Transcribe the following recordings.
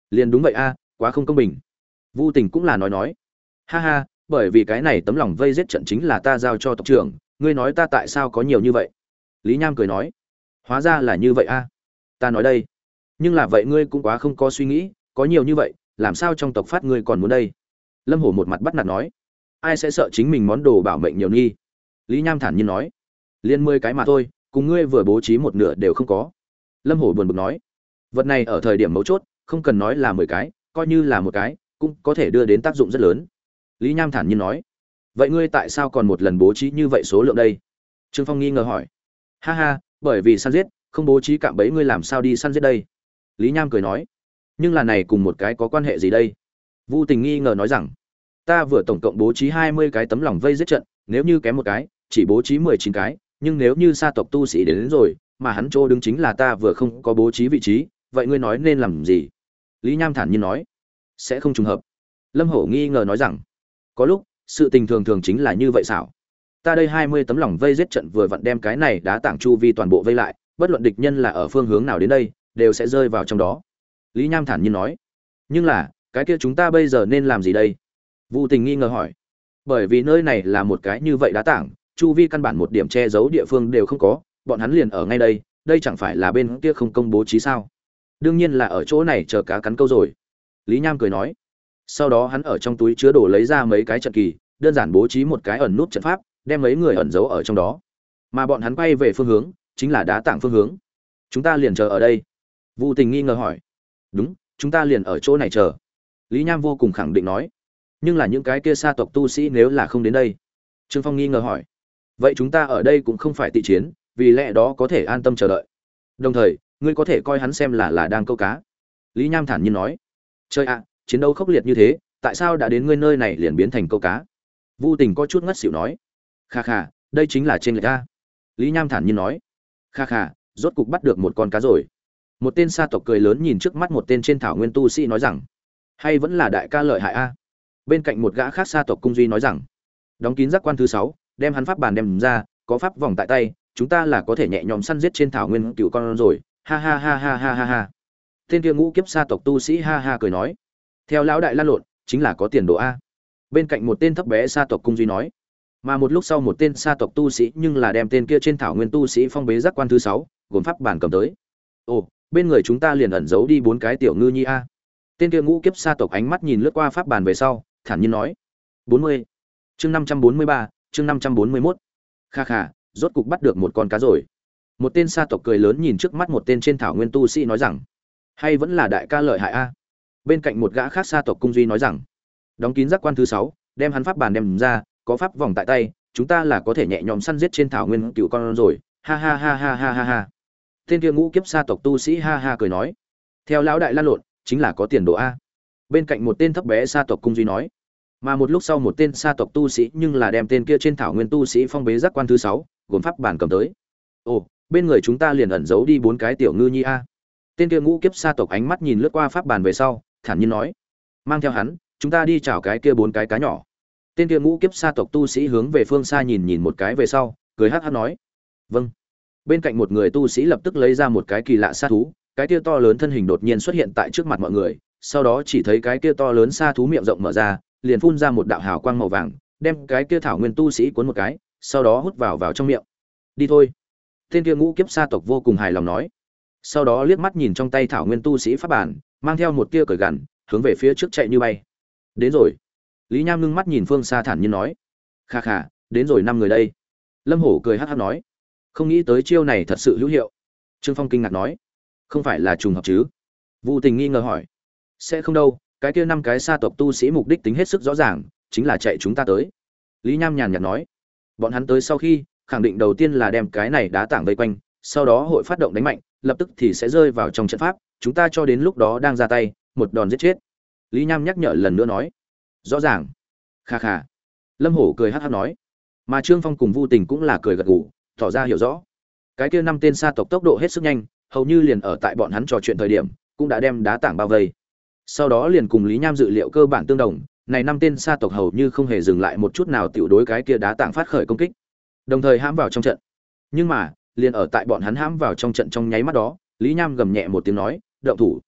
Liền đúng vậy a, quá không công bình. Vu Tình cũng là nói, ha ha, bởi vì cái này tấm lòng vây giết trận chính là ta giao cho tộc trưởng, ngươi nói ta tại sao có nhiều như vậy? Lý Nham cười nói, hóa ra là như vậy a. Ta nói đây, nhưng là vậy ngươi cũng quá không có suy nghĩ, có nhiều như vậy, làm sao trong tộc phát ngươi còn muốn đây? Lâm Hổ một mặt bắt nạt nói, ai sẽ sợ chính mình món đồ bảo mệnh nhiều nghi? Lý Nham thản nhiên nói, liên 10 cái mà thôi, cùng ngươi vừa bố trí một nửa đều không có. Lâm Hổ buồn bực nói, vật này ở thời điểm mấu chốt, không cần nói là 10 cái, coi như là một cái, cũng có thể đưa đến tác dụng rất lớn. Lý Nham thản nhiên nói, vậy ngươi tại sao còn một lần bố trí như vậy số lượng đây? Trương Phong nghi ngờ hỏi, ha ha, bởi vì săn giết, không bố trí cạm bẫy ngươi làm sao đi săn giết đây? Lý Nham cười nói, nhưng là này cùng một cái có quan hệ gì đây? Vu Tình nghi ngờ nói rằng, ta vừa tổng cộng bố trí 20 cái tấm lòng vây giết trận, nếu như kém một cái, chỉ bố trí 19 cái, nhưng nếu như sa tộc tu sĩ đến rồi, mà hắn chỗ đứng chính là ta vừa không có bố trí vị trí, vậy ngươi nói nên làm gì? Lý Nham thản nhiên nói, sẽ không trùng hợp. Lâm Hổ nghi ngờ nói rằng, có lúc sự tình thường thường chính là như vậy xảo. Ta đây 20 tấm lòng vây giết trận vừa vặn đem cái này đá tảng chu vi toàn bộ vây lại, bất luận địch nhân là ở phương hướng nào đến đây, đều sẽ rơi vào trong đó. Lý Nham thản nhiên nói, nhưng là cái kia chúng ta bây giờ nên làm gì đây? Vu Tình nghi ngờ hỏi, bởi vì nơi này là một cái như vậy đá tảng, chu vi căn bản một điểm che giấu địa phương đều không có, bọn hắn liền ở ngay đây, đây chẳng phải là bên kia không công bố trí sao? Đương nhiên là ở chỗ này chờ cá cắn câu rồi. Lý Nham cười nói, sau đó hắn ở trong túi chứa đồ lấy ra mấy cái trận kỳ, đơn giản bố trí một cái ẩn nút trận pháp, đem mấy người ẩn giấu ở trong đó. Mà bọn hắn quay về phương hướng, chính là đá tảng phương hướng. Chúng ta liền chờ ở đây. Vu Tình nghi ngờ hỏi, đúng, chúng ta liền ở chỗ này chờ. Lý Nham vô cùng khẳng định nói, nhưng là những cái kia sa tộc tu sĩ nếu là không đến đây? Trương Phong nghi ngờ hỏi, vậy chúng ta ở đây cũng không phải tị chiến, vì lẽ đó có thể an tâm chờ đợi. Đồng thời ngươi có thể coi hắn xem là đang câu cá. Lý Nham thản nhiên nói, trời ạ, chiến đấu khốc liệt như thế, tại sao đã đến ngươi nơi này liền biến thành câu cá? Vu Tình có chút ngất xỉu nói, kha kha, đây chính là trên lệch a. Lý Nham thản nhiên nói, kha kha, rốt cục bắt được một con cá rồi. Một tên sa tộc cười lớn nhìn trước mắt một tên trên thảo nguyên tu sĩ nói rằng, hay vẫn là đại ca lợi hại a. Bên cạnh một gã khác sa tộc cung duy nói rằng, đóng kín giác quan thứ 6, đem hắn pháp bàn đem ra, có pháp vòng tại tay, chúng ta là có thể nhẹ nhõm săn giết trên thảo nguyên cựu con rồi. Ha ha ha ha ha ha ha. Tên kia ngũ kiếp sa tộc tu sĩ ha ha cười nói, theo lão đại lan lộn, chính là có tiền đồ a. Bên cạnh một tên thấp bé sa tộc cung duy nói, mà một lúc sau một tên sa tộc tu sĩ nhưng là đem tên kia trên thảo nguyên tu sĩ phong bế giác quan thứ 6, gồm pháp bản cầm tới. Ồ, bên người chúng ta liền ẩn giấu đi 4 cái tiểu ngư nhi a. Tên kia ngũ kiếp sa tộc ánh mắt nhìn lướt qua pháp bàn về sau, thản nhiên nói, 40. Chương 543, chương 541. Kha kha, rốt cục bắt được một con cá rồi. Một tên sa tộc cười lớn nhìn trước mắt một tên trên thảo nguyên tu sĩ nói rằng, hay vẫn là đại ca lợi hại a. Bên cạnh một gã khác sa tộc cung duy nói rằng, đóng kín giác quan thứ 6, đem hắn pháp bàn đem ra, có pháp vòng tại tay, chúng ta là có thể nhẹ nhõm săn giết trên thảo nguyên cựu con rồi. Ha ha ha ha ha ha ha. Tên kia ngũ kiếp sa tộc tu sĩ ha ha cười nói, theo lão đại lan lộn, chính là có tiền đồ a. Bên cạnh một tên thấp bé sa tộc cung duy nói, mà một lúc sau một tên sa tộc tu sĩ nhưng là đem tên kia trên thảo nguyên tu sĩ phong bế giác quan thứ 6, gồm pháp bản cầm tới. Ồ, bên người chúng ta liền ẩn giấu đi 4 cái tiểu ngư nhi a. Tên kia ngũ kiếp sa tộc ánh mắt nhìn lướt qua pháp bàn về sau, thản nhiên nói, mang theo hắn, chúng ta đi chảo cái kia 4 cái cá nhỏ. Tên kia ngũ kiếp sa tộc tu sĩ hướng về phương xa nhìn nhìn một cái về sau, cười hắc hắc nói, vâng. Bên cạnh một người tu sĩ lập tức lấy ra một cái kỳ lạ sa thú, cái kia to lớn thân hình đột nhiên xuất hiện tại trước mặt mọi người, sau đó chỉ thấy cái kia to lớn sa thú miệng rộng mở ra, liền phun ra một đạo hào quang màu vàng, đem cái kia thảo nguyên tu sĩ cuốn một cái, sau đó hút vào trong miệng. Đi thôi. Tên kia ngũ kiếp sa tộc vô cùng hài lòng nói. Sau đó liếc mắt nhìn trong tay thảo nguyên tu sĩ pháp bản, mang theo một tia cởi gằn, hướng về phía trước chạy như bay. Đến rồi. Lý Nham ngưng mắt nhìn phương xa thản nhiên nói, kha kha, đến rồi 5 người đây. Lâm Hổ cười hắc hắc nói, không nghĩ tới chiêu này thật sự hữu hiệu. Trương Phong kinh ngạc nói, không phải là trùng hợp chứ? Vu Tình nghi ngờ hỏi, sẽ không đâu, cái kia 5 cái sa tộc tu sĩ mục đích tính hết sức rõ ràng, chính là chạy chúng ta tới. Lý Nham nhàn nhạt nói, bọn hắn tới sau khi, khẳng định đầu tiên là đem cái này đá tảng vây quanh, sau đó hội phát động đánh mạnh, lập tức thì sẽ rơi vào trong trận pháp, chúng ta cho đến lúc đó đang ra tay, một đòn giết chết. Lý Nham nhắc nhở lần nữa nói, rõ ràng. Kha kha. Lâm Hổ cười hắc hắc nói, mà Trương Phong cùng Vu Tình cũng là cười gật gù, tỏ ra hiểu rõ. Cái kia 5 tên sa tộc tốc độ hết sức nhanh, hầu như liền ở tại bọn hắn trò chuyện thời điểm, cũng đã đem đá tảng bao vây. Sau đó liền cùng Lý Nham dự liệu cơ bản tương đồng, này 5 tên sa tộc hầu như không hề dừng lại một chút nào tiểu đối cái kia đá tảng phát khởi công kích, đồng thời hãm vào trong trận. Nhưng mà, liền ở tại bọn hắn hãm vào trong trận trong nháy mắt đó, Lý Nham gầm nhẹ một tiếng nói, động thủ.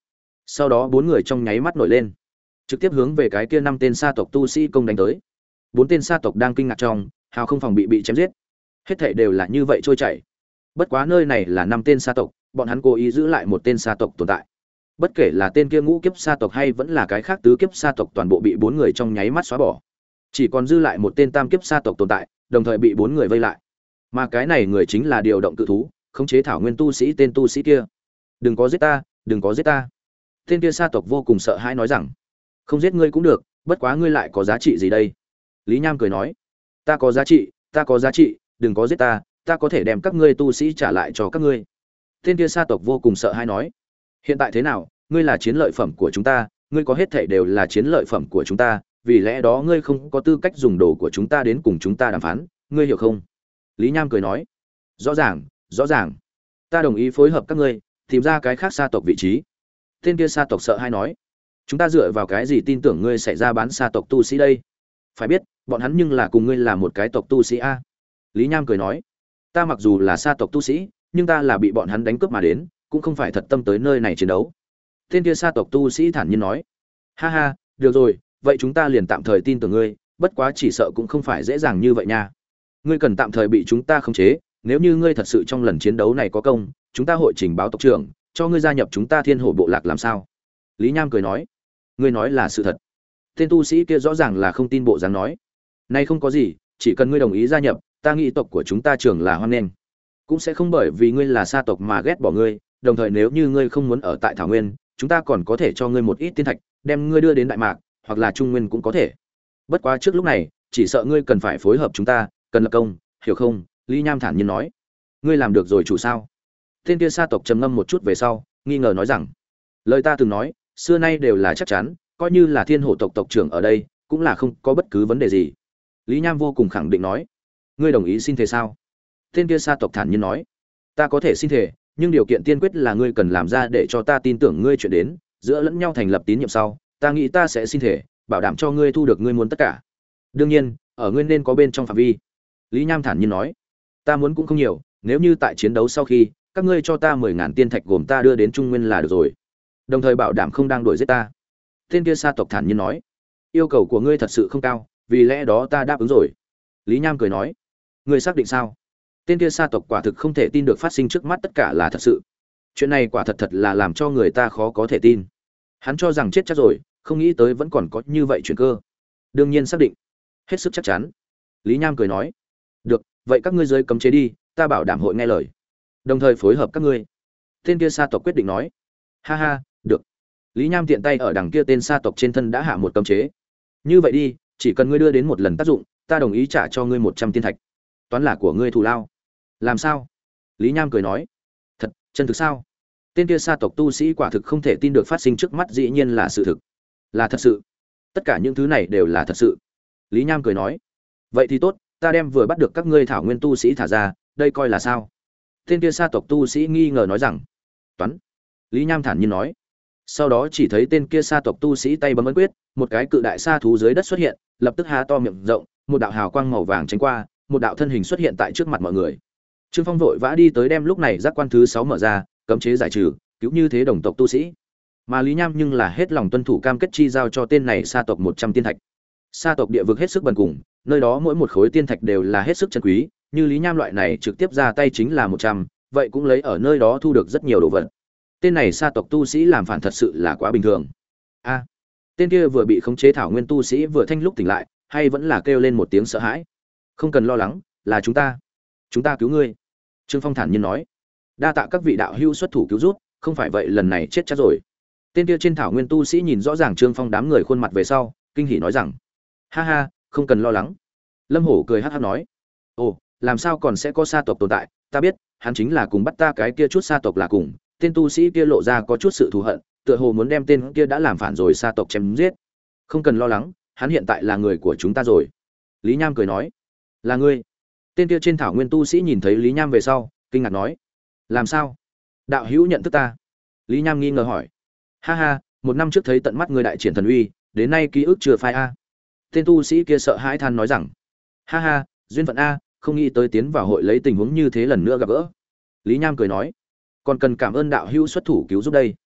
Sau đó bốn người trong nháy mắt nổi lên, trực tiếp hướng về cái kia năm tên sa tộc tu sĩ công đánh tới. Bốn tên sa tộc đang kinh ngạc trong, hào không phòng bị chém giết. Hết thảy đều là như vậy trôi chảy. Bất quá nơi này là năm tên sa tộc, bọn hắn cố ý giữ lại một tên sa tộc tồn tại. Bất kể là tên kia ngũ kiếp sa tộc hay vẫn là cái khác tứ kiếp sa tộc, toàn bộ bị bốn người trong nháy mắt xóa bỏ. Chỉ còn dư lại một tên tam kiếp sa tộc tồn tại, đồng thời bị bốn người vây lại. Mà cái này người chính là điều động cự thú, khống chế thảo nguyên tu sĩ tên tu sĩ kia. Đừng có giết ta, đừng có giết ta. Tên kia sa tộc vô cùng sợ hãi nói rằng, không giết ngươi cũng được, bất quá ngươi lại có giá trị gì đây? Lý Nham cười nói, ta có giá trị, ta có giá trị, đừng có giết ta, ta có thể đem các ngươi tu sĩ trả lại cho các ngươi. Tên kia sa tộc vô cùng sợ hãi nói, hiện tại thế nào, ngươi là chiến lợi phẩm của chúng ta, ngươi có hết thảy đều là chiến lợi phẩm của chúng ta, vì lẽ đó ngươi không có tư cách dùng đồ của chúng ta đến cùng chúng ta đàm phán, ngươi hiểu không? Lý Nham cười nói, rõ ràng, rõ ràng, ta đồng ý phối hợp các ngươi, tìm ra cái khác sa tộc vị trí. Tên kia sa tộc sợ hãi nói, chúng ta dựa vào cái gì tin tưởng ngươi sẽ ra bán sa tộc tu sĩ đây? Phải biết, bọn hắn nhưng là cùng ngươi là một cái tộc tu sĩ a. Lý Nham cười nói, ta mặc dù là sa tộc tu sĩ, nhưng ta là bị bọn hắn đánh cướp mà đến, cũng không phải thật tâm tới nơi này chiến đấu. Tên kia sa tộc tu sĩ thản nhiên nói, ha ha, được rồi, vậy chúng ta liền tạm thời tin tưởng ngươi, bất quá chỉ sợ cũng không phải dễ dàng như vậy nha. Ngươi cần tạm thời bị chúng ta khống chế, nếu như ngươi thật sự trong lần chiến đấu này có công, chúng ta hội trình báo tộc trưởng, cho ngươi gia nhập chúng ta Thiên Hổ bộ lạc làm sao? Lý Nham cười nói, ngươi nói là sự thật. Tên tu sĩ kia rõ ràng là không tin bộ dáng nói, nay không có gì, chỉ cần ngươi đồng ý gia nhập, ta nghĩ tộc của chúng ta trưởng là hoan nghênh, cũng sẽ không bởi vì ngươi là sa tộc mà ghét bỏ ngươi, đồng thời nếu như ngươi không muốn ở tại Thảo Nguyên, chúng ta còn có thể cho ngươi một ít tiên thạch, đem ngươi đưa đến Đại Mạc, hoặc là Trung Nguyên cũng có thể. Bất quá trước lúc này, chỉ sợ ngươi cần phải phối hợp chúng ta, cần lập công, hiểu không? Lý Nham thản nhiên nói. Ngươi làm được rồi chủ sao? Tên kia sa tộc trầm ngâm một chút về sau, nghi ngờ nói rằng, lời ta từng nói, xưa nay đều là chắc chắn, coi như là Thiên Hổ tộc tộc trưởng ở đây, cũng là không có bất cứ vấn đề gì. Lý Nham vô cùng khẳng định nói, ngươi đồng ý xin thề sao? Tên kia sa tộc thản nhiên nói, ta có thể xin thề, nhưng điều kiện tiên quyết là ngươi cần làm ra để cho ta tin tưởng ngươi chuyện đến, giữa lẫn nhau thành lập tín nhiệm sau, ta nghĩ ta sẽ xin thề, bảo đảm cho ngươi thu được ngươi muốn tất cả. Đương nhiên, ở ngươi nên có bên trong phạm vi. Lý Nham thản nhiên nói, ta muốn cũng không nhiều, nếu như tại chiến đấu sau khi, các ngươi cho ta 10.000 tiên thạch gồm ta đưa đến Trung Nguyên là được rồi. Đồng thời bảo đảm không đang đuổi giết ta. Tên kia sa tộc thản nhiên nói, yêu cầu của ngươi thật sự không cao, vì lẽ đó ta đáp ứng rồi. Lý Nham cười nói, ngươi xác định sao? Tên kia sa tộc quả thực không thể tin được phát sinh trước mắt tất cả là thật sự. Chuyện này quả thật thật là làm cho người ta khó có thể tin. Hắn cho rằng chết chắc rồi, không nghĩ tới vẫn còn có như vậy chuyện cơ. Đương nhiên xác định, hết sức chắc chắn. Lý Nham cười nói, được, vậy các ngươi dưới cấm chế đi, ta bảo đảm hội nghe lời, đồng thời phối hợp các ngươi. Tên kia sa tộc quyết định nói, ha ha, được. Lý Nham tiện tay ở đằng kia tên sa tộc trên thân đã hạ một cấm chế. Như vậy đi, chỉ cần ngươi đưa đến một lần tác dụng, ta đồng ý trả cho ngươi 100 tiên thạch. Toán là của ngươi thù lao. Làm sao? Lý Nham cười nói, thật, chân thực sao? Tên kia sa tộc tu sĩ quả thực không thể tin được phát sinh trước mắt dĩ nhiên là sự thực, là thật sự. Tất cả những thứ này đều là thật sự. Lý Nham cười nói, vậy thì tốt, ta đem vừa bắt được các ngươi thảo nguyên tu sĩ thả ra, đây coi là sao? Tên kia sa tộc tu sĩ nghi ngờ nói rằng, toán. Lý Nham thản nhiên nói. Sau đó chỉ thấy tên kia sa tộc tu sĩ tay bấm ấn quyết, một cái cự đại sa thú dưới đất xuất hiện, lập tức há to miệng rộng, một đạo hào quang màu vàng tránh qua, một đạo thân hình xuất hiện tại trước mặt mọi người. Trương Phong vội vã đi tới đem lúc này giác quan thứ 6 mở ra, cấm chế giải trừ, cứu như thế đồng tộc tu sĩ. Mà Lý Nham nhưng là hết lòng tuân thủ cam kết chi giao cho tên này sa tộc 100 tiên thạch. Sa tộc địa vực hết sức bần cùng, nơi đó mỗi một khối tiên thạch đều là hết sức chân quý, như Lý Nham loại này trực tiếp ra tay chính là 100, vậy cũng lấy ở nơi đó thu được rất nhiều đồ vật. Tên này sa tộc tu sĩ làm phản thật sự là quá bình thường. A, tên kia vừa bị khống chế thảo nguyên tu sĩ vừa thanh lúc tỉnh lại, hay vẫn là kêu lên một tiếng sợ hãi. Không cần lo lắng, là chúng ta cứu ngươi. Trương Phong thản nhiên nói, đa tạ các vị đạo hữu xuất thủ cứu rút, không phải vậy lần này chết chắc rồi. Tên kia trên thảo nguyên tu sĩ nhìn rõ ràng Trương Phong đám người khuôn mặt về sau, kinh hỉ nói rằng, ha ha, không cần lo lắng. Lâm Hổ cười hắc hắc nói, ồ, làm sao còn sẽ có sa tộc tồn tại, ta biết, hắn chính là cùng bắt ta cái kia chút sa tộc là cùng. Tên tu sĩ kia lộ ra có chút sự thù hận, tựa hồ muốn đem tên kia đã làm phản rồi sa tộc chém giết. Không cần lo lắng, hắn hiện tại là người của chúng ta rồi. Lý Nham cười nói, là ngươi? Tên kia trên thảo nguyên tu sĩ nhìn thấy Lý Nham về sau, kinh ngạc nói, làm sao? Đạo hữu nhận thức ta? Lý Nham nghi ngờ hỏi, ha ha, 1 năm trước thấy tận mắt ngươi đại triển thần uy, đến nay ký ức chưa phai a. Tên tu sĩ kia sợ hãi than nói rằng, ha ha, duyên phận a, không nghĩ tới tiến vào hội lấy tình huống như thế lần nữa gặp gỡ. Lý Nham cười nói, còn cần cảm ơn đạo hữu xuất thủ cứu giúp đây.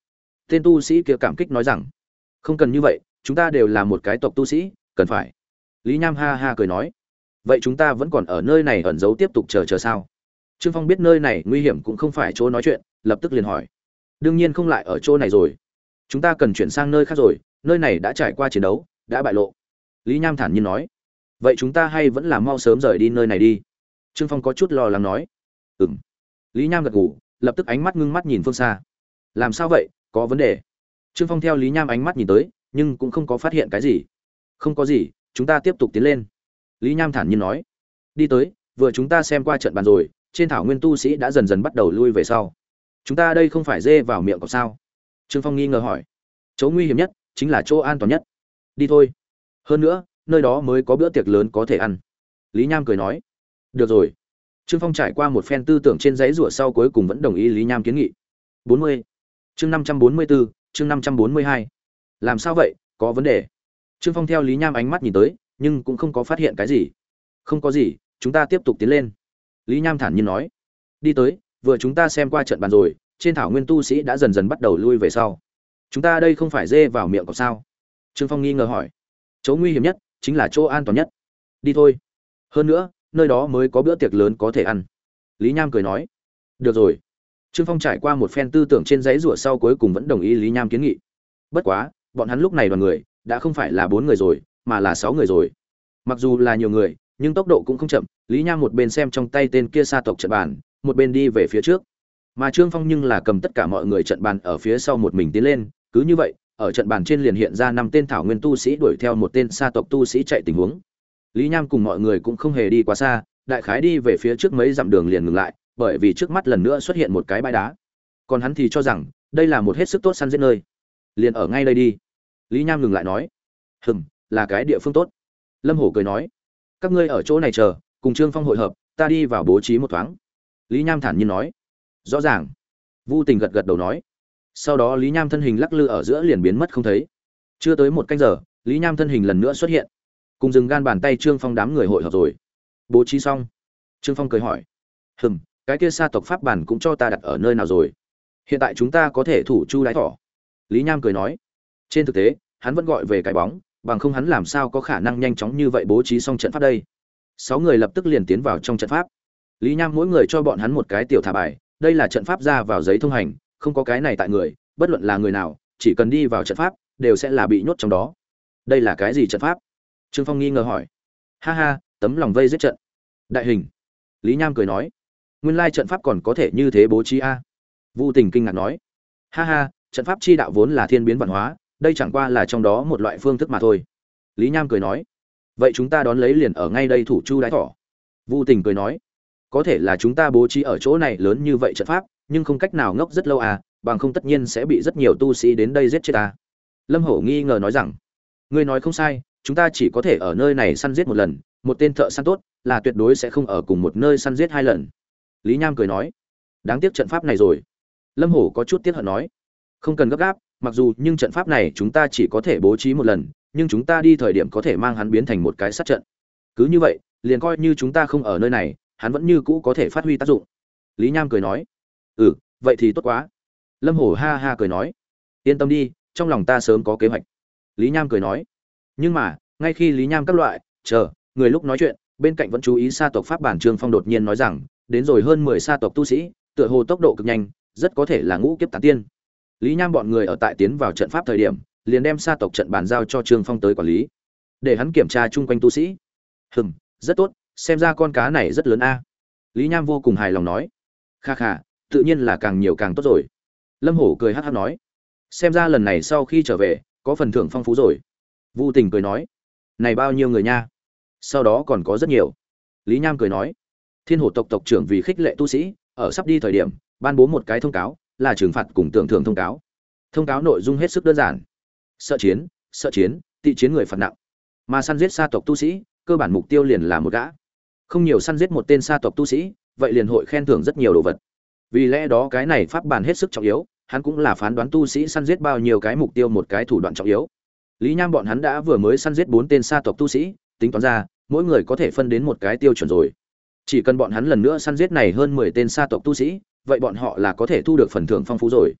Tên tu sĩ kia cảm kích nói rằng, không cần như vậy, chúng ta đều là một cái tộc tu sĩ, cần phải. Lý Nham ha ha cười nói, vậy chúng ta vẫn còn ở nơi này ẩn giấu tiếp tục chờ sao? Trương Phong biết nơi này nguy hiểm cũng không phải chỗ nói chuyện, lập tức liền hỏi, đương nhiên không lại ở chỗ này rồi, chúng ta cần chuyển sang nơi khác rồi, nơi này đã trải qua chiến đấu, đã bại lộ. Lý Nham thản nhiên nói, vậy chúng ta hay vẫn là mau sớm rời đi nơi này đi. Trương Phong có chút lo lắng nói, ừm. Lý Nham gật gù, lập tức ánh mắt ngưng mắt nhìn phương xa. Làm sao vậy, có vấn đề? Trương Phong theo Lý Nham ánh mắt nhìn tới, nhưng cũng không có phát hiện cái gì. Không có gì, chúng ta tiếp tục tiến lên. Lý Nham thản nhiên nói, đi tới, vừa chúng ta xem qua trận bàn rồi, trên thảo nguyên tu sĩ đã dần dần bắt đầu lui về sau. Chúng ta đây không phải dê vào miệng cọp sao? Trương Phong nghi ngờ hỏi. Chỗ nguy hiểm nhất chính là chỗ an toàn nhất. Đi thôi. Hơn nữa, nơi đó mới có bữa tiệc lớn có thể ăn. Lý Nham cười nói. Được rồi. Trương Phong trải qua một phen tư tưởng trên giấy rủa sau cuối cùng vẫn đồng ý Lý Nham kiến nghị. 40. Chương 544, chương 542. Làm sao vậy, có vấn đề? Trương Phong theo Lý Nham ánh mắt nhìn tới, nhưng cũng không có phát hiện cái gì. Không có gì, chúng ta tiếp tục tiến lên. Lý Nham thản nhiên nói. Đi tới, vừa chúng ta xem qua trận bàn rồi, trên thảo nguyên tu sĩ đã dần dần bắt đầu lui về sau. Chúng ta đây không phải dê vào miệng cọp sao? Trương Phong nghi ngờ hỏi. Chỗ nguy hiểm nhất chính là chỗ an toàn nhất. Đi thôi. Hơn nữa, nơi đó mới có bữa tiệc lớn có thể ăn. Lý Nham cười nói. Được rồi. Trương Phong trải qua một phen tư tưởng trên giấy rủa sau cuối cùng vẫn đồng ý Lý Nham kiến nghị. Bất quá, bọn hắn lúc này đoàn người đã không phải là 4 người rồi, mà là 6 người rồi. Mặc dù là nhiều người, nhưng tốc độ cũng không chậm, Lý Nham một bên xem trong tay tên kia sa tộc trận bàn, một bên đi về phía trước. Mà Trương Phong nhưng là cầm tất cả mọi người trận bàn ở phía sau một mình tiến lên, cứ như vậy, ở trận bàn trên liền hiện ra 5 tên thảo nguyên tu sĩ đuổi theo một tên sa tộc tu sĩ chạy tình huống. Lý Nham cùng mọi người cũng không hề đi quá xa, đại khái đi về phía trước mấy dặm đường liền ngừng lại, bởi vì trước mắt lần nữa xuất hiện một cái bãi đá. Còn hắn thì cho rằng, đây là một hết sức tốt săn giết nơi. Liền ở ngay đây đi. Lý Nham ngừng lại nói, là cái địa phương tốt. Lâm Hổ cười nói, các ngươi ở chỗ này chờ, cùng Trương Phong hội hợp, ta đi vào bố trí một thoáng. Lý Nham thản nhiên nói, rõ ràng. Vu Tình gật gật đầu nói. Sau đó Lý Nham thân hình lắc lư ở giữa liền biến mất không thấy. Chưa tới một canh giờ, Lý Nham thân hình lần nữa xuất hiện, cùng dừng gan bàn tay Trương Phong đám người hội hợp rồi. Bố trí xong. Trương Phong cười hỏi, cái kia sa tộc pháp bản cũng cho ta đặt ở nơi nào rồi? Hiện tại chúng ta có thể thủ chu đái thỏ. Lý Nham cười nói, trên thực tế, hắn vẫn gọi về cái bóng, bằng không hắn làm sao có khả năng nhanh chóng như vậy bố trí xong trận pháp đây. 6 người lập tức liền tiến vào trong trận pháp. Lý Nham mỗi người cho bọn hắn một cái tiểu thả bài, đây là trận pháp ra vào giấy thông hành, không có cái này tại người, bất luận là người nào, chỉ cần đi vào trận pháp, đều sẽ là bị nhốt trong đó. Đây là cái gì trận pháp? Trương Phong nghi ngờ hỏi. Ha ha, tấm lòng vây giết trận. Đại hình. Lý Nham cười nói, nguyên lai trận pháp còn có thể như thế bố trí a. Vu Tình kinh ngạc nói, ha ha, trận pháp chi đạo vốn là thiên biến vạn hóa, đây chẳng qua là trong đó một loại phương thức mà thôi. Lý Nham cười nói, vậy chúng ta đón lấy liền ở ngay đây thủ chu đái thỏ. Vu Tình cười nói, có thể là chúng ta bố trí ở chỗ này lớn như vậy trận pháp, nhưng không cách nào ngốc rất lâu à, bằng không tất nhiên sẽ bị rất nhiều tu sĩ đến đây giết chết ta. Lâm Hổ nghi ngờ nói rằng, ngươi nói không sai, chúng ta chỉ có thể ở nơi này săn giết một lần, một tên thợ săn tốt là tuyệt đối sẽ không ở cùng một nơi săn giết 2 lần. Lý Nham cười nói, đáng tiếc trận pháp này rồi. Lâm Hổ có chút tiếc hận nói, không cần gấp gáp, mặc dù nhưng trận pháp này chúng ta chỉ có thể bố trí một lần, nhưng chúng ta đi thời điểm có thể mang hắn biến thành một cái sát trận. Cứ như vậy, liền coi như chúng ta không ở nơi này, hắn vẫn như cũ có thể phát huy tác dụng. Lý Nham cười nói, vậy thì tốt quá. Lâm Hổ ha ha cười nói, yên tâm đi, trong lòng ta sớm có kế hoạch. Lý Nham cười nói, nhưng mà ngay khi Lý Nham các loại người lúc nói chuyện, bên cạnh vẫn chú ý sa tộc pháp bản Trương Phong đột nhiên nói rằng, đến rồi hơn 10 sa tộc tu sĩ, tựa hồ tốc độ cực nhanh, rất có thể là ngũ kiếp tán tiên. Lý Nham bọn người ở tại tiến vào trận pháp thời điểm, liền đem sa tộc trận bàn giao cho Trương Phong tới quản lý, để hắn kiểm tra chung quanh tu sĩ. Rất tốt, xem ra con cá này rất lớn a. Lý Nham vô cùng hài lòng nói, kha kha, tự nhiên là càng nhiều càng tốt rồi. Lâm Hổ cười hắc hắc nói, xem ra lần này sau khi trở về có phần thưởng phong phú rồi. Vu Tình cười nói, này bao nhiêu người nha? Sau đó còn có rất nhiều. Lý Nham cười nói, Thiên Hổ tộc tộc trưởng vì khích lệ tu sĩ, ở sắp đi thời điểm ban bố một cái thông cáo, là trừng phạt cùng tưởng thưởng thông cáo. Thông cáo nội dung hết sức đơn giản, sợ chiến, tị chiến người phạt nặng. Mà săn giết sa tộc tu sĩ, cơ bản mục tiêu liền là một gã. Không nhiều săn giết một tên sa tộc tu sĩ, vậy liền hội khen thưởng rất nhiều đồ vật. Vì lẽ đó cái này pháp bản hết sức trọng yếu, hắn cũng là phán đoán tu sĩ săn giết bao nhiêu cái mục tiêu một cái thủ đoạn trọng yếu. Lý Nham bọn hắn đã vừa mới săn giết 4 tên sa tộc tu sĩ, tính toán ra, mỗi người có thể phân đến một cái tiêu chuẩn rồi. Chỉ cần bọn hắn lần nữa săn giết này hơn 10 tên sa tộc tu sĩ, vậy bọn họ là có thể thu được phần thưởng phong phú rồi.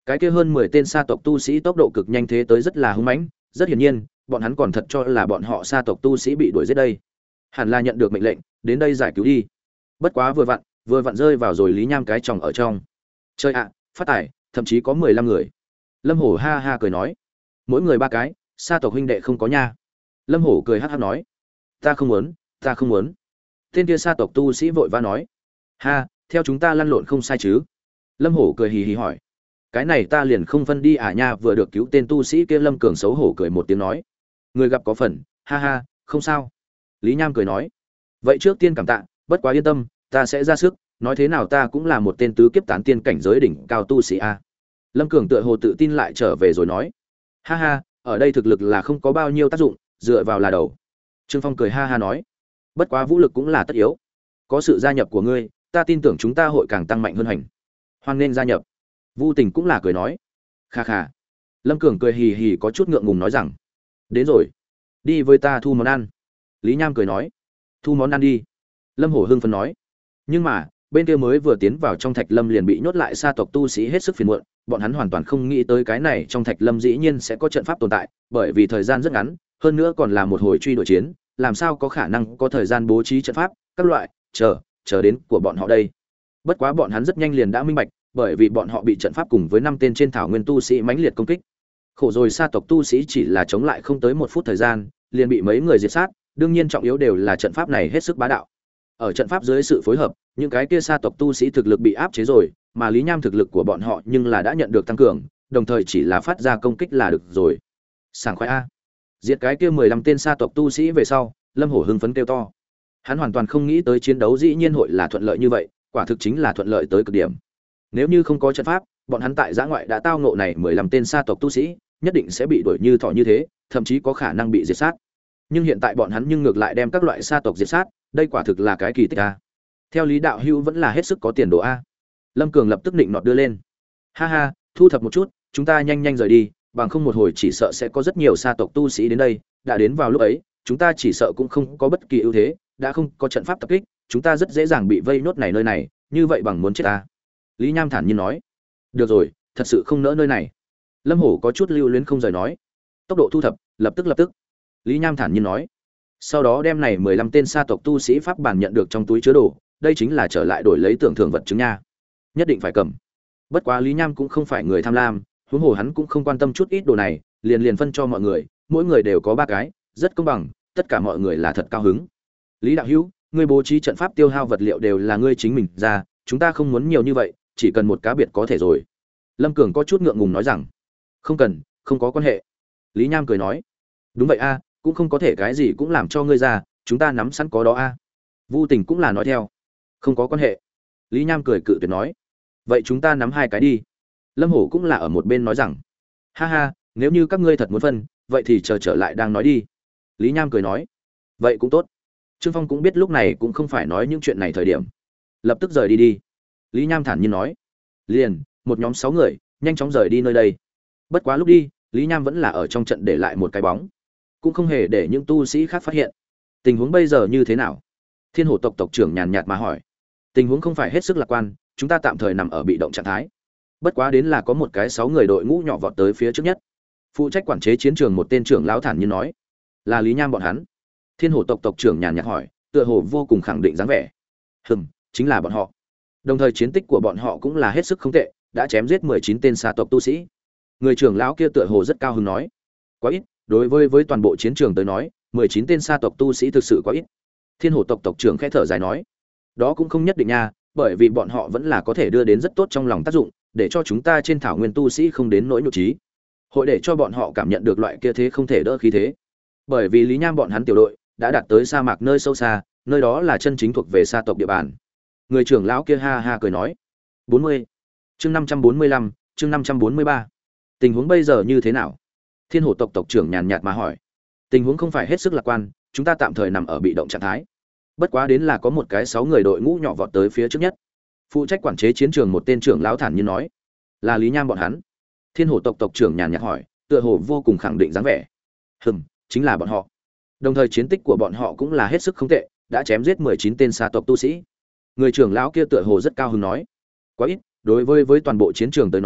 Cái kia hơn 10 tên sa tộc tu sĩ tốc độ cực nhanh thế tới rất là hung mãnh, rất hiển nhiên, bọn hắn còn thật cho là bọn họ sa tộc tu sĩ bị đuổi giết đây. Hẳn là nhận được mệnh lệnh, đến đây giải cứu đi. Bất quá vừa vặn rơi vào rồi Lý Nham cái chồng ở trong. Chơi ạ, phát tài, thậm chí có 15 người. Lâm Hổ ha ha cười nói, mỗi người 3 cái, sa tộc huynh đệ không có nha. Lâm Hổ cười hắc hắc nói, ta không muốn, ta không muốn. Tên kia sa tộc tu sĩ vội vã nói, ha, theo chúng ta lăn lộn không sai chứ. Lâm Hổ cười hì hì hỏi, cái này ta liền không phân đi à nha. Vừa được cứu tên tu sĩ kia Lâm Cường xấu hổ cười một tiếng nói, người gặp có phần, ha ha, không sao. Lý Nham cười nói, vậy trước tiên cảm tạ, bất quá yên tâm, ta sẽ ra sức, nói thế nào ta cũng là một tên tứ kiếp tán tiên cảnh giới đỉnh cao tu sĩ a. Lâm Cường tựa hồ tự tin lại trở về rồi nói, ha ha, ở đây thực lực là không có bao nhiêu tác dụng, dựa vào là đầu. Trương Phong cười ha ha nói, bất quá vũ lực cũng là tất yếu, có sự gia nhập của ngươi, ta tin tưởng chúng ta hội càng tăng mạnh hơn hành. Hoan nên gia nhập. Vu Tình cũng là cười nói, kha kha. Lâm Cường cười hì hì có chút ngượng ngùng nói rằng, đến rồi, đi với ta thu món ăn. Lý Nham cười nói, thu món ăn đi. Lâm Hổ hưng phấn nói, nhưng mà bên kia mới vừa tiến vào trong thạch lâm liền bị nhốt lại sa tộc tu sĩ hết sức phiền muộn, bọn hắn hoàn toàn không nghĩ tới cái này trong thạch lâm dĩ nhiên sẽ có trận pháp tồn tại, bởi vì thời gian rất ngắn, hơn nữa còn là một hồi truy đuổi chiến, làm sao có khả năng có thời gian bố trí trận pháp, các loại, chờ đến của bọn họ đây. Bất quá bọn hắn rất nhanh liền đã minh bạch, bởi vì bọn họ bị trận pháp cùng với 5 tên trên thảo nguyên tu sĩ mãnh liệt công kích. Khổ rồi sa tộc tu sĩ chỉ là chống lại không tới 1 phút thời gian, liền bị mấy người diệt sát, đương nhiên trọng yếu đều là trận pháp này hết sức bá đạo. Ở trận pháp dưới sự phối hợp, những cái kia sa tộc tu sĩ thực lực bị áp chế rồi, mà Lý Nham thực lực của bọn họ nhưng là đã nhận được tăng cường, đồng thời chỉ là phát ra công kích là được rồi. Sảng khoái a. Diệt cái kia 15 tên sa tộc tu sĩ về sau, Lâm Hổ hưng phấn kêu to. Hắn hoàn toàn không nghĩ tới chiến đấu dĩ nhiên hội là thuận lợi như vậy, quả thực chính là thuận lợi tới cực điểm. Nếu như không có trận pháp, bọn hắn tại giã ngoại đã tao ngộ này 15 tên sa tộc tu sĩ, nhất định sẽ bị đuổi như thỏ như thế, thậm chí có khả năng bị diệt sát. Nhưng hiện tại bọn hắn nhưng ngược lại đem các loại sa tộc diệt sát, đây quả thực là cái kỳ tích a. Theo Lý đạo hữu vẫn là hết sức có tiền đồ a. Lâm Cường lập tức định nọt đưa lên. Ha ha, thu thập một chút, chúng ta nhanh nhanh rời đi, bằng không một hồi chỉ sợ sẽ có rất nhiều sa tộc tu sĩ đến đây, đã đến vào lúc ấy, chúng ta chỉ sợ cũng không có bất kỳ ưu thế, đã không có trận pháp tập kích, chúng ta rất dễ dàng bị vây nốt này nơi này, như vậy bằng muốn chết ta. Lý Nham thản nhiên nói. Được rồi, thật sự không nỡ nơi này. Lâm Hổ có chút lưu luyến không rời nói. Tốc độ thu thập, lập tức. Lý Nham thản nhiên nói. Sau đó đem này 15 tên sa tộc tu sĩ pháp bản nhận được trong túi chứa đồ, đây chính là trở lại đổi lấy tưởng thưởng vật chứng nha. Nhất định phải cầm. Bất quá Lý Nham cũng không phải người tham lam, huống hồ hắn cũng không quan tâm chút ít đồ này, liền phân cho mọi người, mỗi người đều có 3 cái, rất công bằng, tất cả mọi người là thật cao hứng. Lý đạo hữu, ngươi bố trí trận pháp tiêu hao vật liệu đều là ngươi chính mình ra, chúng ta không muốn nhiều như vậy, chỉ cần một cá biệt có thể rồi. Lâm Cường có chút ngượng ngùng nói rằng, không cần, không có quan hệ. Lý Nham cười nói, đúng vậy a, cũng không có thể cái gì cũng làm cho ngươi ra, chúng ta nắm sẵn có đó a. Vu Tình cũng là nói theo, không có quan hệ. Lý Nham cười cự tuyệt nói, vậy chúng ta nắm 2 cái đi. Lâm Hổ cũng là ở một bên nói rằng, ha ha, nếu như các ngươi thật muốn phân, vậy thì chờ trở lại đang nói đi. Lý Nham cười nói, vậy cũng tốt. Trương Phong cũng biết lúc này cũng không phải nói những chuyện này thời điểm, lập tức rời đi. Lý Nham thản nhiên nói, liền một nhóm 6 người nhanh chóng rời đi nơi đây. Bất quá lúc đi, Lý Nham vẫn là ở trong trận để lại một cái bóng, cũng không hề để những tu sĩ khác phát hiện. Tình huống bây giờ như thế nào? Thiên Hổ tộc tộc trưởng nhàn nhạt mà hỏi. Tình huống không phải hết sức lạc quan, chúng ta tạm thời nằm ở bị động trạng thái. Bất quá đến là có một cái 6 người đội ngũ nhỏ vọt tới phía trước nhất. Phụ trách quản chế chiến trường một tên trưởng lão thản nhiên nói, là Lý Nham bọn hắn. Thiên Hổ tộc tộc trưởng nhàn nhạt hỏi, tựa hồ vô cùng khẳng định dáng vẻ. Chính là bọn họ. Đồng thời chiến tích của bọn họ cũng là hết sức không tệ, đã chém giết 19 tên sa tộc tu sĩ. Người trưởng lão kia tựa hồ rất cao hứng nói, quá ít, đối với toàn bộ chiến trường tới nói, 19 tên sa tộc tu sĩ thực sự quá ít. Thiên Hổ tộc tộc trưởng khẽ thở dài nói, đó cũng không nhất định nha, bởi vì bọn họ vẫn là có thể đưa đến rất tốt trong lòng tác dụng, để cho chúng ta trên thảo nguyên tu sĩ không đến nỗi nhụt chí, hội để cho bọn họ cảm nhận được loại kia thế không thể đỡ khí thế. Bởi vì Lý Nham bọn hắn tiểu đội đã đạt tới sa mạc nơi sâu xa, nơi đó là chân chính thuộc về sa tộc địa bàn. Người trưởng lão kia ha ha cười nói, 40. Chương 545, chương 543. Tình huống bây giờ như thế nào? Thiên Hổ tộc tộc trưởng nhàn nhạt mà hỏi. Tình huống không phải hết sức lạc quan, chúng ta tạm thời nằm ở bị động trạng thái. Bất quá đến là có một cái 6 người đội ngũ nhỏ vọt tới phía trước nhất. Phụ trách quản chế chiến trường một tên trưởng lão thản nhiên nói, là Lý Nham bọn hắn. Thiên Hổ tộc tộc trưởng nhàn nhạt hỏi, tựa hồ vô cùng khẳng định dáng vẻ. Chính là bọn họ. Đồng thời chiến tích của bọn họ cũng là hết sức không tệ, đã chém giết 19 tên sa tộc tu sĩ. Người trưởng lão kia tựa hồ rất cao hứng nói, quá ít, đối với toàn bộ chiến trường tới nói,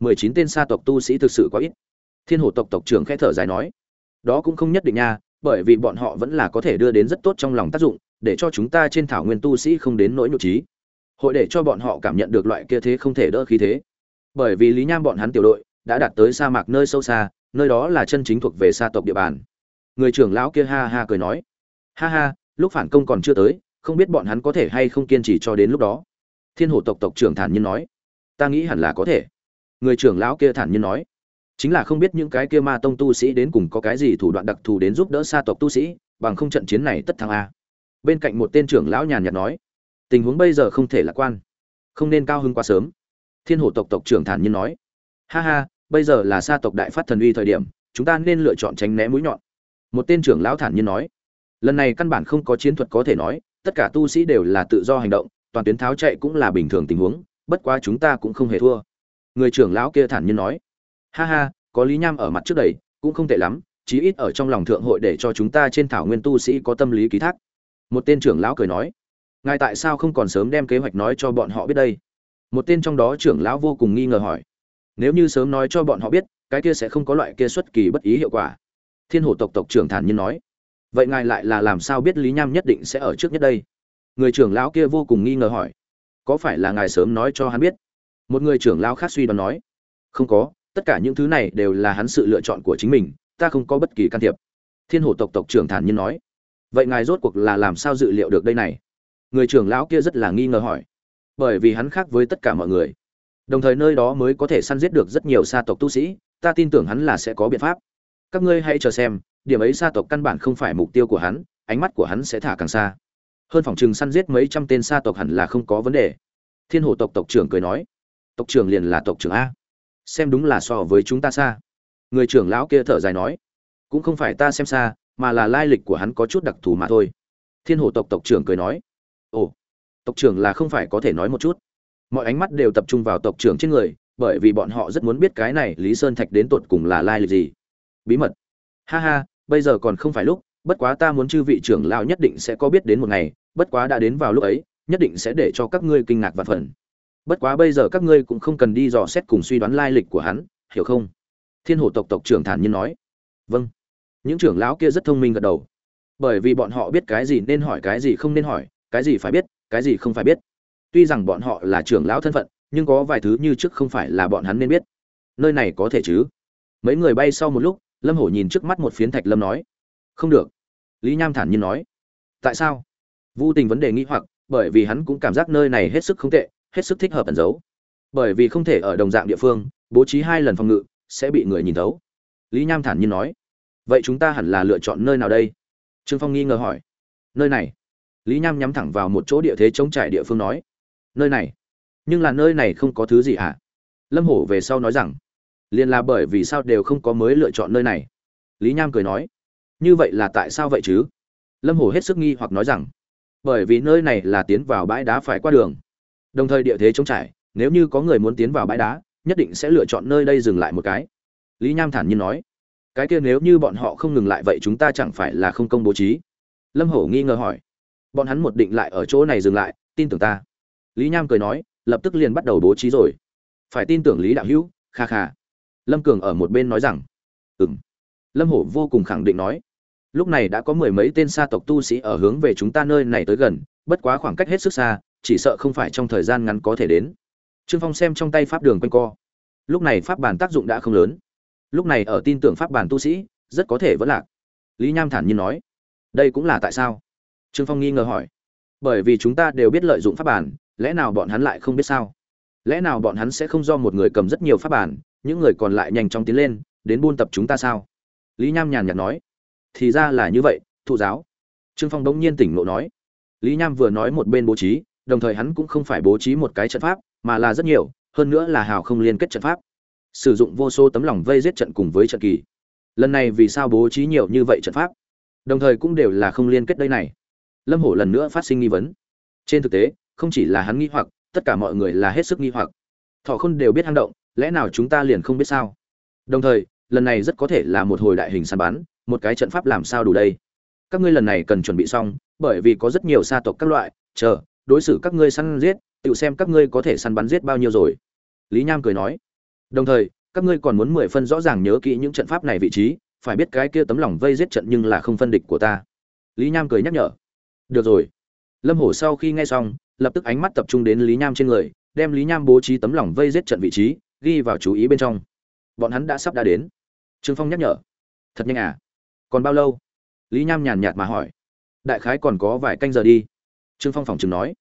19 tên sa tộc tu sĩ thực sự quá ít. Thiên Hổ tộc tộc trưởng khẽ thở dài nói, đó cũng không nhất định nha, bởi vì bọn họ vẫn là có thể đưa đến rất tốt trong lòng tác dụng, để cho chúng ta trên thảo nguyên tu sĩ không đến nỗi nhục trí. Hội để cho bọn họ cảm nhận được loại kia thế không thể đỡ khí thế. Bởi vì Lý Nham bọn hắn tiểu đội đã đạt tới sa mạc nơi sâu xa, nơi đó là chân chính thuộc về sa tộc địa bàn. Người trưởng lão kia ha ha cười nói, ha ha, lúc phản công còn chưa tới, không biết bọn hắn có thể hay không kiên trì cho đến lúc đó. Thiên Hổ tộc tộc trưởng thản nhiên nói, ta nghĩ hẳn là có thể. Người trưởng lão kia thản nhiên nói, chính là không biết những cái kia ma tông tu sĩ đến cùng có cái gì thủ đoạn đặc thù đến giúp đỡ sa tộc tu sĩ, bằng không trận chiến này tất thắng a. Bên cạnh một tên trưởng lão nhàn nhạt nói, tình huống bây giờ không thể lạc quan, không nên cao hứng quá sớm. Thiên Hổ tộc tộc trưởng thản nhiên nói, ha ha, bây giờ là sa tộc đại phát thần uy thời điểm, chúng ta nên lựa chọn tránh né mũi nhọn. Một tên trưởng lão thản nhiên nói, lần này căn bản không có chiến thuật có thể nói, tất cả tu sĩ đều là tự do hành động, toàn tuyến tháo chạy cũng là bình thường tình huống, bất quá chúng ta cũng không hề thua. Người trưởng lão kia thản nhiên nói, ha ha, có Lý Nham ở mặt trước đẩy cũng không tệ lắm, chí ít ở trong lòng thượng hội để cho chúng ta trên thảo nguyên tu sĩ có tâm lý ký thác. Một tên trưởng lão cười nói, ngài tại sao không còn sớm đem kế hoạch nói cho bọn họ biết đây? Một tên trong đó trưởng lão vô cùng nghi ngờ hỏi, nếu như sớm nói cho bọn họ biết, cái kia sẽ không có loại kia xuất kỳ bất ý hiệu quả. Thiên Hổ tộc tộc trưởng thản nhiên nói, vậy ngài lại là làm sao biết Lý Nham nhất định sẽ ở trước nhất đây? Người trưởng lão kia vô cùng nghi ngờ hỏi, có phải là ngài sớm nói cho hắn biết? Một người trưởng lão khác suy đoán nói, không có, tất cả những thứ này đều là hắn sự lựa chọn của chính mình, ta không có bất kỳ can thiệp. Thiên Hổ tộc tộc trưởng thản nhiên nói, vậy ngài rốt cuộc là làm sao dự liệu được đây này? Người trưởng lão kia rất là nghi ngờ hỏi, bởi vì hắn khác với tất cả mọi người, đồng thời nơi đó mới có thể săn giết được rất nhiều sa tộc tu sĩ, ta tin tưởng hắn là sẽ có biện pháp. Các ngươi hãy chờ xem, điểm ấy sa tộc căn bản không phải mục tiêu của hắn, ánh mắt của hắn sẽ thả càng xa. Hơn phòng trừng săn giết mấy trăm tên sa tộc hẳn là không có vấn đề. Thiên Hổ tộc tộc trưởng cười nói, tộc trưởng liền là tộc trưởng a, xem đúng là so với chúng ta xa. Người trưởng lão kia thở dài nói, cũng không phải ta xem xa, mà là lai lịch của hắn có chút đặc thù mà thôi. Thiên Hổ tộc tộc trưởng cười nói, ồ, tộc trưởng là không phải có thể nói một chút? Mọi ánh mắt đều tập trung vào tộc trưởng trên người, bởi vì bọn họ rất muốn biết cái này Lý Sơn Thạch đến tột cùng là lai lịch gì. Bí mật. Ha ha, bây giờ còn không phải lúc, bất quá ta muốn chư vị trưởng lão nhất định sẽ có biết đến một ngày, bất quá đã đến vào lúc ấy, nhất định sẽ để cho các ngươi kinh ngạc vạn phần. Bất quá bây giờ các ngươi cũng không cần đi dò xét cùng suy đoán lai lịch của hắn, hiểu không? Thiên Hổ tộc tộc trưởng thản nhiên nói. Vâng. Những trưởng lão kia rất thông minh gật đầu, bởi vì bọn họ biết cái gì nên hỏi, cái gì không nên hỏi, cái gì phải biết, cái gì không phải biết. Tuy rằng bọn họ là trưởng lão thân phận, nhưng có vài thứ như trước không phải là bọn hắn nên biết. Nơi này có thể chứ? Mấy người bay sau một lúc, Lâm Hổ nhìn trước mắt một phiến thạch lâm nói, không được. Lý Nham thản nhiên nói, tại sao? Vu Tình vấn đề nghi hoặc, bởi vì hắn cũng cảm giác nơi này hết sức không tệ, hết sức thích hợp ẩn giấu. Bởi vì không thể ở đồng dạng địa phương bố trí 2 lần phòng ngự, sẽ bị người nhìn thấu. Lý Nham thản nhiên nói, vậy chúng ta hẳn là lựa chọn nơi nào đây? Trương Phong nghi ngờ hỏi. Nơi này. Lý Nham nhắm thẳng vào một chỗ địa thế chống trải địa phương nói, nơi này. Nhưng là nơi này không có thứ gì hả? Lâm Hổ về sau nói rằng, liền là bởi vì sao đều không có mới lựa chọn nơi này. Lý Nham cười nói, như vậy là tại sao vậy chứ? Lâm Hổ hết sức nghi hoặc nói rằng, bởi vì nơi này là tiến vào bãi đá phải qua đường, đồng thời địa thế trống trải, nếu như có người muốn tiến vào bãi đá, nhất định sẽ lựa chọn nơi đây dừng lại một cái. Lý Nham thản nhiên nói, cái kia nếu như bọn họ không ngừng lại vậy chúng ta chẳng phải là không công bố trí? Lâm Hổ nghi ngờ hỏi, bọn hắn một định lại ở chỗ này dừng lại, tin tưởng ta. Lý Nham cười nói, lập tức liền bắt đầu bố trí rồi. Phải tin tưởng Lý đạo hữu, kha kha. Lâm Cường ở một bên nói rằng, Lâm Hổ vô cùng khẳng định nói, lúc này đã có 10 mấy tên sa tộc tu sĩ ở hướng về chúng ta nơi này tới gần, bất quá khoảng cách hết sức xa, chỉ sợ không phải trong thời gian ngắn có thể đến. Trương Phong xem trong tay pháp đường quanh co, lúc này pháp bản tác dụng đã không lớn, lúc này ở tin tưởng pháp bản tu sĩ rất có thể vẫn lạc. Lý Nham thản nhiên nói, đây cũng là tại sao? Trương Phong nghi ngờ hỏi, bởi vì chúng ta đều biết lợi dụng pháp bản, lẽ nào bọn hắn lại không biết sao? Lẽ nào bọn hắn sẽ không do một người cầm rất nhiều pháp bản, những người còn lại nhanh chóng tiến lên đến buôn tập chúng ta sao? Lý Nham nhàn nhạt nói, thì ra là như vậy, thụ giáo. Trương Phong bỗng nhiên tỉnh ngộ nói, Lý Nham vừa nói một bên bố trí, đồng thời hắn cũng không phải bố trí một cái trận pháp, mà là rất nhiều, hơn nữa là hào không liên kết trận pháp, sử dụng vô số tấm lòng vây giết trận cùng với trận kỳ. Lần này vì sao bố trí nhiều như vậy trận pháp, đồng thời cũng đều là không liên kết đây này? Lâm Hổ lần nữa phát sinh nghi vấn. Trên thực tế, không chỉ là hắn nghi hoặc, tất cả mọi người là hết sức nghi hoặc. Thọ Khôn đều biết hang động, lẽ nào chúng ta liền không biết sao? Đồng thời, lần này rất có thể là một hồi đại hình săn bắn, một cái trận pháp làm sao đủ đây? Các ngươi lần này cần chuẩn bị xong, bởi vì có rất nhiều sa tộc các loại, chờ, đối xử các ngươi săn giết, tự xem các ngươi có thể săn bắn giết bao nhiêu rồi. Lý Nham cười nói, Đồng thời, các ngươi còn muốn 10 phân rõ ràng nhớ kỹ những trận pháp này vị trí, phải biết cái kia tấm lòng vây giết trận nhưng là không phân địch của ta. Lý Nham cười nhắc nhở. Được rồi. Lâm Hổ sau khi nghe xong, lập tức ánh mắt tập trung đến Lý Nham trên người, đem Lý Nham bố trí tấm lòng vây giết trận vị trí ghi vào chú ý bên trong. Bọn hắn đã sắp đã đến. Trương Phong nhắc nhở. Thật nhanh à? Còn bao lâu? Lý Nham nhàn nhạt mà hỏi. Đại khái còn có vài canh giờ đi. Trương Phong phỏng chừng nói.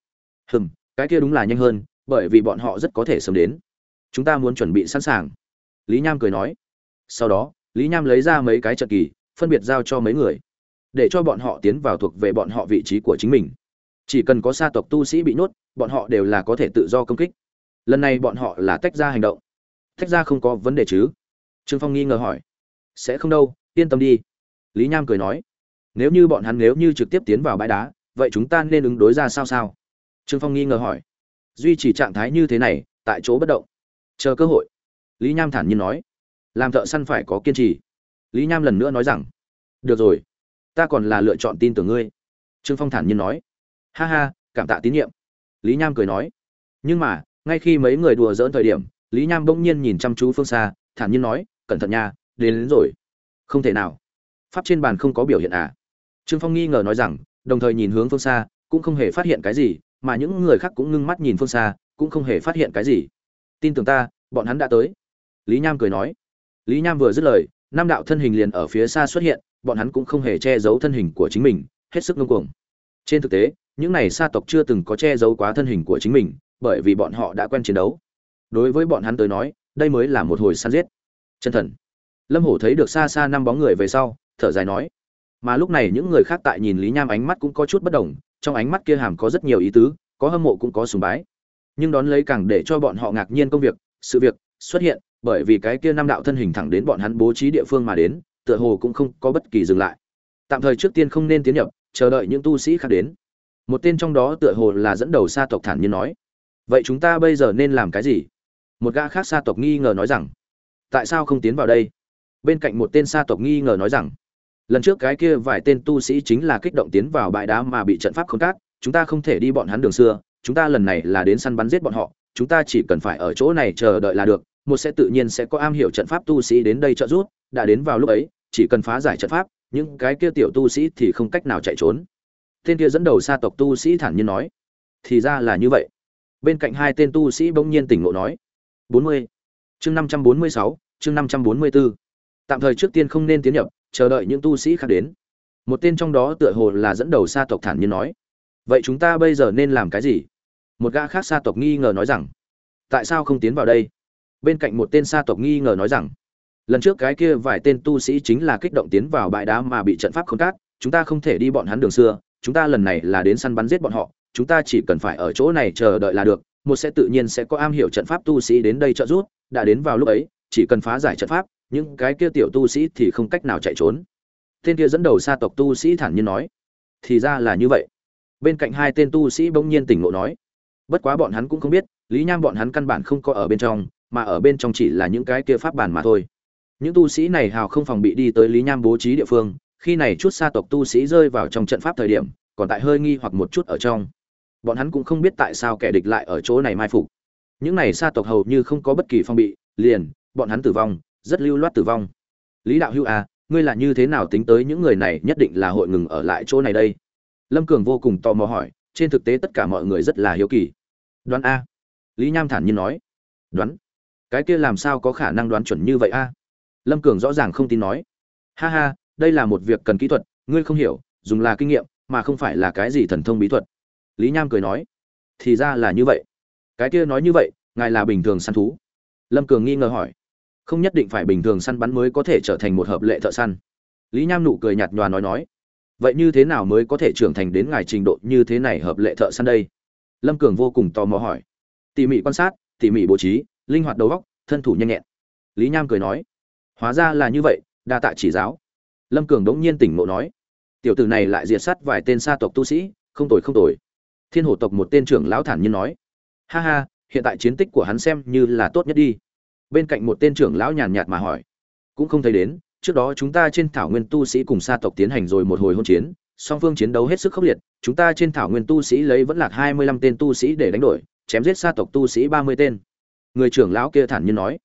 Cái kia đúng là nhanh hơn, bởi vì bọn họ rất có thể sớm đến. Chúng ta muốn chuẩn bị sẵn sàng. Lý Nham cười nói. Sau đó, Lý Nham lấy ra mấy cái trận kỳ, phân biệt giao cho mấy người, để cho bọn họ tiến vào thuộc về bọn họ vị trí của chính mình. Chỉ cần có sa tộc tu sĩ bị nhốt, bọn họ đều là có thể tự do công kích. Lần này bọn họ là tách ra hành động. Tách ra không có vấn đề chứ? Trương Phong nghi ngờ hỏi. Sẽ không đâu, yên tâm đi. Lý Nham cười nói. Nếu như bọn hắn nếu như trực tiếp tiến vào bãi đá, vậy chúng ta nên ứng đối ra sao? Trương Phong nghi ngờ hỏi. Duy trì trạng thái như thế này, tại chỗ bất động, chờ cơ hội. Lý Nham thản nhiên nói. Làm thợ săn phải có kiên trì. Lý Nham lần nữa nói rằng. Được rồi, ta còn là lựa chọn tin tưởng ngươi. Trương Phong thản nhiên nói. Ha ha, cảm tạ tín nhiệm. Lý Nham cười nói. Nhưng mà, ngay khi mấy người đùa giỡn thời điểm, Lý Nham bỗng nhiên nhìn chăm chú phương xa, thản nhiên nói, cẩn thận nha, đến rồi. Không thể nào. Pháp trên bàn không có biểu hiện à? Trương Phong nghi ngờ nói rằng, đồng thời nhìn hướng phương xa, cũng không hề phát hiện cái gì, mà những người khác cũng ngưng mắt nhìn phương xa, cũng không hề phát hiện cái gì. Tin tưởng ta, bọn hắn đã tới. Lý Nham cười nói. Lý Nham vừa dứt lời, năm đạo thân hình liền ở phía xa xuất hiện, bọn hắn cũng không hề che giấu thân hình của chính mình, hết sức ngông cuồng. Trên thực tế, những này sa tộc chưa từng có che giấu quá thân hình của chính mình, bởi vì bọn họ đã quen chiến đấu. Đối với bọn hắn tới nói, đây mới là một hồi săn giết. Chân thần. Lâm Hổ thấy được xa xa năm bóng người về sau, thở dài nói. Mà lúc này những người khác tại nhìn Lý Nham ánh mắt cũng có chút bất đồng, trong ánh mắt kia hàm có rất nhiều ý tứ, có hâm mộ cũng có sùng bái. Nhưng đón lấy càng để cho bọn họ ngạc nhiên công việc, sự việc xuất hiện, bởi vì cái kia năm đạo thân hình thẳng đến bọn hắn bố trí địa phương mà đến, tựa hồ cũng không có bất kỳ dừng lại. Tạm thời trước tiên không nên tiến nhập, chờ đợi những tu sĩ khác đến. Một tên trong đó tựa hồ là dẫn đầu sa tộc thản nhiên nói. Vậy chúng ta bây giờ nên làm cái gì? Một gã khác sa tộc nghi ngờ nói rằng. Tại sao không tiến vào đây? Bên cạnh một tên sa tộc nghi ngờ nói rằng. Lần trước cái kia vài tên tu sĩ chính là kích động tiến vào bãi đá mà bị trận pháp khốn cát, chúng ta không thể đi bọn hắn đường xưa, chúng ta lần này là đến săn bắn giết bọn họ, chúng ta chỉ cần phải ở chỗ này chờ đợi là được, một sẽ tự nhiên sẽ có am hiểu trận pháp tu sĩ đến đây trợ giúp, đã đến vào lúc ấy, chỉ cần phá giải trận pháp, những cái kia tiểu tu sĩ thì không cách nào chạy trốn. Tên kia dẫn đầu sa tộc tu sĩ thản nhiên nói. Thì ra là như vậy. Bên cạnh hai tên tu sĩ bỗng nhiên tỉnh ngộ nói. 40. Chương 546, chương 544. Tạm thời trước tiên không nên tiến nhập, chờ đợi những tu sĩ khác đến. Một tên trong đó tựa hồ là dẫn đầu sa tộc thản nhiên nói. Vậy chúng ta bây giờ nên làm cái gì? Một gã khác sa tộc nghi ngờ nói rằng. Tại sao không tiến vào đây? Bên cạnh một tên sa tộc nghi ngờ nói rằng. Lần trước cái kia vài tên tu sĩ chính là kích động tiến vào bãi đá mà bị trận pháp khốn cát, chúng ta không thể đi bọn hắn đường xưa, chúng ta lần này là đến săn bắn giết bọn họ, chúng ta chỉ cần phải ở chỗ này chờ đợi là được, một sẽ tự nhiên sẽ có am hiểu trận pháp tu sĩ đến đây trợ giúp, đã đến vào lúc ấy, chỉ cần phá giải trận pháp, những cái kia tiểu tu sĩ thì không cách nào chạy trốn. Tên kia dẫn đầu sa tộc tu sĩ thản nhiên nói. Thì ra là như vậy. Bên cạnh hai tên tu sĩ bỗng nhiên tỉnh ngộ nói. Bất quá bọn hắn cũng không biết, Lý Nham bọn hắn căn bản không có ở bên trong, mà ở bên trong chỉ là những cái kia pháp bàn mà thôi. Những tu sĩ này hào không phòng bị đi tới Lý Nham bố trí địa phương, khi này chút sa tộc tu sĩ rơi vào trong trận pháp thời điểm, còn tại hơi nghi hoặc một chút ở trong. Bọn hắn cũng không biết tại sao kẻ địch lại ở chỗ này mai phục. Những này sa tộc hầu như không có bất kỳ phòng bị, liền, bọn hắn tử vong, rất lưu loát tử vong. Lý đạo hữu à, ngươi là như thế nào tính tới những người này nhất định là hội ngừng ở lại chỗ này đây? Lâm Cường vô cùng tò mò hỏi, trên thực tế tất cả mọi người rất là hiếu kỳ. Đoán a. Lý Nham thản nhiên nói. Đoán? Cái kia làm sao có khả năng đoán chuẩn như vậy a? Lâm Cường rõ ràng không tin nói. Ha ha, đây là một việc cần kỹ thuật, ngươi không hiểu, dùng là kinh nghiệm, mà không phải là cái gì thần thông bí thuật. Lý Nham cười nói. Thì ra là như vậy. Cái kia nói như vậy, ngài là bình thường săn thú? Lâm Cường nghi ngờ hỏi. Không nhất định phải bình thường săn bắn mới có thể trở thành một hợp lệ thợ săn. Lý Nham nụ cười nhạt nhòa nói. Vậy như thế nào mới có thể trưởng thành đến ngài trình độ như thế này hợp lệ thợ săn đây? Lâm Cường vô cùng tò mò hỏi. Tỉ mỉ quan sát, tỉ mỉ bố trí, linh hoạt đầu óc, thân thủ nhanh nhẹn. Lý Nham cười nói. Hóa ra là như vậy, đa tạ chỉ giáo. Lâm Cường đống nhiên tỉnh ngộ nói. Tiểu tử này lại diệt sát vài tên sa tộc tu sĩ, không tồi không tồi. Thiên Hổ tộc một tên trưởng lão thản nhiên nói. Ha ha, hiện tại chiến tích của hắn xem như là tốt nhất đi. Bên cạnh một tên trưởng lão nhàn nhạt mà hỏi. Cũng không thấy đến, trước đó chúng ta trên thảo nguyên tu sĩ cùng sa tộc tiến hành rồi một hồi hôn chiến, song phương chiến đấu hết sức khốc liệt, chúng ta trên thảo nguyên tu sĩ lấy vẫn lạc 25 tên tu sĩ để đánh đổi, chém giết sa tộc tu sĩ 30 tên. Người trưởng lão kia thản nhiên nói.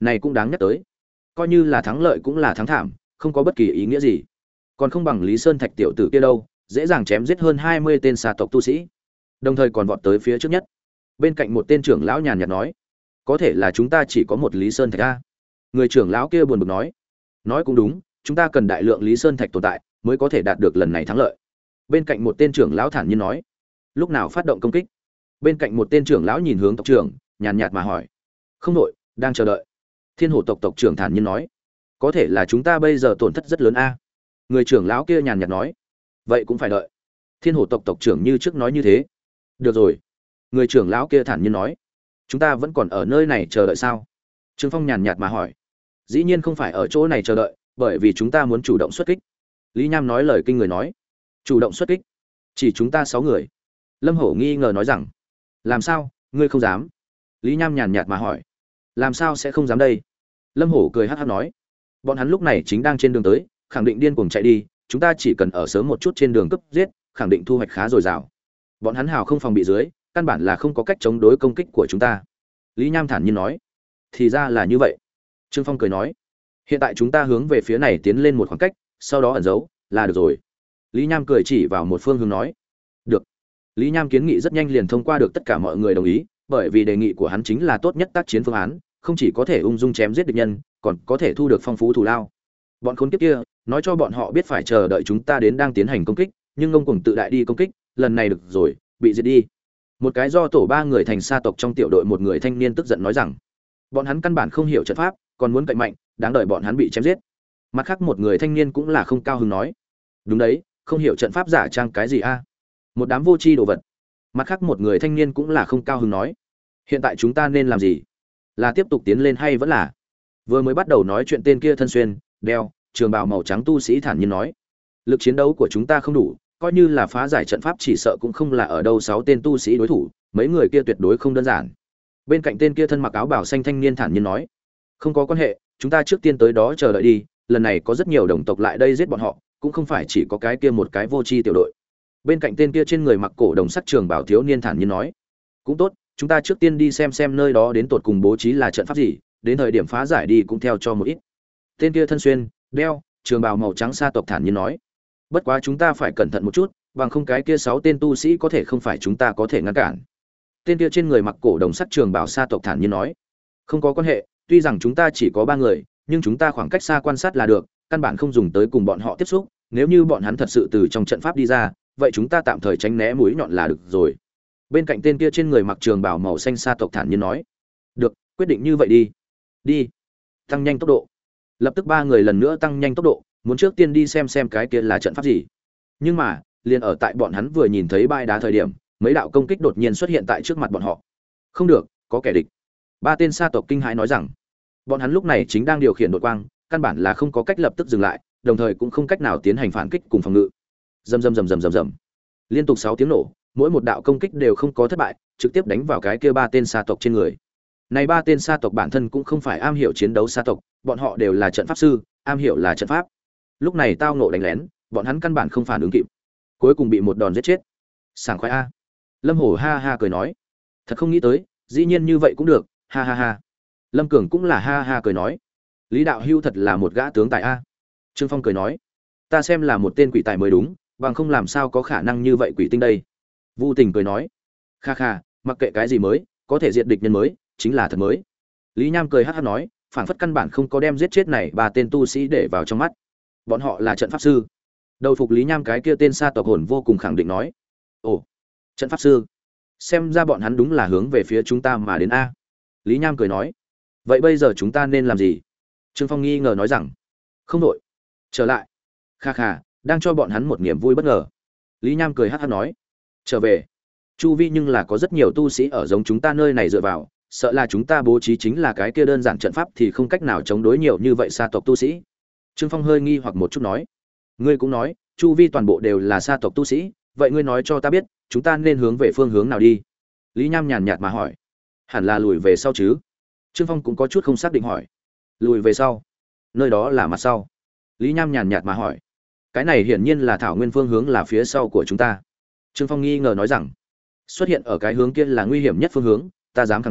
Này cũng đáng nhắc tới, coi như là thắng lợi cũng là thắng thảm, không có bất kỳ ý nghĩa gì. Còn không bằng Lý Sơn Thạch tiểu tử kia đâu, dễ dàng chém giết hơn 20 tên xà tộc tu sĩ, đồng thời còn vọt tới phía trước nhất. Bên cạnh một tên trưởng lão nhàn nhạt nói, có thể là chúng ta chỉ có một Lý Sơn Thạch a. Người trưởng lão kia buồn bực nói cũng đúng, chúng ta cần đại lượng Lý Sơn Thạch tồn tại mới có thể đạt được lần này thắng lợi. Bên cạnh một tên trưởng lão thản nhiên nói, lúc nào phát động công kích? Bên cạnh một tên trưởng lão nhìn hướng tộc trưởng, nhàn nhạt mà hỏi. Không nội, đang chờ đợi. Thiên Hổ tộc tộc trưởng thản nhiên nói, có thể là chúng ta bây giờ tổn thất rất lớn a. Người trưởng lão kia nhàn nhạt nói, vậy cũng phải đợi. Thiên Hổ tộc tộc trưởng như trước nói như thế. Được rồi. Người trưởng lão kia thản nhiên nói, chúng ta vẫn còn ở nơi này chờ đợi sao? Trương Phong nhàn nhạt mà hỏi. Dĩ nhiên không phải ở chỗ này chờ đợi, bởi vì chúng ta muốn chủ động xuất kích. Lý Nham nói lời kinh người nói, chủ động xuất kích? Chỉ chúng ta 6 người. Lâm Hổ nghi ngờ nói rằng, làm sao, ngươi không dám? Lý Nham nhàn nhạt mà hỏi, làm sao sẽ không dám đây? Lâm Hổ cười hắc hắc nói, bọn hắn lúc này chính đang trên đường tới, khẳng định điên cuồng chạy đi, chúng ta chỉ cần ở sớm một chút trên đường cướp giết, khẳng định thu hoạch khá dồi dào. Bọn hắn hào không phòng bị dưới, căn bản là không có cách chống đối công kích của chúng ta. Lý Nham thản nhiên nói, thì ra là như vậy. Trương Phong cười nói, hiện tại chúng ta hướng về phía này tiến lên một khoảng cách, sau đó ẩn giấu là được rồi. Lý Nham cười chỉ vào một phương hướng nói, được. Lý Nham kiến nghị rất nhanh liền thông qua được tất cả mọi người đồng ý, bởi vì đề nghị của hắn chính là tốt nhất tác chiến phương án, không chỉ có thể ung dung chém giết địch nhân, còn có thể thu được phong phú thù lao. Bọn khốn kiếp kia, nói cho bọn họ biết phải chờ đợi chúng ta đến đang tiến hành công kích, nhưng ngông cuồng tự đại đi công kích, lần này được rồi, bị diệt đi. Một cái do tổ 3 người thành sa tộc trong tiểu đội một người thanh niên tức giận nói rằng, bọn hắn căn bản không hiểu trận pháp, còn muốn cậy mạnh, đáng đợi bọn hắn bị chém giết. Mặt khác một người thanh niên cũng là không cao hứng nói, đúng đấy, không hiểu trận pháp giả trang cái gì a? Một đám vô tri đồ vật. Mặt khác một người thanh niên cũng là không cao hứng nói, hiện tại chúng ta nên làm gì? Là tiếp tục tiến lên hay vẫn là? Vừa mới bắt đầu nói chuyện tên kia thân xuyên, đeo trường bào màu trắng tu sĩ thản nhiên nói, lực chiến đấu của chúng ta không đủ, coi như là phá giải trận pháp chỉ sợ cũng không là ở đâu 6 tên tu sĩ đối thủ, mấy người kia tuyệt đối không đơn giản. Bên cạnh tên kia thân mặc áo bào xanh thanh niên thản nhiên nói, không có quan hệ, chúng ta trước tiên tới đó chờ đợi đi, lần này có rất nhiều đồng tộc lại đây giết bọn họ, cũng không phải chỉ có cái kia một cái vô tri tiểu đội. Bên cạnh tên kia trên người mặc cổ đồng sắt trường bảo thiếu niên thản nhiên nói, cũng tốt, chúng ta trước tiên đi xem nơi đó đến tột cùng bố trí là trận pháp gì, đến thời điểm phá giải đi cũng theo cho một ít. Tên kia thân xuyên, đeo trường bào màu trắng sa tộc thản nhiên nói, bất quá chúng ta phải cẩn thận một chút, bằng không cái kia 6 tên tu sĩ có thể không phải chúng ta có thể ngăn cản. Tên kia trên người mặc cổ đồng sắt trường bào sa tộc thản nhiên nói, không có quan hệ, tuy rằng chúng ta chỉ có 3 người, nhưng chúng ta khoảng cách xa quan sát là được, căn bản không dùng tới cùng bọn họ tiếp xúc, nếu như bọn hắn thật sự từ trong trận pháp đi ra, vậy chúng ta tạm thời tránh né mũi nhọn là được rồi. Bên cạnh tên kia trên người mặc trường bào màu xanh sa tộc thản nhiên nói, được, quyết định như vậy đi. Đi. Tăng nhanh tốc độ. Lập tức 3 người lần nữa tăng nhanh tốc độ, muốn trước tiên đi xem cái kia là trận pháp gì. Nhưng mà, liền ở tại bọn hắn vừa nhìn thấy bãi đá thời điểm, mấy đạo công kích đột nhiên xuất hiện tại trước mặt bọn họ. Không được, có kẻ địch. 3 tên sa tộc kinh hãi nói rằng, bọn hắn lúc này chính đang điều khiển đột quang, căn bản là không có cách lập tức dừng lại, đồng thời cũng không cách nào tiến hành phản kích cùng phòng ngự. Rầm rầm rầm rầm rầm rầm. Liên tục 6 tiếng nổ, mỗi một đạo công kích đều không có thất bại, trực tiếp đánh vào cái kia 3 tên sa tộc trên người. Này 3 tên sa tộc bản thân cũng không phải am hiểu chiến đấu sa tộc, bọn họ đều là trận pháp sư, am hiểu là trận pháp. Lúc này tao ngộ đánh lén, bọn hắn căn bản không phản ứng kịp, cuối cùng bị một đòn giết chết. Sảng khoái a. Lâm Hổ ha ha cười nói, thật không nghĩ tới, dĩ nhiên như vậy cũng được, ha ha ha. Lâm Cường cũng là ha ha cười nói, Lý Đạo Hưu thật là một gã tướng tài a. Trương Phong cười nói, ta xem là một tên quỷ tài mới đúng, bằng không làm sao có khả năng như vậy quỷ tinh đây. Vu Tình cười nói, kha kha, mặc kệ cái gì mới, có thể diệt địch nhân mới, chính là thật mới. Lý Nham cười hắc hắc nói, phảng phất căn bản không có đem giết chết này 3 tên tu sĩ để vào trong mắt. Bọn họ là trận pháp sư. Đầu phục Lý Nham cái kia tên sa tộc hồn vô cùng khẳng định nói, ồ, trận pháp sư, xem ra bọn hắn đúng là hướng về phía chúng ta mà đến a. Lý Nham cười nói, vậy bây giờ chúng ta nên làm gì? Trương Phong nghi ngờ nói rằng, không đội, trở lại. Kha kha, đang cho bọn hắn một niềm vui bất ngờ. Lý Nham cười hắc hắc nói, trở về. Chu vi nhưng là có rất nhiều tu sĩ ở giống chúng ta nơi này dựa vào, sợ là chúng ta bố trí chính là cái kia đơn giản trận pháp thì không cách nào chống đối nhiều như vậy sa tộc tu sĩ. Trương Phong hơi nghi hoặc một chút nói, ngươi cũng nói, chu vi toàn bộ đều là sa tộc tu sĩ, vậy ngươi nói cho ta biết, chúng ta nên hướng về phương hướng nào đi? Lý Nham nhàn nhạt mà hỏi, hẳn là lùi về sau chứ? Trương Phong cũng có chút không xác định hỏi, lùi về sau? Nơi đó là mặt sau. Lý Nham nhàn nhạt mà hỏi, cái này hiển nhiên là thảo nguyên phương hướng là phía sau của chúng ta. Trương Phong nghi ngờ nói rằng, xuất hiện ở cái hướng kia là nguy hiểm nhất phương hướng, ta dám khẳng định,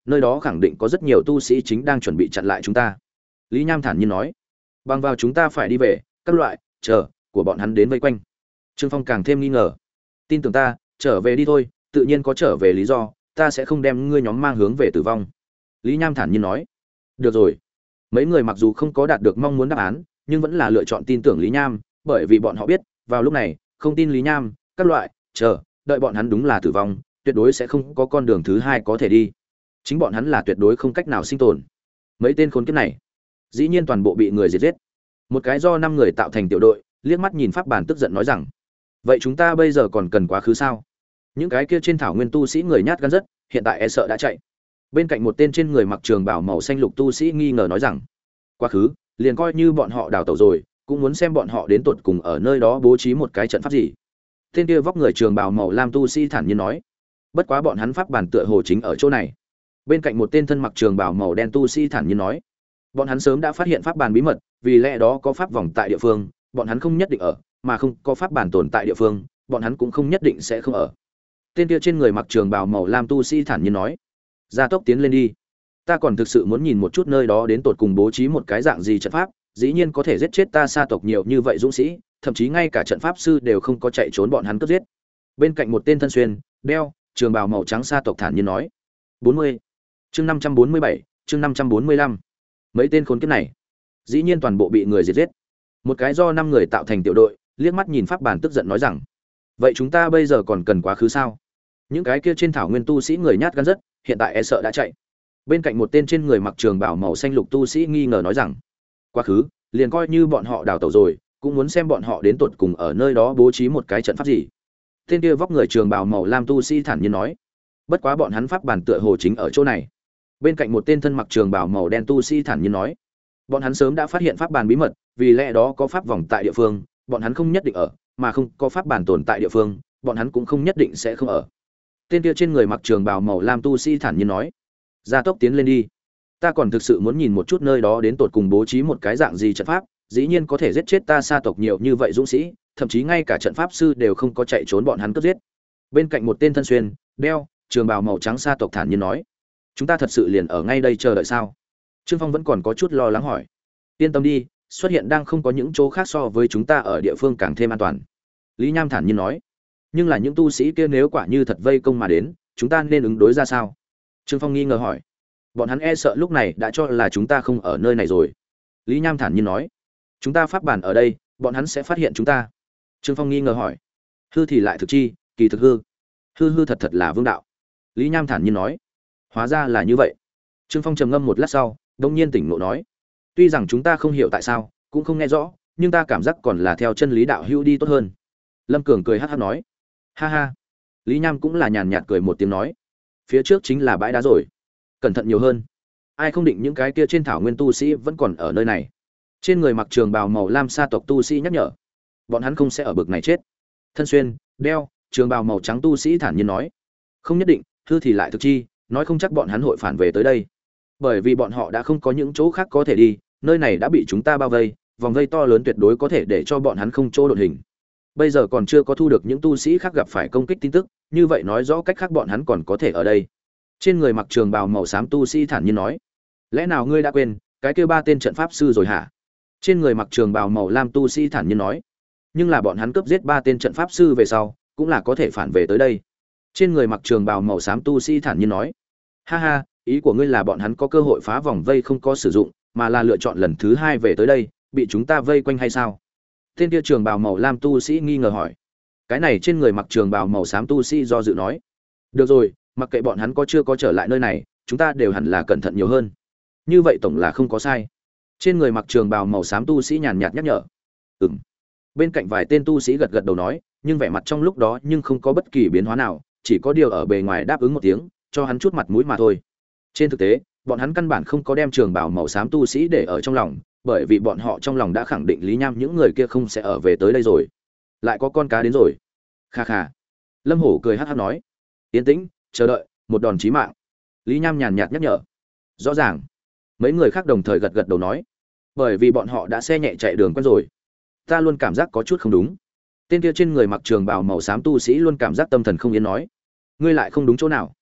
nơi đó khẳng định có rất nhiều tu sĩ chính đang chuẩn bị chặn lại chúng ta. Lý Nham thản nhiên nói. Bằng vào chúng ta phải đi về, các loại chờ của bọn hắn đến vây quanh. Trương Phong càng thêm nghi ngờ. Tin tưởng ta, trở về đi thôi, tự nhiên có trở về lý do, ta sẽ không đem ngươi nhóm mang hướng về tử vong. Lý Nham thản nhiên nói. Được rồi. Mấy người mặc dù không có đạt được mong muốn đáp án, nhưng vẫn là lựa chọn tin tưởng Lý Nham, bởi vì bọn họ biết, vào lúc này, không tin Lý Nham, các loại chờ đợi bọn hắn đúng là tử vong, tuyệt đối sẽ không có con đường thứ hai có thể đi. Chính bọn hắn là tuyệt đối không cách nào sinh tồn. Mấy tên khốn kiếp này, dĩ nhiên toàn bộ bị người diệt giết. Một cái do 5 người tạo thành tiểu đội, liếc mắt nhìn pháp bản tức giận nói rằng: "Vậy chúng ta bây giờ còn cần quá khứ sao? Những cái kia trên thảo nguyên tu sĩ người nhát gan rất, hiện tại e sợ đã chạy." Bên cạnh một tên trên người mặc trường bào màu xanh lục tu sĩ nghi ngờ nói rằng: "Quá khứ, liền coi như bọn họ đào tẩu rồi, cũng muốn xem bọn họ đến tụt cùng ở nơi đó bố trí một cái trận pháp gì." Tên kia vóc người trường bào màu lam tu sĩ thản nhiên nói: "Bất quá bọn hắn pháp bản tựa hồ chính ở chỗ này." Bên cạnh một tên thân mặc trường bào màu đen tu sĩ thản nhiên nói: "Bọn hắn sớm đã phát hiện pháp bản bí mật, vì lẽ đó có pháp vòng tại địa phương, bọn hắn không nhất định ở, mà không có pháp bản tồn tại địa phương, bọn hắn cũng không nhất định sẽ không ở." Tên kia trên người mặc trường bào màu lam tu sĩ thản nhiên nói: "Gia tốc tiến lên đi, ta còn thực sự muốn nhìn một chút nơi đó đến tột cùng bố trí một cái dạng gì trận pháp, dĩ nhiên có thể giết chết ta sa tộc nhiều như vậy dũng sĩ, thậm chí ngay cả trận pháp sư đều không có chạy trốn bọn hắn cướp giết." Bên cạnh một tên thân xuyên đeo trường bào màu trắng sa tộc thản nhiên nói: 40. Chương 547, chương 545. Mấy tên khốn kiếp này, dĩ nhiên toàn bộ bị người diệt giết. Một cái do 5 người tạo thành tiểu đội, liếc mắt nhìn pháp bản tức giận nói rằng: "Vậy chúng ta bây giờ còn cần quá khứ sao? Những cái kia trên thảo nguyên tu sĩ người nhát gan rất, hiện tại e sợ đã chạy." Bên cạnh một tên trên người mặc trường bào màu xanh lục tu sĩ nghi ngờ nói rằng: "Quá khứ, liền coi như bọn họ đào tẩu rồi, cũng muốn xem bọn họ đến tụt cùng ở nơi đó bố trí một cái trận pháp gì." Tên kia vóc người trường bào màu lam tu sĩ thản nhiên nói: "Bất quá bọn hắn pháp bản tựa hồ chính ở chỗ này." Bên cạnh một tên thân mặc trường bào màu đen tu sĩ thản nhiên nói: "Bọn hắn sớm đã phát hiện pháp bản bí mật, vì lẽ đó có pháp vòng tại địa phương, bọn hắn không nhất định ở, mà không có pháp bản tồn tại địa phương, bọn hắn cũng không nhất định sẽ không ở." Tên kia trên người mặc trường bào màu lam tu sĩ thản nhiên nói: "Gia tốc tiến lên đi, ta còn thực sự muốn nhìn một chút nơi đó đến tột cùng bố trí một cái dạng gì trận pháp, dĩ nhiên có thể giết chết ta sa tộc nhiều như vậy dũng sĩ, thậm chí ngay cả trận pháp sư đều không có chạy trốn bọn hắn cướp giết." Bên cạnh một tên thân xuyên đeo trường bào màu trắng sa tộc thản nhiên nói: "Chúng ta thật sự liền ở ngay đây chờ đợi sao?" Trương Phong vẫn còn có chút lo lắng hỏi: "Yên tâm đi, xuất hiện đang không có những chỗ khác so với chúng ta ở địa phương càng thêm an toàn." Lý Nham thản nhiên nói: "Nhưng là những tu sĩ kia nếu quả như thật vây công mà đến, chúng ta nên ứng đối ra sao?" Trương Phong nghi ngờ hỏi: "Bọn hắn e sợ lúc này đã cho là chúng ta không ở nơi này rồi." Lý Nham thản nhiên nói: "Chúng ta pháp bản ở đây, bọn hắn sẽ phát hiện chúng ta." Trương Phong nghi ngờ hỏi: "Hư thì lại thực chi, kỳ thực hư, hư hư thật thật là vương đạo." Lý Nham thản nhiên nói: "Hóa ra là như vậy." Trương Phong trầm ngâm một lát sau, đột nhiên tỉnh ngộ nói: "Tuy rằng chúng ta không hiểu tại sao, cũng không nghe rõ, nhưng ta cảm giác còn là theo chân lý đạo hữu đi tốt hơn." Lâm Cường cười hắc hắc nói: "Ha ha." Lý Nham cũng là nhàn nhạt cười một tiếng nói: "Phía trước chính là bãi đá rồi, cẩn thận nhiều hơn. Ai không định những cái kia trên thảo nguyên tu sĩ vẫn còn ở nơi này." Trên người mặc trường bào màu lam sa tộc tu sĩ nhắc nhở: "Bọn hắn không sẽ ở bực này chết." Thân xuyên đeo trường bào màu trắng tu sĩ thản nhiên nói: "Không nhất định, hư thì lại thực chi, nói không chắc bọn hắn hội phản về tới đây, bởi vì bọn họ đã không có những chỗ khác có thể đi, nơi này đã bị chúng ta bao vây, vòng vây to lớn tuyệt đối có thể để cho bọn hắn không chỗ đột hình. Bây giờ còn chưa có thu được những tu sĩ khác gặp phải công kích tin tức, như vậy nói rõ cách khác bọn hắn còn có thể ở đây." Trên người mặc trường bào màu xám tu sĩ thản nhiên nói: "Lẽ nào ngươi đã quên cái kia 3 tên trận pháp sư rồi hả?" Trên người mặc trường bào màu lam tu sĩ thản nhiên nói: "Nhưng là bọn hắn cướp giết 3 tên trận pháp sư về sau, cũng là có thể phản về tới đây." Trên người mặc trường bào màu xám tu sĩ thản nhiên nói: "Ha ha, ý của ngươi là bọn hắn có cơ hội phá vòng vây không có sử dụng, mà là lựa chọn lần thứ 2 về tới đây, bị chúng ta vây quanh hay sao?" Tên kia trường bào màu lam tu sĩ nghi ngờ hỏi. Cái này trên người mặc trường bào màu xám tu sĩ do dự nói: "Được rồi, mặc kệ bọn hắn có chưa có trở lại nơi này, chúng ta đều hẳn là cẩn thận nhiều hơn. Như vậy tổng là không có sai." Trên người mặc trường bào màu xám tu sĩ nhàn nhạt nhắc nhở. "Ừm." Bên cạnh vài tên tu sĩ gật gật đầu nói, nhưng vẻ mặt trong lúc đó nhưng không có bất kỳ biến hóa nào, chỉ có điều ở bề ngoài đáp ứng một tiếng, cho hắn chút mặt mũi mà thôi. Trên thực tế, bọn hắn căn bản không có đem trường bào màu xám tu sĩ để ở trong lòng, bởi vì bọn họ trong lòng đã khẳng định Lý Nham những người kia không sẽ ở về tới đây rồi. Lại có con cá đến rồi. Kha kha. Lâm Hổ cười hắc hắc nói: "Yên tĩnh, chờ đợi, một đòn chí mạng." Lý Nham nhàn nhạt nhắc nhở. Rõ ràng. Mấy người khác đồng thời gật gật đầu nói, bởi vì bọn họ đã xe nhẹ chạy đường quen rồi. Ta luôn cảm giác có chút không đúng. Tên kia trên người mặc trường bào màu xám tu sĩ luôn cảm giác tâm thần không yên nói: "Ngươi lại không đúng chỗ nào?"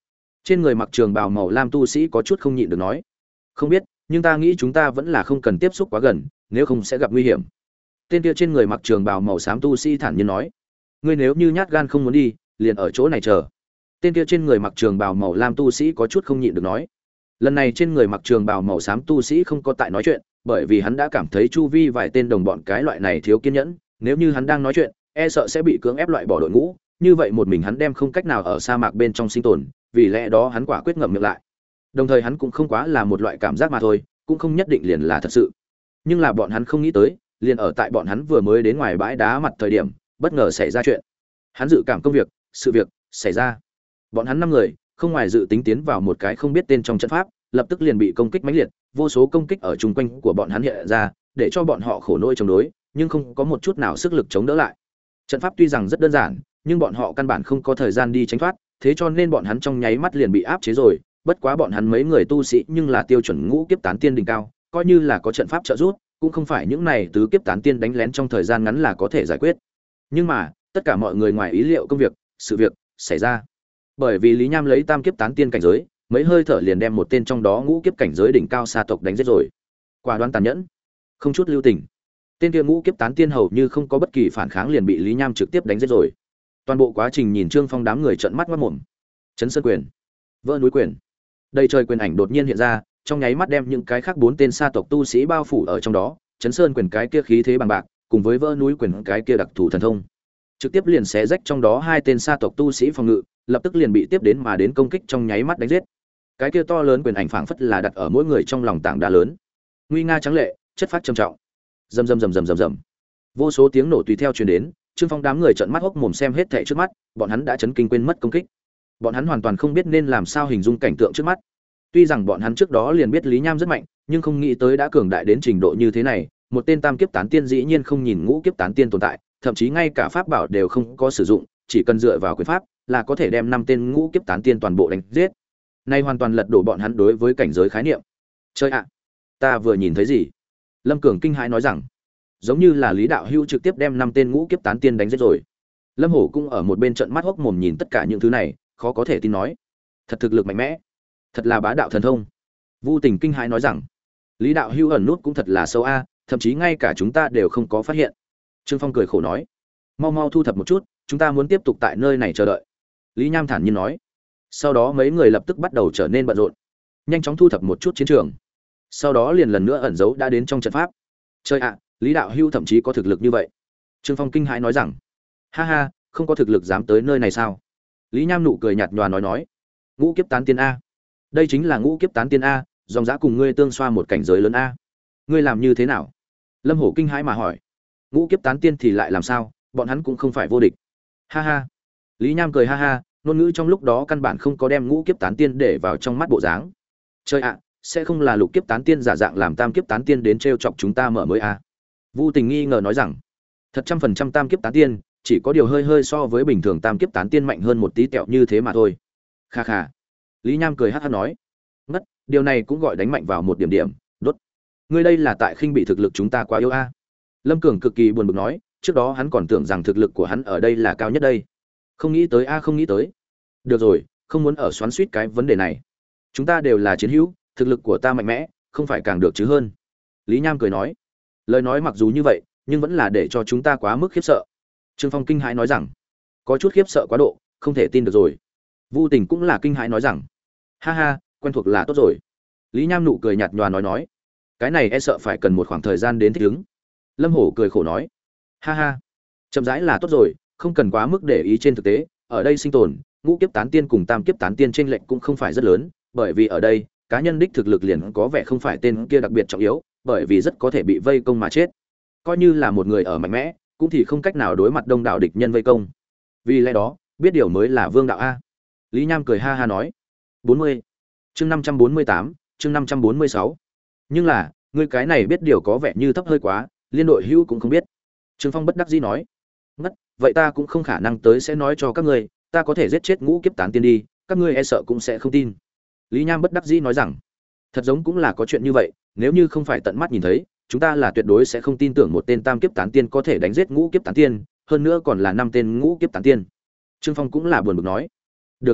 Trên người mặc trường bào màu lam tu sĩ có chút không nhịn được nói, không biết, nhưng ta nghĩ chúng ta vẫn là không cần tiếp xúc quá gần, nếu không sẽ gặp nguy hiểm. Tên kia trên người mặc trường bào màu xám tu sĩ thản nhiên nói, ngươi nếu như nhát gan không muốn đi, liền ở chỗ này chờ. Tên kia trên người mặc trường bào màu lam tu sĩ có chút không nhịn được nói. Lần này trên người mặc trường bào màu xám tu sĩ không có tại nói chuyện, bởi vì hắn đã cảm thấy chu vi vài tên đồng bọn cái loại này thiếu kiên nhẫn, nếu như hắn đang nói chuyện, e sợ sẽ bị cưỡng ép loại bỏ đội ngũ, như vậy một mình hắn đem không cách nào ở sa mạc bên trong sinh tồn, vì lẽ đó hắn quả quyết ngậm miệng lại. Đồng thời hắn cũng không quá là một loại cảm giác mà thôi, cũng không nhất định liền là thật sự. Nhưng là bọn hắn không nghĩ tới, liền ở tại bọn hắn vừa mới đến ngoài bãi đá mặt thời điểm, bất ngờ xảy ra chuyện. Hắn dự cảm công việc, sự việc xảy ra. Bọn hắn 5 người, không ngoài dự tính tiến vào một cái không biết tên trong trận pháp, lập tức liền bị công kích mãnh liệt, vô số công kích ở chung quanh của bọn hắn hiện ra, để cho bọn họ khổ nỗi chống đối, nhưng không có một chút nào sức lực chống đỡ lại. Trận pháp tuy rằng rất đơn giản, nhưng bọn họ căn bản không có thời gian đi tránh thoát, thế cho nên bọn hắn trong nháy mắt liền bị áp chế rồi, bất quá bọn hắn mấy người tu sĩ nhưng là tiêu chuẩn ngũ kiếp tán tiên đỉnh cao, coi như là có trận pháp trợ giúp, cũng không phải những này tứ kiếp tán tiên đánh lén trong thời gian ngắn là có thể giải quyết. Nhưng mà, tất cả mọi người ngoài ý liệu công việc, sự việc xảy ra. Bởi vì Lý Nham lấy tam kiếp tán tiên cảnh giới, mấy hơi thở liền đem một tên trong đó ngũ kiếp cảnh giới đỉnh cao sa tộc đánh giết rồi. Quả đoán tàn nhẫn, không chút lưu tình. Tên kia ngũ kiếp tán tiên hầu như không có bất kỳ phản kháng liền bị Lý Nham trực tiếp đánh giết rồi. Toàn bộ quá trình nhìn Trương Phong đám người trợn mắt ngoác mồm. Chấn sơn quyền, vỡ núi quyền. Đầy trời quyền ảnh đột nhiên hiện ra, trong nháy mắt đem những cái khác 4 tên sa tộc tu sĩ bao phủ ở trong đó, chấn sơn quyền cái kia khí thế bằng bạc, cùng với vỡ núi quyền cái kia đặc thù thần thông. Trực tiếp liền xé rách trong đó 2 tên sa tộc tu sĩ phòng ngự, lập tức liền bị tiếp đến mà đến công kích trong nháy mắt đánh giết. Cái kia to lớn quyền ảnh phảng phất là đặt ở mỗi người trong lòng tảng đá lớn. Nguy nga trắng lệ, chất phát trầm trọng. Rầm rầm rầm rầm rầm rầm. Vô số tiếng nổ tùy theo truyền đến, Trương Phong đám người trợn mắt hốc mồm xem hết thảy trước mắt, bọn hắn đã chấn kinh quên mất công kích. Bọn hắn hoàn toàn không biết nên làm sao hình dung cảnh tượng trước mắt. Tuy rằng bọn hắn trước đó liền biết Lý Nham rất mạnh, nhưng không nghĩ tới đã cường đại đến trình độ như thế này, một tên tam kiếp tán tiên dĩ nhiên không nhìn ngũ kiếp tán tiên tồn tại, thậm chí ngay cả pháp bảo đều không có sử dụng, chỉ cần dựa vào quyền pháp là có thể đem 5 tên ngũ kiếp tán tiên toàn bộ đánh giết. Nay hoàn toàn lật đổ bọn hắn đối với cảnh giới khái niệm. Chơi ạ, ta vừa nhìn thấy gì? Lâm Cường kinh hãi nói rằng, giống như là Lý Đạo Hưu trực tiếp đem 5 tên ngũ kiếp tán tiên đánh giết rồi. Lâm Hổ cũng ở một bên trận mắt hốc mồm nhìn tất cả những thứ này, khó có thể tin nói, thật thực lực mạnh mẽ, thật là bá đạo thần thông. Vu Tình kinh hãi nói rằng, Lý Đạo Hưu ẩn nút cũng thật là sâu a, thậm chí ngay cả chúng ta đều không có phát hiện. Trương Phong cười khổ nói, mau mau thu thập một chút, chúng ta muốn tiếp tục tại nơi này chờ đợi. Lý Nham thản nhiên nói. Sau đó mấy người lập tức bắt đầu trở nên bận rộn, nhanh chóng thu thập một chút chiến trường. Sau đó liền lần nữa ẩn giấu đã đến trong trận pháp. Chơi ạ, Lý Đạo Hưu thậm chí có thực lực như vậy. Trương Phong kinh hãi nói rằng, ha ha, không có thực lực dám tới nơi này sao? Lý Nham nụ cười nhạt nhòa nói, ngũ kiếp tán tiên a, đây chính là ngũ kiếp tán tiên a, dòng dã cùng ngươi tương xoa một cảnh giới lớn a. Ngươi làm như thế nào? Lâm Hổ kinh hãi mà hỏi. Ngũ kiếp tán tiên thì lại làm sao, bọn hắn cũng không phải vô địch. Ha ha. Lý Nham cười ha ha, ngôn ngữ trong lúc đó căn bản không có đem ngũ kiếp tán tiên để vào trong mắt bộ dáng. Chơi ạ, sẽ không là lục kiếp tán tiên giả dạng làm tam kiếp tán tiên đến trêu chọc chúng ta mở mới a? Vu Tình nghi ngờ nói rằng, thật 100% tam kiếp tán tiên, chỉ có điều hơi hơi so với bình thường tam kiếp tán tiên mạnh hơn một tí tẹo như thế mà thôi. Kha kha. Lý Nham cười hắc hắc nói, ngất, điều này cũng gọi đánh mạnh vào một điểm điểm, đốt. Ngươi đây là tại khinh bị thực lực chúng ta quá yếu a. Lâm Cường cực kỳ buồn bực nói, trước đó hắn còn tưởng rằng thực lực của hắn ở đây là cao nhất đây. Không nghĩ tới a, không nghĩ tới. Được rồi, không muốn ở xoắn xuýt cái vấn đề này. Chúng ta đều là chiến hữu, thực lực của ta mạnh mẽ, không phải càng được chứ hơn. Lý Nham cười nói. Lời nói mặc dù như vậy, nhưng vẫn là để cho chúng ta quá mức khiếp sợ. Trương Phong kinh hãi nói rằng, có chút khiếp sợ quá độ, không thể tin được rồi. Vu Tình cũng là kinh hãi nói rằng, ha ha, quen thuộc là tốt rồi. Lý Nham nụ cười nhạt nhòa nói, cái này e sợ phải cần một khoảng thời gian đến thích ứng. Lâm Hổ cười khổ nói, ha ha, chậm rãi là tốt rồi, không cần quá mức để ý trên thực tế, ở đây sinh tồn, ngũ kiếp tán tiên cùng tam kiếp tán tiên chênh lệch cũng không phải rất lớn, bởi vì ở đây, cá nhân đích thực lực liền có vẻ không phải tên kia đặc biệt trọng yếu, bởi vì rất có thể bị vây công mà chết. Coi như là một người ở mạnh mẽ, cũng thì không cách nào đối mặt đông đảo địch nhân vây công. Vì lẽ đó, biết điều mới là vương đạo a. Lý Nham cười ha ha nói, 40. Chương 548, chương 546. Nhưng là, ngươi cái này biết điều có vẻ như thấp hơi quá, liên đội hữu cũng không biết. Trương Phong bất đắc dĩ nói, ngất, vậy ta cũng không khả năng tới sẽ nói cho các ngươi, ta có thể giết chết ngũ kiếp tán tiên đi, các ngươi e sợ cũng sẽ không tin. Lý Nham bất đắc dĩ nói rằng, thật giống cũng là có chuyện như vậy, nếu như không phải tận mắt nhìn thấy, chúng ta là tuyệt đối sẽ không tin tưởng một tên tam kiếp tán tiên có thể đánh giết ngũ kiếp tán tiên, hơn nữa còn là 5 tên ngũ kiếp tán tiên. Trương Phong cũng là buồn bực nói, được rồi,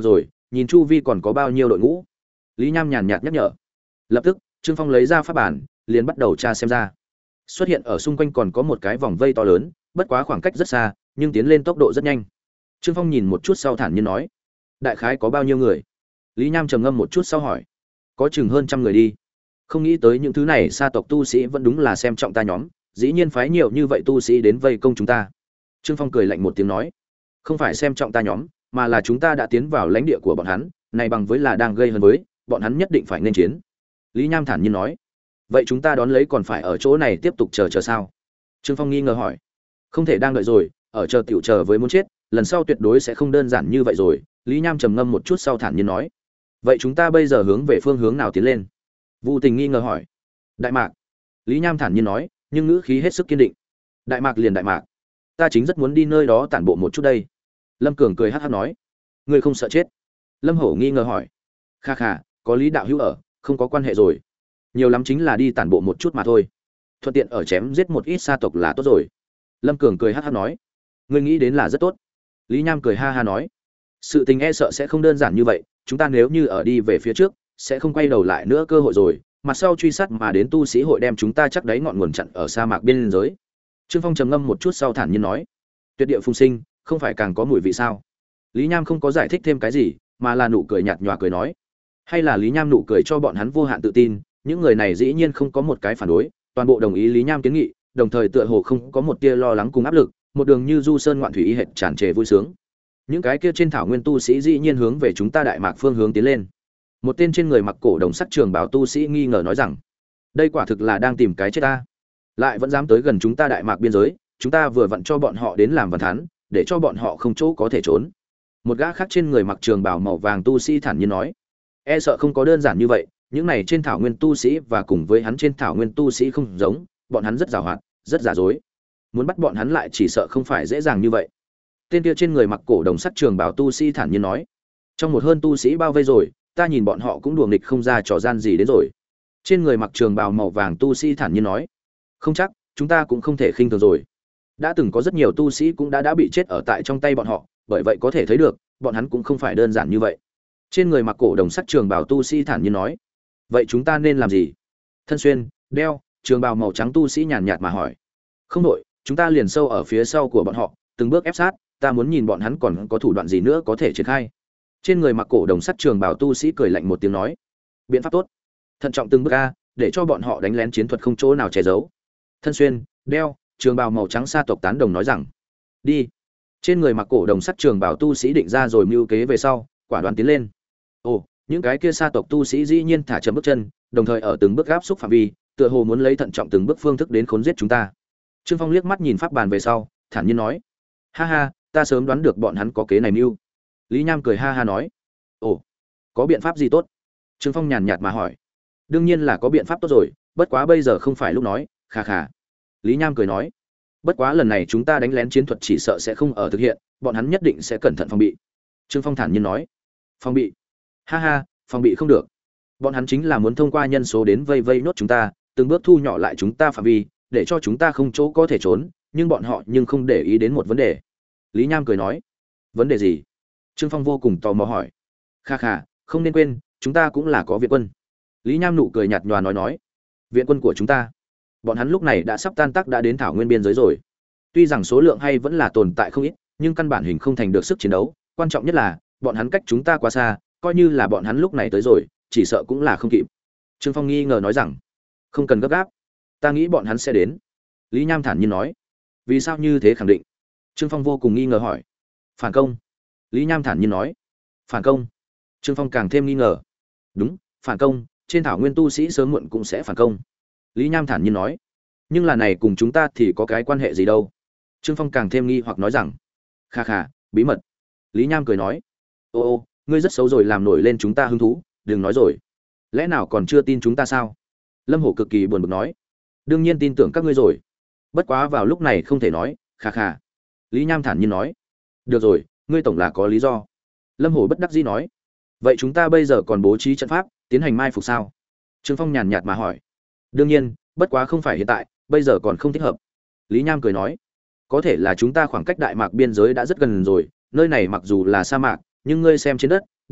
nhìn chu vi còn có bao nhiêu đội ngũ. Lý Nham nhàn nhạt nhắc nhở. Lập tức Trương Phong lấy ra pháp bản, liền bắt đầu tra xem ra. Xuất hiện ở xung quanh còn có một cái vòng vây to lớn, bất quá khoảng cách rất xa, nhưng tiến lên tốc độ rất nhanh. Trương Phong nhìn một chút sau thản nhiên nói: đại khái có bao nhiêu người? Lý Nham trầm ngâm một chút sau hỏi: có chừng hơn 100 người đi. Không nghĩ tới những thứ này sa tộc tu sĩ vẫn đúng là xem trọng ta nhóm, dĩ nhiên phái nhiều như vậy tu sĩ đến vây công chúng ta. Trương Phong cười lạnh một tiếng nói: không phải xem trọng ta nhóm, mà là chúng ta đã tiến vào lãnh địa của bọn hắn, này bằng với là đang gây hấn với, bọn hắn nhất định phải nên chiến. Lý Nham thản nhiên nói: vậy chúng ta đón lấy còn phải ở chỗ này tiếp tục chờ sao? Trương Phong nghi ngờ hỏi: không thể đang đợi rồi, ở chờ tiểu chờ với muốn chết, lần sau tuyệt đối sẽ không đơn giản như vậy rồi. Lý Nham trầm ngâm một chút sau thản nhiên nói: vậy chúng ta bây giờ hướng về phương hướng nào tiến lên? Vu Tình nghi ngờ hỏi. Đại Mạc. Lý Nham thản nhiên nói, nhưng ngữ khí hết sức kiên định. Đại Mạc liền Đại Mạc, ta chính rất muốn đi nơi đó tản bộ một chút đây. Lâm Cường cười hắc hắc nói. Ngươi không sợ chết? Lâm Hổ nghi ngờ hỏi. Kha kha, có Lý đạo hữu ở, không có quan hệ rồi. Nhiều lắm chính là đi tản bộ một chút mà thôi, thuận tiện ở chém giết một ít sa tộc là tốt rồi. Lâm Cường cười hắc hắc nói. Ngươi nghĩ đến là rất tốt. Lý Nham cười ha ha nói. Sự tình e sợ sẽ không đơn giản như vậy, chúng ta nếu như ở đi về phía trước, sẽ không quay đầu lại nữa cơ hội rồi, mặt sau truy sát mà đến tu sĩ hội đem chúng ta chắc đáy ngọn nguồn chặn ở sa mạc biên giới. Trương Phong trầm ngâm một chút sau thản nhiên nói: tuyệt địa phùng sinh, không phải càng có mùi vị sao? Lý Nham không có giải thích thêm cái gì, mà là nụ cười nhạt nhòa cười nói. Hay là Lý Nham nụ cười cho bọn hắn vô hạn tự tin, những người này dĩ nhiên không có một cái phản đối, toàn bộ đồng ý Lý Nham kiến nghị, đồng thời tựa hồ không có một tia lo lắng cùng áp lực, một đường như du sơn ngoạn thủy y hệt tràn trề vui sướng. Những cái kia trên thảo nguyên tu sĩ dĩ nhiên hướng về chúng ta Đại Mạc phương hướng tiến lên. Một tên trên người mặc cổ đồng sắc trường bào tu sĩ nghi ngờ nói rằng: đây quả thực là đang tìm cái chết ta, lại vẫn dám tới gần chúng ta Đại Mạc biên giới, chúng ta vừa vặn cho bọn họ đến làm văn thán, để cho bọn họ không chỗ có thể trốn. Một gã khác trên người mặc trường bào màu vàng tu sĩ thản nhiên nói: e sợ không có đơn giản như vậy, những này trên thảo nguyên tu sĩ và cùng với hắn trên thảo nguyên tu sĩ không giống, bọn hắn rất giàu hoạt, rất giả dối, muốn bắt bọn hắn lại chỉ sợ không phải dễ dàng như vậy. Tên kia trên người mặc cổ đồng sắc trường bào tu sĩ thản nhiên nói: trong một hơn tu sĩ bao vây rồi, ta nhìn bọn họ cũng đùa nghịch không ra trò gian gì đến rồi. Trên người mặc trường bào màu vàng tu sĩ thản nhiên nói: không chắc, chúng ta cũng không thể khinh thường rồi. Đã từng có rất nhiều tu sĩ cũng đã bị chết ở tại trong tay bọn họ, bởi vậy có thể thấy được, bọn hắn cũng không phải đơn giản như vậy. Trên người mặc cổ đồng sắc trường bào tu sĩ thản nhiên nói: vậy chúng ta nên làm gì? Thân xuyên đeo trường bào màu trắng tu sĩ nhàn nhạt mà hỏi. Không đội, chúng ta liền sâu ở phía sau của bọn họ, từng bước ép sát, ta muốn nhìn bọn hắn còn có thủ đoạn gì nữa có thể triển khai. Trên người mặc cổ đồng sắt trường bào tu sĩ cười lạnh một tiếng nói: biện pháp tốt, thận trọng từng bước a, để cho bọn họ đánh lén chiến thuật không chỗ nào che giấu. Thân xuyên đeo trường bào màu trắng sa tộc tán đồng nói rằng: đi. Trên người mặc cổ đồng sắt trường bào tu sĩ định ra rồi mưu kế về sau, quả đoán tiến lên. Ồ, những cái kia sa tộc tu sĩ dĩ nhiên thả chậm bước chân, đồng thời ở từng bước áp xúc phạm vi, tựa hồ muốn lấy thận trọng từng bước phương thức đến khốn giết chúng ta. Trương Phong liếc mắt nhìn pháp bàn về sau, thản nhiên nói: ha ha, ta sớm đoán được bọn hắn có kế này mưu. Lý Nham cười ha ha nói: ồ, có biện pháp gì tốt? Trương Phong nhàn nhạt mà hỏi. Đương nhiên là có biện pháp tốt rồi, bất quá bây giờ không phải lúc nói. Khà khà. Lý Nham cười nói: bất quá lần này chúng ta đánh lén chiến thuật chỉ sợ sẽ không ở thực hiện, bọn hắn nhất định sẽ cẩn thận phòng bị. Trương Phong thản nhiên nói: phòng bị? Ha ha, phòng bị không được. Bọn hắn chính là muốn thông qua nhân số đến vây nốt chúng ta, từng bước thu nhỏ lại chúng ta phạm vi, để cho chúng ta không chỗ có thể trốn, nhưng bọn họ nhưng không để ý đến một vấn đề. Lý Nham cười nói: vấn đề gì? Trương Phong vô cùng tò mò hỏi. Kha kha, không nên quên, chúng ta cũng là có viện quân. Lý Nham nụ cười nhạt nhòa nói: viện quân của chúng ta? Bọn hắn lúc này đã sắp tan tác đã đến thảo nguyên biên giới rồi. Tuy rằng số lượng hay vẫn là tồn tại không ít, nhưng căn bản hình không thành được sức chiến đấu, quan trọng nhất là bọn hắn cách chúng ta quá xa, coi như là bọn hắn lúc này tới rồi, chỉ sợ cũng là không kịp. Trương Phong nghi ngờ nói rằng: không cần gấp gáp, ta nghĩ bọn hắn sẽ đến. Lý Nham thản nhiên nói. Vì sao như thế khẳng định? Trương Phong vô cùng nghi ngờ hỏi. Phản công? Lý Nham thản nhiên nói. Phản công? Trương Phong càng thêm nghi ngờ. Đúng, phản công, trên thảo nguyên tu sĩ sớm muộn cũng sẽ phản công. Lý Nham thản nhiên nói. Nhưng là này cùng chúng ta thì có cái quan hệ gì đâu? Trương Phong càng thêm nghi hoặc nói rằng. Kha kha, bí mật. Lý Nham cười nói. Ô, ngươi rất xấu rồi, làm nổi lên chúng ta hứng thú, đừng nói rồi. Lẽ nào còn chưa tin chúng ta sao? Lâm Hổ cực kỳ buồn bực nói. Đương nhiên tin tưởng các ngươi rồi, bất quá vào lúc này không thể nói. Kha kha. Lý Nham thản nhiên nói. Được rồi, ngươi tổng là có lý do. Lâm Hổ bất đắc dĩ nói. Vậy chúng ta bây giờ còn bố trí trận pháp tiến hành mai phục sao? Trương Phong nhàn nhạt mà hỏi. Đương nhiên, bất quá không phải hiện tại, bây giờ còn không thích hợp. Lý Nham cười nói. Có thể là chúng ta khoảng cách Đại Mạc biên giới đã rất gần rồi, nơi này mặc dù là sa mạc, nhưng ngươi xem trên đất,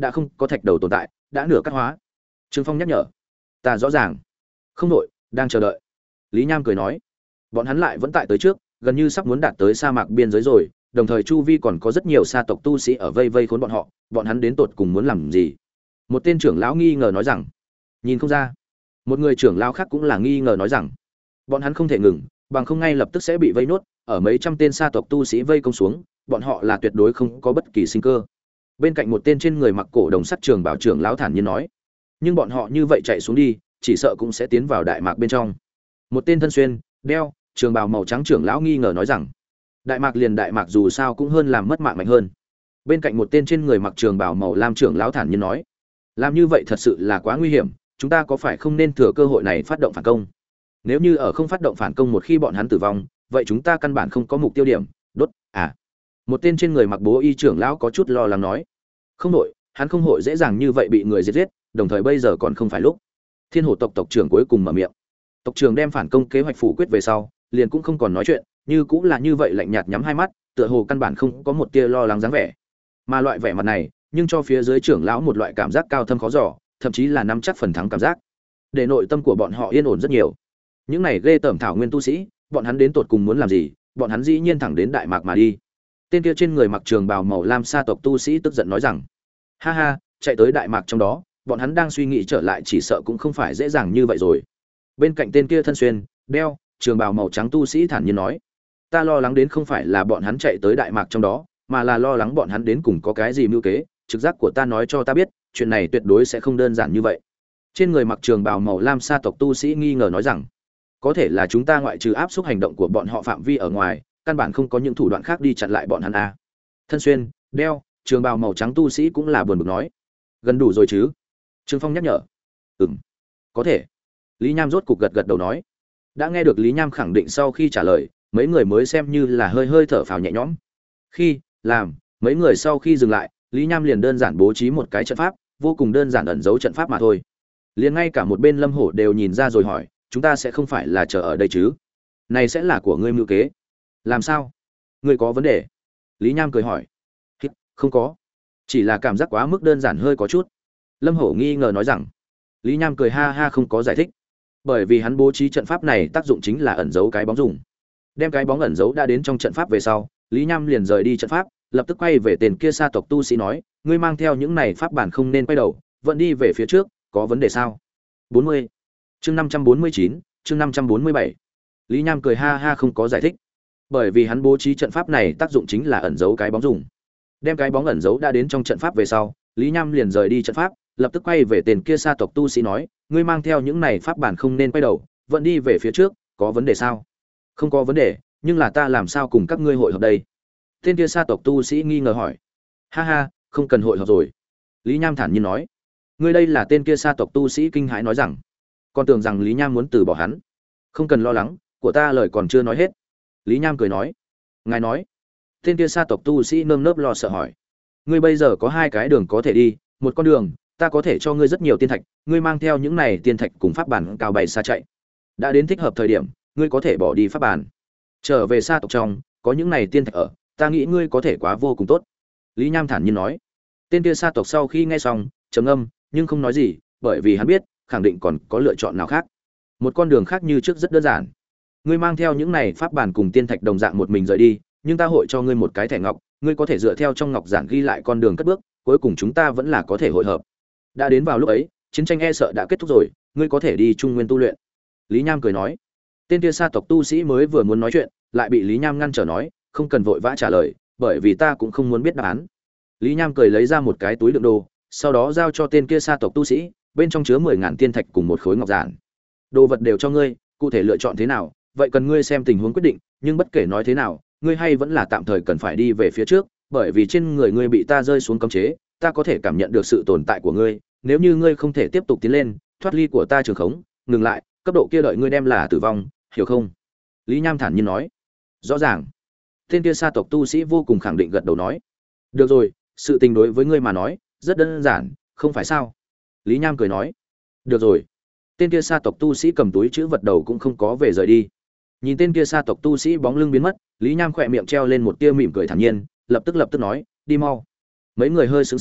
đã không có thạch đầu tồn tại, đã nửa cắt hóa. Trương Phong nhắc nhở. Ta rõ ràng. Không đội, đang chờ đợi. Lý Nham cười nói. Bọn hắn lại vẫn tại tới trước, gần như sắp muốn đạt tới sa mạc biên giới rồi, đồng thời chu vi còn có rất nhiều sa tộc tu sĩ ở vây vây khốn bọn hắn đến tột cùng muốn làm gì? Một tên trưởng lão nghi ngờ nói rằng. Nhìn không ra. Một người trưởng lão khác cũng là nghi ngờ nói rằng, bọn hắn không thể ngừng, bằng không ngay lập tức sẽ bị vây nốt, ở mấy trăm tên sa tộc tu sĩ vây công xuống, bọn họ là tuyệt đối không có bất kỳ sinh cơ. Bên cạnh một tên trên người mặc cổ đồng sắt trường bảo trưởng lão thản nhiên nói, nhưng bọn họ như vậy chạy xuống đi, chỉ sợ cũng sẽ tiến vào đại mạc bên trong. Một tên thân xuyên đeo trường bào màu trắng trưởng lão nghi ngờ nói rằng, đại mạc liền đại mạc dù sao cũng hơn làm mất mạng mạnh hơn. Bên cạnh một tên trên người mặc trường bào màu lam trưởng lão thản nhiên nói, làm như vậy thật sự là quá nguy hiểm, chúng ta có phải không nên thừa cơ hội này phát động phản công? Nếu như ở không phát động phản công một khi bọn hắn tử vong, vậy chúng ta căn bản không có mục tiêu điểm, đốt à? Một tên trên người mặc bố y trưởng lão có chút lo lắng nói, không đội, hắn không hội dễ dàng như vậy bị người giết, đồng thời bây giờ còn không phải lúc. Thiên Hổ tộc tộc trưởng cuối cùng mở miệng. Tộc trưởng đem phản công kế hoạch phủ quyết về sau, liền cũng không còn nói chuyện, như cũng là như vậy lạnh nhạt nhắm hai mắt, tựa hồ căn bản không có một tia lo lắng dáng vẻ. Mà loại vẻ mặt này, nhưng cho phía dưới trưởng lão một loại cảm giác cao thâm khó dò, thậm chí là nắm chắc phần thắng cảm giác. Để nội tâm của bọn họ yên ổn rất nhiều. Những này ghê tởm thảo nguyên tu sĩ, bọn hắn đến tột cùng muốn làm gì? Bọn hắn dĩ nhiên thẳng đến đại mạc mà đi. Tên kia trên người mặc trường bào màu lam sa tộc tu sĩ tức giận nói rằng, ha ha, chạy tới đại mạc trong đó, bọn hắn đang suy nghĩ trở lại chỉ sợ cũng không phải dễ dàng như vậy rồi. Bên cạnh tên kia thân xuyên đeo trường bào màu trắng tu sĩ thản nhiên nói, ta lo lắng đến không phải là bọn hắn chạy tới đại mạc trong đó, mà là lo lắng bọn hắn đến cùng có cái gì mưu kế, trực giác của ta nói cho ta biết, chuyện này tuyệt đối sẽ không đơn giản như vậy. Trên người mặc trường bào màu lam sa tộc tu sĩ nghi ngờ nói rằng, có thể là chúng ta ngoại trừ áp suất hành động của bọn họ phạm vi ở ngoài, căn bản không có những thủ đoạn khác đi chặn lại bọn hắn a. Thân xuyên đeo trường bào màu trắng tu sĩ cũng là buồn bực nói, gần đủ rồi chứ? Trương Phong nhắc nhở. Có thể. Lý Nham rốt cục gật gật đầu nói. Đã nghe được Lý Nham khẳng định sau khi trả lời, mấy người mới xem như là hơi hơi thở phào nhẹ nhõm. Mấy người sau khi dừng lại, Lý Nham liền đơn giản bố trí một cái trận pháp, vô cùng đơn giản ẩn giấu trận pháp mà thôi. Liền ngay cả một bên Lâm Hổ đều nhìn ra rồi hỏi, chúng ta sẽ không phải là chờ ở đây chứ? Này sẽ là của ngươi mưu kế. Làm sao? Ngươi có vấn đề? Lý Nham cười hỏi. Không có, chỉ là cảm giác quá mức đơn giản hơi có chút. Lâm Hổ nghi ngờ nói rằng. Lý Nham cười ha ha không có giải thích. Bởi vì hắn bố trí trận pháp này tác dụng chính là ẩn giấu cái bóng dùng. Đem cái bóng ẩn giấu đã đến trong trận pháp về sau, Lý Nham liền rời đi trận pháp, lập tức quay về tên kia sa tộc tu sĩ nói, ngươi mang theo những này pháp bản không nên quay đầu, vẫn đi về phía trước, có vấn đề sao? 40. Chương 549, chương 547. Lý Nham cười ha ha không có giải thích. Bởi vì hắn bố trí trận pháp này tác dụng chính là ẩn giấu cái bóng dùng. Đem cái bóng ẩn giấu đã đến trong trận pháp về sau, Lý Nham liền rời đi trận pháp, lập tức quay về tên kia sa tộc tu sĩ nói, ngươi mang theo những này pháp bản không nên quay đầu, vẫn đi về phía trước, có vấn đề sao? Không có vấn đề, nhưng là ta làm sao cùng các ngươi hội hợp đây? Tên kia sa tộc tu sĩ nghi ngờ hỏi. Ha ha, không cần hội hợp rồi. Lý Nham thản nhiên nói. Ngươi đây là tên kia sa tộc tu sĩ kinh hãi nói rằng, còn tưởng rằng Lý Nham muốn từ bỏ hắn. Không cần lo lắng, của ta lời còn chưa nói hết. Lý Nham cười nói. Ngài nói. Tên kia sa tộc tu sĩ nơm nớp lo sợ hỏi. Ngươi bây giờ có hai cái đường có thể đi, một con đường, ta có thể cho ngươi rất nhiều tiên thạch, ngươi mang theo những này tiên thạch cùng pháp bản cao bày xa chạy. Đã đến thích hợp thời điểm, ngươi có thể bỏ đi pháp bản. Trở về sa tộc trong, có những này tiên thạch ở, ta nghĩ ngươi có thể quá vô cùng tốt. Lý Nham thản nhiên nói. Tên kia sa tộc sau khi nghe xong, trầm ngâm, nhưng không nói gì, bởi vì hắn biết, khẳng định còn có lựa chọn nào khác. Một con đường khác như trước rất đơn giản. Ngươi mang theo những này pháp bản cùng tiên thạch đồng dạng một mình rời đi, nhưng ta hội cho ngươi một cái thẻ ngọc, ngươi có thể dựa theo trong ngọc giản ghi lại con đường cất bước, cuối cùng chúng ta vẫn là có thể hội hợp. Đã đến vào lúc ấy, chiến tranh e sợ đã kết thúc rồi, ngươi có thể đi trung nguyên tu luyện. Lý Nham cười nói. Tên kia sa tộc tu sĩ mới vừa muốn nói chuyện, lại bị Lý Nham ngăn trở nói, không cần vội vã trả lời, bởi vì ta cũng không muốn biết đáp án. Lý Nham cười lấy ra một cái túi đựng đồ, sau đó giao cho tên kia sa tộc tu sĩ, bên trong chứa 10.000 tiên thạch cùng một khối ngọc giản. Đồ vật đều cho ngươi, cụ thể lựa chọn thế nào, vậy cần ngươi xem tình huống quyết định, nhưng bất kể nói thế nào, ngươi hay vẫn là tạm thời cần phải đi về phía trước, bởi vì trên người ngươi bị ta rơi xuống cấm chế, ta có thể cảm nhận được sự tồn tại của ngươi, nếu như ngươi không thể tiếp tục tiến lên, thoát ly của ta trường khống, ngừng lại, cấp độ kia đợi ngươi đem là tử vong, hiểu không? Lý Nham thản nhiên nói. Rõ ràng. Tên kia sa tộc tu sĩ vô cùng khẳng định gật đầu nói. Được rồi, sự tình đối với ngươi mà nói, rất đơn giản, không phải sao? Lý Nham cười nói. Được rồi. Tên kia sa tộc tu sĩ cầm túi chữ vật đầu cũng không có về rời đi. Nhìn tên kia sa tộc tu sĩ bóng lưng biến mất, Lý Nham khỏe miệng treo lên một tia mỉm cười thản nhiên, lập tức nói, đi mau. Mấy người hơi sững sờ,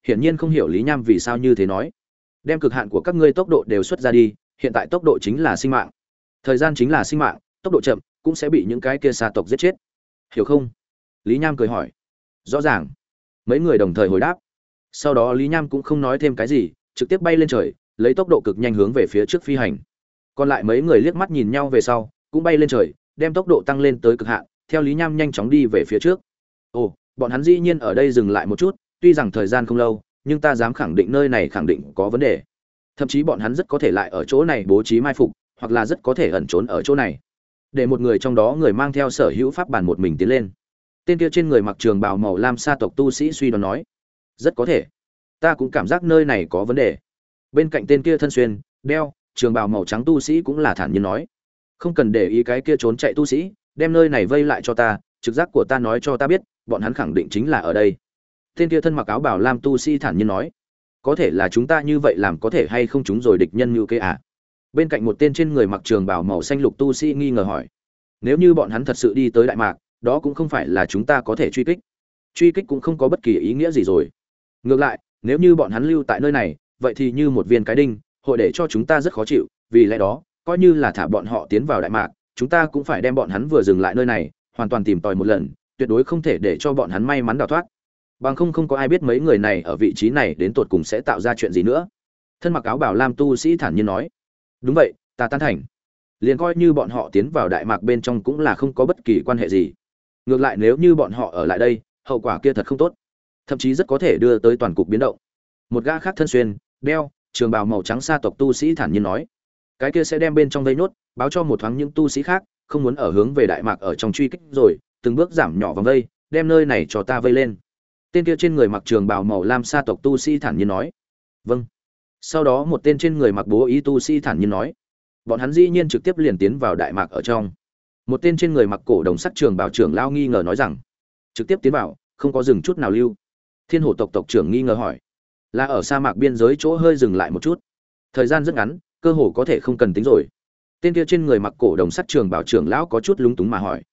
hiển nhiên không hiểu Lý Nham vì sao như thế nói. Đem cực hạn của các ngươi tốc độ đều xuất ra đi, hiện tại tốc độ chính là sinh mạng. Thời gian chính là sinh mạng, tốc độ chậm cũng sẽ bị những cái kia sa tộc giết chết. Hiểu không? Lý Nham cười hỏi. Rõ ràng. Mấy người đồng thời hồi đáp. Sau đó Lý Nham cũng không nói thêm cái gì, trực tiếp bay lên trời, lấy tốc độ cực nhanh hướng về phía trước phi hành. Còn lại mấy người liếc mắt nhìn nhau về sau, cũng bay lên trời, đem tốc độ tăng lên tới cực hạn, theo Lý Nham nhanh chóng đi về phía trước. Ồ, bọn hắn dĩ nhiên ở đây dừng lại một chút, tuy rằng thời gian không lâu, nhưng ta dám khẳng định nơi này khẳng định có vấn đề. Thậm chí bọn hắn rất có thể lại ở chỗ này bố trí mai phục, hoặc là rất có thể ẩn trốn ở chỗ này. Để một người trong đó người mang theo sở hữu pháp bản một mình tiến lên. Tên kia trên người mặc trường bào màu lam sa tộc tu sĩ suy đoán nói, rất có thể. Ta cũng cảm giác nơi này có vấn đề. Bên cạnh tên kia thân xuyên, đeo trường bào màu trắng tu sĩ cũng là thản nhiên nói, không cần để ý cái kia trốn chạy tu sĩ, đem nơi này vây lại cho ta, trực giác của ta nói cho ta biết, bọn hắn khẳng định chính là ở đây. Tên kia thân mặc áo bào lam tu sĩ thản nhiên nói, có thể là chúng ta như vậy làm có thể hay không chúng rồi địch nhân như kế à? Bên cạnh một tên trên người mặc trường bào màu xanh lục tu sĩ nghi ngờ hỏi, nếu như bọn hắn thật sự đi tới Đại Mạc, đó cũng không phải là chúng ta có thể truy kích cũng không có bất kỳ ý nghĩa gì rồi. Ngược lại, nếu như bọn hắn lưu tại nơi này, vậy thì như một viên cái đinh, hội để cho chúng ta rất khó chịu, vì lẽ đó, coi như là thả bọn họ tiến vào Đại Mạc, chúng ta cũng phải đem bọn hắn vừa dừng lại nơi này, hoàn toàn tìm tòi một lần, tuyệt đối không thể để cho bọn hắn may mắn đào thoát. Bằng không có ai biết mấy người này ở vị trí này đến tột cùng sẽ tạo ra chuyện gì nữa. Thân mặc áo bào lam tu sĩ thản nhiên nói, đúng vậy, ta tán thành. Liền coi như bọn họ tiến vào Đại Mạc bên trong cũng là không có bất kỳ quan hệ gì. Ngược lại nếu như bọn họ ở lại đây, hậu quả kia thật không tốt, thậm chí rất có thể đưa tới toàn cục biến động. Một gã khác thân xuyên, đeo trường bào màu trắng sa tộc tu sĩ thản nhiên nói, cái kia sẽ đem bên trong vây nốt, báo cho một thoáng những tu sĩ khác, không muốn ở hướng về Đại Mạc ở trong truy kích rồi, từng bước giảm nhỏ vòng vây, đem nơi này cho ta vây lên. Tên kia trên người mặc trường bào màu lam sa tộc tu sĩ thản nhiên nói, vâng. Sau đó một tên trên người mặc bố y tu sĩ thản nhiên nói, bọn hắn dĩ nhiên trực tiếp liền tiến vào Đại Mạc ở trong. Một tên trên người mặc cổ đồng sắc trường bào trưởng lao nghi ngờ nói rằng, trực tiếp tiến vào, không có dừng chút nào lưu. Thiên Hổ tộc tộc trưởng nghi ngờ hỏi, là ở sa mạc biên giới chỗ hơi dừng lại một chút, thời gian rất ngắn, cơ hồ có thể không cần tính rồi. Tên kia trên người mặc cổ đồng sắc trường bảo trưởng lão có chút lúng túng mà hỏi,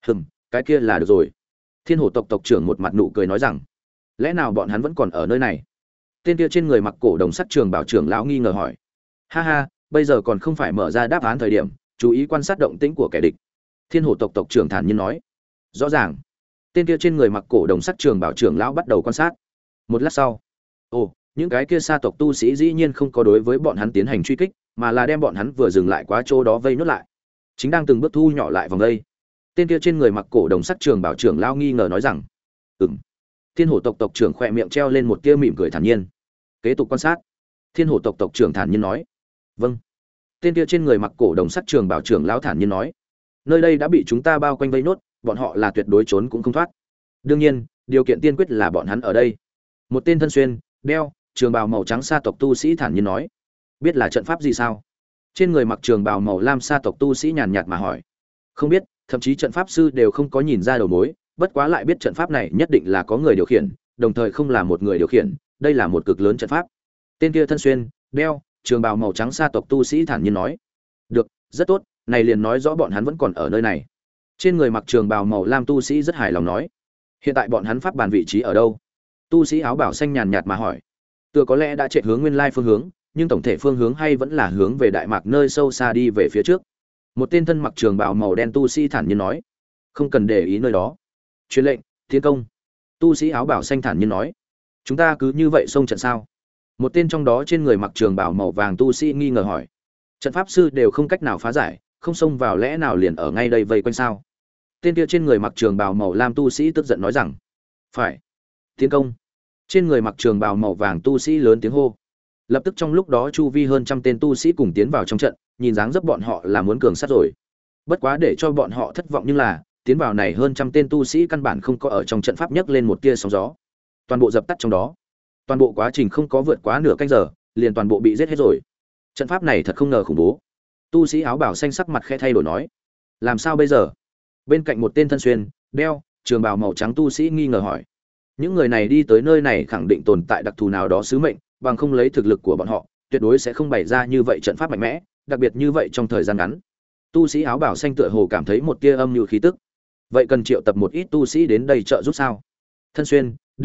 cái kia là được rồi. Thiên Hổ tộc tộc trưởng một mặt nụ cười nói rằng, lẽ nào bọn hắn vẫn còn ở nơi này? Tên kia trên người mặc cổ đồng sắc trường bảo trưởng lão nghi ngờ hỏi, ha ha, bây giờ còn không phải mở ra đáp án thời điểm, chú ý quan sát động tĩnh của kẻ địch. Thiên Hổ tộc tộc trưởng thản nhiên nói, rõ ràng. Tên kia trên người mặc cổ đồng sắc trường bảo trưởng lão bắt đầu quan sát. Một lát sau, ồ, những cái kia sa tộc tu sĩ dĩ nhiên không có đối với bọn hắn tiến hành truy kích, mà là đem bọn hắn vừa dừng lại quá chỗ đó vây nốt lại, chính đang từng bước thu nhỏ lại vòng vây. Tên kia trên người mặc cổ đồng sắc trường bảo trưởng lão nghi ngờ nói rằng, Thiên Hổ tộc tộc trưởng khỏe miệng treo lên một tia mỉm cười thản nhiên. Kế tục quan sát. Thiên Hổ tộc tộc trưởng thản nhiên nói, vâng. Tên kia trên người mặc cổ đồng sắc trường bảo trưởng lão thản nhiên nói, nơi đây đã bị chúng ta bao quanh vây nốt, bọn họ là tuyệt đối trốn cũng không thoát. Đương nhiên, điều kiện tiên quyết là bọn hắn ở đây. Một tên thân xuyên, đeo trường bào màu trắng sa tộc tu sĩ thản nhiên nói, biết là trận pháp gì sao? Trên người mặc trường bào màu lam sa tộc tu sĩ nhàn nhạt mà hỏi, không biết, thậm chí trận pháp sư đều không có nhìn ra đầu mối, bất quá lại biết trận pháp này nhất định là có người điều khiển, đồng thời không là một người điều khiển, đây là một cực lớn trận pháp. Tên kia thân xuyên, đeo trường bào màu trắng sa tộc tu sĩ thản nhiên nói, được, rất tốt, này liền nói rõ bọn hắn vẫn còn ở nơi này. Trên người mặc trường bào màu lam tu sĩ rất hài lòng nói, hiện tại bọn hắn pháp bàn vị trí ở đâu? Tu sĩ áo bảo xanh nhàn nhạt mà hỏi, tựa có lẽ đã chạy hướng nguyên lai phương hướng, nhưng tổng thể phương hướng hay vẫn là hướng về Đại Mạc nơi sâu xa đi về phía trước. Một tên thân mặc trường bào màu đen tu sĩ thản nhiên nói, không cần để ý nơi đó. Truyền lệnh, tiến công. Tu sĩ áo bảo xanh thản nhiên nói, chúng ta cứ như vậy xông trận sao? Một tên trong đó trên người mặc trường bào màu vàng tu sĩ nghi ngờ hỏi, trận pháp sư đều không cách nào phá giải, không xông vào lẽ nào liền ở ngay đây vây quanh sao? Tên kia trên người mặc trường bào màu lam tu sĩ tức giận nói rằng, phải, tiến công. Trên người mặc trường bào màu vàng tu sĩ lớn tiếng hô. Lập tức trong lúc đó chu vi hơn trăm tên tu sĩ cùng tiến vào trong trận, nhìn dáng dấp bọn họ là muốn cường sát rồi. Bất quá để cho bọn họ thất vọng nhưng là, tiến vào này hơn trăm tên tu sĩ căn bản không có ở trong trận pháp nhấc lên một tia sóng gió. Toàn bộ dập tắt trong đó. Toàn bộ quá trình không có vượt quá nửa canh giờ, liền toàn bộ bị giết hết rồi. Trận pháp này thật không ngờ khủng bố. Tu sĩ áo bảo xanh sắc mặt khẽ thay đổi nói, làm sao bây giờ? Bên cạnh một tên thân xuyên, đeo trường bào màu trắng tu sĩ nghi ngờ hỏi, những người này đi tới nơi này khẳng định tồn tại đặc thù nào đó sứ mệnh, bằng không lấy thực lực của bọn họ, tuyệt đối sẽ không bày ra như vậy trận pháp mạnh mẽ, đặc biệt như vậy trong thời gian ngắn. Tu sĩ áo bảo xanh tựa hồ cảm thấy một tia âm nhu khí tức. Vậy cần triệu tập một ít tu sĩ đến đây trợ giúp sao? Thân xuyên, đeo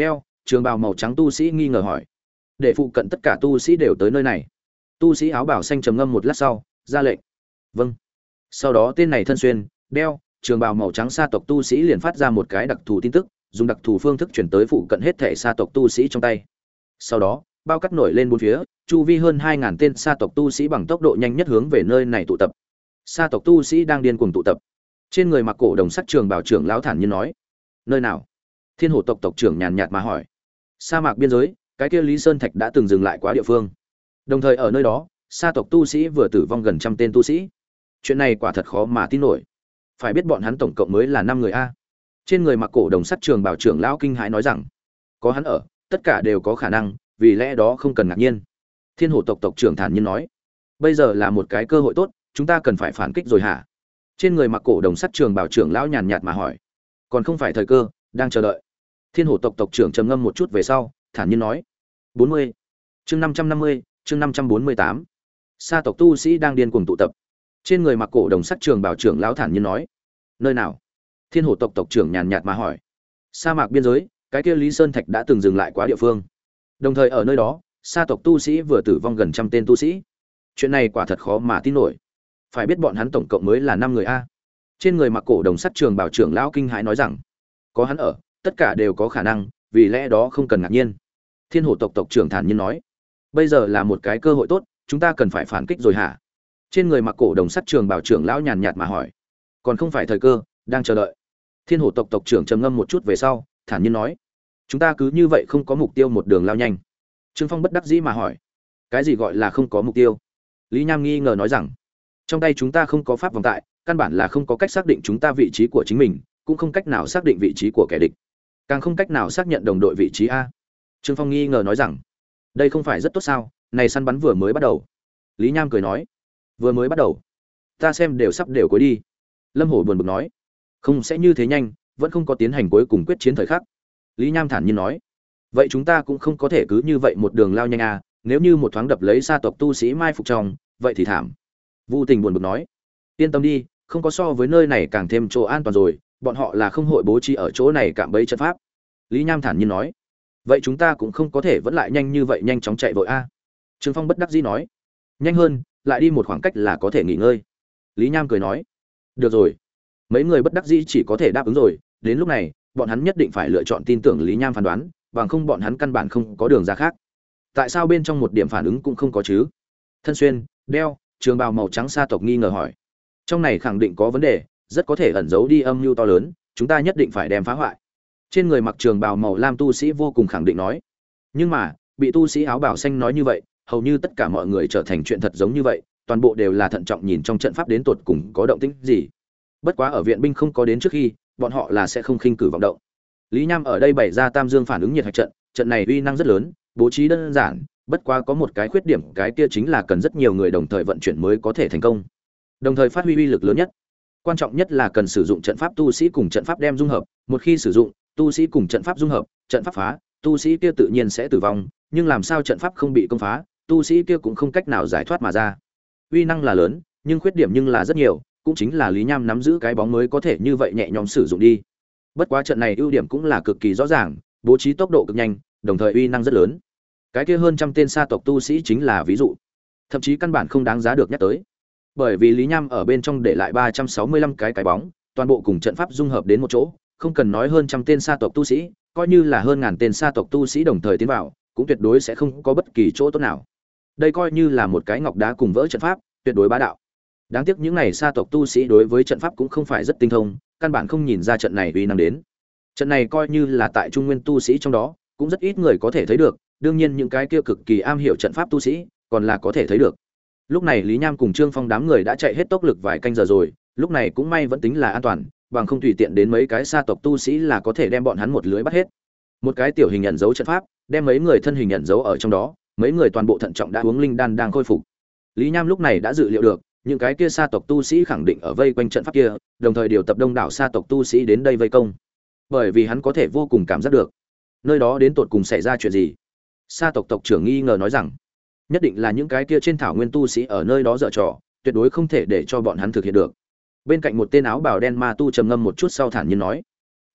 trường bào màu trắng tu sĩ nghi ngờ hỏi. Để phụ cận tất cả tu sĩ đều tới nơi này. Tu sĩ áo bào xanh trầm ngâm một lát sau, ra lệnh. Vâng. Sau đó tên này thân xuyên, đeo, trường bào màu trắng sa tộc tu sĩ liền phát ra một cái đặc thù tin tức, dùng đặc thù phương thức chuyển tới phụ cận hết thể sa tộc tu sĩ trong tay. Sau đó, bao cắt nổi lên bốn phía, chu vi hơn 2000 tên sa tộc tu sĩ bằng tốc độ nhanh nhất hướng về nơi này tụ tập. Sa tộc tu sĩ đang điên cuồng tụ tập. Trên người mặc cổ đồng sắc trường bào trưởng lão thản nhiên nói: "Nơi nào?" Thiên Hổ tộc tộc trưởng nhàn nhạt mà hỏi. "Sa mạc biên giới, cái kia Lý Sơn Thạch đã từng dừng lại quá địa phương. Đồng thời ở nơi đó, sa tộc tu sĩ vừa tử vong gần trăm tên tu sĩ. Chuyện này quả thật khó mà tin nổi. Phải biết bọn hắn tổng cộng mới là 5 người a." Trên người mặc cổ đồng sắt trường bảo trưởng lão kinh hãi nói rằng: "Có hắn ở, tất cả đều có khả năng, vì lẽ đó không cần ngạc nhiên." Thiên Hổ tộc tộc trưởng thản nhiên nói: "Bây giờ là một cái cơ hội tốt, chúng ta cần phải phản kích rồi hả?" Trên người mặc cổ đồng sắt trường bảo trưởng lão nhàn nhạt mà hỏi: "Còn không phải thời cơ, đang chờ đợi." Thiên Hổ tộc tộc trưởng trầm ngâm một chút về sau, thản nhiên nói: 40. Chương 550, chương 548. Sa tộc tu sĩ đang điên cuồng tụ tập. Trên người mặc cổ đồng sắc trường bảo trưởng lão thản nhiên nói: "Nơi nào?" Thiên Hổ tộc tộc trưởng nhàn nhạt mà hỏi: "Sa mạc biên giới, cái kia Lý Sơn Thạch đã từng dừng lại quá địa phương. Đồng thời ở nơi đó, sa tộc tu sĩ vừa tử vong gần trăm tên tu sĩ. Chuyện này quả thật khó mà tin nổi. Phải biết bọn hắn tổng cộng mới là 5 người a." Trên người mặc cổ đồng sắc trường bảo trưởng lão kinh hãi nói rằng: "Có hắn ở, tất cả đều có khả năng, vì lẽ đó không cần ngạc nhiên." Thiên Hổ tộc tộc trưởng thản nhiên nói: "Bây giờ là một cái cơ hội tốt, chúng ta cần phải phản kích rồi hả?" Trên người mặc cổ đồng sắt trường bảo trưởng lão nhàn nhạt mà hỏi: "Còn không phải thời cơ, đang chờ đợi." Thiên Hổ tộc tộc trưởng trầm ngâm một chút về sau, thản nhiên nói: "Chúng ta cứ như vậy không có mục tiêu một đường lao nhanh." Trương Phong bất đắc dĩ mà hỏi: "Cái gì gọi là không có mục tiêu?" Lý Nham nghi ngờ nói rằng: "Trong tay chúng ta không có pháp vòng tại, căn bản là không có cách xác định chúng ta vị trí của chính mình, cũng không cách nào xác định vị trí của kẻ địch, càng không cách nào xác nhận đồng đội vị trí a." Trương Phong nghi ngờ nói rằng: "Đây không phải rất tốt sao? Này săn bắn vừa mới bắt đầu." Lý Nham cười nói: "Vừa mới bắt đầu? Ta xem đều sắp đều cuối đi." Lâm Hổ buồn bực nói: "Không sẽ như thế nhanh, vẫn không có tiến hành cuối cùng quyết chiến thời khắc." Lý Nham thản nhiên nói: "Vậy chúng ta cũng không có thể cứ như vậy một đường lao nhanh à, nếu như một thoáng đập lấy sa tộc tu sĩ mai phục trong, vậy thì thảm." Vu Tình buồn bực nói: "Yên tâm đi, không có so với nơi này càng thêm chỗ an toàn rồi, bọn họ là không hội bố trí ở chỗ này cạm bẫy trận pháp." Lý Nham thản nhiên nói: "Vậy chúng ta cũng không có thể vẫn lại nhanh như vậy nhanh chóng chạy vội a." Trương Phong bất đắc dĩ nói: "Nhanh hơn, lại đi một khoảng cách là có thể nghỉ ngơi." Lý Nham cười nói: "Được rồi." Mấy người bất đắc dĩ chỉ có thể đáp ứng rồi, đến lúc này, bọn hắn nhất định phải lựa chọn tin tưởng Lý Nham phán đoán, bằng không bọn hắn căn bản không có đường ra khác. Tại sao bên trong một điểm phản ứng cũng không có chứ? Thân xuyên, đeo, trường bào màu trắng sa tộc nghi ngờ hỏi: "Trong này khẳng định có vấn đề, rất có thể ẩn giấu đi âm mưu to lớn, chúng ta nhất định phải đem phá hoại." Trên người mặc trường bào màu lam tu sĩ vô cùng khẳng định nói. Nhưng mà, bị tu sĩ áo bào xanh nói như vậy, hầu như tất cả mọi người trở thành chuyện thật giống như vậy, toàn bộ đều là thận trọng nhìn trong trận pháp đến tột cùng có động tĩnh gì. Bất quá ở viện binh không có đến trước khi, bọn họ là sẽ không khinh cử vọng động. Lý Nham ở đây bày ra Tam Dương phản ứng nhiệt hạch trận, trận này uy năng rất lớn, bố trí đơn giản, bất quá có một cái khuyết điểm, cái kia chính là cần rất nhiều người đồng thời vận chuyển mới có thể thành công. Đồng thời phát huy uy lực lớn nhất. Quan trọng nhất là cần sử dụng trận pháp tu sĩ cùng trận pháp đem dung hợp, một khi sử dụng, tu sĩ cùng trận pháp dung hợp, trận pháp phá, tu sĩ kia tự nhiên sẽ tử vong, nhưng làm sao trận pháp không bị công phá, tu sĩ kia cũng không cách nào giải thoát mà ra. Uy năng là lớn, nhưng khuyết điểm nhưng là rất nhiều, cũng chính là Lý Nham nắm giữ cái bóng mới có thể như vậy nhẹ nhõm sử dụng đi. Bất quá trận này ưu điểm cũng là cực kỳ rõ ràng, bố trí tốc độ cực nhanh, đồng thời uy năng rất lớn. Cái kia hơn trăm tên sa tộc tu sĩ chính là ví dụ, thậm chí căn bản không đáng giá được nhắc tới. Bởi vì Lý Nham ở bên trong để lại 365 cái bóng, toàn bộ cùng trận pháp dung hợp đến một chỗ, không cần nói hơn trăm tên sa tộc tu sĩ, coi như là hơn ngàn tên sa tộc tu sĩ đồng thời tiến vào, cũng tuyệt đối sẽ không có bất kỳ chỗ tốt nào. Đây coi như là một cái ngọc đá cùng vỡ trận pháp, tuyệt đối bá đạo. Đáng tiếc những này sa tộc tu sĩ đối với trận pháp cũng không phải rất tinh thông, căn bản không nhìn ra trận này uy năng đến. Trận này coi như là tại trung nguyên tu sĩ trong đó, cũng rất ít người có thể thấy được, đương nhiên những cái kia cực kỳ am hiểu trận pháp tu sĩ, còn là có thể thấy được. Lúc này Lý Nham cùng Trương Phong đám người đã chạy hết tốc lực vài canh giờ rồi, lúc này cũng may vẫn tính là an toàn, bằng không tùy tiện đến mấy cái sa tộc tu sĩ là có thể đem bọn hắn một lưới bắt hết. Một cái tiểu hình nhận dấu trận pháp, đem mấy người thân hình nhận dấu ở trong đó, mấy người toàn bộ thận trọng đã uống linh đan đang khôi phục. Lý Nham lúc này đã dự liệu được, những cái kia sa tộc tu sĩ khẳng định ở vây quanh trận pháp kia, đồng thời điều tập đông đảo sa tộc tu sĩ đến đây vây công. Bởi vì hắn có thể vô cùng cảm giác được, nơi đó đến tột cùng xảy ra chuyện gì. Sa tộc tộc trưởng nghi ngờ nói rằng, nhất định là những cái kia trên thảo nguyên tu sĩ ở nơi đó giở trò, tuyệt đối không thể để cho bọn hắn thực hiện được. Bên cạnh một tên áo bào đen ma tu trầm ngâm một chút sau thản nhiên nói,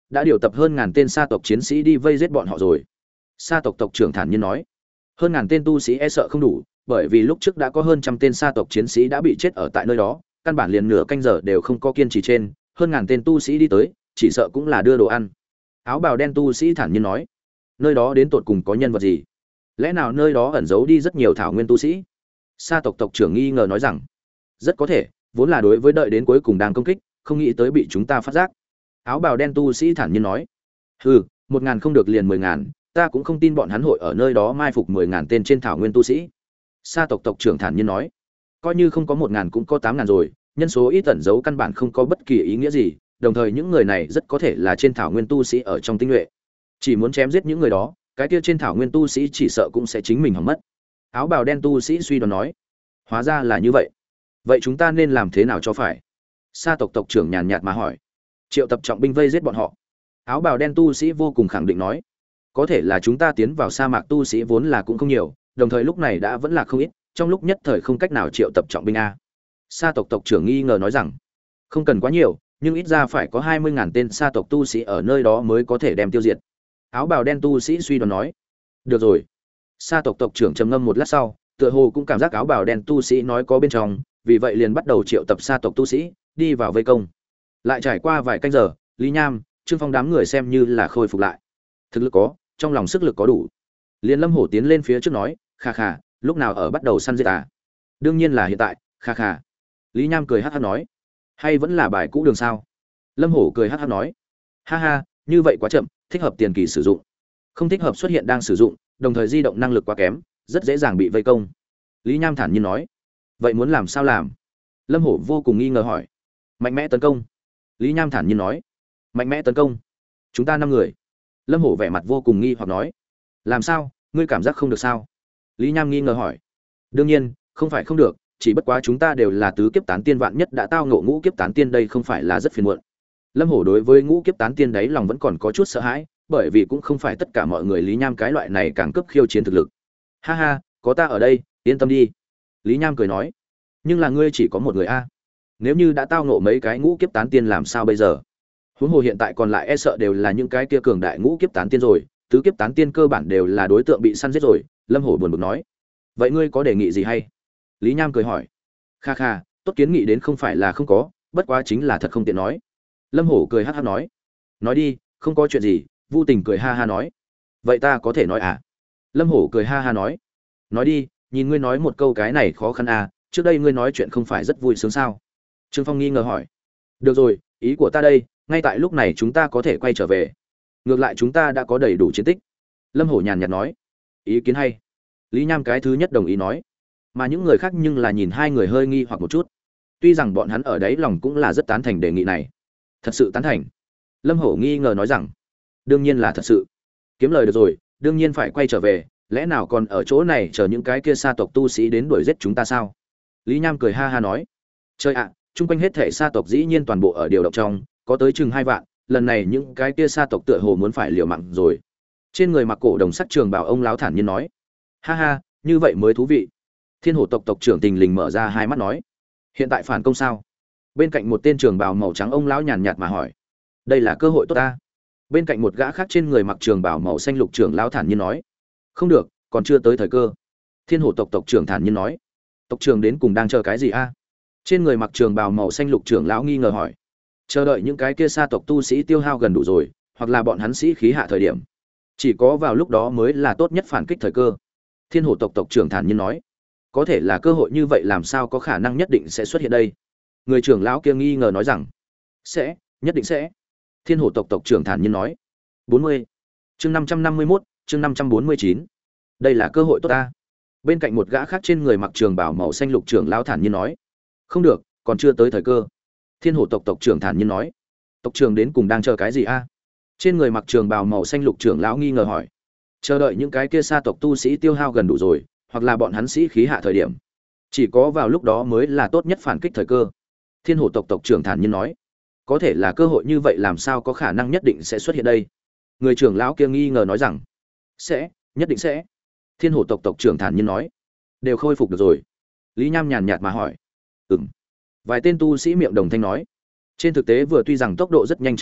đã điều tập hơn ngàn tên sa tộc chiến sĩ đi vây giết bọn họ rồi. Sa tộc tộc trưởng thản nhiên nói. Hơn ngàn tên tu sĩ e sợ không đủ, bởi vì lúc trước đã có hơn trăm tên sa tộc chiến sĩ đã bị chết ở tại nơi đó, căn bản liền nửa canh giờ đều không có kiên trì trên, hơn ngàn tên tu sĩ đi tới, chỉ sợ cũng là đưa đồ ăn. Áo bào đen tu sĩ thản nhiên nói. Nơi đó đến tột cùng có nhân vật gì? Lẽ nào nơi đó ẩn giấu đi rất nhiều thảo nguyên tu sĩ? Sa tộc tộc trưởng nghi ngờ nói rằng. Rất có thể, vốn là đối với đợi đến cuối cùng đang công kích, không nghĩ tới bị chúng ta phát giác. Áo bào đen tu sĩ thản nhiên nói. Hừ, 1000 không được liền 10.000, ta cũng không tin bọn hắn hội ở nơi đó mai phục 10.000 tên trên thảo nguyên tu sĩ. Sa tộc tộc trưởng thản nhiên nói. Coi như không có 1000 cũng có 8000 rồi, nhân số ít ẩn giấu căn bản không có bất kỳ ý nghĩa gì, đồng thời những người này rất có thể là trên thảo nguyên tu sĩ ở trong tinh nhuệ. Chỉ muốn chém giết những người đó, cái kia trên thảo nguyên tu sĩ chỉ sợ cũng sẽ chính mình hỏng mất. Áo bào đen tu sĩ suy đoán nói. Hóa ra là như vậy. Vậy chúng ta nên làm thế nào cho phải? Sa tộc tộc trưởng nhàn nhạt mà hỏi. Triệu tập trọng binh vây giết bọn họ. Áo bào đen tu sĩ vô cùng khẳng định nói. Có thể là chúng ta tiến vào sa mạc tu sĩ vốn là cũng không nhiều, đồng thời lúc này đã vẫn là không ít, trong lúc nhất thời không cách nào triệu tập trọng binh a. Sa tộc tộc trưởng nghi ngờ nói rằng, không cần quá nhiều, nhưng ít ra phải có 20.000 tên sa tộc tu sĩ ở nơi đó mới có thể đem tiêu diệt. Áo bào đen tu sĩ suy đoán nói. Được rồi. Sa tộc tộc trưởng trầm ngâm một lát sau, tựa hồ cũng cảm giác áo bào đen tu sĩ nói có bên trong, vì vậy liền bắt đầu triệu tập sa tộc tu sĩ đi vào vây công. Lại trải qua vài canh giờ, Lý Nham, Trương Phong đám người xem như là khôi phục lại. Thực lực có, trong lòng sức lực có đủ. Liên Lâm Hổ tiến lên phía trước nói, "Kha kha, lúc nào ở bắt đầu săn giết à?" "Đương nhiên là hiện tại." "Kha kha." Lý Nham cười hắc hắc nói, "Hay vẫn là bài cũ đường sao?" Lâm Hổ cười hắc hắc nói, "Ha ha, như vậy quá chậm, thích hợp tiền kỳ sử dụng. Không thích hợp xuất hiện đang sử dụng, đồng thời di động năng lực quá kém, rất dễ dàng bị vây công." Lý Nham thản nhiên nói, "Vậy muốn làm sao làm?" Lâm Hổ vô cùng nghi ngờ hỏi. "Mạnh mẽ tấn công." Lý Nham thản nhiên nói, "Mạnh mẽ tấn công? Chúng ta 5 người." Lâm Hổ vẻ mặt vô cùng nghi hoặc nói, "Làm sao, ngươi cảm giác không được sao?" Lý Nham nghi ngờ hỏi, "Đương nhiên, không phải không được, chỉ bất quá chúng ta đều là tứ kiếp tán tiên, vạn nhất đã tao ngộ ngũ kiếp tán tiên đây không phải là rất phiền muộn." Lâm Hổ đối với ngũ kiếp tán tiên đấy lòng vẫn còn có chút sợ hãi, bởi vì cũng không phải tất cả mọi người Lý Nham cái loại này càng cấp khiêu chiến thực lực. "Ha ha, có ta ở đây, yên tâm đi." Lý Nham cười nói, "Nhưng là ngươi chỉ có một người a. Nếu như đã tao ngộ mấy cái ngũ kiếp tán tiên làm sao bây giờ? Huống hồ hiện tại còn lại e sợ đều là những cái kia cường đại ngũ kiếp tán tiên rồi, tứ kiếp tán tiên cơ bản đều là đối tượng bị săn giết rồi." Lâm Hổ buồn bực nói, "Vậy ngươi có đề nghị gì hay?" Lý Nham cười hỏi, "Kha kha, tốt kiến nghị đến không phải là không có, bất quá chính là thật không tiện nói." Lâm Hổ cười hắc hắc nói, "Nói đi, không có chuyện gì." Vu Tình cười ha ha nói, "Vậy ta có thể nói à?" Lâm Hổ cười ha ha nói, "Nói đi, nhìn ngươi nói một câu cái này khó khăn à, trước đây ngươi nói chuyện không phải rất vui sướng sao?" Trương Phong nghi ngờ hỏi, "Được rồi, ý của ta đây, ngay tại lúc này chúng ta có thể quay trở về. Ngược lại chúng ta đã có đầy đủ chiến tích." Lâm Hổ nhàn nhạt nói, "Ý kiến hay." Lý Nham cái thứ nhất đồng ý nói, mà những người khác nhưng là nhìn hai người hơi nghi hoặc một chút. Tuy rằng bọn hắn ở đấy lòng cũng là rất tán thành đề nghị này. "Thật sự tán thành?" Lâm Hổ nghi ngờ nói rằng, "Đương nhiên là thật sự. Kiếm lời được rồi, đương nhiên phải quay trở về, lẽ nào còn ở chỗ này chờ những cái kia sa tộc tu sĩ đến đuổi giết chúng ta sao?" Lý Nham cười ha ha nói, "Trời ạ, chung quanh hết thể sa tộc dĩ nhiên toàn bộ ở điều động trong, có tới chừng 2 vạn, lần này những cái kia sa tộc tựa hồ muốn phải liều mạng rồi." Trên người mặc cổ đồng sắc trường bảo ông lão thản nhiên nói, "Ha ha, như vậy mới thú vị." Thiên Hổ tộc tộc trưởng Tình Lình mở ra hai mắt nói, "Hiện tại phản công sao?" Bên cạnh một tên trường bào màu trắng ông lão nhàn nhạt mà hỏi, "Đây là cơ hội tốt ta." Bên cạnh một gã khác trên người mặc trường bào màu xanh lục trưởng lão thản nhiên nói, "Không được, còn chưa tới thời cơ." Thiên Hổ tộc tộc trưởng thản nhiên nói, "Tộc trưởng đến cùng đang chờ cái gì a?" Trên người mặc trường bào màu xanh lục trưởng lão nghi ngờ hỏi, "Chờ đợi những cái kia sa tộc tu sĩ tiêu hao gần đủ rồi, hoặc là bọn hắn sĩ khí hạ thời điểm, chỉ có vào lúc đó mới là tốt nhất phản kích thời cơ." Thiên Hổ tộc tộc trưởng thản nhiên nói, "Có thể là cơ hội như vậy làm sao có khả năng nhất định sẽ xuất hiện đây?" Người trưởng lão kia nghi ngờ nói rằng, "Sẽ, nhất định sẽ." Thiên Hổ tộc tộc trưởng thản nhiên nói, 40. Chương 551, chương 549. Đây là cơ hội tốt ta. Bên cạnh một gã khác trên người mặc trường bào màu xanh lục trưởng lão thản nhiên nói, "Không được, còn chưa tới thời cơ." Thiên Hổ tộc tộc trưởng thản nhiên nói, "Tộc trưởng đến cùng đang chờ cái gì a?" Trên người mặc trường bào màu xanh lục trưởng lão nghi ngờ hỏi, "Chờ đợi những cái kia sa tộc tu sĩ tiêu hao gần đủ rồi, hoặc là bọn hắn sĩ khí hạ thời điểm, chỉ có vào lúc đó mới là tốt nhất phản kích thời cơ." Thiên Hổ tộc tộc trưởng thản nhiên nói, "Có thể là cơ hội như vậy làm sao có khả năng nhất định sẽ xuất hiện đây?" Người trưởng lão kia nghi ngờ nói rằng, "Sẽ, nhất định sẽ." Thiên Hổ tộc tộc trưởng thản nhiên nói, "Đều khôi phục được rồi?" Lý Nham nhàn nhạt mà hỏi, "Ừm." Vài tên tu sĩ miệng đồng thanh nói, trên thực tế vừa tuy rằng tốc độ rất nhanh chạy đi,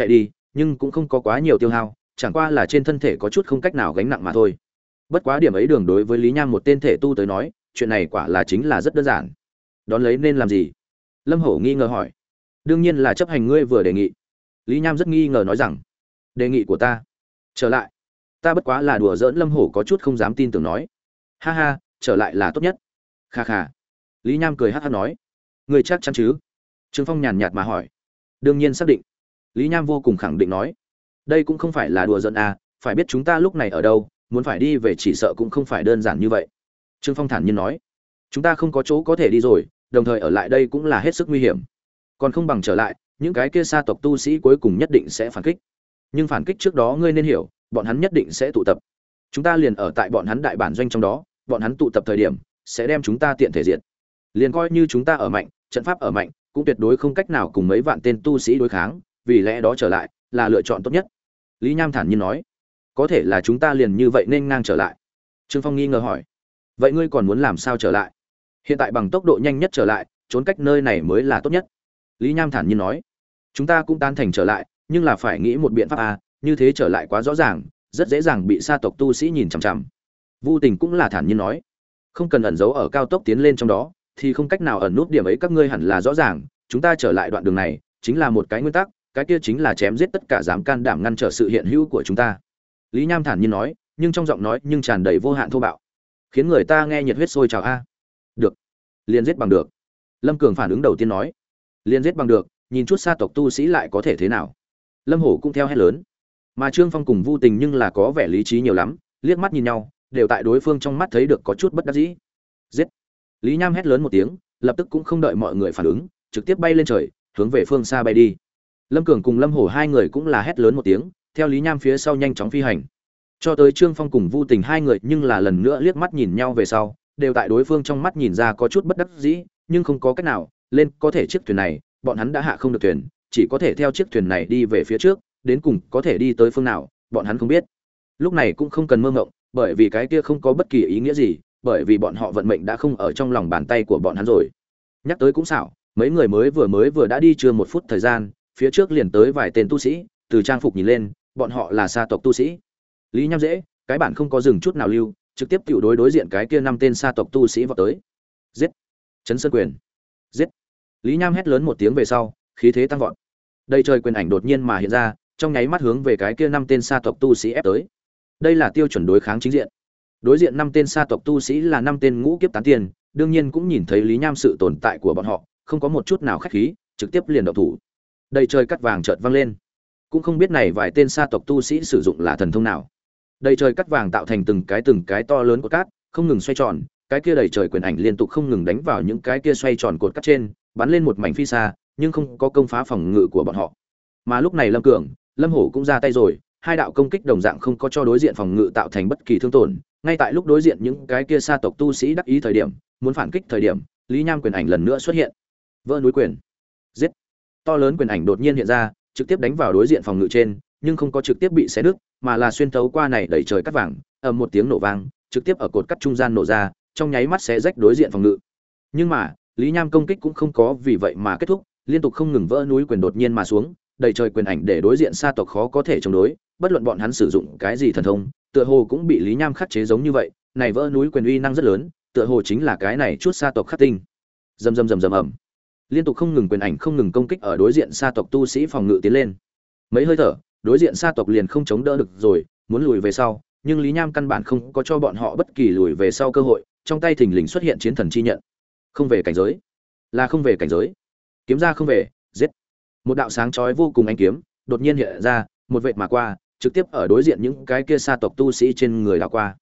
nhưng cũng không có quá nhiều tiêu hao, chẳng qua là trên thân thể có chút không cách nào gánh nặng mà thôi. Bất quá điểm ấy đường đối với Lý Nham một tên thể tu tới nói, chuyện này quả là chính là rất đơn giản. Đón lấy nên làm gì? Lâm Hổ nghi ngờ hỏi. Đương nhiên là chấp hành ngươi vừa đề nghị. Lý Nham rất nghi ngờ nói rằng, đề nghị của ta? Trở lại? Ta bất quá là đùa giỡn. Lâm Hổ có chút không dám tin tưởng nói. Ha ha, trở lại là tốt nhất. Kha kha. Lý Nham cười hắc hắc nói, ngươi chắc chắn chứ? Trương Phong nhàn nhạt mà hỏi. Đương nhiên xác định. Lý Nham vô cùng khẳng định nói. Đây cũng không phải là đùa giỡn à, phải biết chúng ta lúc này ở đâu, muốn phải đi về chỉ sợ cũng không phải đơn giản như vậy. Trương Phong thản nhiên nói, chúng ta không có chỗ có thể đi rồi, đồng thời ở lại đây cũng là hết sức nguy hiểm, còn không bằng trở lại. Những cái kia sa tộc tu sĩ cuối cùng nhất định sẽ phản kích, nhưng phản kích trước đó ngươi nên hiểu, bọn hắn nhất định sẽ tụ tập. Chúng ta liền ở tại bọn hắn đại bản doanh trong đó, bọn hắn tụ tập thời điểm sẽ đem chúng ta tiện thể diệt. Liền coi như chúng ta ở mạnh, trận pháp ở mạnh, cũng tuyệt đối không cách nào cùng mấy vạn tên tu sĩ đối kháng, vì lẽ đó trở lại là lựa chọn tốt nhất. Lý Nham thản nhiên nói. Có thể là chúng ta liền như vậy nên ngang trở lại? Trương Phong nghi ngờ hỏi. Vậy ngươi còn muốn làm sao trở lại? Hiện tại bằng tốc độ nhanh nhất trở lại, trốn cách nơi này mới là tốt nhất. Lý Nham thản nhiên nói. Chúng ta cũng tan thành trở lại, nhưng là phải nghĩ một biện pháp à, như thế trở lại quá rõ ràng, rất dễ dàng bị sa tộc tu sĩ nhìn chằm chằm. Vu Tình cũng là thản nhiên nói. Không cần ẩn giấu ở cao tốc tiến lên trong đó, thì không cách nào ẩn nút điểm ấy, các ngươi hẳn là rõ ràng, chúng ta trở lại đoạn đường này, chính là một cái nguyên tắc, cái kia chính là chém giết tất cả dám can đảm ngăn trở sự hiện hữu của chúng ta. Lý Nham thản nhiên nói, nhưng trong giọng nói nhưng tràn đầy vô hạn thô bạo, khiến người ta nghe nhiệt huyết sôi trào a. Được, liền giết bằng được. Lâm Cường phản ứng đầu tiên nói, liền giết bằng được, nhìn chút sa tộc tu sĩ lại có thể thế nào? Lâm Hổ cũng theo hét lớn, mà Trương Phong cùng Vu Tình nhưng là có vẻ lý trí nhiều lắm, liếc mắt nhìn nhau, đều tại đối phương trong mắt thấy được có chút bất đắc dĩ. Giết! Lý Nham hét lớn một tiếng, lập tức cũng không đợi mọi người phản ứng, trực tiếp bay lên trời, hướng về phương xa bay đi. Lâm Cường cùng Lâm Hổ hai người cũng là hét lớn một tiếng, theo Lý Nham phía sau nhanh chóng phi hành. Cho tới Trương Phong cùng Vu Tình hai người nhưng là lần nữa liếc mắt nhìn nhau về sau, đều tại đối phương trong mắt nhìn ra có chút bất đắc dĩ, nhưng không có cách nào, lên có thể chiếc thuyền này, bọn hắn đã hạ không được thuyền, chỉ có thể theo chiếc thuyền này đi về phía trước, đến cùng có thể đi tới phương nào, bọn hắn không biết. Lúc này cũng không cần mơ ngộng, bởi vì cái kia không có bất kỳ ý nghĩa gì, bởi vì bọn họ vận mệnh đã không ở trong lòng bàn tay của bọn hắn rồi. Nhắc tới cũng xảo, mấy người mới vừa đã đi chưa một phút thời gian, phía trước liền tới vài tên tu sĩ, từ trang phục nhìn lên, bọn họ là sa tộc tu sĩ. Lý Nham dễ, cái bản không có dừng chút nào lưu, trực tiếp tiểu đối diện cái kia 5 tên sa tộc tu sĩ vọt tới. Giết! Chấn Sơn quyền! Giết! Lý Nham hét lớn một tiếng về sau, khí thế tăng vọt. Đây trời quyền ảnh đột nhiên mà hiện ra, trong nháy mắt hướng về cái kia 5 tên sa tộc tu sĩ ép tới. Đây là tiêu chuẩn đối kháng chính diện. Đối diện 5 tên sa tộc tu sĩ là 5 tên ngũ kiếp tán tiền, đương nhiên cũng nhìn thấy Lý Nham sự tồn tại của bọn họ, không có một chút nào khách khí, trực tiếp liền động thủ. Đây trời cắt vàng chợt vang lên. Cũng không biết này vài tên sa tộc tu sĩ sử dụng là thần thông nào. Đầy trời cắt vàng tạo thành từng cái to lớn của cát, không ngừng xoay tròn, cái kia đầy trời quyền ảnh liên tục không ngừng đánh vào những cái kia xoay tròn cột cát trên, bắn lên một mảnh phi xa, nhưng không có công phá phòng ngự của bọn họ. Mà lúc này Lâm Cường, Lâm Hổ cũng ra tay rồi, hai đạo công kích đồng dạng không có cho đối diện phòng ngự tạo thành bất kỳ thương tổn. Ngay tại lúc đối diện những cái kia sa tộc tu sĩ đắc ý thời điểm, muốn phản kích thời điểm, Lý Nham quyền ảnh lần nữa xuất hiện. Vỡ núi quyền. Giết. To lớn quyền ảnh đột nhiên hiện ra, trực tiếp đánh vào đối diện phòng ngự trên, nhưng không có trực tiếp bị xé nứt, mà là xuyên thấu qua này đẩy trời cắt vàng, ầm một tiếng nổ vang, trực tiếp ở cột cắt trung gian nổ ra, trong nháy mắt xé rách đối diện phòng ngự. Nhưng mà, Lý Nham công kích cũng không có vì vậy mà kết thúc, liên tục không ngừng vỡ núi quyền đột nhiên mà xuống, đẩy trời quyền ảnh để đối diện sa tộc khó có thể chống đối, bất luận bọn hắn sử dụng cái gì thần thông, tựa hồ cũng bị Lý Nham khắc chế giống như vậy, này vỡ núi quyền uy năng rất lớn, tựa hồ chính là cái này chút sa tộc khắc tinh. Rầm rầm rầm rầm ầm. Liên tục không ngừng quyền ảnh không ngừng công kích ở đối diện sa tộc tu sĩ phòng ngự tiến lên. Mấy hơi thở, đối diện sa tộc liền không chống đỡ được rồi, muốn lùi về sau, nhưng Lý Nham căn bản không có cho bọn họ bất kỳ lùi về sau cơ hội, trong tay thình lình xuất hiện chiến thần chi nhận. Không về cảnh giới, là không về cảnh giới. Kiếm ra không về, giết. Một đạo sáng chói vô cùng ánh kiếm, đột nhiên hiện ra, một vệt mà qua, trực tiếp ở đối diện những cái kia sa tộc tu sĩ trên người đảo qua.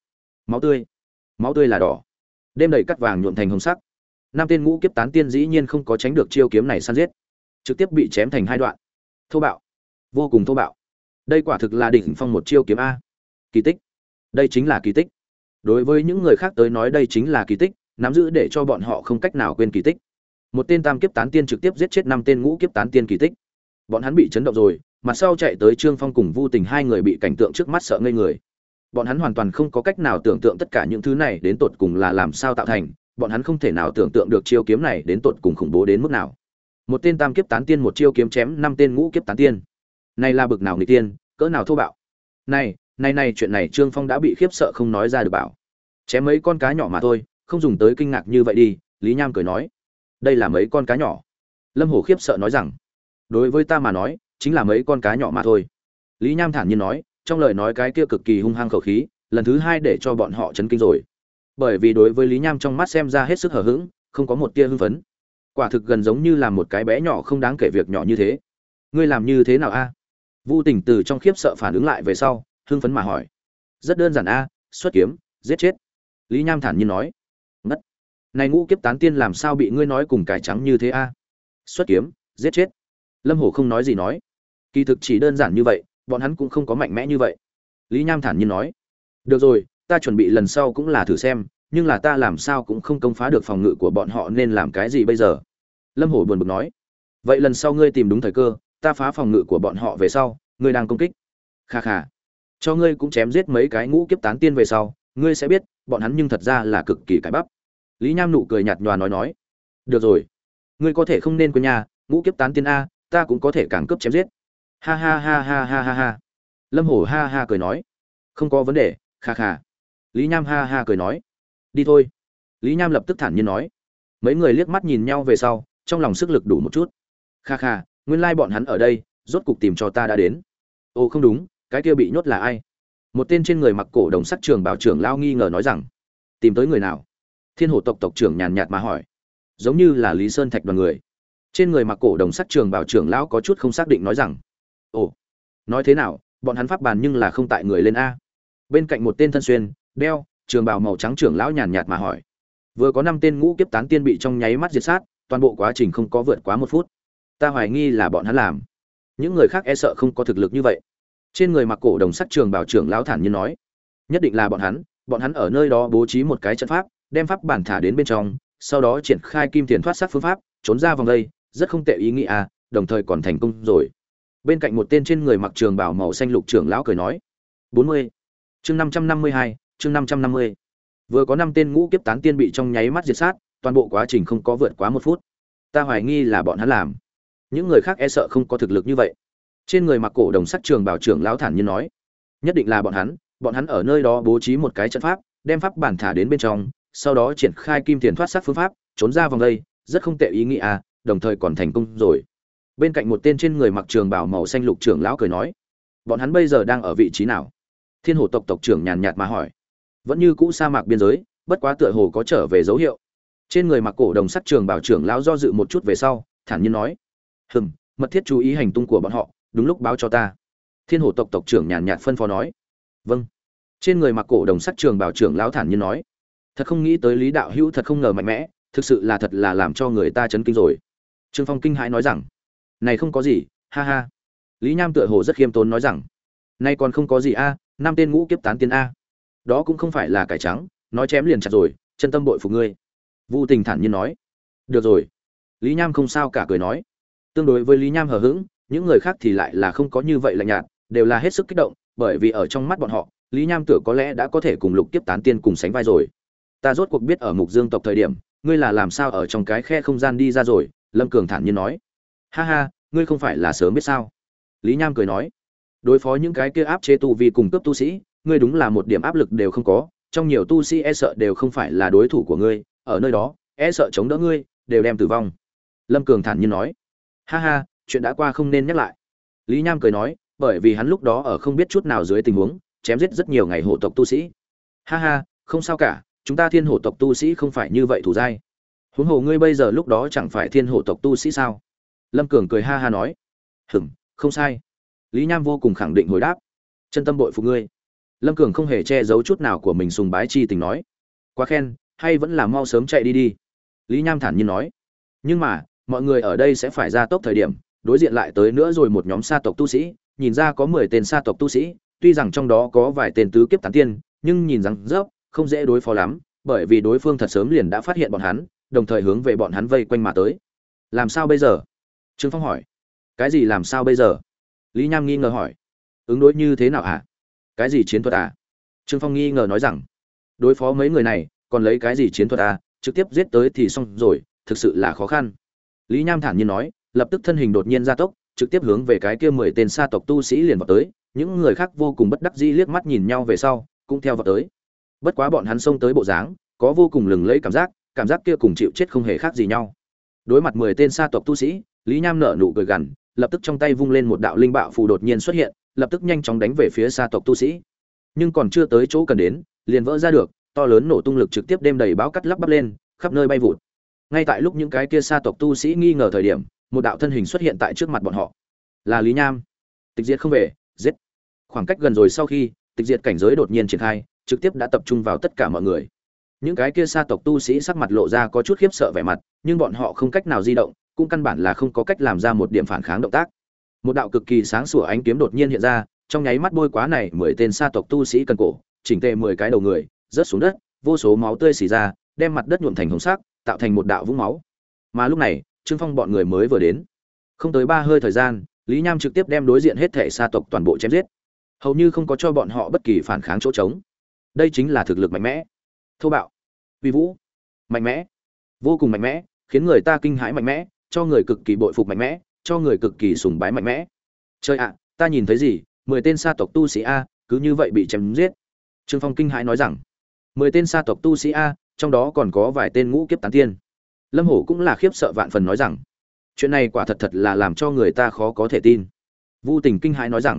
Máu tươi là đỏ. Đêm đầy cắt vàng nhuộm thành hồng sắc. 5 tên ngũ kiếp tán tiên dĩ nhiên không có tránh được chiêu kiếm này săn giết, trực tiếp bị chém thành 2 đoạn. Thô bạo, vô cùng thô bạo. Đây quả thực là đỉnh phong một chiêu kiếm a. Kỳ tích. Đây chính là kỳ tích. Đối với những người khác tới nói đây chính là kỳ tích, nắm giữ để cho bọn họ không cách nào quên kỳ tích. Một tên tam kiếp tán tiên trực tiếp giết chết 5 tên ngũ kiếp tán tiên kỳ tích. Bọn hắn bị chấn động rồi, mặt sau chạy tới Trương Phong cùng Vu Tình hai người bị cảnh tượng trước mắt sợ ngây người. Bọn hắn hoàn toàn không có cách nào tưởng tượng tất cả những thứ này đến tột cùng là làm sao tạo thành, bọn hắn không thể nào tưởng tượng được chiêu kiếm này đến tột cùng khủng bố đến mức nào. Một tên tam kiếp tán tiên một chiêu kiếm chém 5 tên ngũ kiếp tán tiên. Này là bực nào nghịch tiên, cỡ nào thô bạo. Này chuyện này Trương Phong đã bị khiếp sợ không nói ra được bảo. Chém mấy con cá nhỏ mà thôi, không dùng tới kinh ngạc như vậy đi, Lý Nham cười nói. Đây là mấy con cá nhỏ. Lâm Hổ khiếp sợ nói rằng, đối với ta mà nói, chính là mấy con cá nhỏ mà thôi. Lý Nham thản nhiên nói, trong lời nói cái kia cực kỳ hung hăng khẩu khí, lần thứ hai để cho bọn họ chấn kinh rồi. Bởi vì đối với Lý Nham trong mắt xem ra hết sức hờ hững, không có một tia hưng phấn. Quả thực gần giống như là một cái bé nhỏ không đáng kể việc nhỏ như thế. Ngươi làm như thế nào a? Vu Tình từ trong khiếp sợ phản ứng lại về sau, hưng phấn mà hỏi. Rất đơn giản a, xuất kiếm, giết chết. Lý Nham thản nhiên nói. Ngất. Này ngũ kiếp tán tiên làm sao bị ngươi nói cùng cải trắng như thế a? Xuất kiếm, giết chết. Lâm Hổ không nói gì nói. Kỳ thực chỉ đơn giản như vậy, bọn hắn cũng không có mạnh mẽ như vậy. Lý Nham thản nhiên nói. Được rồi, ta chuẩn bị lần sau cũng là thử xem, nhưng là ta làm sao cũng không công phá được phòng ngự của bọn họ nên làm cái gì bây giờ? Lâm Hổ buồn bực nói. Vậy lần sau ngươi tìm đúng thời cơ, ta phá phòng ngự của bọn họ về sau, ngươi đang công kích. Kha kha. Cho ngươi cũng chém giết mấy cái ngũ kiếp tán tiên về sau, ngươi sẽ biết, bọn hắn nhưng thật ra là cực kỳ cải bắp. Lý Nham nụ cười nhạt nhòa nói. Được rồi, ngươi có thể không nên quên nhà, ngũ kiếp tán tiên a, ta cũng có thể càng cướp chém giết. Ha ha ha ha ha ha ha. Lâm Hổ ha ha cười nói. Không có vấn đề, kha kha. Lý Nham ha ha cười nói. Đi thôi. Lý Nham lập tức thản nhiên nói. Mấy người liếc mắt nhìn nhau về sau, trong lòng sức lực đủ một chút. Kha kha, nguyên lai bọn hắn ở đây, rốt cục tìm cho ta đã đến. Ồ không đúng, cái kia bị nhốt là ai? Một tên trên người mặc cổ đồng sắc trường bảo trưởng lao nghi ngờ nói rằng. Tìm tới người nào? Thiên Hổ tộc tộc trưởng nhàn nhạt mà hỏi. Giống như là Lý Sơn Thạch đoàn người. Trên người mặc cổ đồng sắc trường bảo trưởng lão có chút không xác định nói rằng. Ồ, nói thế nào, bọn hắn pháp bàn nhưng là không tại người lên a. Bên cạnh một tên thân xuyên, đeo, trường bào màu trắng trưởng lão nhàn nhạt mà hỏi. Vừa có 5 tên ngũ kiếp tán tiên bị trong nháy mắt diệt sát, toàn bộ quá trình không có vượt quá 1 phút. Ta hoài nghi là bọn hắn làm. Những người khác e sợ không có thực lực như vậy. Trên người mặc cổ đồng sắc trường bào trưởng lão thản nhiên nói, nhất định là bọn hắn ở nơi đó bố trí một cái trận pháp, đem pháp bản thả đến bên trong, sau đó triển khai kim tiền thoát sát phương pháp, trốn ra vòng đây, rất không tệ ý nghĩ à, đồng thời còn thành công rồi. Bên cạnh một tên trên người mặc trường bào màu xanh lục trưởng lão cười nói, 40. Chương 552, chương 550. Vừa có 5 tên ngũ kiếp tán tiên bị trong nháy mắt diệt sát, toàn bộ quá trình không có vượt quá 1 phút. Ta hoài nghi là bọn hắn làm. Những người khác e sợ không có thực lực như vậy. Trên người mặc cổ đồng sắc trường bảo trưởng lão thản nhiên nói, nhất định là bọn hắn ở nơi đó bố trí một cái trận pháp, đem pháp bản thả đến bên trong, sau đó triển khai kim tiền thoát sát phương pháp, trốn ra vòng đây, rất không tệ ý nghĩ à, đồng thời còn thành công rồi. Bên cạnh một tên trên người mặc trường bào màu xanh lục trưởng lão cười nói, bọn hắn bây giờ đang ở vị trí nào? Thiên Hổ tộc tộc trưởng nhàn nhạt mà hỏi. Vẫn như cũ sa mạc biên giới, bất quá tựa hồ có trở về dấu hiệu. Trên người mặc cổ đồng sắc trường bảo trưởng lão do dự một chút về sau, thản nhiên nói, mật thiết chú ý hành tung của bọn họ, đúng lúc báo cho ta. Thiên Hổ tộc tộc trưởng nhàn nhạt phân phó nói. Vâng. Trên người mặc cổ đồng sắc trường bảo trưởng lão thản nhiên nói, thật không nghĩ tới Lý đạo hữu thật không ngờ mạnh mẽ, thực sự là thật là làm cho người ta chấn kinh rồi. Trương Phong kinh hãi nói rằng, này không có gì, ha ha. Lý Nham tựa hồ rất khiêm tốn nói rằng, nay còn không có gì a, 5 tên ngũ kiếp tán tiên a. Đó cũng không phải là cải trắng, nói chém liền chặt rồi, chân tâm bội phục ngươi. Vu Tình thản nhiên nói. Được rồi. Lý Nham không sao cả cười nói. Tương đối với Lý Nham hờ hững, những người khác thì lại là không có như vậy lạnh nhạt, đều là hết sức kích động, bởi vì ở trong mắt bọn họ, Lý Nham tựa có lẽ đã có thể cùng lục kiếp tán tiên cùng sánh vai rồi. Ta rốt cuộc biết ở Mục Dương tộc thời điểm, ngươi là làm sao ở trong cái khe không gian đi ra rồi, Lâm Cường thản nhiên nói. Ha ha, ngươi không phải là sớm biết sao? Lý Nham cười nói. Đối phó những cái kia áp chế tu vi cùng cấp tu sĩ, ngươi đúng là một điểm áp lực đều không có, trong nhiều tu sĩ e sợ đều không phải là đối thủ của ngươi, ở nơi đó, e sợ chống đỡ ngươi, đều đem tử vong. Lâm Cường thản nhiên nói. Ha ha, chuyện đã qua không nên nhắc lại. Lý Nham cười nói, bởi vì hắn lúc đó ở không biết chút nào dưới tình huống, chém giết rất nhiều ngày hộ tộc tu sĩ. Ha ha, không sao cả, chúng ta Thiên Hổ tộc tu sĩ không phải như vậy thủ giai. Huống hồ ngươi bây giờ lúc đó chẳng phải Thiên Hổ tộc tu sĩ sao? Lâm Cường cười ha ha nói. Không sai. Lý Nham vô cùng khẳng định hồi đáp. Chân tâm bội phục ngươi. Lâm Cường không hề che giấu chút nào của mình sùng bái chi tình nói. Quá khen, hay vẫn là mau sớm chạy đi đi. Lý Nham thản nhiên nói. Nhưng mà, mọi người ở đây sẽ phải ra tốc thời điểm, đối diện lại tới nữa rồi một nhóm sa tộc tu sĩ, nhìn ra có 10 tên sa tộc tu sĩ, tuy rằng trong đó có vài tên tứ kiếp tán tiên, nhưng nhìn rằng rớp, không dễ đối phó lắm, bởi vì đối phương thật sớm liền đã phát hiện bọn hắn, đồng thời hướng về bọn hắn vây quanh mà tới. Làm sao bây giờ? Trương Phong hỏi. Cái gì làm sao bây giờ? Lý Nham nghi ngờ hỏi. Ứng đối như thế nào hả? Cái gì chiến thuật à? Trương Phong nghi ngờ nói rằng, đối phó mấy người này, còn lấy cái gì chiến thuật à? Trực tiếp giết tới thì xong rồi, thực sự là khó khăn. Lý Nham thản nhiên nói, lập tức thân hình đột nhiên gia tốc, trực tiếp hướng về cái kia 10 tên sa tộc tu sĩ liền vọt tới, những người khác vô cùng bất đắc dĩ liếc mắt nhìn nhau về sau, cũng theo vọt tới. Bất quá bọn hắn xông tới bộ dáng, có vô cùng lừng lẫy cảm giác kia cùng chịu chết không hề khác gì nhau. Đối mặt 10 tên sa tộc tu sĩ, Lý Nham nở nụ cười gằn, lập tức trong tay vung lên một đạo linh bạo phù đột nhiên xuất hiện, lập tức nhanh chóng đánh về phía sa tộc tu sĩ. Nhưng còn chưa tới chỗ cần đến, liền vỡ ra được, to lớn nổ tung lực trực tiếp đem đầy bão cắt lắp bắp lên, khắp nơi bay vụt. Ngay tại lúc những cái kia sa tộc tu sĩ nghi ngờ thời điểm, một đạo thân hình xuất hiện tại trước mặt bọn họ. Là Lý Nham. Tịch diệt không về, giết. Khoảng cách gần rồi sau khi, tịch diệt cảnh giới đột nhiên triển khai, trực tiếp đã tập trung vào tất cả mọi người. Những cái kia sa tộc tu sĩ sắc mặt lộ ra có chút khiếp sợ vẻ mặt, nhưng bọn họ không cách nào di động, cũng căn bản là không có cách làm ra một điểm phản kháng động tác. Một đạo cực kỳ sáng sủa ánh kiếm đột nhiên hiện ra, trong nháy mắt bôi quá này 10 tên sa tộc tu sĩ cần cổ, chỉnh tề 10 cái đầu người, rớt xuống đất, vô số máu tươi xì ra, đem mặt đất nhuộm thành hồng sắc, tạo thành một đạo vũng máu. Mà lúc này, Trương Phong bọn người mới vừa đến. Không tới 3 hơi thời gian, Lý Nham trực tiếp đem đối diện hết thể sa tộc toàn bộ chém giết. Hầu như không có cho bọn họ bất kỳ phản kháng chỗ trống. Đây chính là thực lực mạnh mẽ, thô bạo, uy vũ, mạnh mẽ, vô cùng mạnh mẽ, khiến người ta kinh hãi mạnh mẽ, cho người cực kỳ bội phục mạnh mẽ, cho người cực kỳ sùng bái mạnh mẽ. Trời ạ, ta nhìn thấy gì? 10 tên sa tộc tu sĩ a, cứ như vậy bị chém giết. Trương Phong kinh hãi nói rằng, 10 tên sa tộc tu sĩ a, trong đó còn có vài tên ngũ kiếp tán tiên. Lâm Hổ cũng là khiếp sợ vạn phần nói rằng, chuyện này quả thật là làm cho người ta khó có thể tin. Vu Tình kinh hãi nói rằng,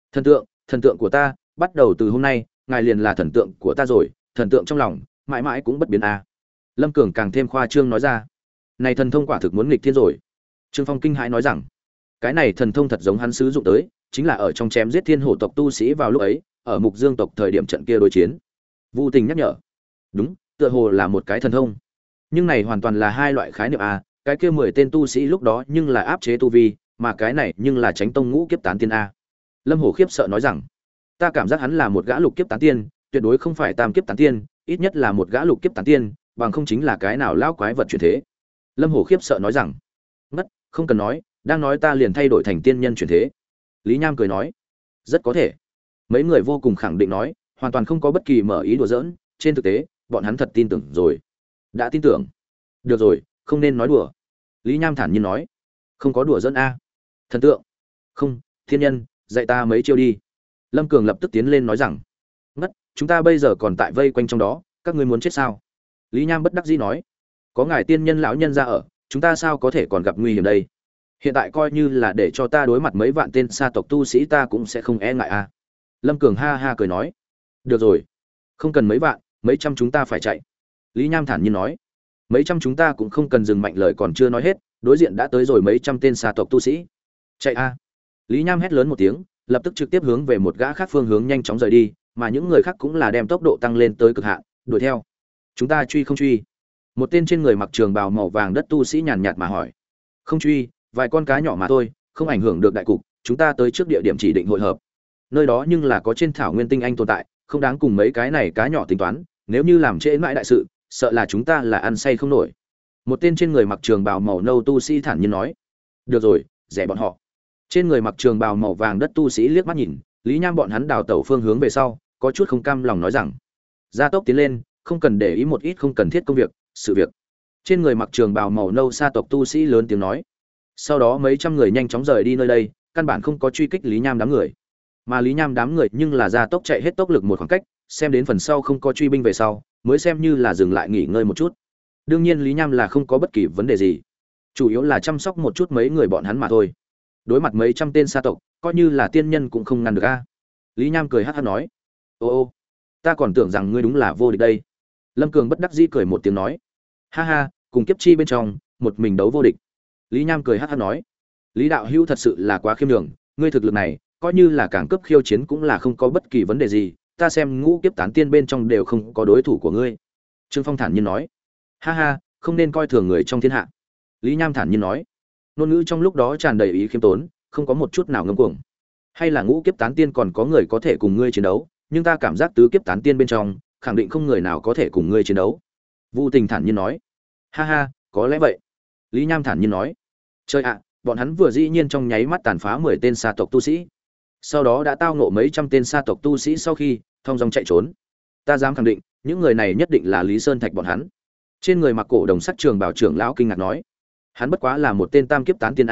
thần tượng của ta, bắt đầu từ hôm nay, ngài liền là thần tượng của ta rồi, thần tượng trong lòng, mãi mãi cũng bất biến a. Lâm Cường càng thêm khoa trương nói ra, này thần thông quả thực muốn nghịch thiên rồi. Trương Phong kinh hãi nói rằng, cái này thần thông thật giống hắn sử dụng tới, chính là ở trong chém giết thiên hổ tộc tu sĩ vào lúc ấy, ở Mục Dương tộc thời điểm trận kia đối chiến. Vu Tình nhắc nhở, đúng, tựa hồ là một cái thần thông, nhưng này hoàn toàn là hai loại khái niệm a. Cái kia 10 tên tu sĩ lúc đó nhưng là áp chế tu vi, mà cái này nhưng là tránh tông ngũ kiếp tán tiên a. Lâm Hổ khiếp sợ nói rằng, ta cảm giác hắn là một gã lục kiếp tán tiên, tuyệt đối không phải tam kiếp tán tiên, ít nhất là một gã lục kiếp tán tiên, bằng không chính là cái nào lão quái vật chuyển thế. Lâm Hổ khiếp sợ nói rằng, ngất, không cần nói, đang nói ta liền thay đổi thành tiên nhân chuyển thế. Lý Nham cười nói, rất có thể. Mấy người vô cùng khẳng định nói, hoàn toàn không có bất kỳ mở ý đùa giỡn, trên thực tế, bọn hắn thật tin tưởng rồi. Đã tin tưởng. Được rồi, không nên nói đùa. Lý Nham thản nhiên nói, không có đùa giỡn a. Thần tượng. Không, thiên nhân, dạy ta mấy chiêu đi. Lâm Cường lập tức tiến lên nói rằng, ngất, chúng ta bây giờ còn tại vây quanh trong đó, các ngươi muốn chết sao? Lý Nham bất đắc dĩ nói, có ngài tiên nhân lão nhân ra ở, chúng ta sao có thể còn gặp nguy hiểm đây? Hiện tại coi như là để cho ta đối mặt mấy vạn tên sa tộc tu sĩ ta cũng sẽ không e ngại a. Lâm Cường ha ha cười nói, được rồi, không cần mấy vạn, mấy trăm chúng ta phải chạy. Lý Nham thản nhiên nói, mấy trăm chúng ta cũng không cần dừng mạnh lời còn chưa nói hết, đối diện đã tới rồi mấy trăm tên sa tộc tu sĩ. Chạy a. Lý Nham hét lớn một tiếng, lập tức trực tiếp hướng về một gã khác phương hướng nhanh chóng rời đi, mà những người khác cũng là đem tốc độ tăng lên tới cực hạn, đuổi theo. Chúng ta truy không truy? Một tên trên người mặc trường bào màu vàng đất tu sĩ nhàn nhạt mà hỏi. Không truy, vài con cá nhỏ mà thôi, không ảnh hưởng được đại cục, chúng ta tới trước địa điểm chỉ định hội hợp. Nơi đó nhưng là có trên thảo nguyên tinh anh tồn tại, không đáng cùng mấy cái này cá nhỏ tính toán, nếu như làm trễ mãi đại sự, sợ là chúng ta là ăn say không nổi. Một tên trên người mặc trường bào màu nâu tu sĩ thản nhiên nói. Được rồi, rẻ bọn họ. Trên người mặc trường bào màu vàng đất tu sĩ liếc mắt nhìn, Lý Nham bọn hắn đào tẩu phương hướng về sau, có chút không cam lòng nói rằng, gia tốc tiến lên, không cần để ý một ít không cần thiết công việc, sự việc. Trên người mặc trường bào màu nâu sa tộc tu sĩ lớn tiếng nói. Sau đó mấy trăm người nhanh chóng rời đi nơi đây, căn bản không có truy kích Lý Nham đám người. Mà Lý Nham đám người nhưng là gia tốc chạy hết tốc lực một khoảng cách, xem đến phần sau không có truy binh về sau, mới xem như là dừng lại nghỉ ngơi một chút. Đương nhiên Lý Nham là không có bất kỳ vấn đề gì, chủ yếu là chăm sóc một chút mấy người bọn hắn mà thôi. Đối mặt mấy trăm tên sa tộc, coi như là tiên nhân cũng không ngăn được a. Lý Nham cười hắc hắc nói, ô, ta còn tưởng rằng ngươi đúng là vô địch đây. Lâm Cường bất đắc dĩ cười một tiếng nói, ha ha, cùng kiếp chi bên trong, một mình đấu vô địch. Lý Nham cười hắc hắc nói, Lý đạo hữu thật sự là quá khiêm nhường, ngươi thực lực này, coi như là càng cấp khiêu chiến cũng là không có bất kỳ vấn đề gì, ta xem ngũ kiếp tán tiên bên trong đều không có đối thủ của ngươi. Trương Phong thản nhiên nói, ha ha, không nên coi thường người trong thiên hạ. Lý Nham thản nhiên nói, ngôn ngữ trong lúc đó tràn đầy ý khiêm tốn, không có một chút nào ngông cuồng. Hay là ngũ kiếp tán tiên còn có người có thể cùng ngươi chiến đấu, nhưng ta cảm giác tứ kiếp tán tiên bên trong, khẳng định không người nào có thể cùng ngươi chiến đấu. Vu Tình thản nhiên nói, ha ha, có lẽ vậy. Lý Nham thản nhiên nói, trời ạ, bọn hắn vừa dĩ nhiên trong nháy mắt tàn phá 10 tên sa tộc tu sĩ, sau đó đã tao ngộ mấy trăm tên sa tộc tu sĩ sau khi thông dong chạy trốn. Ta dám khẳng định, những người này nhất định là Lý Sơn Thạch bọn hắn. Trên người mặc cổ đồng sắc trường bảo trưởng lão kinh ngạc nói, hắn bất quá là một tên tam kiếp tán tiên a,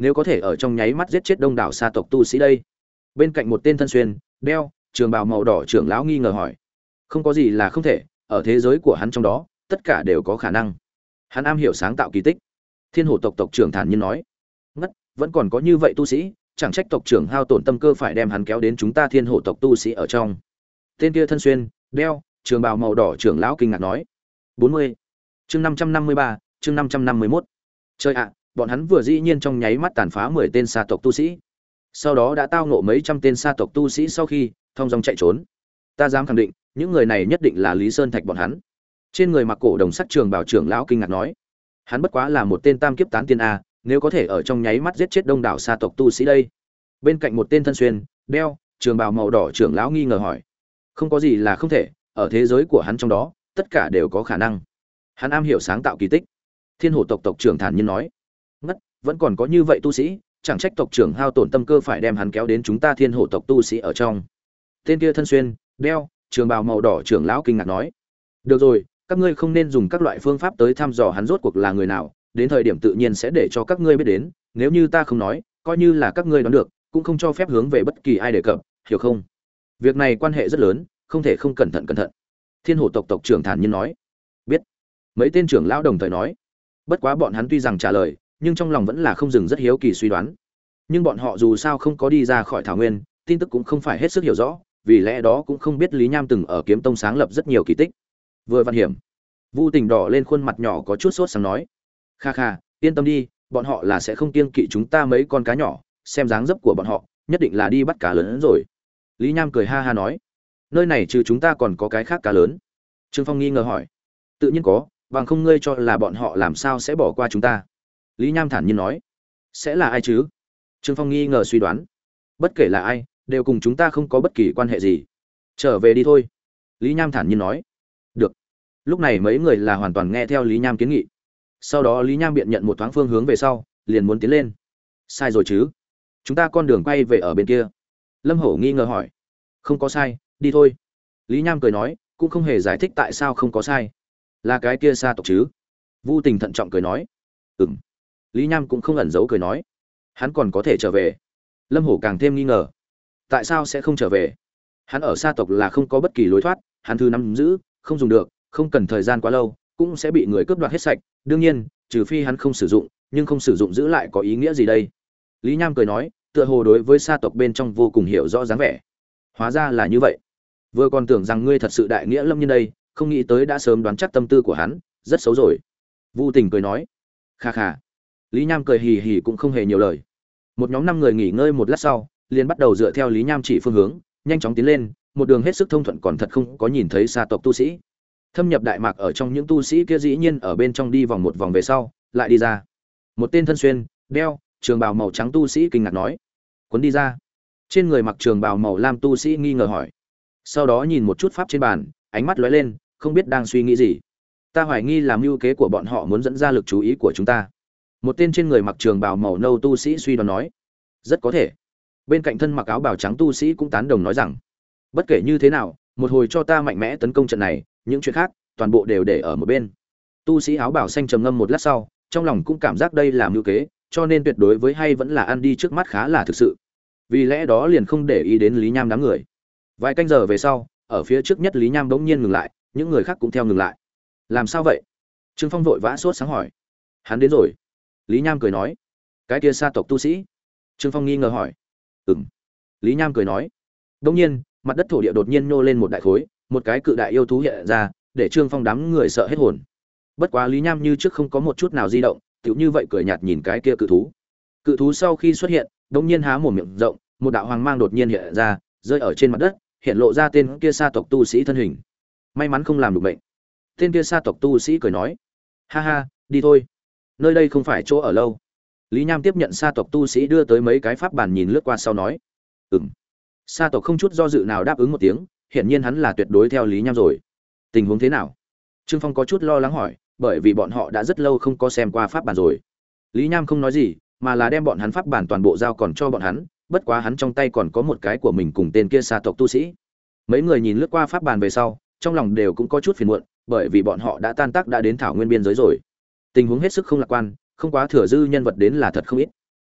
nếu có thể ở trong nháy mắt giết chết đông đảo sa tộc tu sĩ đây? Bên cạnh một tên thân xuyên đeo trường bào màu đỏ trưởng lão nghi ngờ hỏi. Không có gì là không thể, ở thế giới của hắn trong đó tất cả đều có khả năng. Hắn am hiểu sáng tạo kỳ tích. Thiên Hổ tộc tộc trưởng thản nhiên nói. Ngất, vẫn còn có như vậy tu sĩ, chẳng trách tộc trưởng hao tổn tâm cơ phải đem hắn kéo đến chúng ta Thiên Hổ tộc tu sĩ ở trong. Tên kia thân xuyên đeo trường bào màu đỏ trưởng lão kinh ngạc nói. 40. Chương 553, chương 551. Chơi ạ, bọn hắn vừa dĩ nhiên trong nháy mắt tàn phá 10 tên sa tộc tu sĩ. Sau đó đã tao ngộ mấy trăm tên sa tộc tu sĩ sau khi thông dong chạy trốn. Ta dám khẳng định, những người này nhất định là Lý Sơn Thạch bọn hắn. Trên người mặc cổ đồng sắc trường bào trưởng lão kinh ngạc nói. Hắn bất quá là một tên tam kiếp tán tiên a, nếu có thể ở trong nháy mắt giết chết đông đảo sa tộc tu sĩ đây. Bên cạnh một tên thân xuyên đeo trường bào màu đỏ trưởng lão nghi ngờ hỏi. Không có gì là không thể, ở thế giới của hắn trong đó tất cả đều có khả năng. Hắn am hiểu sáng tạo kỳ tích. Thiên Hổ tộc tộc trưởng thản nhiên nói. Ngất, vẫn còn có như vậy tu sĩ, chẳng trách tộc trưởng hao tổn tâm cơ phải đem hắn kéo đến chúng ta Thiên Hổ tộc tu sĩ ở trong. Tên kia thân xuyên đeo trường bào màu đỏ trưởng lão kinh ngạc nói. Được rồi, các ngươi không nên dùng các loại phương pháp tới thăm dò hắn rốt cuộc là người nào, đến thời điểm tự nhiên sẽ để cho các ngươi biết đến, nếu như ta không nói, coi như là các ngươi đoán được, cũng không cho phép hướng về bất kỳ ai đề cập, hiểu không? Việc này quan hệ rất lớn, không thể không cẩn thận. Thiên Hổ tộc tộc trưởng thản nhiên nói. Biết. Mấy tên trưởng lão đồng thời nói. Bất quá bọn hắn tuy rằng trả lời, nhưng trong lòng vẫn là không dừng rất hiếu kỳ suy đoán. Nhưng bọn họ dù sao không có đi ra khỏi thảo nguyên, tin tức cũng không phải hết sức hiểu rõ, vì lẽ đó cũng không biết Lý Nham từng ở Kiếm Tông sáng lập rất nhiều kỳ tích. Vừa văn hiểm, Vu Tình đỏ lên khuôn mặt nhỏ có chút sốt sáng nói. Kha kha, yên tâm đi, bọn họ là sẽ không kiêng kỵ chúng ta mấy con cá nhỏ, xem dáng dấp của bọn họ, nhất định là đi bắt cá lớn rồi. Lý Nham cười ha ha nói. Nơi này trừ chúng ta còn có cái khác cá lớn? Trương Phong nghi ngờ hỏi. Tự nhiên có, bằng không ngươi cho là bọn họ làm sao sẽ bỏ qua chúng ta? Lý Nham thản nhiên nói. Sẽ là ai chứ? Trương Phong nghi ngờ suy đoán. Bất kể là ai, đều cùng chúng ta không có bất kỳ quan hệ gì. Trở về đi thôi. Lý Nham thản nhiên nói. Được. Lúc này mấy người là hoàn toàn nghe theo Lý Nham kiến nghị. Sau đó Lý Nham biện nhận một thoáng phương hướng về sau, liền muốn tiến lên. Sai rồi chứ? Chúng ta con đường quay về ở bên kia. Lâm Hổ nghi ngờ hỏi. Không có sai, đi thôi. Lý Nham cười nói, cũng không hề giải thích tại sao không có sai. Là cái kia sa tộc chứ? Vu Tình thận trọng cười nói. Ừm. Lý Nham cũng không ẩn giấu cười nói. Hắn còn có thể trở về. Lâm Hổ càng thêm nghi ngờ. Tại sao sẽ không trở về? Hắn ở sa tộc là không có bất kỳ lối thoát, hắn thứ nắm giữ, không dùng được, không cần thời gian quá lâu, cũng sẽ bị người cướp đoạt hết sạch. Đương nhiên, trừ phi hắn không sử dụng, nhưng không sử dụng giữ lại có ý nghĩa gì đây? Lý Nham cười nói, tựa hồ đối với sa tộc bên trong vô cùng hiểu rõ dáng vẻ. Hóa ra là như vậy. Vừa còn tưởng rằng ngươi thật sự đại nghĩa lâm nhân đây, không nghĩ tới đã sớm đoán chắc tâm tư của hắn, rất xấu rồi. Vu Tình cười nói. Kha kha. Lý Nham cười hì hì cũng không hề nhiều lời. Một nhóm 5 người nghỉ ngơi một lát sau, liền bắt đầu dựa theo Lý Nham chỉ phương hướng, nhanh chóng tiến lên, một đường hết sức thông thuận, còn thật không có nhìn thấy sa tộc tu sĩ. Thâm nhập đại mạc ở trong những tu sĩ kia dĩ nhiên ở bên trong đi vòng một vòng về sau, lại đi ra. Một tên thân xuyên, đeo trường bào màu trắng tu sĩ kinh ngạc nói. Cuốn đi ra. Trên người mặc trường bào màu lam tu sĩ nghi ngờ hỏi. Sau đó nhìn một chút pháp trên bàn, ánh mắt lóe lên, không biết đang suy nghĩ gì. Ta hoài nghi là mưu kế của bọn họ muốn dẫn ra lực chú ý của chúng ta. Một tên trên người mặc trường bào màu nâu tu sĩ suy đoán nói. Rất có thể. Bên cạnh thân mặc áo bào trắng tu sĩ cũng tán đồng nói rằng, bất kể như thế nào, một hồi cho ta mạnh mẽ tấn công trận này, những chuyện khác toàn bộ đều để ở một bên. Tu sĩ áo bào xanh trầm ngâm một lát sau, trong lòng cũng cảm giác đây là mưu kế, cho nên tuyệt đối với hay vẫn là ăn đi trước mắt khá là thực sự. Vì lẽ đó liền không để ý đến Lý Nham đám người. Vài canh giờ về sau, ở phía trước nhất Lý Nham bỗng nhiên ngừng lại, những người khác cũng theo ngừng lại. Làm sao vậy? Trương Phong vội vã sốt sáng hỏi. Hắn đến rồi. Lý Nham cười nói. Cái kia sa tộc tu sĩ? Trương Phong nghi ngờ hỏi. Ừm. Lý Nham cười nói. Bỗng nhiên, mặt đất thổ địa đột nhiên nhô lên một đại khối, một cái cự đại yêu thú hiện ra, để Trương Phong đám người sợ hết hồn. Bất quá Lý Nham như trước không có một chút nào di động, tựu như vậy cười nhạt nhìn cái kia cự thú. Cự thú sau khi xuất hiện, đột nhiên há mồm miệng rộng, một đạo hoàng mang đột nhiên hiện ra, rơi ở trên mặt đất, hiện lộ ra tên kia sa tộc tu sĩ thân hình. May mắn không làm được bệnh. Tên kia sa tộc tu sĩ cười nói: "Ha ha, đi thôi. Nơi đây không phải chỗ ở lâu." Lý Nham tiếp nhận sa tộc tu sĩ đưa tới mấy cái pháp bản nhìn lướt qua sau nói: "Ừm." Sa tộc không chút do dự nào đáp ứng một tiếng, hiển nhiên hắn là tuyệt đối theo Lý Nham rồi. Tình huống thế nào? Trương Phong có chút lo lắng hỏi, bởi vì bọn họ đã rất lâu không có xem qua pháp bản rồi. Lý Nham không nói gì, mà là đem bọn hắn pháp bản toàn bộ giao còn cho bọn hắn, bất quá hắn trong tay còn có một cái của mình cùng tên kia sa tộc tu sĩ. Mấy người nhìn lướt qua pháp bản về sau, trong lòng đều cũng có chút phiền muộn, bởi vì bọn họ đã tan tác đã đến thảo nguyên biên giới rồi. Tình huống hết sức không lạc quan, không quá thừa dư nhân vật đến là thật không ít.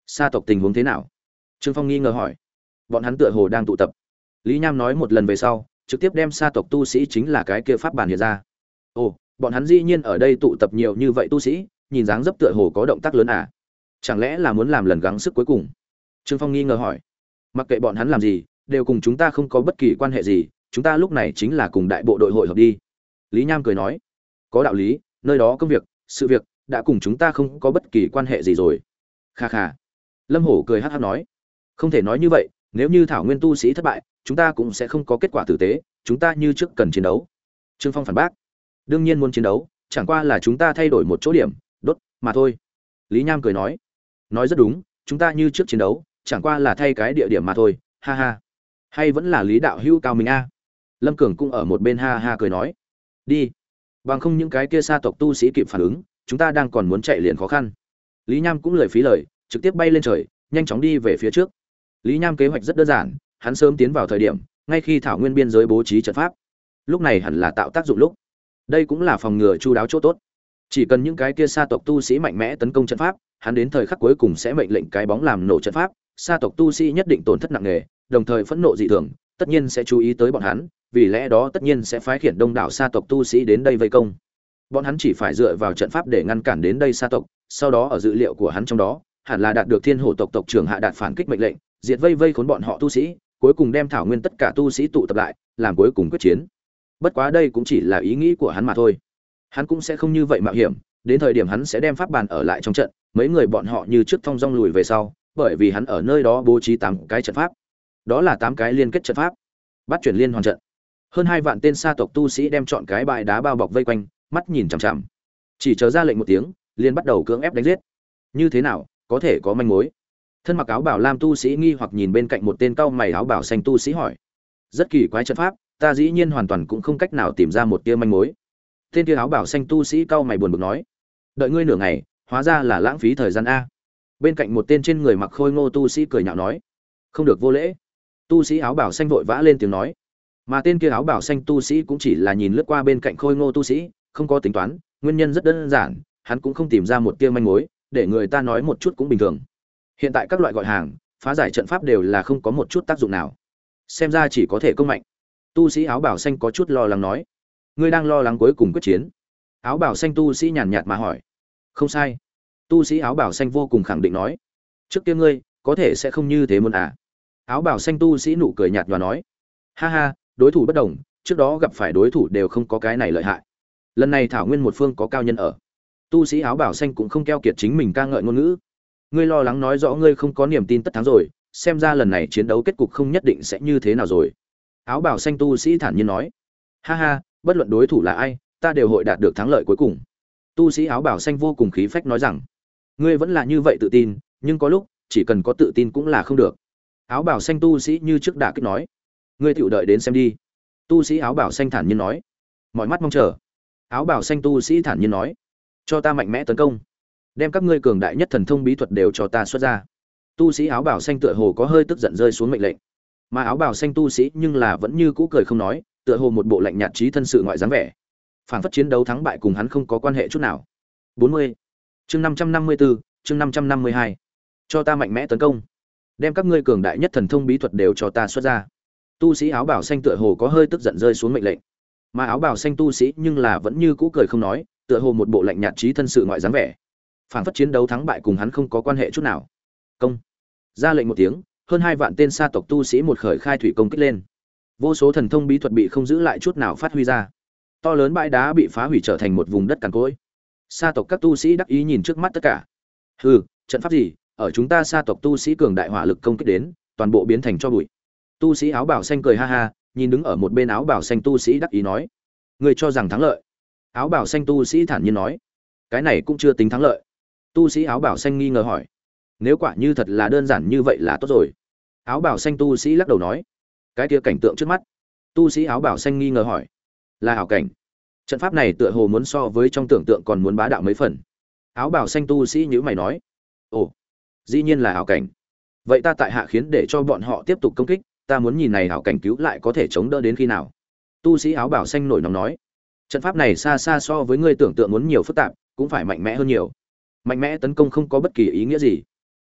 Sa tộc tình huống thế nào? Trương Phong nghi ngờ hỏi. Bọn hắn tựa hồ đang tụ tập. Lý Nham nói một lần về sau, trực tiếp đem sa tộc tu sĩ chính là cái kia pháp bản hiện ra. Ồ, bọn hắn dĩ nhiên ở đây tụ tập nhiều như vậy tu sĩ, nhìn dáng dấp tựa hồ có động tác lớn à? Chẳng lẽ là muốn làm lần gắng sức cuối cùng? Trương Phong nghi ngờ hỏi. Mặc kệ bọn hắn làm gì, đều cùng chúng ta không có bất kỳ quan hệ gì, chúng ta lúc này chính là cùng đại bộ đội hội hợp đi. Lý Nham cười nói. Có đạo lý, nơi đó công việc, sự việc đã cùng chúng ta không có bất kỳ quan hệ gì rồi. Kha kha. Lâm Hổ cười hắc hắc nói. Không thể nói như vậy, nếu như thảo nguyên tu sĩ thất bại, chúng ta cũng sẽ không có kết quả tử tế, chúng ta như trước cần chiến đấu. Trương Phong phản bác. Đương nhiên muốn chiến đấu, chẳng qua là chúng ta thay đổi một chỗ điểm, đốt mà thôi. Lý Nham cười nói. Nói rất đúng, chúng ta như trước chiến đấu, chẳng qua là thay cái địa điểm mà thôi, ha ha. Hay vẫn là Lý đạo hữu cao mình a. Lâm Cường cũng ở một bên ha ha cười nói. Đi. Bằng không những cái kia sa tộc tu sĩ kịp phản ứng, chúng ta đang còn muốn chạy liền khó khăn. Lý Nham cũng lười phí lời, trực tiếp bay lên trời, nhanh chóng đi về phía trước. Lý Nham kế hoạch rất đơn giản, hắn sớm tiến vào thời điểm, ngay khi thảo nguyên biên giới bố trí trận pháp. Lúc này hẳn là tạo tác dụng lúc. Đây cũng là phòng ngừa chu đáo chỗ tốt. Chỉ cần những cái kia sa tộc tu sĩ mạnh mẽ tấn công trận pháp, hắn đến thời khắc cuối cùng sẽ mệnh lệnh cái bóng làm nổ trận pháp, sa tộc tu sĩ nhất định tổn thất nặng nề, đồng thời phẫn nộ dị thường, tất nhiên sẽ chú ý tới bọn hắn, vì lẽ đó tất nhiên sẽ phái khiển đông đảo sa tộc tu sĩ đến đây vây công. Bọn hắn chỉ phải dựa vào trận pháp để ngăn cản đến đây sa tộc, sau đó ở dữ liệu của hắn trong đó, hẳn là đạt được Thiên Hổ tộc tộc trưởng hạ đạt phản kích mệnh lệnh, diệt vây khốn bọn họ tu sĩ, cuối cùng đem thảo nguyên tất cả tu sĩ tụ tập lại, làm cuối cùng quyết chiến. Bất quá đây cũng chỉ là ý nghĩ của hắn mà thôi. Hắn cũng sẽ không như vậy mạo hiểm, đến thời điểm hắn sẽ đem pháp bàn ở lại trong trận, mấy người bọn họ như trước thong dong lùi về sau, bởi vì hắn ở nơi đó bố trí 8 cái trận pháp. Đó là 8 cái liên kết trận pháp. Bắt chuyển liên hoàn trận. Hơn 2 vạn tên sa tộc tu sĩ đem chọn cái bãi đá bao bọc vây quanh, mắt nhìn chằm chằm. Chỉ chờ ra lệnh một tiếng, liền bắt đầu cưỡng ép đánh giết. Như thế nào, có thể có manh mối? Thân mặc áo bảo lam tu sĩ nghi hoặc nhìn bên cạnh một tên cao mày áo bảo xanh tu sĩ hỏi. Rất kỳ quái trận pháp, ta dĩ nhiên hoàn toàn cũng không cách nào tìm ra một tia manh mối. Tên kia áo bảo xanh tu sĩ cao mày buồn bực nói. Đợi ngươi nửa ngày, hóa ra là lãng phí thời gian a. Bên cạnh một tên trên người mặc khôi ngô tu sĩ cười nhạo nói. Không được vô lễ. Tu sĩ áo bảo xanh vội vã lên tiếng nói. Mà tên kia áo bảo xanh tu sĩ cũng chỉ là nhìn lướt qua bên cạnh khôi ngô tu sĩ, không có tính toán, nguyên nhân rất đơn giản, hắn cũng không tìm ra một tia manh mối, để người ta nói một chút cũng bình thường. Hiện tại các loại gọi hàng, phá giải trận pháp đều là không có một chút tác dụng nào. Xem ra chỉ có thể công mạnh. Tu sĩ áo bảo xanh có chút lo lắng nói. Ngươi đang lo lắng cuối cùng quyết chiến? Áo bảo xanh tu sĩ nhàn nhạt mà hỏi. Không sai. Tu sĩ áo bảo xanh vô cùng khẳng định nói. Trước kia ngươi, có thể sẽ không như thế muốn à? Áo bảo xanh tu sĩ nụ cười nhạt và nói. Ha ha, đối thủ bất đồng, trước đó gặp phải đối thủ đều không có cái này lợi hại. Lần này thảo nguyên một phương có cao nhân ở. Tu sĩ áo bảo xanh cũng không keo kiệt chính mình ca ngợi ngôn ngữ. Ngươi lo lắng nói rõ ngươi không có niềm tin tất thắng rồi, xem ra lần này chiến đấu kết cục không nhất định sẽ như thế nào rồi. Áo bảo xanh tu sĩ thản nhiên nói. Ha ha, bất luận đối thủ là ai, ta đều hội đạt được thắng lợi cuối cùng. Tu sĩ áo bảo xanh vô cùng khí phách nói rằng. Ngươi vẫn là như vậy tự tin, nhưng có lúc chỉ cần có tự tin cũng là không được. Áo bảo xanh tu sĩ như trước đã kích nói. Ngươi tiểu đợi đến xem đi. Tu sĩ áo bảo xanh thản nhiên nói. Mọi mắt mong chờ. Áo bảo xanh tu sĩ thản nhiên nói. Cho ta mạnh mẽ tấn công, đem các ngươi cường đại nhất thần thông bí thuật đều cho ta xuất ra. Tu sĩ áo bảo xanh tựa hồ có hơi tức giận rơi xuống mệnh lệnh, mà áo bảo xanh tu sĩ nhưng là vẫn như cũ cười không nói, tựa hồ một bộ lạnh nhạt trí thân sự ngoại dáng vẻ, phản phất chiến đấu thắng bại cùng hắn không có quan hệ chút nào. 40. Chương 554, chương 552. Cho ta mạnh mẽ tấn công, đem các ngươi cường đại nhất thần thông bí thuật đều cho ta xuất ra. Tu sĩ áo bảo xanh tựa hồ có hơi tức giận rơi xuống mệnh lệnh, mà áo bảo xanh tu sĩ nhưng là vẫn như cũ cười không nói, tựa hồ một bộ lạnh nhạt trí thân sự ngoại dáng vẻ, phản phất chiến đấu thắng bại cùng hắn không có quan hệ chút nào. Công. Ra lệnh một tiếng, hơn 2 vạn tên sa tộc tu sĩ một khởi khai thủy công kích lên. Vô số thần thông bí thuật bị không giữ lại chút nào phát huy ra. To lớn bãi đá bị phá hủy trở thành một vùng đất cằn cỗi. Sa tộc các tu sĩ đắc ý nhìn trước mắt tất cả. Hừ, trận pháp gì, ở chúng ta sa tộc tu sĩ cường đại hỏa lực công kích đến, toàn bộ biến thành cho bụi. Tu sĩ áo bảo xanh cười ha ha, nhìn đứng ở một bên áo bảo xanh tu sĩ đắc ý nói: "Ngươi cho rằng thắng lợi?" Áo bảo xanh tu sĩ thản nhiên nói: "Cái này cũng chưa tính thắng lợi." Tu sĩ áo bảo xanh nghi ngờ hỏi: "Nếu quả như thật là đơn giản như vậy là tốt rồi." Áo bảo xanh tu sĩ lắc đầu nói: "Cái kia cảnh tượng trước mắt." Tu sĩ áo bảo xanh nghi ngờ hỏi: "Là ảo cảnh?" Trận pháp này tựa hồ muốn so với trong tưởng tượng còn muốn bá đạo mấy phần. Áo bảo xanh tu sĩ nhíu mày nói: "Ồ, dĩ nhiên là ảo cảnh. Vậy ta tại hạ khiến để cho bọn họ tiếp tục công kích, ta muốn nhìn này ảo cảnh cứu lại có thể chống đỡ đến khi nào." Tu sĩ áo bảo xanh nổi nóng nói: "Trận pháp này xa xa so với ngươi tưởng tượng muốn nhiều phức tạp, cũng phải mạnh mẽ hơn nhiều. Mạnh mẽ tấn công không có bất kỳ ý nghĩa gì.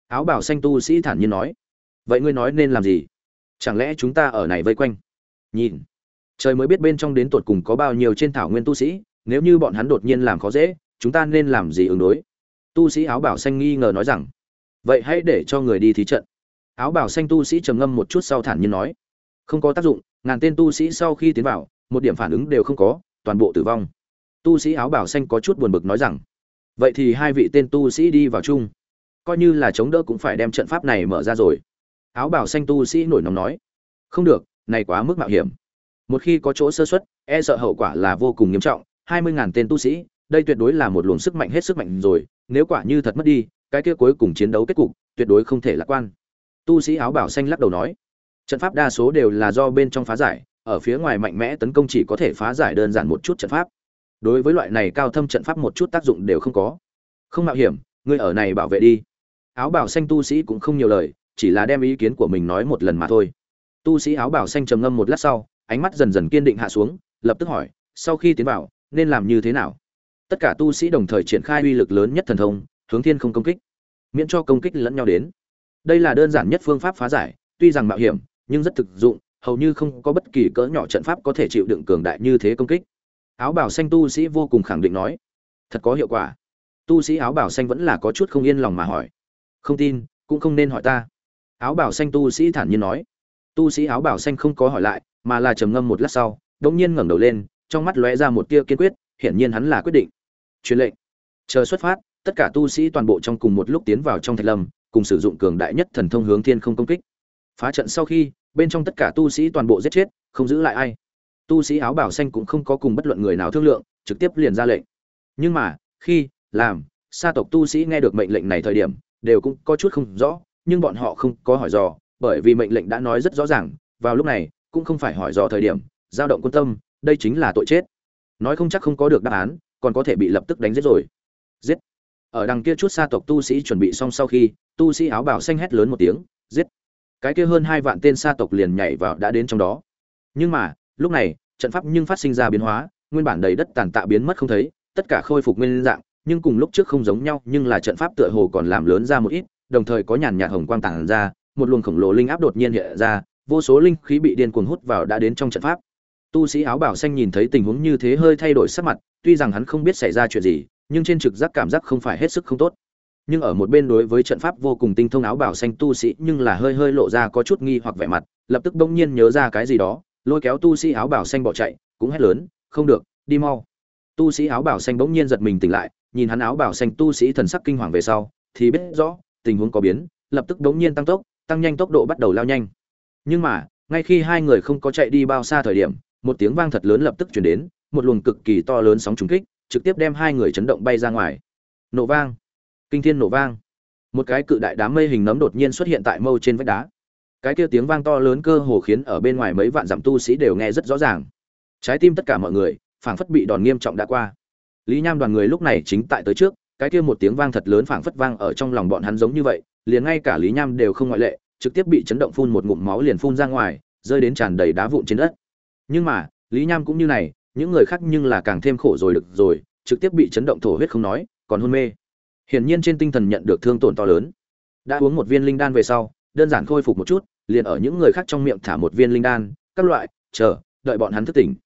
Áo bào xanh tu sĩ thản nhiên nói. Vậy ngươi nói nên làm gì? Chẳng lẽ chúng ta ở này vây quanh? Nhìn, trời mới biết bên trong đến tột cùng có bao nhiêu trên thảo nguyên tu sĩ, nếu như bọn hắn đột nhiên làm khó dễ, chúng ta nên làm gì ứng đối? Tu sĩ áo bào xanh nghi ngờ nói rằng. Vậy hãy để cho người đi thí trận. Áo bào xanh tu sĩ trầm ngâm một chút sau thản nhiên nói. Không có tác dụng, ngàn tên tu sĩ sau khi tiến vào, một điểm phản ứng đều không có, toàn bộ tử vong. Tu sĩ áo bào xanh có chút buồn bực nói rằng. Vậy thì hai vị tên tu sĩ đi vào chung, coi như là chống đỡ cũng phải đem trận pháp này mở ra rồi. Áo bào xanh tu sĩ nổi nóng nói. Không được, này quá mức mạo hiểm. Một khi có chỗ sơ suất, e sợ hậu quả là vô cùng nghiêm trọng. 20.000 tên tu sĩ, đây tuyệt đối là một luồng sức mạnh hết sức mạnh rồi. Nếu quả như thật mất đi, cái kia cuối cùng chiến đấu kết cục tuyệt đối không thể lạc quan. Tu sĩ áo bào xanh lắc đầu nói. Trận pháp đa số đều là do bên trong phá giải, ở phía ngoài mạnh mẽ tấn công chỉ có thể phá giải đơn giản một chút trận pháp. Đối với loại này cao thâm trận pháp một chút tác dụng đều không có. Không mạo hiểm, ngươi ở này bảo vệ đi. Áo bào xanh tu sĩ cũng không nhiều lời, chỉ là đem ý kiến của mình nói một lần mà thôi. Tu sĩ áo bào xanh trầm ngâm một lát sau, ánh mắt dần dần kiên định hạ xuống, lập tức hỏi, sau khi tiến vào, nên làm như thế nào? Tất cả tu sĩ đồng thời triển khai uy lực lớn nhất thần thông, hướng thiên không công kích, miễn cho công kích lẫn nhau đến. Đây là đơn giản nhất phương pháp phá giải, tuy rằng mạo hiểm, nhưng rất thực dụng, hầu như không có bất kỳ cỡ nhỏ trận pháp có thể chịu đựng cường đại như thế công kích. Áo bào xanh tu sĩ vô cùng khẳng định nói, thật có hiệu quả. Tu sĩ áo bào xanh vẫn là có chút không yên lòng mà hỏi. Không tin, cũng không nên hỏi ta. Áo bào xanh tu sĩ thản nhiên nói. Tu sĩ áo bào xanh không có hỏi lại, mà là trầm ngâm một lát sau, đột nhiên ngẩng đầu lên, trong mắt lóe ra một tia kiên quyết, hiển nhiên hắn là quyết định. Truyền lệnh. Chờ xuất phát, tất cả tu sĩ toàn bộ trong cùng một lúc tiến vào trong thạch lâm, cùng sử dụng cường đại nhất thần thông hướng thiên không công kích. Phá trận sau khi, bên trong tất cả tu sĩ toàn bộ giết chết, không giữ lại ai. Tu sĩ áo bào xanh cũng không có cùng bất luận người nào thương lượng, trực tiếp liền ra lệnh. Nhưng mà, khi làm sa tộc tu sĩ nghe được mệnh lệnh này thời điểm, đều cũng có chút không rõ, nhưng bọn họ không có hỏi dò, bởi vì mệnh lệnh đã nói rất rõ ràng, vào lúc này cũng không phải hỏi dò thời điểm, dao động quân tâm, đây chính là tội chết. Nói không chắc không có được đáp án, còn có thể bị lập tức đánh giết rồi. Giết! Ở đằng kia chút sa tộc tu sĩ chuẩn bị xong sau khi, tu sĩ áo bào xanh hét lớn một tiếng, giết! Cái kia hơn 2 vạn tên sa tộc liền nhảy vào đã đến trong đó. Nhưng mà, lúc này, trận pháp nhưng phát sinh ra biến hóa, nguyên bản đầy đất tàn tạ biến mất không thấy, tất cả khôi phục nguyên dạng, nhưng cùng lúc trước không giống nhau, nhưng là trận pháp tựa hồ còn làm lớn ra một ít, đồng thời có nhàn nhạt hồng quang tản ra, một luồng khổng lồ linh áp đột nhiên hiện ra, vô số linh khí bị điên cuồng hút vào đã đến trong trận pháp. Tu sĩ áo bào xanh nhìn thấy tình huống như thế hơi thay đổi sắc mặt, tuy rằng hắn không biết xảy ra chuyện gì, nhưng trên trực giác cảm giác không phải hết sức không tốt. Nhưng ở một bên đối với trận pháp vô cùng tinh thông áo bào xanh tu sĩ nhưng là hơi lộ ra có chút nghi hoặc vẻ mặt, lập tức bỗng nhiên nhớ ra cái gì đó, lôi kéo tu sĩ áo bào xanh bỏ chạy, cũng hét lớn, "Không được, đi mau!" Tu sĩ áo bào xanh bỗng nhiên giật mình tỉnh lại, nhìn hắn áo bào xanh tu sĩ thần sắc kinh hoàng về sau, thì biết rõ tình huống có biến, lập tức bỗng nhiên tăng tốc, tăng nhanh tốc độ bắt đầu lao nhanh. Nhưng mà, ngay khi hai người không có chạy đi bao xa thời điểm, một tiếng vang thật lớn lập tức truyền đến, một luồng cực kỳ to lớn sóng trùng kích, trực tiếp đem hai người chấn động bay ra ngoài. Nổ vang, kinh thiên nổ vang. Một cái cự đại đám mây hình nấm đột nhiên xuất hiện tại mâu trên vách đá. Cái kia tiếng vang to lớn cơ hồ khiến ở bên ngoài mấy vạn dặm tu sĩ đều nghe rất rõ ràng. Trái tim tất cả mọi người phảng phất bị đòn nghiêm trọng đã qua. Lý Nham đoàn người lúc này chính tại tới trước, cái kia một tiếng vang thật lớn phảng phất vang ở trong lòng bọn hắn giống như vậy, liền ngay cả Lý Nham đều không ngoại lệ, trực tiếp bị chấn động phun một ngụm máu liền phun ra ngoài, rơi đến tràn đầy đá vụn trên đất. Nhưng mà, Lý Nham cũng như này, những người khác nhưng là càng thêm khổ rồi được rồi, trực tiếp bị chấn động thổ huyết không nói, còn hôn mê. Hiển nhiên trên tinh thần nhận được thương tổn to lớn. Đã uống một viên linh đan về sau, đơn giản khôi phục một chút, liền ở những người khác trong miệng thả một viên linh đan, các loại, chờ, đợi bọn hắn thức tỉnh.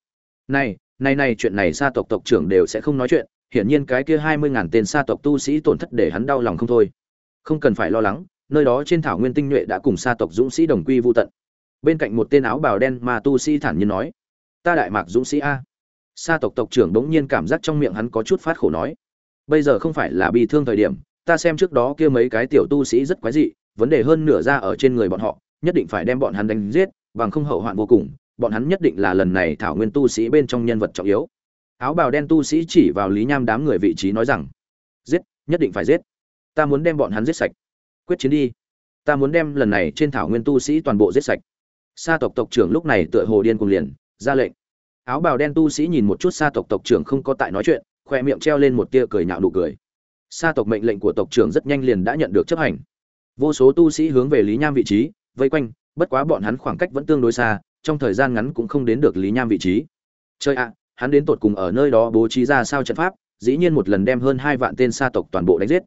Này, chuyện này sa tộc tộc trưởng đều sẽ không nói chuyện, hiển nhiên cái kia 20.000 tên sa tộc tu sĩ tổn thất để hắn đau lòng không thôi. Không cần phải lo lắng, nơi đó trên thảo nguyên tinh nhuệ đã cùng sa tộc dũng sĩ đồng quy vu tận. Bên cạnh một tên áo bào đen mà tu sĩ thản nhiên nói, ta đại mạc dũng sĩ a. Sa tộc tộc trưởng bỗng nhiên cảm giác trong miệng hắn có chút phát khổ nói, bây giờ không phải là bị thương thời điểm, ta xem trước đó kia mấy cái tiểu tu sĩ rất quái dị, vấn đề hơn nửa ra ở trên người bọn họ, nhất định phải đem bọn hắn đánh giết, bằng không hậu hoạn vô cùng, bọn hắn nhất định là lần này thảo nguyên tu sĩ bên trong nhân vật trọng yếu. Áo bào đen tu sĩ chỉ vào Lý Nham đám người vị trí nói rằng, giết, nhất định phải giết, ta muốn đem bọn hắn giết sạch. Quyết chiến đi, ta muốn đem lần này trên thảo nguyên tu sĩ toàn bộ giết sạch. Sa tộc tộc trưởng lúc này tựa hồ điên cuồng liền ra lệnh. Áo bào đen tu sĩ nhìn một chút sa tộc tộc trưởng không có tại nói chuyện, khoe miệng treo lên một tia cười nhạo nụ cười. Sa tộc mệnh lệnh của tộc trưởng rất nhanh liền đã nhận được chấp hành. Vô số tu sĩ hướng về Lý Nham vị trí vây quanh, bất quá bọn hắn khoảng cách vẫn tương đối xa, trong thời gian ngắn cũng không đến được Lý Nham vị trí. Chơi ạ, hắn đến tột cùng ở nơi đó bố trí ra sao trận pháp, dĩ nhiên một lần đem hơn 2 vạn tên sa tộc toàn bộ đánh giết.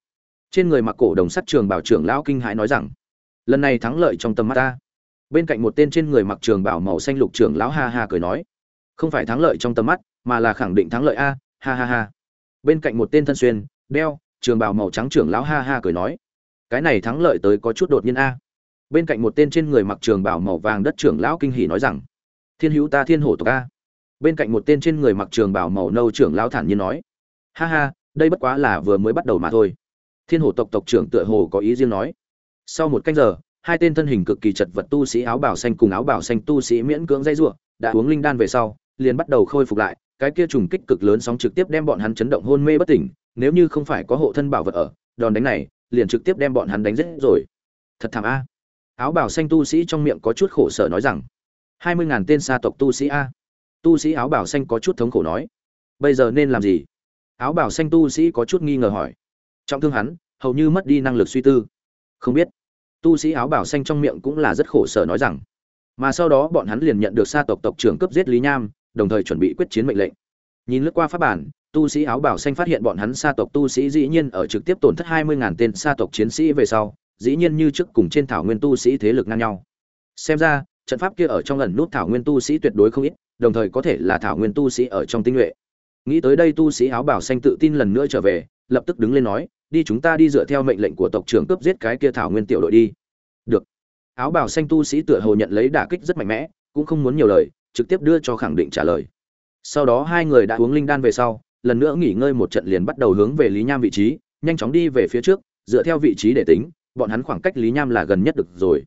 Trên người mặc cổ đồng sắt trường bảo trưởng lão kinh hãi nói rằng, lần này thắng lợi trong tầm mắt ta. Bên cạnh một tên trên người mặc trường bảo màu xanh lục trưởng lão ha ha cười nói, không phải thắng lợi trong tầm mắt, mà là khẳng định thắng lợi a, ha ha ha. Bên cạnh một tên thân xuyên đeo trường bảo màu trắng trưởng lão ha ha cười nói, cái này thắng lợi tới có chút đột nhiên a. Bên cạnh một tên trên người mặc trường bảo màu vàng đất trưởng lão kinh hỉ nói rằng, thiên hữu ta thiên hổ tộc a. Bên cạnh một tên trên người mặc trường bảo màu nâu trưởng lão thản nhiên nói, ha ha, đây bất quá là vừa mới bắt đầu mà thôi. Thiên hổ tộc tộc trưởng tựa hồ có ý riêng nói. Sau một canh giờ, hai tên thân hình cực kỳ chật vật tu sĩ áo bào xanh cùng áo bào xanh tu sĩ miễn cưỡng dây rủa, đã uống linh đan về sau, liền bắt đầu khôi phục lại, cái kia trùng kích cực lớn sóng trực tiếp đem bọn hắn chấn động hôn mê bất tỉnh, nếu như không phải có hộ thân bảo vật ở, đòn đánh này liền trực tiếp đem bọn hắn đánh giết rồi. Thật thảm a. Áo bào xanh tu sĩ trong miệng có chút khổ sở nói rằng, 20.000 tên sa tộc tu sĩ a. Tu sĩ áo bào xanh có chút thống khổ nói, bây giờ nên làm gì? Áo bào xanh tu sĩ có chút nghi ngờ hỏi. Trọng thương hắn, hầu như mất đi năng lực suy tư. Không biết. Tu sĩ áo bào xanh trong miệng cũng là rất khổ sở nói rằng. Mà sau đó bọn hắn liền nhận được sa tộc tộc trưởng cướp giết Lý Nham, đồng thời chuẩn bị quyết chiến mệnh lệnh. Nhìn lướt qua pháp bản, tu sĩ áo bào xanh phát hiện bọn hắn sa tộc tu sĩ dĩ nhiên ở trực tiếp tổn thất 20.000 tên sa tộc chiến sĩ về sau, dĩ nhiên như trước cùng trên thảo nguyên tu sĩ thế lực ngang nhau. Xem ra, trận pháp kia ở trong ẩn nút thảo nguyên tu sĩ tuyệt đối không ít, đồng thời có thể là thảo nguyên tu sĩ ở trong tinh nhuệ. Nghĩ tới đây, tu sĩ áo bào xanh tự tin lần nữa trở về, lập tức đứng lên nói, đi, chúng ta đi dựa theo mệnh lệnh của tộc trưởng cướp giết cái kia thảo nguyên tiểu đội đi. Được. Áo bào xanh tu sĩ tựa hồ nhận lấy đả kích rất mạnh mẽ, cũng không muốn nhiều lời, trực tiếp đưa cho khẳng định trả lời. Sau đó hai người đã uống linh đan về sau, lần nữa nghỉ ngơi một trận liền bắt đầu hướng về Lý Nham vị trí, nhanh chóng đi về phía trước, dựa theo vị trí để tính, bọn hắn khoảng cách Lý Nham là gần nhất được rồi.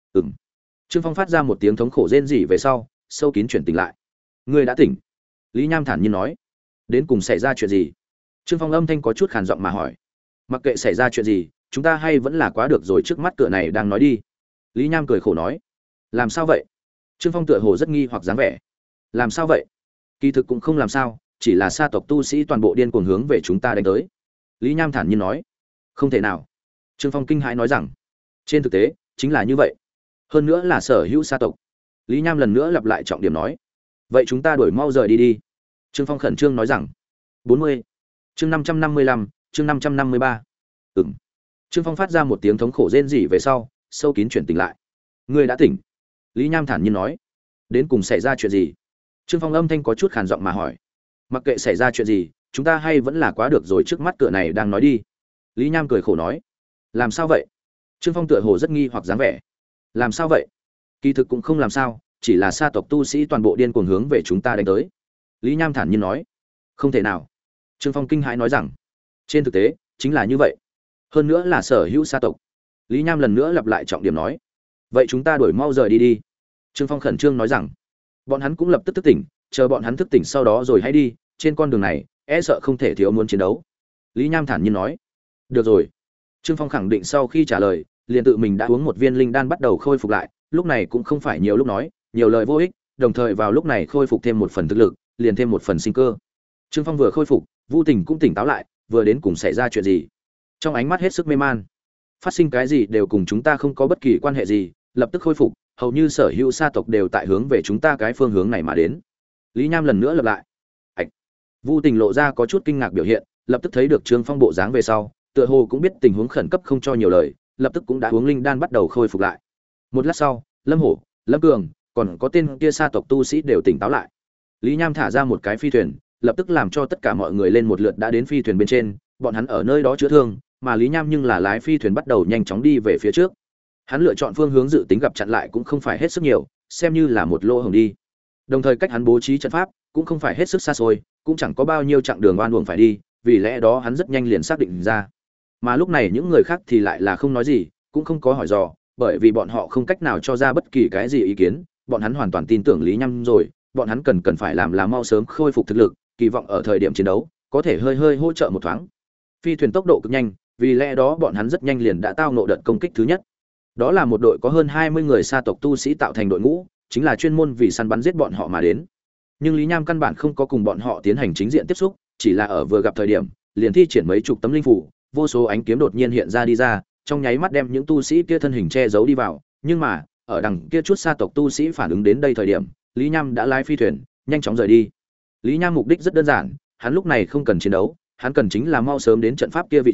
Trương Phong phát ra một tiếng thống khổ rên rỉ về sau, sâu kín chuyển tỉnh lại. Ngươi đã tỉnh. Lý Nham thản nhiên nói. Đến cùng xảy ra chuyện gì? Trương Phong âm thanh có chút khàn giọng mà hỏi. Mặc kệ xảy ra chuyện gì, chúng ta hay vẫn là quá được rồi, trước mắt cửa này đang nói đi. Lý Nham cười khổ nói. Làm sao vậy? Trương Phong tựa hồ rất nghi hoặc dáng vẻ. Làm sao vậy? Kỳ thực cũng không làm sao, chỉ là sa tộc tu sĩ toàn bộ điên cuồng hướng về chúng ta đánh tới. Lý Nham thản nhiên nói. Không thể nào. Trương Phong kinh hãi nói rằng. Trên thực tế, chính là như vậy. Hơn nữa là sở hữu sa tộc. Lý Nham lần nữa lặp lại trọng điểm nói. Vậy chúng ta đuổi mau rời đi đi. Trương Phong khẩn trương nói rằng. 40. Chương 555, chương 553. Trương Phong phát ra một tiếng thống khổ rên rỉ về sau, sâu kín chuyển tỉnh lại. Ngươi đã tỉnh. Lý Nham thản nhiên nói. Đến cùng xảy ra chuyện gì? Trương Phong âm thanh có chút khàn giọng mà hỏi. Mặc kệ xảy ra chuyện gì, chúng ta hay vẫn là quá được rồi, trước mắt cửa này đang nói đi. Lý Nham cười khổ nói. Làm sao vậy? Trương Phong tựa hồ rất nghi hoặc dáng vẻ. Làm sao vậy? Kỳ thực cũng không làm sao, chỉ là sa tộc tu sĩ toàn bộ điên cuồng hướng về chúng ta đánh tới. Lý Nham thản nhiên nói. Không thể nào. Trương Phong kinh hãi nói rằng. Trên thực tế, chính là như vậy. Hơn nữa là sở hữu sa tộc. Lý Nham lần nữa lặp lại trọng điểm nói. Vậy chúng ta đuổi mau rời đi đi. Trương Phong khẩn trương nói rằng. Bọn hắn cũng lập tức thức tỉnh, chờ bọn hắn thức tỉnh sau đó rồi hãy đi, trên con đường này, e sợ không thể thiếu muốn chiến đấu. Lý Nham thản nhiên nói. Được rồi. Trương Phong khẳng định sau khi trả lời, liền tự mình đã uống một viên linh đan bắt đầu khôi phục lại, lúc này cũng không phải nhiều lúc nói, nhiều lời vô ích, đồng thời vào lúc này khôi phục thêm một phần thực lực, liền thêm một phần sinh cơ. Trương Phong vừa khôi phục, Vu Tình cũng tỉnh táo lại, vừa đến cùng xảy ra chuyện gì. Trong ánh mắt hết sức mê man. Phát sinh cái gì đều cùng chúng ta không có bất kỳ quan hệ gì, lập tức khôi phục, hầu như sở hữu sa tộc đều tại hướng về chúng ta cái phương hướng này mà đến. Lý Nham lần nữa lặp lại. Vu Tình lộ ra có chút kinh ngạc biểu hiện, lập tức thấy được Trương Phong bộ dáng về sau, tựa hồ cũng biết tình huống khẩn cấp không cho nhiều lời, lập tức cũng đã uống linh đan bắt đầu khôi phục lại. Một lát sau, Lâm Hổ, Lâm Cường, còn có tên kia sa tộc tu sĩ đều tỉnh táo lại. Lý Nham thả ra một cái phi thuyền, lập tức làm cho tất cả mọi người lên một lượt đã đến phi thuyền bên trên, bọn hắn ở nơi đó chữa thương, mà Lý Nham nhưng là lái phi thuyền bắt đầu nhanh chóng đi về phía trước. Hắn lựa chọn phương hướng dự tính gặp chặn lại cũng không phải hết sức nhiều, xem như là một lô hổng đi. Đồng thời cách hắn bố trí trận pháp cũng không phải hết sức xa xôi, cũng chẳng có bao nhiêu chặng đường oan uổng phải đi, vì lẽ đó hắn rất nhanh liền xác định ra. Mà lúc này những người khác thì lại là không nói gì, cũng không có hỏi dò, bởi vì bọn họ không cách nào cho ra bất kỳ cái gì ý kiến, bọn hắn hoàn toàn tin tưởng Lý Nham rồi, bọn hắn cần phải làm là mau sớm khôi phục thực lực, kỳ vọng ở thời điểm chiến đấu có thể hơi hỗ trợ một thoáng. Phi thuyền tốc độ cực nhanh, vì lẽ đó bọn hắn rất nhanh liền đã tao ngộ đợt công kích thứ nhất. Đó là một đội có hơn 20 người sa tộc tu sĩ tạo thành đội ngũ, chính là chuyên môn vì săn bắn giết bọn họ mà đến. Nhưng Lý Nham căn bản không có cùng bọn họ tiến hành chính diện tiếp xúc, chỉ là ở vừa gặp thời điểm, liền thi triển mấy chục tấm linh phủ, vô số ánh kiếm đột nhiên hiện ra đi ra, trong nháy mắt đem những tu sĩ kia thân hình che giấu đi vào, nhưng mà, ở đằng kia chút sa tộc tu sĩ phản ứng đến đây thời điểm, Lý Nham đã lái phi thuyền, nhanh chóng rời đi. Lý Nham mục đích rất đơn giản, hắn lúc này không cần chiến đấu, hắn cần chính là mau sớm đến trận pháp kia vị trí,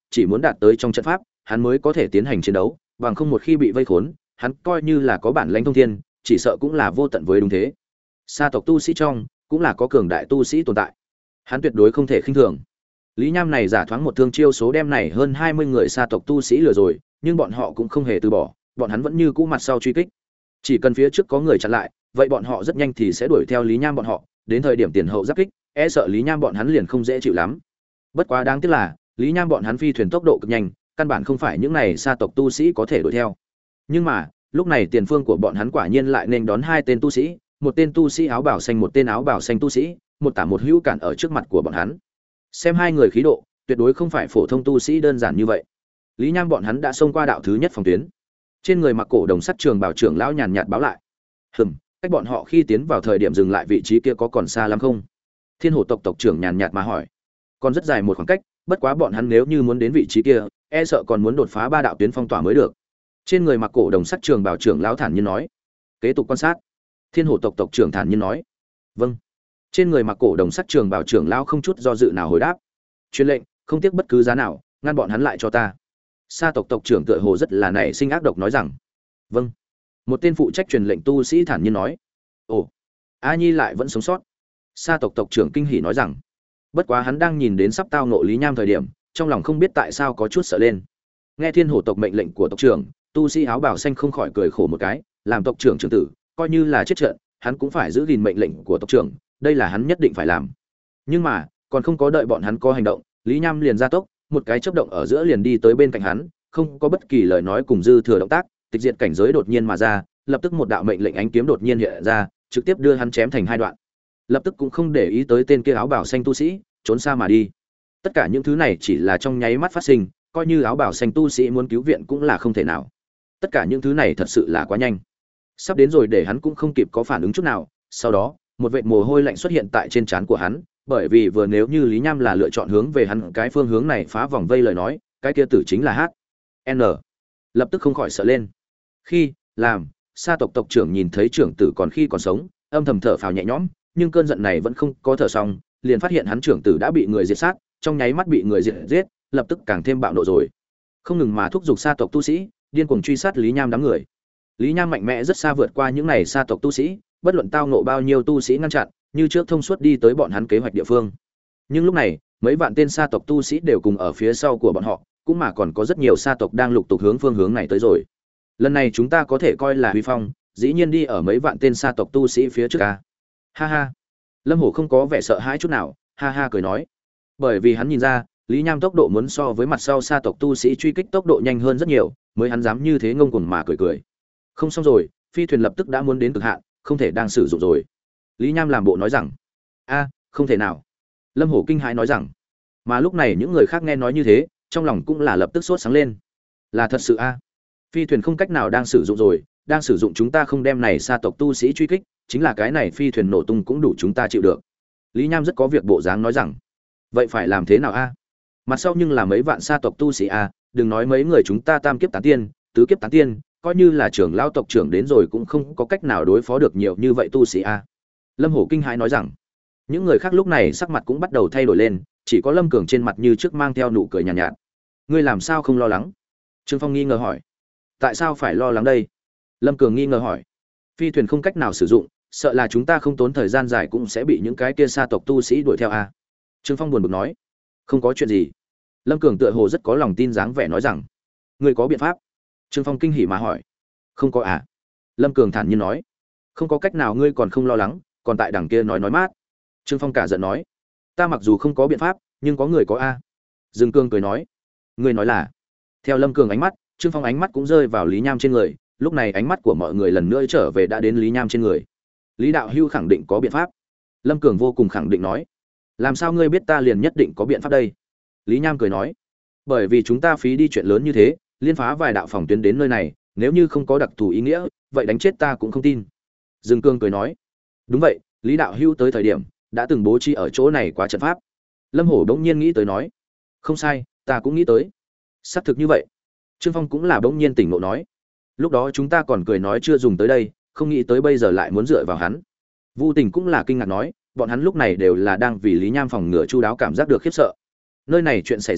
chỉ muốn đạt tới trong trận pháp, hắn mới có thể tiến hành chiến đấu, bằng không một khi bị vây khốn, hắn coi như là có bản lãnh thông thiên, chỉ sợ cũng là vô tận với đúng thế. Sa tộc tu sĩ trong, cũng là có cường đại tu sĩ tồn tại. Hắn tuyệt đối không thể khinh thường. Lý Nham này giả thoáng một thương chiêu số đem này hơn 20 người sa tộc tu sĩ lừa rồi, nhưng bọn họ cũng không hề từ bỏ, bọn hắn vẫn như cũ mặt sau truy kích. Chỉ cần phía trước có người chặn lại, vậy bọn họ rất nhanh thì sẽ đuổi theo Lý Nham bọn họ, đến thời điểm tiền hậu giáp kích, e sợ Lý Nham bọn hắn liền không dễ chịu lắm. Bất quá đáng tiếc là, Lý Nham bọn hắn phi thuyền tốc độ cực nhanh, căn bản không phải những này sa tộc tu sĩ có thể đuổi theo. Nhưng mà, lúc này tiền phương của bọn hắn quả nhiên lại nên đón hai tên tu sĩ, một tên tu sĩ áo bào xanh, một tên áo bào xanh tu sĩ, một tả một hữu cản ở trước mặt của bọn hắn. Xem hai người khí độ, tuyệt đối không phải phổ thông tu sĩ đơn giản như vậy. Lý Nham bọn hắn đã xông qua đạo thứ nhất phòng tuyến. Trên người mặc cổ đồng sắt trường bảo trưởng lão nhàn nhạt báo lại. Cách bọn họ khi tiến vào thời điểm dừng lại vị trí kia có còn xa lắm không? Thiên Hổ tộc tộc trưởng nhàn nhạt mà hỏi. Còn rất dài một khoảng cách, bất quá bọn hắn nếu như muốn đến vị trí kia, e sợ còn muốn đột phá 3 đạo tuyến phong tỏa mới được. Trên người mặc cổ đồng sắt trường bảo trưởng lão thản nhiên nói. Kế tục quan sát. Thiên Hổ tộc tộc trưởng thản nhiên nói. Vâng. Trên người mặc cổ đồng sắt trường bảo trưởng lão không chút do dự nào hồi đáp. Truyền lệnh, không tiếc bất cứ giá nào, ngăn bọn hắn lại cho ta. Sa tộc tộc trưởng tựa hồ rất là nảy sinh ác độc nói rằng. Vâng. Một tên phụ trách truyền lệnh tu sĩ thản nhiên nói. Ồ, A Nhi lại vẫn sống sót. Sa tộc tộc trưởng kinh hỉ nói rằng. Bất quá hắn đang nhìn đến sắp tao ngộ Lý Nham thời điểm, trong lòng không biết tại sao có chút sợ lên. Nghe Thiên Hổ tộc mệnh lệnh của tộc trưởng, tu sĩ áo bào xanh không khỏi cười khổ một cái, làm tộc trưởng trưởng tử, coi như là chết trận, hắn cũng phải giữ gìn mệnh lệnh của tộc trưởng, đây là hắn nhất định phải làm. Nhưng mà, còn không có đợi bọn hắn có hành động, Lý Nham liền ra tốc, một cái chớp động ở giữa liền đi tới bên cạnh hắn, không có bất kỳ lời nói cùng dư thừa động tác, tịch diệt cảnh giới đột nhiên mà ra, lập tức một đạo mệnh lệnh ánh kiếm đột nhiên hiện ra, trực tiếp đưa hắn chém thành hai đoạn. Lập tức cũng không để ý tới tên kia áo bào xanh tu sĩ, trốn xa mà đi. Tất cả những thứ này chỉ là trong nháy mắt phát sinh, coi như áo bào xanh tu sĩ muốn cứu viện cũng là không thể nào. Tất cả những thứ này thật sự là quá nhanh. Sắp đến rồi để hắn cũng không kịp có phản ứng chút nào, sau đó, một vệt mồ hôi lạnh xuất hiện tại trên trán của hắn, bởi vì vừa nếu như Lý Nham là lựa chọn hướng về hắn cái phương hướng này phá vòng vây lời nói, cái kia tử chính là H.N. Lập tức không khỏi sợ lên. Khi làm Sa tộc tộc trưởng nhìn thấy trưởng tử còn khi còn sống, âm thầm thở phào nhẹ nhõm, nhưng cơn giận này vẫn không có thở xong, liền phát hiện hắn trưởng tử đã bị người diệt sát, trong nháy mắt bị người giết, lập tức càng thêm bạo nộ rồi. Không ngừng mà thúc giục Sa tộc tu sĩ, điên cuồng truy sát Lý Nham đám người. Lý Nham mạnh mẽ rất xa vượt qua những này Sa tộc tu sĩ, bất luận tao nộ bao nhiêu tu sĩ ngăn chặn, như trước thông suốt đi tới bọn hắn kế hoạch địa phương. Nhưng lúc này, mấy vạn tên Sa tộc tu sĩ đều cùng ở phía sau của bọn họ, cũng mà còn có rất nhiều Sa tộc đang lục tục hướng phương hướng này tới rồi. Lần này chúng ta có thể coi là huy phong, dĩ nhiên đi ở mấy vạn tên Sa tộc tu sĩ phía trước a. Ha ha. Lâm Hổ không có vẻ sợ hãi chút nào, ha ha cười nói. Bởi vì hắn nhìn ra, Lý Nham tốc độ muốn so với mặt sau Sa tộc tu sĩ truy kích tốc độ nhanh hơn rất nhiều, mới hắn dám như thế ngông cuồng mà cười cười. Không xong rồi, phi thuyền lập tức đã muốn đến cực hạn, không thể đang sử dụng rồi. Lý Nham làm bộ nói rằng. A, không thể nào. Lâm Hổ kinh hãi nói rằng. Mà lúc này những người khác nghe nói như thế, trong lòng cũng là lập tức sốt sáng lên. Là thật sự a? Phi thuyền không cách nào đang sử dụng rồi, đang sử dụng chúng ta không đem này Sa tộc tu sĩ truy kích, chính là cái này phi thuyền nổ tung cũng đủ chúng ta chịu được. Lý Nham rất có việc bộ dáng nói rằng. Vậy phải làm thế nào a? Mặt sau nhưng là mấy vạn Sa tộc tu sĩ a, đừng nói mấy người chúng ta tam kiếp tán tiên, tứ kiếp tán tiên, coi như là trưởng lão tộc trưởng đến rồi cũng không có cách nào đối phó được nhiều như vậy tu sĩ a. Lâm Hổ kinh hãi nói rằng. Những người khác lúc này sắc mặt cũng bắt đầu thay đổi lên, chỉ có Lâm Cường trên mặt như trước mang theo nụ cười nhàn nhạt. Ngươi làm sao không lo lắng? Trương Phong nghi ngờ hỏi. Tại sao phải lo lắng đây? Lâm Cường nghi ngờ hỏi. Phi thuyền không cách nào sử dụng, sợ là chúng ta không tốn thời gian dài cũng sẽ bị những cái kia Sa tộc tu sĩ đuổi theo a. Trương Phong buồn bực nói. Không có chuyện gì. Lâm Cường tựa hồ rất có lòng tin dáng vẻ nói rằng. Ngươi có biện pháp? Trương Phong kinh hỉ mà hỏi. Không có à? Lâm Cường thản nhiên nói. Không có cách nào, ngươi còn không lo lắng, còn tại đằng kia nói mát. Trương Phong cả giận nói. Ta mặc dù không có biện pháp, nhưng có người có a. Dương Cương cười nói. Ngươi nói là? Theo Lâm Cường ánh mắt, Trương Phong ánh mắt cũng rơi vào Lý Nham trên người, lúc này ánh mắt của mọi người lần nữa trở về đã đến Lý Nham trên người. Lý đạo hưu khẳng định có biện pháp. Lâm Cường vô cùng khẳng định nói. Làm sao ngươi biết ta liền nhất định có biện pháp đây? Lý Nham cười nói. Bởi vì chúng ta phí đi chuyện lớn như thế, liên phá vài đạo phòng tuyến đến nơi này, nếu như không có đặc thù ý nghĩa, vậy đánh chết ta cũng không tin. Dương Cương cười nói. Đúng vậy, Lý đạo hưu tới thời điểm đã từng bố trí ở chỗ này quá trận pháp. Lâm Hổ đống nhiên nghĩ tới nói. Không sai, ta cũng nghĩ tới. Xác thực như vậy. Trương Phong cũng là bỗng nhiên tỉnh ngộ nói. Lúc đó chúng ta còn cười nói chưa dùng tới đây, không nghĩ tới bây giờ lại muốn dựa vào hắn. Vu Tình cũng là kinh ngạc nói, bọn hắn lúc này đều là đang vì Lý Nham phòng ngừa chu đáo cảm giác được khiếp sợ. Nơi này chuyện xảy ra,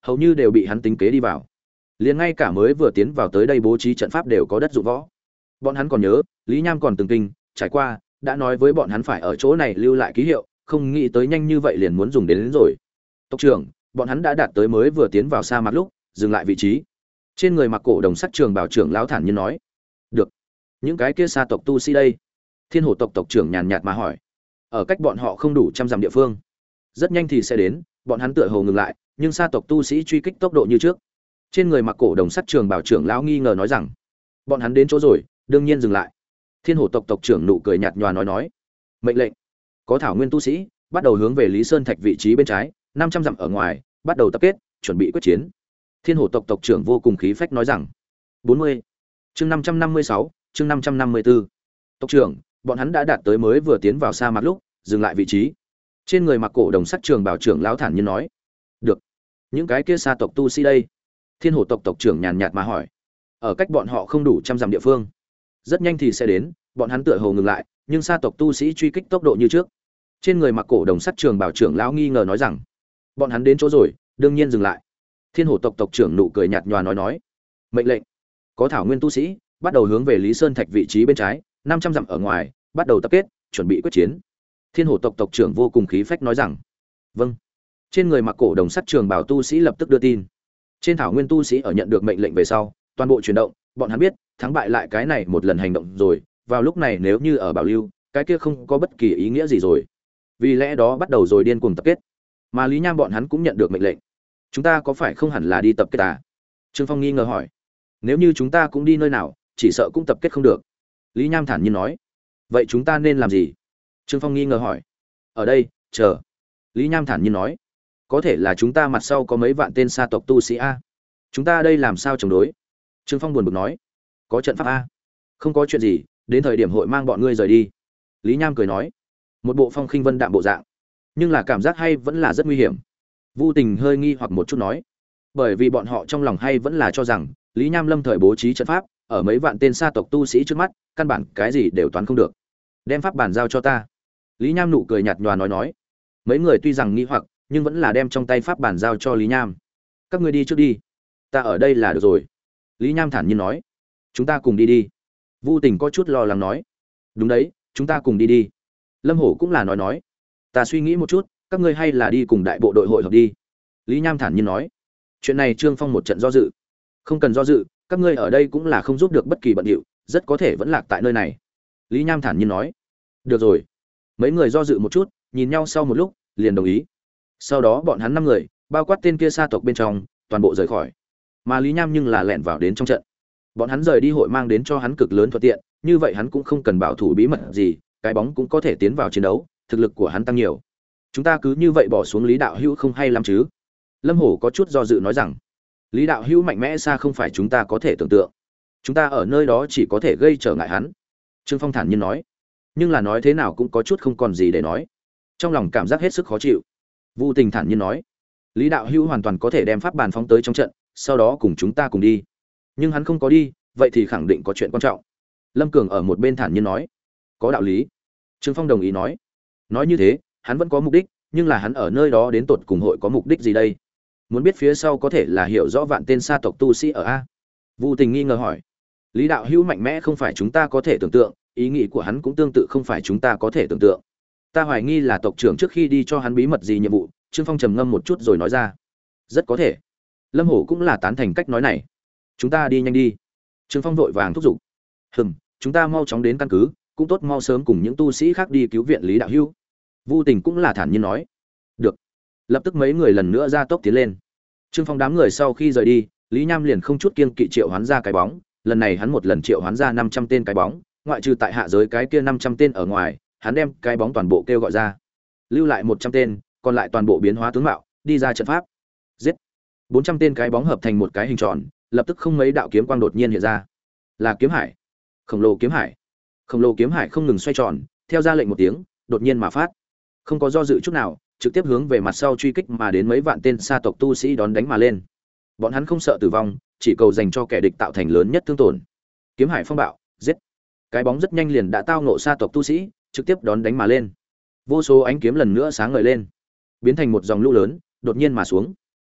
hầu như đều bị hắn tính kế đi vào. Liền ngay cả mới vừa tiến vào tới đây bố trí trận pháp đều có đất dụng võ. Bọn hắn còn nhớ, Lý Nham còn từng kinh, trải qua, đã nói với bọn hắn phải ở chỗ này lưu lại ký hiệu, không nghĩ tới nhanh như vậy liền muốn dùng đến rồi. Tộc trưởng, bọn hắn đã đạt tới mới vừa tiến vào sa mạc lúc, dừng lại vị trí. Trên người mặc cổ đồng sắt trường bảo trưởng lão thản nhiên nói: "Được, những cái kia sa tộc tu sĩ đây?" Thiên Hổ tộc tộc trưởng nhàn nhạt mà hỏi. "Ở cách bọn họ không đủ trăm dặm địa phương, rất nhanh thì sẽ đến." Bọn hắn tựa hồ ngừng lại, nhưng sa tộc tu sĩ truy kích tốc độ như trước. Trên người mặc cổ đồng sắt trường bảo trưởng lão nghi ngờ nói rằng: "Bọn hắn đến chỗ rồi, đương nhiên dừng lại." Thiên Hổ tộc tộc trưởng nụ cười nhạt nhòa nói: "Mệnh lệnh, có thảo nguyên tu sĩ, bắt đầu hướng về Lý Sơn Thạch vị trí bên trái, 500 dặm ở ngoài, bắt đầu tập kết, chuẩn bị quyết chiến." Thiên Hổ tộc tộc trưởng vô cùng khí phách nói rằng: 40. Chương 556, chương 554. Tộc trưởng, bọn hắn đã đạt tới mới vừa tiến vào sa mạc lúc, dừng lại vị trí. Trên người mặc cổ đồng sắt trường bảo trưởng lão thản nhiên nói: "Được, những cái kia sa tộc tu sĩ đây?" Thiên Hổ tộc tộc trưởng nhàn nhạt mà hỏi. "Ở cách bọn họ không đủ trăm dặm địa phương, rất nhanh thì sẽ đến." Bọn hắn tựa hồ ngừng lại, nhưng sa tộc tu sĩ truy kích tốc độ như trước. Trên người mặc cổ đồng sắt trường bảo trưởng lão nghi ngờ nói rằng: "Bọn hắn đến chỗ rồi, đương nhiên dừng lại." Thiên Hổ tộc tộc trưởng nụ cười nhạt nhòa nói: "Mệnh lệnh, có thảo nguyên tu sĩ, bắt đầu hướng về Lý Sơn Thạch vị trí bên trái, 500 dặm ở ngoài, bắt đầu tập kết, chuẩn bị quyết chiến." Thiên Hổ tộc tộc trưởng vô cùng khí phách nói rằng: "Vâng." Trên người mặc cổ đồng sắt trường bảo tu sĩ lập tức đưa tin. Trên thảo nguyên tu sĩ ở nhận được mệnh lệnh về sau, toàn bộ chuyển động, bọn hắn biết, thắng bại lại cái này một lần hành động rồi, vào lúc này nếu như ở bảo lưu, cái kia không có bất kỳ ý nghĩa gì rồi. Vì lẽ đó bắt đầu rồi điên cuồng tập kết. Mà Lý Nham bọn hắn cũng nhận được mệnh lệnh. "Chúng ta có phải không hẳn là đi tập kết à?" Trương Phong nghi ngờ hỏi. "Nếu như chúng ta cũng đi nơi nào, chỉ sợ cũng tập kết không được." Lý Nham thản nhiên nói. "Vậy chúng ta nên làm gì?" Trương Phong nghi ngờ hỏi. "Ở đây, chờ." Lý Nham thản nhiên nói. "Có thể là chúng ta mặt sau có mấy vạn tên sa tộc tu sĩ a. Chúng ta đây làm sao chống đối?" Trương Phong buồn bực nói. "Có trận pháp a." "Không có chuyện gì, đến thời điểm hội mang bọn ngươi rời đi." Lý Nham cười nói. Một bộ phong khinh vân đạm bộ dạng, nhưng là cảm giác hay vẫn là rất nguy hiểm. Vu Tình hơi nghi hoặc một chút nói, bởi vì bọn họ trong lòng hay vẫn là cho rằng Lý Nham lâm thời bố trí trận pháp, ở mấy vạn tên sa tộc tu sĩ trước mắt, căn bản cái gì đều toán không được. "Đem pháp bản giao cho ta." Lý Nham nụ cười nhạt nhòa nói. Mấy người tuy rằng nghi hoặc, nhưng vẫn là đem trong tay pháp bản giao cho Lý Nham. "Các ngươi đi trước đi, ta ở đây là được rồi." Lý Nham thản nhiên nói. "Chúng ta cùng đi đi." Vu Tình có chút lo lắng nói. "Đúng đấy, chúng ta cùng đi đi." Lâm Hổ cũng là nói. "Ta suy nghĩ một chút, các ngươi hay là đi cùng đại bộ đội hội hợp đi." Lý Nham thản nhiên nói. Chuyện này Trương Phong một trận do dự. "Không cần do dự, các ngươi ở đây cũng là không giúp được bất kỳ bận điệu, rất có thể vẫn lạc tại nơi này." Lý Nham thản nhiên nói. "Được rồi." Mấy người do dự một chút, nhìn nhau sau một lúc, liền đồng ý. Sau đó bọn hắn 5 người, bao quát tên kia sa tộc bên trong, toàn bộ rời khỏi. Mà Lý Nham nhưng là lẻn vào đến trong trận. Bọn hắn rời đi hội mang đến cho hắn cực lớn thuận tiện, như vậy hắn cũng không cần bảo thủ bí mật gì, cái bóng cũng có thể tiến vào chiến đấu, thực lực của hắn tăng nhiều. "Chúng ta cứ như vậy bỏ xuống Lý đạo hữu không hay lắm chứ?" Lâm Hổ có chút do dự nói rằng. "Lý đạo hữu mạnh mẽ xa không phải chúng ta có thể tưởng tượng. Chúng ta ở nơi đó chỉ có thể gây trở ngại hắn." Trương Phong thản nhiên nói. Nhưng là nói thế nào cũng có chút không còn gì để nói. Trong lòng cảm giác hết sức khó chịu. Vu Tình thản nhiên nói. "Lý đạo hữu hoàn toàn có thể đem pháp bàn phóng tới trong trận, sau đó cùng chúng ta cùng đi. Nhưng hắn không có đi, vậy thì khẳng định có chuyện quan trọng." Lâm Cường ở một bên thản nhiên nói. "Có đạo lý." Trương Phong đồng ý nói. Nói như thế, hắn vẫn có mục đích, nhưng là hắn ở nơi đó đến tột cùng hội có mục đích gì đây? Muốn biết phía sau có thể là hiểu rõ vạn tên sa tộc tu sĩ ở a? Vu Tình nghi ngờ hỏi. "Lý đạo hữu mạnh mẽ không phải chúng ta có thể tưởng tượng, ý nghĩ của hắn cũng tương tự không phải chúng ta có thể tưởng tượng. Ta hoài nghi là tộc trưởng trước khi đi cho hắn bí mật gì nhiệm vụ." Trương Phong trầm ngâm một chút rồi nói ra. "Rất có thể." Lâm Hổ cũng là tán thành cách nói này. "Chúng ta đi nhanh đi." Trương Phong vội vàng thúc giục. Chúng ta mau chóng đến căn cứ, cũng tốt mau sớm cùng những tu sĩ khác đi cứu viện Lý đạo hữu." Vu Tình cũng là thản nhiên nói. "Được." Lập tức mấy người lần nữa ra tốc tiến lên. Trương Phong đám người sau khi rời đi, Lý Nham liền không chút kiêng kỵ triệu hoán ra cái bóng, lần này hắn một lần triệu hoán ra 500 tên cái bóng, ngoại trừ tại hạ giới cái kia 500 tên ở ngoài, hắn đem cái bóng toàn bộ kêu gọi ra. Lưu lại 100 tên, còn lại toàn bộ biến hóa tướng mạo, đi ra trận pháp. Giết. 400 tên cái bóng hợp thành một cái hình tròn, lập tức không mấy đạo kiếm quang đột nhiên hiện ra. Là kiếm hải. Khổng lồ kiếm hải. Khổng lồ kiếm hải không ngừng xoay tròn, theo ra lệnh một tiếng, đột nhiên mà phát. Không có do dự chút nào, trực tiếp hướng về mặt sau truy kích mà đến mấy vạn tên sa tộc tu sĩ đón đánh mà lên. Bọn hắn không sợ tử vong, chỉ cầu dành cho kẻ địch tạo thành lớn nhất thương tổn. Kiếm hải phong bạo, giết. Cái bóng rất nhanh liền đã tao ngộ sa tộc tu sĩ, trực tiếp đón đánh mà lên. Vô số ánh kiếm lần nữa sáng ngời lên, biến thành một dòng lũ lớn, đột nhiên mà xuống.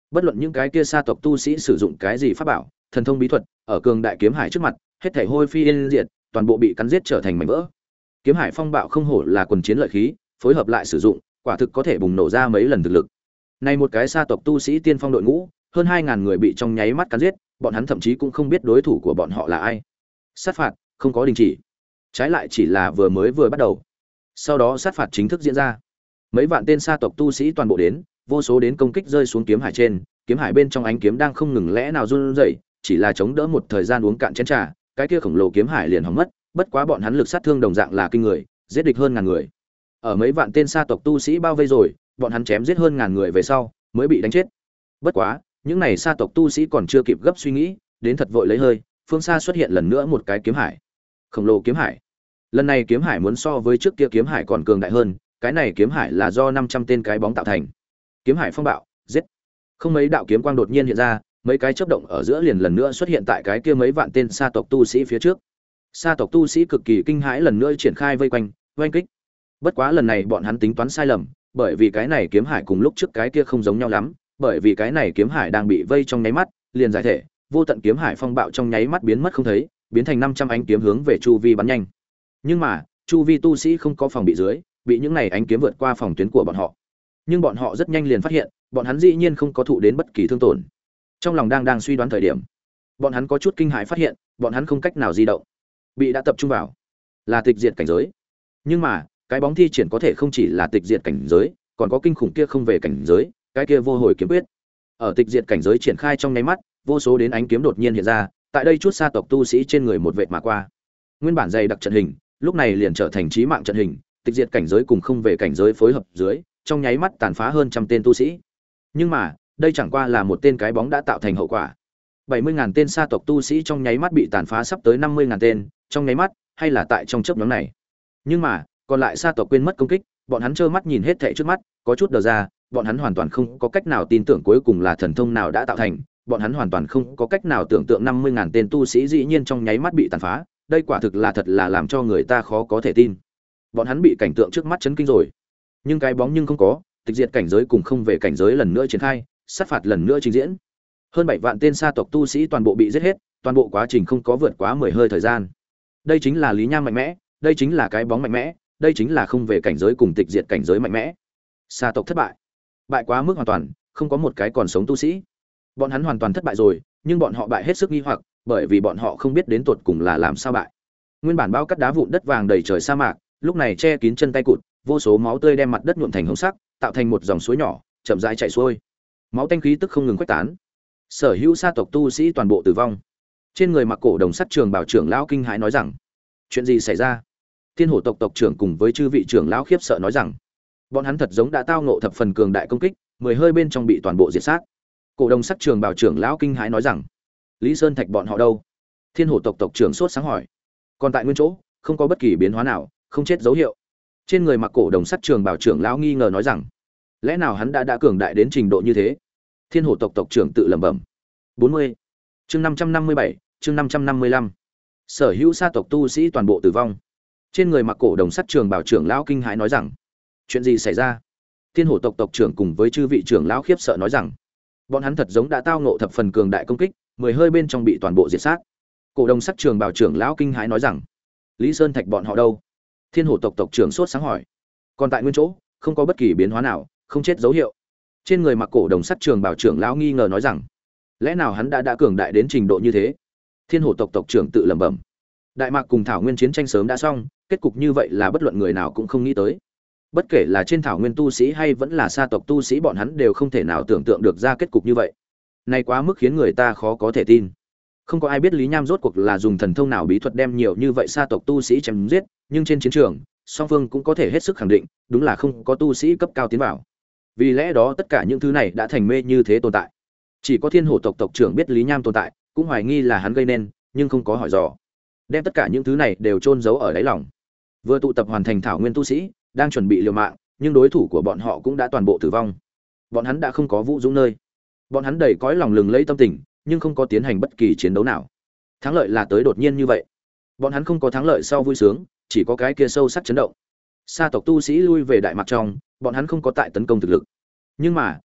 Bất luận những cái kia sa tộc tu sĩ sử dụng cái gì pháp bảo, thần thông bí thuật, ở cường đại kiếm hải trước mặt, hết thảy hôi phi yên diệt, toàn bộ bị cắn giết trở thành mảnh vỡ. Kiếm hải phong bạo không hổ là quần chiến lợi khí, phối hợp lại sử dụng, quả thực có thể bùng nổ ra mấy lần thực lực. Này một cái sa tộc tu sĩ tiên phong đội ngũ, hơn 2000 người bị trong nháy mắt cắn giết, bọn hắn thậm chí cũng không biết đối thủ của bọn họ là ai. Sát phạt không có đình chỉ, trái lại chỉ là vừa bắt đầu. Sau đó sát phạt chính thức diễn ra. Mấy vạn tên sa tộc tu sĩ toàn bộ đến, vô số đến công kích rơi xuống kiếm hải trên, kiếm hải bên trong ánh kiếm đang không ngừng lẽ nào run rẩy, chỉ là chống đỡ một thời gian uống cạn chén trà, cái kia khổng lồ kiếm hải liền hỏng mất, bất quá bọn hắn lực sát thương đồng dạng là kinh người, giết địch hơn ngàn người. Ở mấy vạn tên sa tộc tu sĩ bao vây rồi, bọn hắn chém giết hơn ngàn người về sau, mới bị đánh chết. Bất quá, những này sa tộc tu sĩ còn chưa kịp gấp suy nghĩ, đến thật vội lấy hơi, phương xa xuất hiện lần nữa một cái kiếm hải. Khổng lồ kiếm hải. Lần này kiếm hải muốn so với trước kia kiếm hải còn cường đại hơn, cái này kiếm hải là do 500 tên cái bóng tạo thành. Kiếm hải phong bạo, giết. Không mấy đạo kiếm quang đột nhiên hiện ra, mấy cái chớp động ở giữa liền lần nữa xuất hiện tại cái kia mấy vạn tên sa tộc tu sĩ phía trước. Sa tộc tu sĩ cực kỳ kinh hãi lần nữa triển khai vây quanh, oanh kích. Bất quá lần này bọn hắn tính toán sai lầm, bởi vì cái này kiếm hải cùng lúc trước cái kia không giống nhau lắm, bởi vì cái này kiếm hải đang bị vây trong nháy mắt, liền giải thể, vô tận kiếm hải phong bạo trong nháy mắt biến mất không thấy, biến thành 500 ánh kiếm hướng về chu vi bắn nhanh. Nhưng mà, chu vi tu sĩ không có phòng bị dưới, bị những này ánh kiếm vượt qua phòng tuyến của bọn họ. Nhưng bọn họ rất nhanh liền phát hiện, bọn hắn dĩ nhiên không có thụ đến bất kỳ thương tổn. Trong lòng đang suy đoán thời điểm, bọn hắn có chút kinh hãi phát hiện, bọn hắn không cách nào di động, bị đã tập trung vào, là tịch diệt cảnh giới. Nhưng mà, cái bóng thi triển có thể không chỉ là tịch diệt cảnh giới, còn có kinh khủng kia không về cảnh giới, cái kia vô hồi kiếm quyết. Ở tịch diệt cảnh giới triển khai trong nháy mắt, vô số đến ánh kiếm đột nhiên hiện ra, tại đây chút sa tộc tu sĩ trên người một vệt mà qua. Nguyên bản dày đặc trận hình, lúc này liền trở thành chí mạng trận hình, tịch diệt cảnh giới cùng không về cảnh giới phối hợp dưới, trong nháy mắt tàn phá hơn trăm tên tu sĩ. Nhưng mà, đây chẳng qua là một tên cái bóng đã tạo thành hậu quả. 70.000 tên sa tộc tu sĩ trong nháy mắt bị tàn phá sắp tới 50.000 tên, trong nháy mắt, hay là tại trong chớp nhoáng này. Nhưng mà, còn lại sa tộc quên mất công kích, bọn hắn trơ mắt nhìn hết thảy trước mắt, có chút đờ ra, bọn hắn hoàn toàn không có cách nào tin tưởng cuối cùng là thần thông nào đã tạo thành, bọn hắn hoàn toàn không có cách nào tưởng tượng 50.000 tên tu sĩ dĩ nhiên trong nháy mắt bị tàn phá, đây quả thực là thật là làm cho người ta khó có thể tin. Bọn hắn bị cảnh tượng trước mắt chấn kinh rồi. Nhưng cái bóng nhưng không có, tịch diệt cảnh giới cùng không về cảnh giới lần nữa triển khai, sát phạt lần nữa trình diễn. Hơn 7 vạn tên sa tộc tu sĩ toàn bộ bị giết hết, toàn bộ quá trình không có vượt quá 10 hơi thời gian. Đây chính là Lý Nham mạnh mẽ, đây chính là cái bóng mạnh mẽ, đây chính là không về cảnh giới cùng tịch diệt cảnh giới mạnh mẽ. Sa tộc thất bại, bại quá mức hoàn toàn, không có một cái còn sống tu sĩ. Bọn hắn hoàn toàn thất bại rồi, nhưng bọn họ bại hết sức nghi hoặc, bởi vì bọn họ không biết đến tột cùng là làm sao bại. Nguyên bản bao cắt đá vụn đất vàng đầy trời sa mạc, lúc này che kín chân tay cụt, vô số máu tươi đem mặt đất nhuộm thành hồng sắc, tạo thành một dòng suối nhỏ, chậm rãi chảy xuôi. Máu tanh khí tức không ngừng khuếch tán. Sở hữu sa tộc tu sĩ toàn bộ tử vong. Trên người mặc cổ đồng sắt trường bảo trưởng lão kinh hãi nói rằng, chuyện gì xảy ra? Thiên Hổ tộc tộc trưởng cùng với chư vị trưởng lão khiếp sợ nói rằng, bọn hắn thật giống đã tao ngộ thập phần cường đại công kích, 10 hơi bên trong bị toàn bộ diệt sát. Cổ đồng sắt trường bảo trưởng lão kinh hãi nói rằng, Lý Sơn Thạch bọn họ đâu? Thiên Hổ tộc tộc trưởng sốt sáng hỏi. Còn tại nguyên chỗ, không có bất kỳ biến hóa nào, không chết dấu hiệu. Trên người mặc cổ đồng sắt trường bảo trưởng lão nghi ngờ nói rằng, lẽ nào hắn đã cường đại đến trình độ như thế? Thiên Hổ tộc tộc trưởng tự lẩm bẩm. 40. Chương 557, chương 555. Sở hữu sa tộc tu sĩ toàn bộ tử vong. Trên người mặc cổ đồng sắt trường bảo trưởng lão kinh hãi nói rằng, chuyện gì xảy ra? Thiên Hổ tộc tộc trưởng cùng với chư vị trưởng lão khiếp sợ nói rằng, bọn hắn thật giống đã tao ngộ thập phần cường đại công kích, 10 hơi bên trong bị toàn bộ diệt sát. Cổ đồng sắt trường bảo trưởng lão kinh hãi nói rằng, Lý Sơn Thạch bọn họ đâu? Thiên Hổ tộc tộc trưởng sốt sáng hỏi. Còn tại nguyên chỗ, không có bất kỳ biến hóa nào, không chết dấu hiệu. Trên người mặc cổ đồng sắt trường bảo trưởng lão nghi ngờ nói rằng, lẽ nào hắn đã cường đại đến trình độ như thế? Thiên Hổ tộc tộc trưởng tự lẩm bẩm. Đại Mạc cùng Thảo Nguyên chiến tranh sớm đã xong, kết cục như vậy là bất luận người nào cũng không nghĩ tới. Bất kể là trên Thảo Nguyên tu sĩ hay vẫn là sa tộc tu sĩ, bọn hắn đều không thể nào tưởng tượng được ra kết cục như vậy. Này quá mức khiến người ta khó có thể tin. Không có ai biết Lý Nham rốt cuộc là dùng thần thông nào bí thuật đem nhiều như vậy sa tộc tu sĩ chém giết, nhưng trên chiến trường, song phương cũng có thể hết sức khẳng định, đúng là không có tu sĩ cấp cao tiến vào. Vì lẽ đó tất cả những thứ này đã thành mê như thế tồn tại. Chỉ có Thiên Hổ tộc tộc trưởng biết Lý Nham tồn tại, cũng hoài nghi là hắn gây nên, nhưng không có hỏi dò. Đem tất cả những thứ này đều chôn giấu ở đáy lòng. Vừa tụ tập hoàn thành Thảo Nguyên tu sĩ, đang chuẩn bị liều mạng, nhưng đối thủ của bọn họ cũng đã toàn bộ tử vong. Bọn hắn đã không có vũ dũng nơi. Bọn hắn đầy cõi lòng lừng lẫy tâm tình, nhưng không có tiến hành bất kỳ chiến đấu nào. Thắng lợi là tới đột nhiên như vậy. Bọn hắn không có thắng lợi sau vui sướng, chỉ có cái kia sâu sắc chấn động. Sa tộc tu sĩ lui về Đại Mạc trong, bọn hắn không có tại tấn công thực lực. Nhưng mà,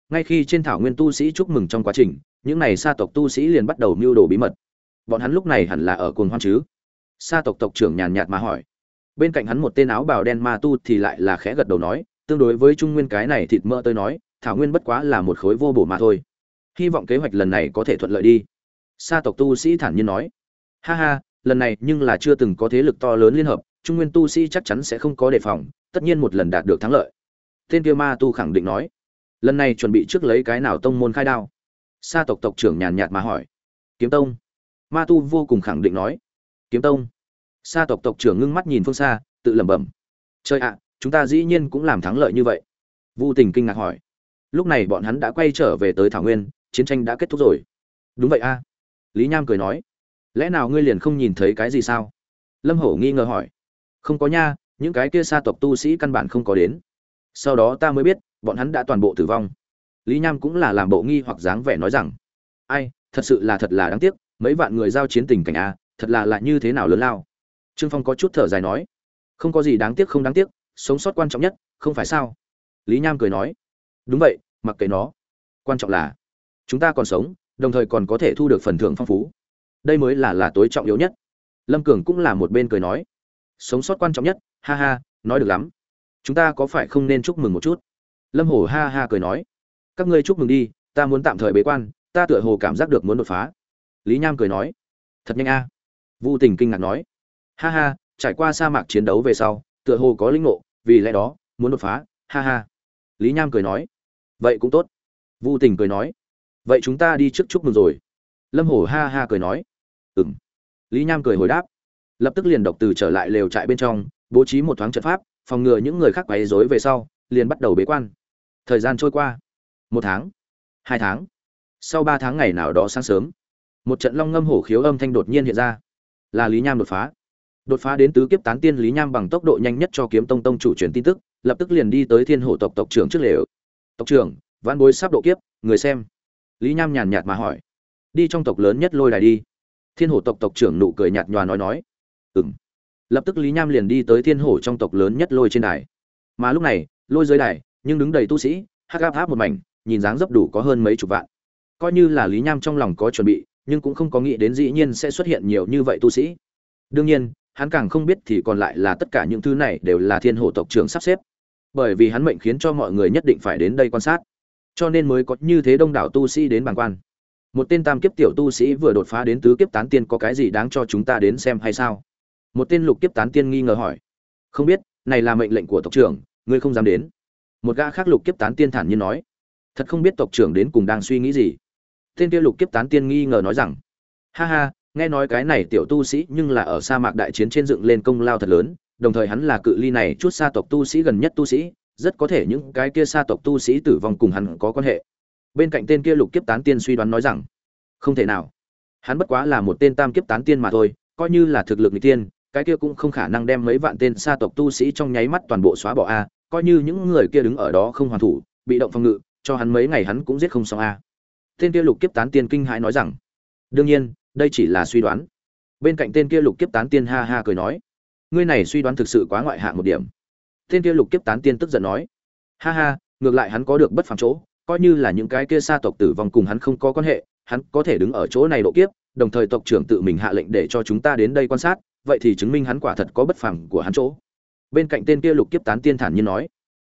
Ngay khi trên thảo nguyên tu sĩ chúc mừng trong quá trình, những này sa tộc tu sĩ liền bắt đầu mưu đồ bí mật. Bọn hắn lúc này hẳn là ở cuồng hoan chứ? Sa tộc tộc trưởng nhàn nhạt mà hỏi. Bên cạnh hắn một tên áo bào đen ma tu thì lại là khẽ gật đầu nói, tương đối với Trung Nguyên cái này thịt mỡ tôi nói, thảo nguyên bất quá là một khối vô bổ mà thôi. Hy vọng kế hoạch lần này có thể thuận lợi đi. Sa tộc tu sĩ thản nhiên nói. Ha ha, lần này nhưng là chưa từng có thế lực to lớn liên hợp, Trung Nguyên tu sĩ chắc chắn sẽ không có đề phòng, tất nhiên một lần đạt được thắng lợi. Tên kia ma tu khẳng định nói. Lần này chuẩn bị trước lấy cái nào tông môn khai đao? Sa tộc tộc trưởng nhàn nhạt mà hỏi. Kiếm tông. Ma tu vô cùng khẳng định nói. Kiếm tông. Sa tộc tộc trưởng ngưng mắt nhìn phương xa, tự lẩm bẩm. Trời ạ, chúng ta dĩ nhiên cũng làm thắng lợi như vậy. Vu Tình kinh ngạc hỏi. Lúc này bọn hắn đã quay trở về tới thảo nguyên, chiến tranh đã kết thúc rồi. Đúng vậy a. Lý Nham cười nói. Lẽ nào ngươi liền không nhìn thấy cái gì sao? Lâm Hổ nghi ngờ hỏi. Không có nha, những cái kia sa tộc tu sĩ căn bản không có đến. Sau đó ta mới biết, bọn hắn đã toàn bộ tử vong. Lý Nham cũng là làm bộ nghi hoặc dáng vẻ nói rằng, ai, thật là đáng tiếc, mấy vạn người giao chiến tình cảnh a, thật là như thế nào lớn lao. Trương Phong có chút thở dài nói, không có gì đáng tiếc không đáng tiếc, sống sót quan trọng nhất, không phải sao? Lý Nham cười nói, đúng vậy, mặc kệ nó, quan trọng là chúng ta còn sống, đồng thời còn có thể thu được phần thưởng phong phú. Đây mới là tối trọng yếu nhất. Lâm Cường cũng là một bên cười nói, sống sót quan trọng nhất, ha ha, nói được lắm. Chúng ta có phải không nên chúc mừng một chút? Lâm Hổ ha ha cười nói, các ngươi chúc mừng đi, ta muốn tạm thời bế quan, ta tựa hồ cảm giác được muốn đột phá. Lý Nham cười nói, thật nhanh a. Vu Tình kinh ngạc nói, ha ha, trải qua sa mạc chiến đấu về sau, tựa hồ có linh ngộ, vì lẽ đó muốn đột phá, ha ha. Lý Nham cười nói, vậy cũng tốt. Vu Tình cười nói, vậy chúng ta đi trước chúc mừng rồi. Lâm Hổ ha ha cười nói, ừm. Lý Nham cười hồi đáp, lập tức liền độc từ trở lại lều trại bên trong, bố trí một thoáng trận pháp, phòng ngừa những người khác quấy rối về sau, liền bắt đầu bế quan. Thời gian trôi qua, 1 tháng, 2 tháng. Sau 3 tháng ngày nào đó sáng sớm, một trận long ngâm hổ khiếu âm thanh đột nhiên hiện ra. Là Lý Nham đột phá. Đột phá đến tứ kiếp tán tiên, Lý Nham bằng tốc độ nhanh nhất cho Kiếm Tông tông chủ truyền tin tức, lập tức liền đi tới Thiên Hổ tộc tộc trưởng trước lều. "Tộc trưởng, vãn bối sắp độ kiếp, người xem." Lý Nham nhàn nhạt mà hỏi. "Đi trong tộc lớn nhất lôi đài đi." Thiên Hổ tộc tộc trưởng nụ cười nhạt nhòa nói. "Ừm." Lập tức Lý Nham liền đi tới Thiên Hổ trong tộc lớn nhất lôi trên đài. Mà lúc này, lôi dưới đài, nhưng đứng đầy tu sĩ, hắc áp một mảnh, nhìn dáng dấp đủ có hơn mấy chục vạn. Coi như là Lý Nham trong lòng có chuẩn bị, nhưng cũng không có nghĩ đến dĩ nhiên sẽ xuất hiện nhiều như vậy tu sĩ. Đương nhiên, hắn càng không biết thì còn lại là tất cả những thứ này đều là Thiên Hổ tộc trưởng sắp xếp. Bởi vì hắn mệnh khiến cho mọi người nhất định phải đến đây quan sát, cho nên mới có như thế đông đảo tu sĩ đến bàng quan. Một tên tam kiếp tiểu tu sĩ vừa đột phá đến tứ kiếp tán tiên, có cái gì đáng cho chúng ta đến xem hay sao? Một tên lục kiếp tán tiên nghi ngờ hỏi. Không biết, này là mệnh lệnh của tộc trưởng, ngươi không dám đến. Một gã khác lục kiếp tán tiên thản nhiên nói. Thật không biết tộc trưởng đến cùng đang suy nghĩ gì. Tên kia lục kiếp tán tiên nghi ngờ nói rằng, ha ha, nghe nói cái này tiểu tu sĩ nhưng là ở sa mạc đại chiến trên dựng lên công lao thật lớn, đồng thời hắn là cự ly này chút sa tộc tu sĩ gần nhất tu sĩ, rất có thể những cái kia sa tộc tu sĩ tử vong cùng hắn có quan hệ. Bên cạnh tên kia lục kiếp tán tiên suy đoán nói rằng, không thể nào, hắn bất quá là một tên tam kiếp tán tiên mà thôi, coi như là thực lực nghịch tiên, cái kia cũng không khả năng đem mấy vạn tên sa tộc tu sĩ trong nháy mắt toàn bộ xóa bỏ a, coi như những người kia đứng ở đó không hoàn thủ, bị động phòng ngự, cho hắn mấy ngày hắn cũng giết không xong a. Tên kia lục kiếp tán tiên kinh hãi nói rằng, đương nhiên, đây chỉ là suy đoán. Bên cạnh tên kia lục kiếp tán tiên ha ha cười nói, ngươi này suy đoán thực sự quá ngoại hạng một điểm. Tên kia lục kiếp tán tiên tức giận nói, ha ha, ngược lại hắn có được bất phàm chỗ, coi như là những cái kia sa tộc tử vong cùng hắn không có quan hệ, hắn có thể đứng ở chỗ này độ kiếp, đồng thời tộc trưởng tự mình hạ lệnh để cho chúng ta đến đây quan sát, vậy thì chứng minh hắn quả thật có bất phàm của hắn chỗ. Bên cạnh tên kia lục kiếp tán tiên thản nhiên nói,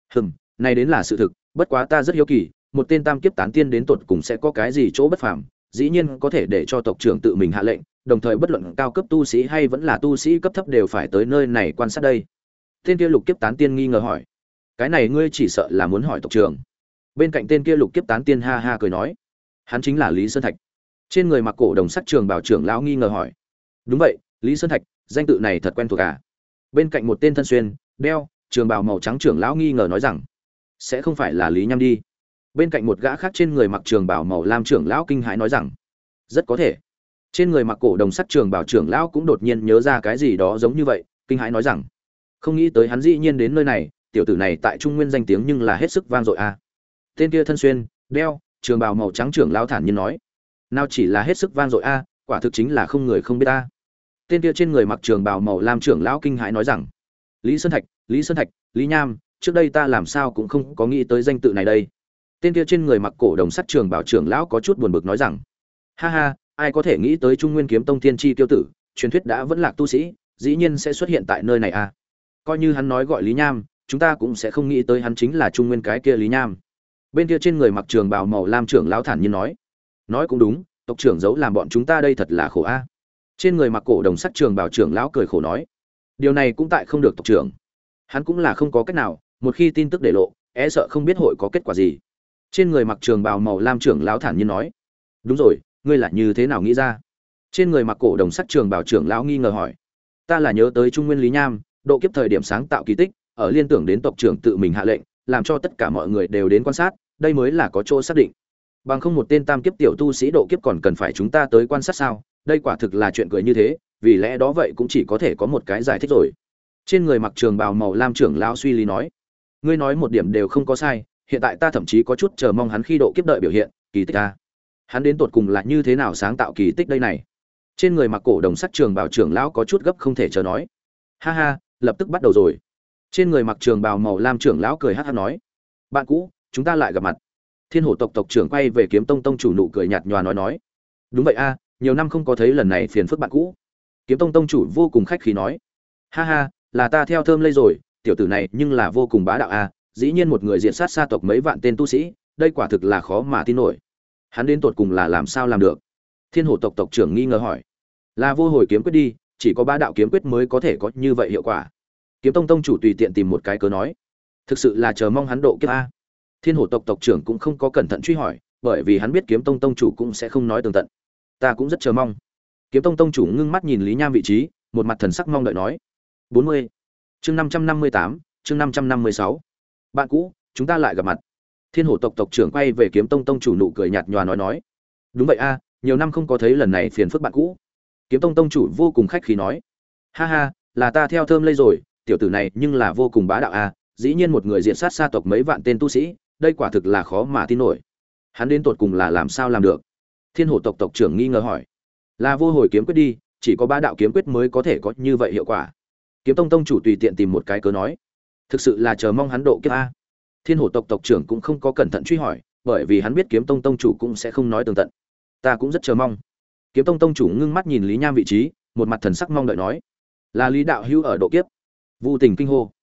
này đến là sự thực, bất quá ta rất hiếu kỳ, một tên tam kiếp tán tiên đến tột cùng sẽ có cái gì chỗ bất phàm, dĩ nhiên có thể để cho tộc trưởng tự mình hạ lệnh, đồng thời bất luận cao cấp tu sĩ hay vẫn là tu sĩ cấp thấp đều phải tới nơi này quan sát đây. Tên kia lục kiếp tán tiên nghi ngờ hỏi, cái này ngươi chỉ sợ là muốn hỏi tộc trưởng. Bên cạnh tên kia lục kiếp tán tiên ha ha cười nói, hắn chính là Lý Sơn Thạch. Trên người mặc cổ đồng sắc trường bảo trưởng lão nghi ngờ hỏi, đúng vậy, Lý Sơn Thạch, danh tự này thật quen thuộc à? Bên cạnh một tên thân xuyên đeo trường bào màu trắng trưởng lão nghi ngờ nói rằng, sẽ không phải là Lý Nham đi. Bên cạnh một gã khác trên người mặc trường bào màu lam trưởng lão kinh hãi nói rằng, rất có thể. Trên người mặc cổ đồng sắc trường bào trưởng lão cũng đột nhiên nhớ ra cái gì đó giống như vậy, kinh hãi nói rằng, không nghĩ tới hắn dĩ nhiên đến nơi này, tiểu tử này tại Trung Nguyên danh tiếng nhưng là hết sức vang dội a. Tên kia thân xuyên đeo trường bào màu trắng trưởng lão thản nhiên nói, nào chỉ là hết sức vang dội a, quả thực chính là không người không biết a. Tên kia trên người mặc trường bào màu lam trưởng lão kinh hãi nói rằng, Lý Sơn Thạch, Lý Nham, trước đây ta làm sao cũng không có nghĩ tới danh tự này đây. Tên kia trên người mặc cổ đồng sắt trường bảo trưởng lão có chút buồn bực nói rằng: ha ha, ai có thể nghĩ tới Trung Nguyên Kiếm Tông tiên tri tiêu tử, truyền thuyết đã vẫn lạc tu sĩ, dĩ nhiên sẽ xuất hiện tại nơi này à? Coi như hắn nói gọi Lý Nham, chúng ta cũng sẽ không nghĩ tới hắn chính là Trung Nguyên cái kia Lý Nham. Bên kia trên người mặc trường bào màu lam trưởng lão thản nhiên nói cũng đúng, tộc trưởng giấu làm bọn chúng ta đây thật là khổ a. Trên người mặc cổ đồng sắt trường bảo trưởng lão cười khổ nói: điều này cũng tại không được tộc trưởng, hắn cũng là không có cách nào, một khi tin tức để lộ, e sợ không biết hội có kết quả gì. Trên người mặc trường bào màu lam trưởng lão thản nhiên nói: đúng rồi, ngươi là như thế nào nghĩ ra? Trên người mặc cổ đồng sắt trường bảo trưởng lão nghi ngờ hỏi: ta là nhớ tới Trung Nguyên Lý Nham độ kiếp thời điểm sáng tạo kỳ tích, ở liên tưởng đến tộc trưởng tự mình hạ lệnh, làm cho tất cả mọi người đều đến quan sát, đây mới là có chỗ xác định. Bằng không một tên tam kiếp tiểu tu sĩ độ kiếp còn cần phải chúng ta tới quan sát sao? Đây quả thực là chuyện cười như thế, vì lẽ đó vậy cũng chỉ có thể có một cái giải thích rồi. Trên người mặc trường bào màu lam trưởng lão suy lý nói: ngươi nói một điểm đều không có sai, hiện tại ta thậm chí có chút chờ mong hắn khi độ kiếp đợi biểu hiện kỳ tích ta. Hắn đến tột cùng là như thế nào sáng tạo kỳ tích đây này? Trên người mặc cổ đồng sắt trường bào trưởng lão có chút gấp không thể chờ nói: ha ha, lập tức bắt đầu rồi. Trên người mặc trường bào màu lam trưởng lão cười hắc hắc nói: bạn cũ, chúng ta lại gặp mặt. Thiên Hổ tộc tộc trưởng quay về Kiếm Tông tông chủ nụ cười nhạt nhòa nói: đúng vậy a, nhiều năm không có thấy, lần này phiền phức bạn cũ. Kiếm Tông tông chủ vô cùng khách khí nói: ha ha, là ta theo thơm lây rồi, tiểu tử này nhưng là vô cùng bá đạo a, dĩ nhiên một người diện sát xa tộc mấy vạn tên tu sĩ, đây quả thực là khó mà tin nổi. Hắn đến tột cùng là làm sao làm được? Thiên Hổ tộc tộc trưởng nghi ngờ hỏi: là vô hồi kiếm quyết đi, chỉ có bá đạo kiếm quyết mới có thể có như vậy hiệu quả. Kiếm Tông tông chủ tùy tiện tìm một cái cớ nói: thực sự là chờ mong hắn độ kiếp a. Thiên Hổ tộc tộc trưởng cũng không có cẩn thận truy hỏi, bởi vì hắn biết Kiếm Tông tông chủ cũng sẽ không nói tường tận. Ta cũng rất chờ mong. Kiếm Tông tông chủ ngưng mắt nhìn Lý Nham vị trí, một mặt thần sắc mong đợi nói: 40. Chương 558, chương 556. Bạn cũ, chúng ta lại gặp mặt. Thiên Hổ tộc tộc trưởng quay về Kiếm Tông tông chủ nụ cười nhạt nhòa nói: đúng vậy a, nhiều năm không có thấy, lần này phiền phức bạn cũ. Kiếm Tông tông chủ vô cùng khách khí nói: ha ha, là ta theo thơm lây rồi, tiểu tử này nhưng là vô cùng bá đạo a, dĩ nhiên một người diện sát xa tộc mấy vạn tên tu sĩ, đây quả thực là khó mà tin nổi. Hắn đến tột cùng là làm sao làm được? Thiên Hổ tộc tộc trưởng nghi ngờ hỏi: là vô hồi kiếm quyết đi, chỉ có bá đạo kiếm quyết mới có thể có như vậy hiệu quả. Kiếm Tông tông chủ tùy tiện tìm một cái cớ nói: thực sự là chờ mong hắn độ kiếp a. Thiên Hổ tộc tộc trưởng cũng không có cẩn thận truy hỏi, bởi vì hắn biết Kiếm Tông tông chủ cũng sẽ không nói tường tận. Ta cũng rất chờ mong. Kiếm Tông tông chủ ngưng mắt nhìn Lý Nham vị trí, một mặt thần sắc mong đợi nói: là Lý đạo hữu ở độ kiếp. Vu Tình kinh hô: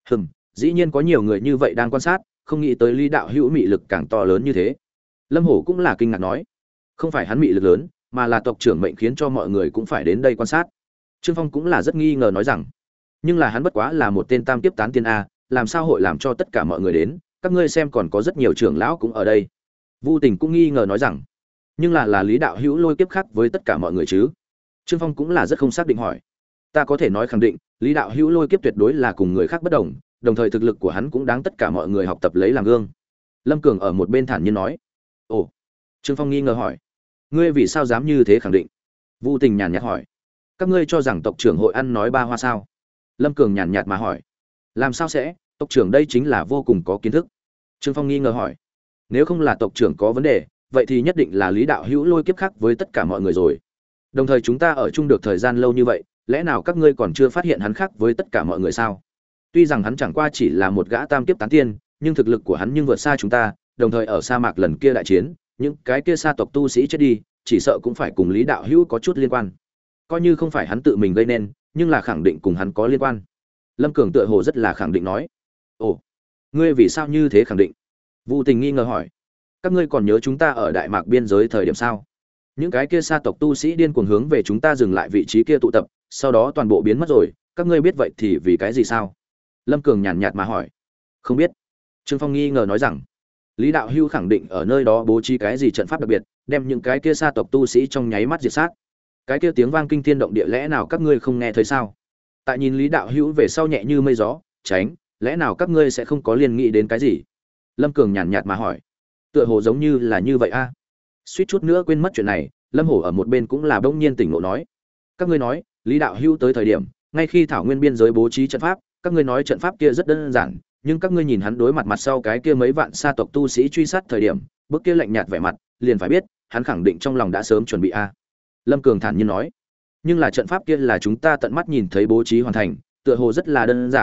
dĩ nhiên có nhiều người như vậy đang quan sát, không nghĩ tới Lý đạo hữu mị lực càng to lớn như thế. Lâm Hổ cũng là kinh ngạc nói: không phải hắn mị lực lớn, mà là tộc trưởng mệnh khiến cho mọi người cũng phải đến đây quan sát. Trương Phong cũng là rất nghi ngờ nói rằng: nhưng là hắn bất quá là một tên tam kiếp tán tiên a, làm sao hội làm cho tất cả mọi người đến, các ngươi xem còn có rất nhiều trưởng lão cũng ở đây. Vu Tình cũng nghi ngờ nói rằng: nhưng là Lý đạo hữu lôi kiếp khác với tất cả mọi người chứ? Trương Phong cũng là rất không xác định hỏi: ta có thể nói khẳng định, Lý đạo hữu lôi kiếp tuyệt đối là cùng người khác bất đồng, đồng thời thực lực của hắn cũng đáng tất cả mọi người học tập lấy làm gương. Lâm Cường ở một bên thản nhiên nói. Ồ. Trương Phong nghi ngờ hỏi: ngươi vì sao dám như thế khẳng định? Vu Tình nhàn nhạt hỏi: các ngươi cho rằng tộc trưởng hội ăn nói ba hoa sao? Lâm Cường nhàn nhạt mà hỏi: làm sao sẽ, tộc trưởng đây chính là vô cùng có kiến thức. Trương Phong nghi ngờ hỏi: nếu không là tộc trưởng có vấn đề, vậy thì nhất định là Lý đạo hữu lôi kiếp khác với tất cả mọi người rồi. Đồng thời chúng ta ở chung được thời gian lâu như vậy, lẽ nào các ngươi còn chưa phát hiện hắn khác với tất cả mọi người sao? Tuy rằng hắn chẳng qua chỉ là một gã tam kiếp tán tiên, nhưng thực lực của hắn nhưng vượt xa chúng ta, đồng thời ở sa mạc lần kia đại chiến, những cái kia sa tộc tu sĩ chết đi, chỉ sợ cũng phải cùng Lý đạo hữu có chút liên quan. Coi như không phải hắn tự mình gây nên, nhưng là khẳng định cùng hắn có liên quan. Lâm Cường tựa hồ rất là khẳng định nói. Ồ, ngươi vì sao như thế khẳng định? Vu Tình nghi ngờ hỏi: các ngươi còn nhớ chúng ta ở Đại Mạc biên giới thời điểm sao? Những cái kia sa tộc tu sĩ điên cuồng hướng về chúng ta dừng lại vị trí kia tụ tập, sau đó toàn bộ biến mất rồi, các ngươi biết vậy thì vì cái gì sao? Lâm Cường nhàn nhạt mà hỏi. Không biết. Trương Phong nghi ngờ nói rằng: Lý đạo hưu khẳng định ở nơi đó bố trí cái gì trận pháp đặc biệt, đem những cái kia sa tộc tu sĩ trong nháy mắt diệt sát. Cái kia tiếng vang kinh thiên động địa, lẽ nào các ngươi không nghe thấy sao? Tại nhìn Lý đạo hữu về sau nhẹ như mây gió, tránh, lẽ nào các ngươi sẽ không có liên nghĩ đến cái gì? Lâm Cường nhàn nhạt mà hỏi. Tựa hồ giống như là như vậy a. Suýt chút nữa quên mất chuyện này, Lâm Hổ ở một bên cũng là bỗng nhiên tỉnh ngộ nói: các ngươi nói, Lý đạo hữu tới thời điểm, ngay khi thảo nguyên biên giới bố trí trận pháp, các ngươi nói trận pháp kia rất đơn giản, nhưng các ngươi nhìn hắn đối mặt mặt sau cái kia mấy vạn sa tộc tu sĩ truy sát thời điểm, bước kia lạnh nhạt vẻ mặt, liền phải biết, hắn khẳng định trong lòng đã sớm chuẩn bị a. Lâm Cường thản nhiên nói. Nhưng là trận pháp kia là chúng ta tận mắt nhìn thấy bố trí hoàn thành, tựa hồ rất là đơn giản,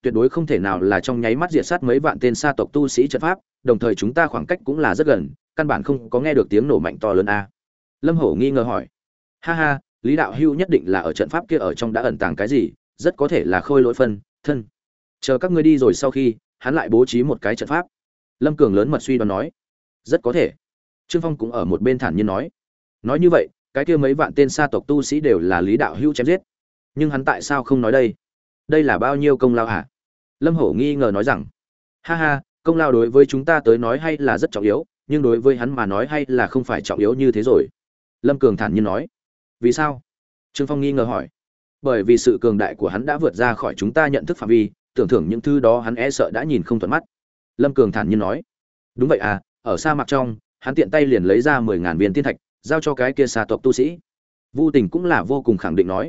tuyệt đối không thể nào là trong nháy mắt diệt sát mấy vạn tên sa tộc tu sĩ trận pháp, đồng thời chúng ta khoảng cách cũng là rất gần, căn bản không có nghe được tiếng nổ mạnh to lớn a. Lâm Hổ nghi ngờ hỏi. Ha ha, Lý đạo hữu nhất định là ở trận pháp kia ở trong đã ẩn tàng cái gì, rất có thể là khôi lỗi phân thân. Chờ các ngươi đi rồi sau khi, hắn lại bố trí một cái trận pháp. Lâm Cường lớn mật suy đoán nói. Rất có thể. Trương Phong cũng ở một bên thản nhiên nói. Nói như vậy, cái kia mấy vạn tên sa tộc tu sĩ đều là Lý đạo hữu chém giết. Nhưng hắn tại sao không nói đây? Đây là bao nhiêu công lao hả? Lâm Hổ nghi ngờ nói rằng. Ha ha, công lao đối với chúng ta tới nói hay là rất trọng yếu, nhưng đối với hắn mà nói hay là không phải trọng yếu như thế rồi. Lâm Cường thản nhiên nói. Vì sao? Trương Phong nghi ngờ hỏi. Bởi vì sự cường đại của hắn đã vượt ra khỏi chúng ta nhận thức phạm vi, tưởng thưởng những thứ đó hắn e sợ đã nhìn không thuận mắt. Lâm Cường thản nhiên nói. Đúng vậy à, ở sa mạc trong, hắn tiện tay liền lấy ra 10.000 viên tiên thạch, giao cho cái kia sa tộc tu sĩ. Vu Tình cũng là vô cùng khẳng định nói.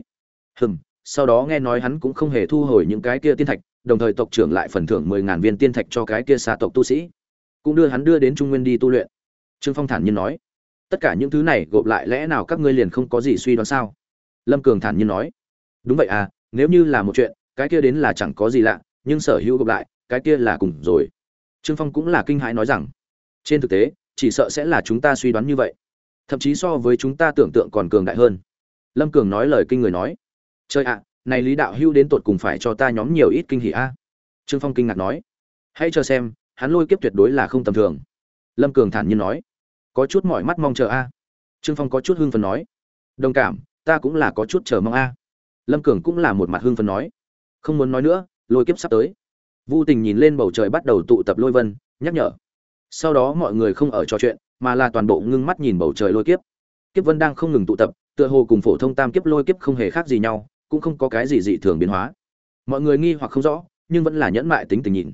Sau đó nghe nói hắn cũng không hề thu hồi những cái kia tiên thạch, đồng thời tộc trưởng lại phần thưởng 10.000 viên tiên thạch cho cái kia sa tộc tu sĩ, cũng đưa hắn đưa đến Trung Nguyên đi tu luyện. Trương Phong thản nhiên nói. Tất cả những thứ này gộp lại lẽ nào các ngươi liền không có gì suy đoán sao? Lâm Cường thản nhiên nói. Đúng vậy à, nếu như là một chuyện, cái kia đến là chẳng có gì lạ, nhưng sở hữu gộp lại, cái kia là cùng rồi. Trương Phong cũng là kinh hãi nói rằng, trên thực tế, chỉ sợ sẽ là chúng ta suy đoán như vậy, thậm chí so với chúng ta tưởng tượng còn cường đại hơn. Lâm Cường nói lời kinh người nói. Trời ạ, này Lý đạo hữu đến tột cùng phải cho ta nhóm nhiều ít kinh hỉ a. Trương Phong kinh ngạc nói. Hãy chờ xem, hắn lôi kiếp tuyệt đối là không tầm thường. Lâm Cường thản nhiên nói. Có chút mỏi mắt mong chờ a. Trương Phong có chút hưng phấn nói. Đồng cảm, ta cũng là có chút chờ mong a. Lâm Cường cũng là một mặt hưng phấn nói. Không muốn nói nữa, lôi kiếp sắp tới. Vu Tình nhìn lên bầu trời bắt đầu tụ tập lôi vân, nhắc nhở. Sau đó mọi người không ở trò chuyện, mà là toàn bộ ngưng mắt nhìn bầu trời lôi kiếp. Kiếp vân đang không ngừng tụ tập, tựa hồ cùng phổ thông tam kiếp lôi kiếp không hề khác gì nhau, cũng không có cái gì dị thường biến hóa. Mọi người nghi hoặc không rõ, nhưng vẫn là nhẫn mại tính tình nhìn.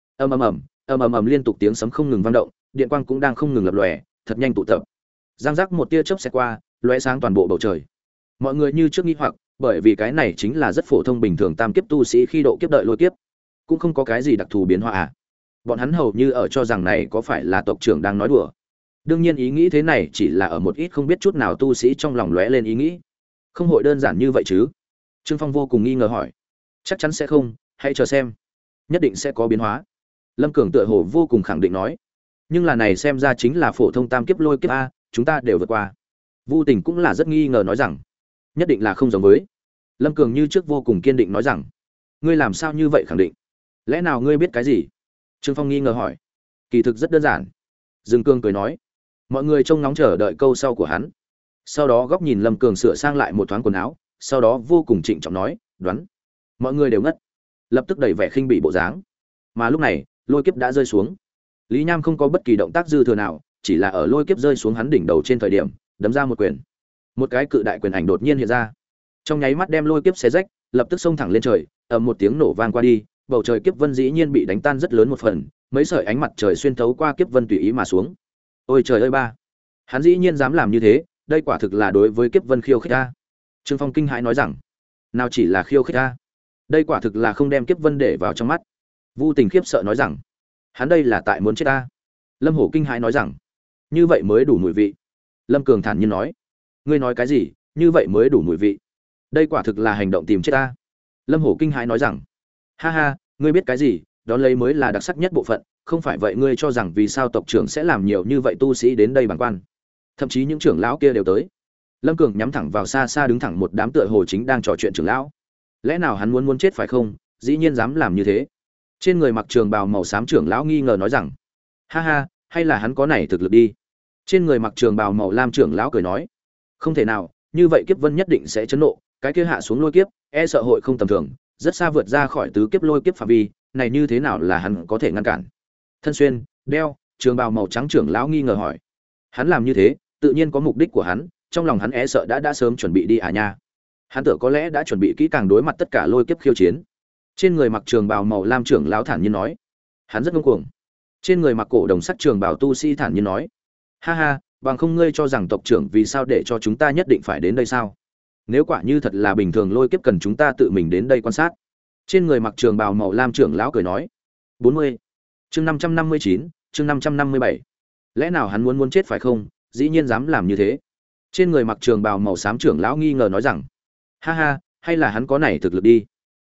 Ầm ầm liên tục tiếng sấm không ngừng vang động, điện quang cũng đang không ngừng lập lòe, thật nhanh tụ tập. Giang giác một tia chớp xẹt qua, lóe sáng toàn bộ bầu trời. Mọi người như trước nghi hoặc, bởi vì cái này chính là rất phổ thông bình thường tam kiếp tu sĩ khi độ kiếp đợi lôi kiếp, cũng không có cái gì đặc thù biến hóa à. Bọn hắn hầu như ở cho rằng này có phải là tộc trưởng đang nói đùa. Đương nhiên ý nghĩ thế này chỉ là ở một ít không biết chút nào tu sĩ trong lòng lóe lên ý nghĩ. Không hội đơn giản như vậy chứ? Trương Phong vô cùng nghi ngờ hỏi. Chắc chắn sẽ không, hãy chờ xem. Nhất định sẽ có biến hóa. Lâm Cường tựa hồ vô cùng khẳng định nói. Nhưng là này xem ra chính là phổ thông tam kiếp lôi kiếp a, chúng ta đều vượt qua. Vu Tình cũng là rất nghi ngờ nói rằng, nhất định là không giống với. Lâm Cường như trước vô cùng kiên định nói rằng, ngươi làm sao như vậy khẳng định? Lẽ nào ngươi biết cái gì? Trương Phong nghi ngờ hỏi. Kỳ thực rất đơn giản. Dương Cương cười nói. Mọi người trông ngóng chờ đợi câu sau của hắn. Sau đó góc nhìn Lâm Cường sửa sang lại một thoáng quần áo, sau đó vô cùng trịnh trọng nói, đoán. Mọi người đều ngất, lập tức đầy vẻ khinh bỉ bộ dáng. Mà lúc này, lôi kiếp đã rơi xuống. Lý Nham không có bất kỳ động tác dư thừa nào, chỉ là ở lôi kiếp rơi xuống hắn đỉnh đầu trên thời điểm, đấm ra một quyền. Một cái cự đại quyền ảnh đột nhiên hiện ra. Trong nháy mắt đem lôi kiếp xé rách, lập tức xông thẳng lên trời, ầm một tiếng nổ vang qua đi, bầu trời kiếp vân dĩ nhiên bị đánh tan rất lớn một phần, mấy sợi ánh mặt trời xuyên thấu qua kiếp vân tùy ý mà xuống. Ôi trời ơi ba, hắn dĩ nhiên dám làm như thế, đây quả thực là đối với kiếp vân khiêu khích a. Trương Phong kinh hãi nói rằng, nào chỉ là khiêu khích a, đây quả thực là không đem kiếp vân để vào trong mắt. Vu Tình khiếp sợ nói rằng, hắn đây là tại muốn chết ta. Lâm Hổ kinh hãi nói rằng, như vậy mới đủ mùi vị. Lâm Cường thản nhiên nói, ngươi nói cái gì, như vậy mới đủ mùi vị? Đây quả thực là hành động tìm chết ta. Lâm Hổ kinh hãi nói rằng, ha ha, ngươi biết cái gì, đó lấy mới là đặc sắc nhất bộ phận, không phải vậy ngươi cho rằng vì sao tộc trưởng sẽ làm nhiều như vậy tu sĩ đến đây bàng quan? Thậm chí những trưởng lão kia đều tới. Lâm Cường nhắm thẳng vào xa xa đứng thẳng một đám tựa hồ chính đang trò chuyện trưởng lão. Lẽ nào hắn muốn chết phải không? Dĩ nhiên dám làm như thế. Trên người mặc trường bào màu xám trưởng lão nghi ngờ nói rằng, ha ha, hay là hắn có này thực lực đi. Trên người mặc trường bào màu lam trưởng lão cười nói, không thể nào, như vậy kiếp vân nhất định sẽ chấn nộ, cái kia hạ xuống lôi kiếp, e sợ hội không tầm thường, rất xa vượt ra khỏi tứ kiếp lôi kiếp phạm vi, này như thế nào là hắn có thể ngăn cản? Thân xuyên, đeo, trường bào màu trắng trưởng lão nghi ngờ hỏi, hắn làm như thế, tự nhiên có mục đích của hắn, trong lòng hắn e sợ đã sớm chuẩn bị đi à nha. Hắn tưởng có lẽ đã chuẩn bị kỹ càng đối mặt tất cả lôi kiếp khiêu chiến. Trên người mặc trường bào màu lam trưởng lão thản nhiên nói, hắn rất ngông cuồng. Trên người mặc cổ đồng sắc trường bào tu sĩ thản nhiên nói, ha ha, bằng không ngươi cho rằng tộc trưởng vì sao để cho chúng ta nhất định phải đến đây sao? Nếu quả như thật là bình thường lôi kiếp cần chúng ta tự mình đến đây quan sát. Trên người mặc trường bào màu lam trưởng lão cười nói, 40. Chương 559, chương 557. Lẽ nào hắn muốn chết phải không? Dĩ nhiên dám làm như thế. Trên người mặc trường bào màu xám trưởng lão nghi ngờ nói rằng, ha ha, hay là hắn có này thực lực đi.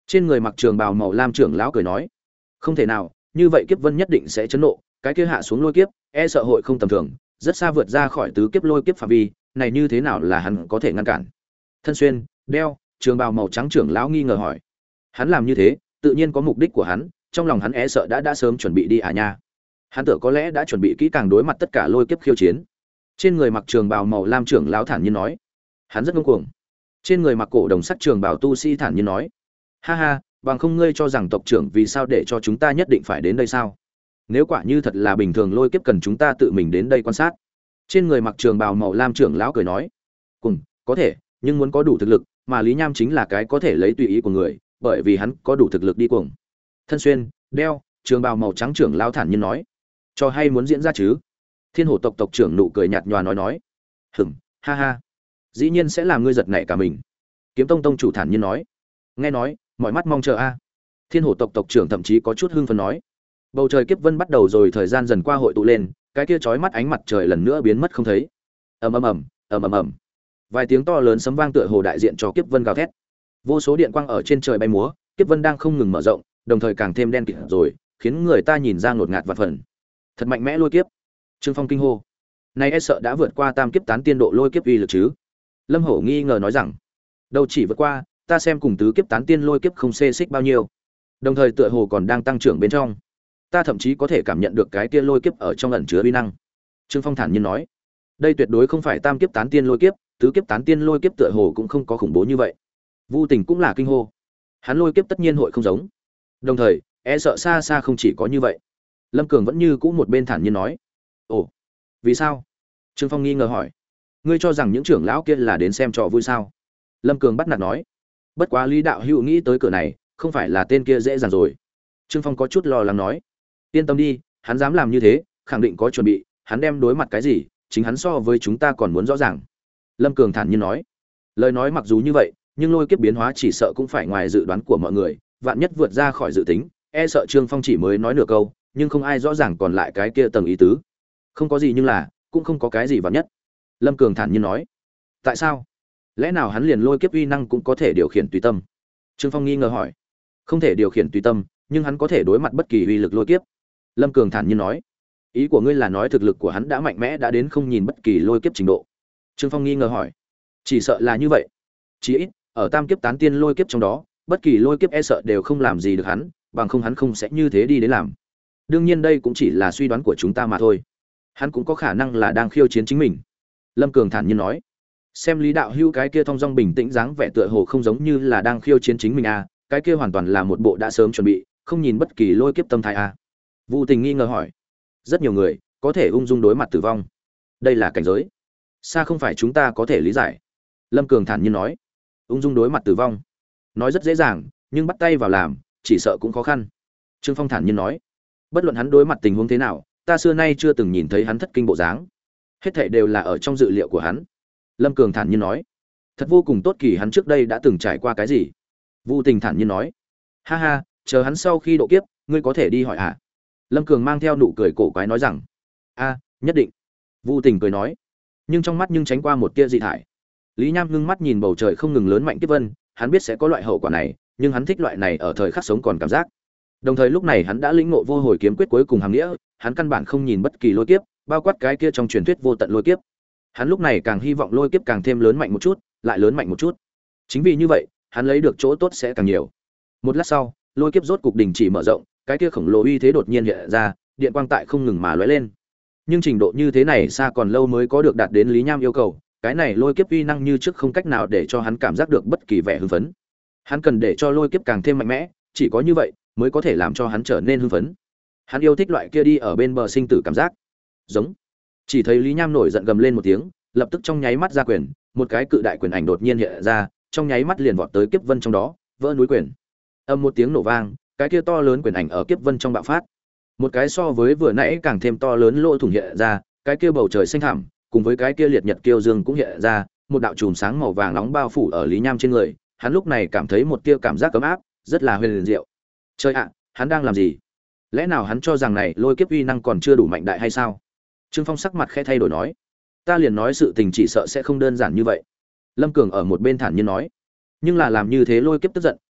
Trên người mặc trường bào màu lam trưởng lão cười nói, không thể nào, như vậy kiếp vân nhất định sẽ chấn nộ, cái kia hạ xuống lôi kiếp, e sợ hội không tầm thường, rất xa vượt ra khỏi tứ kiếp lôi kiếp phạm vi, này như thế nào là hắn có thể ngăn cản? Thân xuyên, đeo, trường bào màu trắng trưởng lão nghi ngờ hỏi. Hắn làm như thế, tự nhiên có mục đích của hắn, trong lòng hắn e sợ đã sớm chuẩn bị đi à nha. Hắn tưởng có lẽ đã chuẩn bị kỹ càng đối mặt tất cả lôi kiếp khiêu chiến. Trên người mặc trường bào màu lam trưởng lão thản nhiên nói, hắn rất ngông cuồng. Trên người mặc cổ đồng sắc trường bào tu sĩ thản nhiên nói, ha ha, bằng không ngươi cho rằng tộc trưởng vì sao để cho chúng ta nhất định phải đến đây sao? Nếu quả như thật là bình thường lôi kiếp cần chúng ta tự mình đến đây quan sát. Trên người mặc trường bào màu lam trưởng lão cười nói, cùng có thể, nhưng muốn có đủ thực lực, mà Lý Nham chính là cái có thể lấy tùy ý của người, bởi vì hắn có đủ thực lực đi cuồng. Thân xuyên, đeo, trường bào màu trắng trưởng lão thản nhiên nói, cho hay muốn diễn ra chứ? Thiên Hổ tộc tộc trưởng nụ cười nhạt nhòa nói, ha ha, dĩ nhiên sẽ làm ngươi giật nảy cả mình. Kiếm Tông tông chủ thản nhiên nói, nghe nói, mọi mắt mong chờ a. Thiên Hổ tộc tộc trưởng thậm chí có chút hưng phấn nói, bầu trời kiếp vân bắt đầu rồi, thời gian dần qua hội tụ lên, cái kia chói mắt ánh mặt trời lần nữa biến mất không thấy. Ầm ầm ầm, ầm ầm ầm. Vài tiếng to lớn sấm vang tựa hồ đại diện cho kiếp vân gào thét. Vô số điện quang ở trên trời bay múa, kiếp vân đang không ngừng mở rộng, đồng thời càng thêm đen kịt rồi, khiến người ta nhìn ra ngột ngạt vạn phần. Thật mạnh mẽ lôi kiếp. Trương Phong kinh hô. Này e sợ đã vượt qua tam kiếp tán tiên độ lôi kiếp uy lực chứ? Lâm Hổ nghi ngờ nói rằng, đâu chỉ vượt qua, ta xem cùng tứ kiếp tán tiên lôi kiếp không xê xích bao nhiêu. Đồng thời tựa hồ còn đang tăng trưởng bên trong. Ta thậm chí có thể cảm nhận được cái kia lôi kiếp ở trong ẩn chứa uy năng. Trương Phong thản nhiên nói, đây tuyệt đối không phải tam kiếp tán tiên lôi kiếp, tứ kiếp tán tiên lôi kiếp tựa hồ cũng không có khủng bố như vậy. Vu Tình cũng là kinh hô. Hắn lôi kiếp tất nhiên hội không giống. Đồng thời, e sợ xa xa không chỉ có như vậy. Lâm Cường vẫn như cũ một bên thản nhiên nói, ồ, vì sao? Trương Phong nghi ngờ hỏi, ngươi cho rằng những trưởng lão kia là đến xem trò vui sao? Lâm Cường bắt nạt nói, bất quá Lý đạo hữu nghĩ tới cửa này, không phải là tên kia dễ dàng rồi. Trương Phong có chút lo lắng nói, yên tâm đi, hắn dám làm như thế, khẳng định có chuẩn bị, hắn đem đối mặt cái gì, chính hắn so với chúng ta còn muốn rõ ràng. Lâm Cường thản nhiên nói, lời nói mặc dù như vậy, nhưng lôi kiếp biến hóa chỉ sợ cũng phải ngoài dự đoán của mọi người, vạn nhất vượt ra khỏi dự tính, e sợ Trương Phong chỉ mới nói nửa câu, nhưng không ai rõ ràng còn lại cái kia tầng ý tứ. Không có gì nhưng là, cũng không có cái gì vạn nhất. Lâm Cường thản nhiên nói, tại sao? Lẽ nào hắn liền lôi kiếp uy năng cũng có thể điều khiển tùy tâm? Trương Phong nghi ngờ hỏi, không thể điều khiển tùy tâm, nhưng hắn có thể đối mặt bất kỳ uy lực lôi kiếp. Lâm Cường thản nhiên nói, ý của ngươi là nói thực lực của hắn đã mạnh mẽ đã đến không nhìn bất kỳ lôi kiếp trình độ? Trương Phong nghi ngờ hỏi, chỉ sợ là như vậy. Chỉ ít ở tam kiếp tán tiên lôi kiếp trong đó, bất kỳ lôi kiếp e sợ đều không làm gì được hắn, bằng không hắn không sẽ như thế đi đến làm. Đương nhiên đây cũng chỉ là suy đoán của chúng ta mà thôi. Hắn cũng có khả năng là đang khiêu chiến chính mình. Lâm Cường thản nhiên nói, xem Lý đạo hữu cái kia thong dong bình tĩnh dáng vẻ tựa hồ không giống như là đang khiêu chiến chính mình à, cái kia hoàn toàn là một bộ đã sớm chuẩn bị, không nhìn bất kỳ lôi kiếp tâm thái à. Vu Tình nghi ngờ hỏi, rất nhiều người có thể ung dung đối mặt tử vong, đây là cảnh giới xa không phải chúng ta có thể lý giải. Lâm Cường thản nhiên nói, ung dung đối mặt tử vong nói rất dễ dàng, nhưng bắt tay vào làm chỉ sợ cũng khó khăn. Trương Phong thản nhiên nói, bất luận hắn đối mặt tình huống thế nào, ta xưa nay chưa từng nhìn thấy hắn thất kinh bộ dáng, hết thảy đều là ở trong dự liệu của hắn. Lâm Cường thản nhiên nói, thật vô cùng tốt kỳ hắn trước đây đã từng trải qua cái gì. Vu Tình thản nhiên nói, ha ha, chờ hắn sau khi độ kiếp, ngươi có thể đi hỏi à? Lâm Cường mang theo nụ cười cổ quái nói rằng, a, nhất định. Vu Tình cười nói, nhưng trong mắt nhưng tránh qua một tia dị thải. Lý Nham ngưng mắt nhìn bầu trời không ngừng lớn mạnh kiếp vân, hắn biết sẽ có loại hậu quả này, nhưng hắn thích loại này ở thời khắc sống còn cảm giác. Đồng thời lúc này hắn đã lĩnh ngộ vô hồi kiếm quyết cuối cùng hàm nghĩa, hắn căn bản không nhìn bất kỳ lôi kiếp, bao quát cái kia trong truyền thuyết vô tận lôi kiếp. Hắn lúc này càng hy vọng lôi kiếp càng thêm lớn mạnh một chút, lại lớn mạnh một chút. Chính vì như vậy, hắn lấy được chỗ tốt sẽ càng nhiều. Một lát sau, lôi kiếp rốt cục đình chỉ mở rộng, cái kia khổng lồ uy thế đột nhiên hiện ra, điện quang tại không ngừng mà lóe lên. Nhưng trình độ như thế này xa còn lâu mới có được đạt đến Lý Nham yêu cầu, cái này lôi kiếp uy năng như trước không cách nào để cho hắn cảm giác được bất kỳ vẻ hưng phấn. Hắn cần để cho lôi kiếp càng thêm mạnh mẽ, chỉ có như vậy mới có thể làm cho hắn trở nên hưng phấn. Hắn yêu thích loại kia đi ở bên bờ sinh tử cảm giác. Giống. Chỉ thấy Lý Nham nổi giận gầm lên một tiếng, lập tức trong nháy mắt ra quyền, một cái cự đại quyền ảnh đột nhiên hiện ra, trong nháy mắt liền vọt tới kiếp vân trong đó, vỡ núi quyền. Âm một tiếng nổ vang, cái kia to lớn quyền ảnh ở kiếp vân trong bạo phát. Một cái so với vừa nãy càng thêm to lớn lỗ thủng hiện ra, cái kia bầu trời xanh thẳm, cùng với cái kia liệt nhật kiêu dương cũng hiện ra, một đạo chùm sáng màu vàng nóng bao phủ ở Lý Nham trên người, hắn lúc này cảm thấy một tia cảm giác ấm áp, rất là huyền diệu. Trời ạ, hắn đang làm gì? Lẽ nào hắn cho rằng này lôi kiếp uy năng còn chưa đủ mạnh đại hay sao? Trương Phong sắc mặt khẽ thay đổi nói, ta liền nói sự tình chỉ sợ sẽ không đơn giản như vậy. Lâm Cường ở một bên thản nhiên nói, nhưng là làm như thế lôi kiếp tức giận,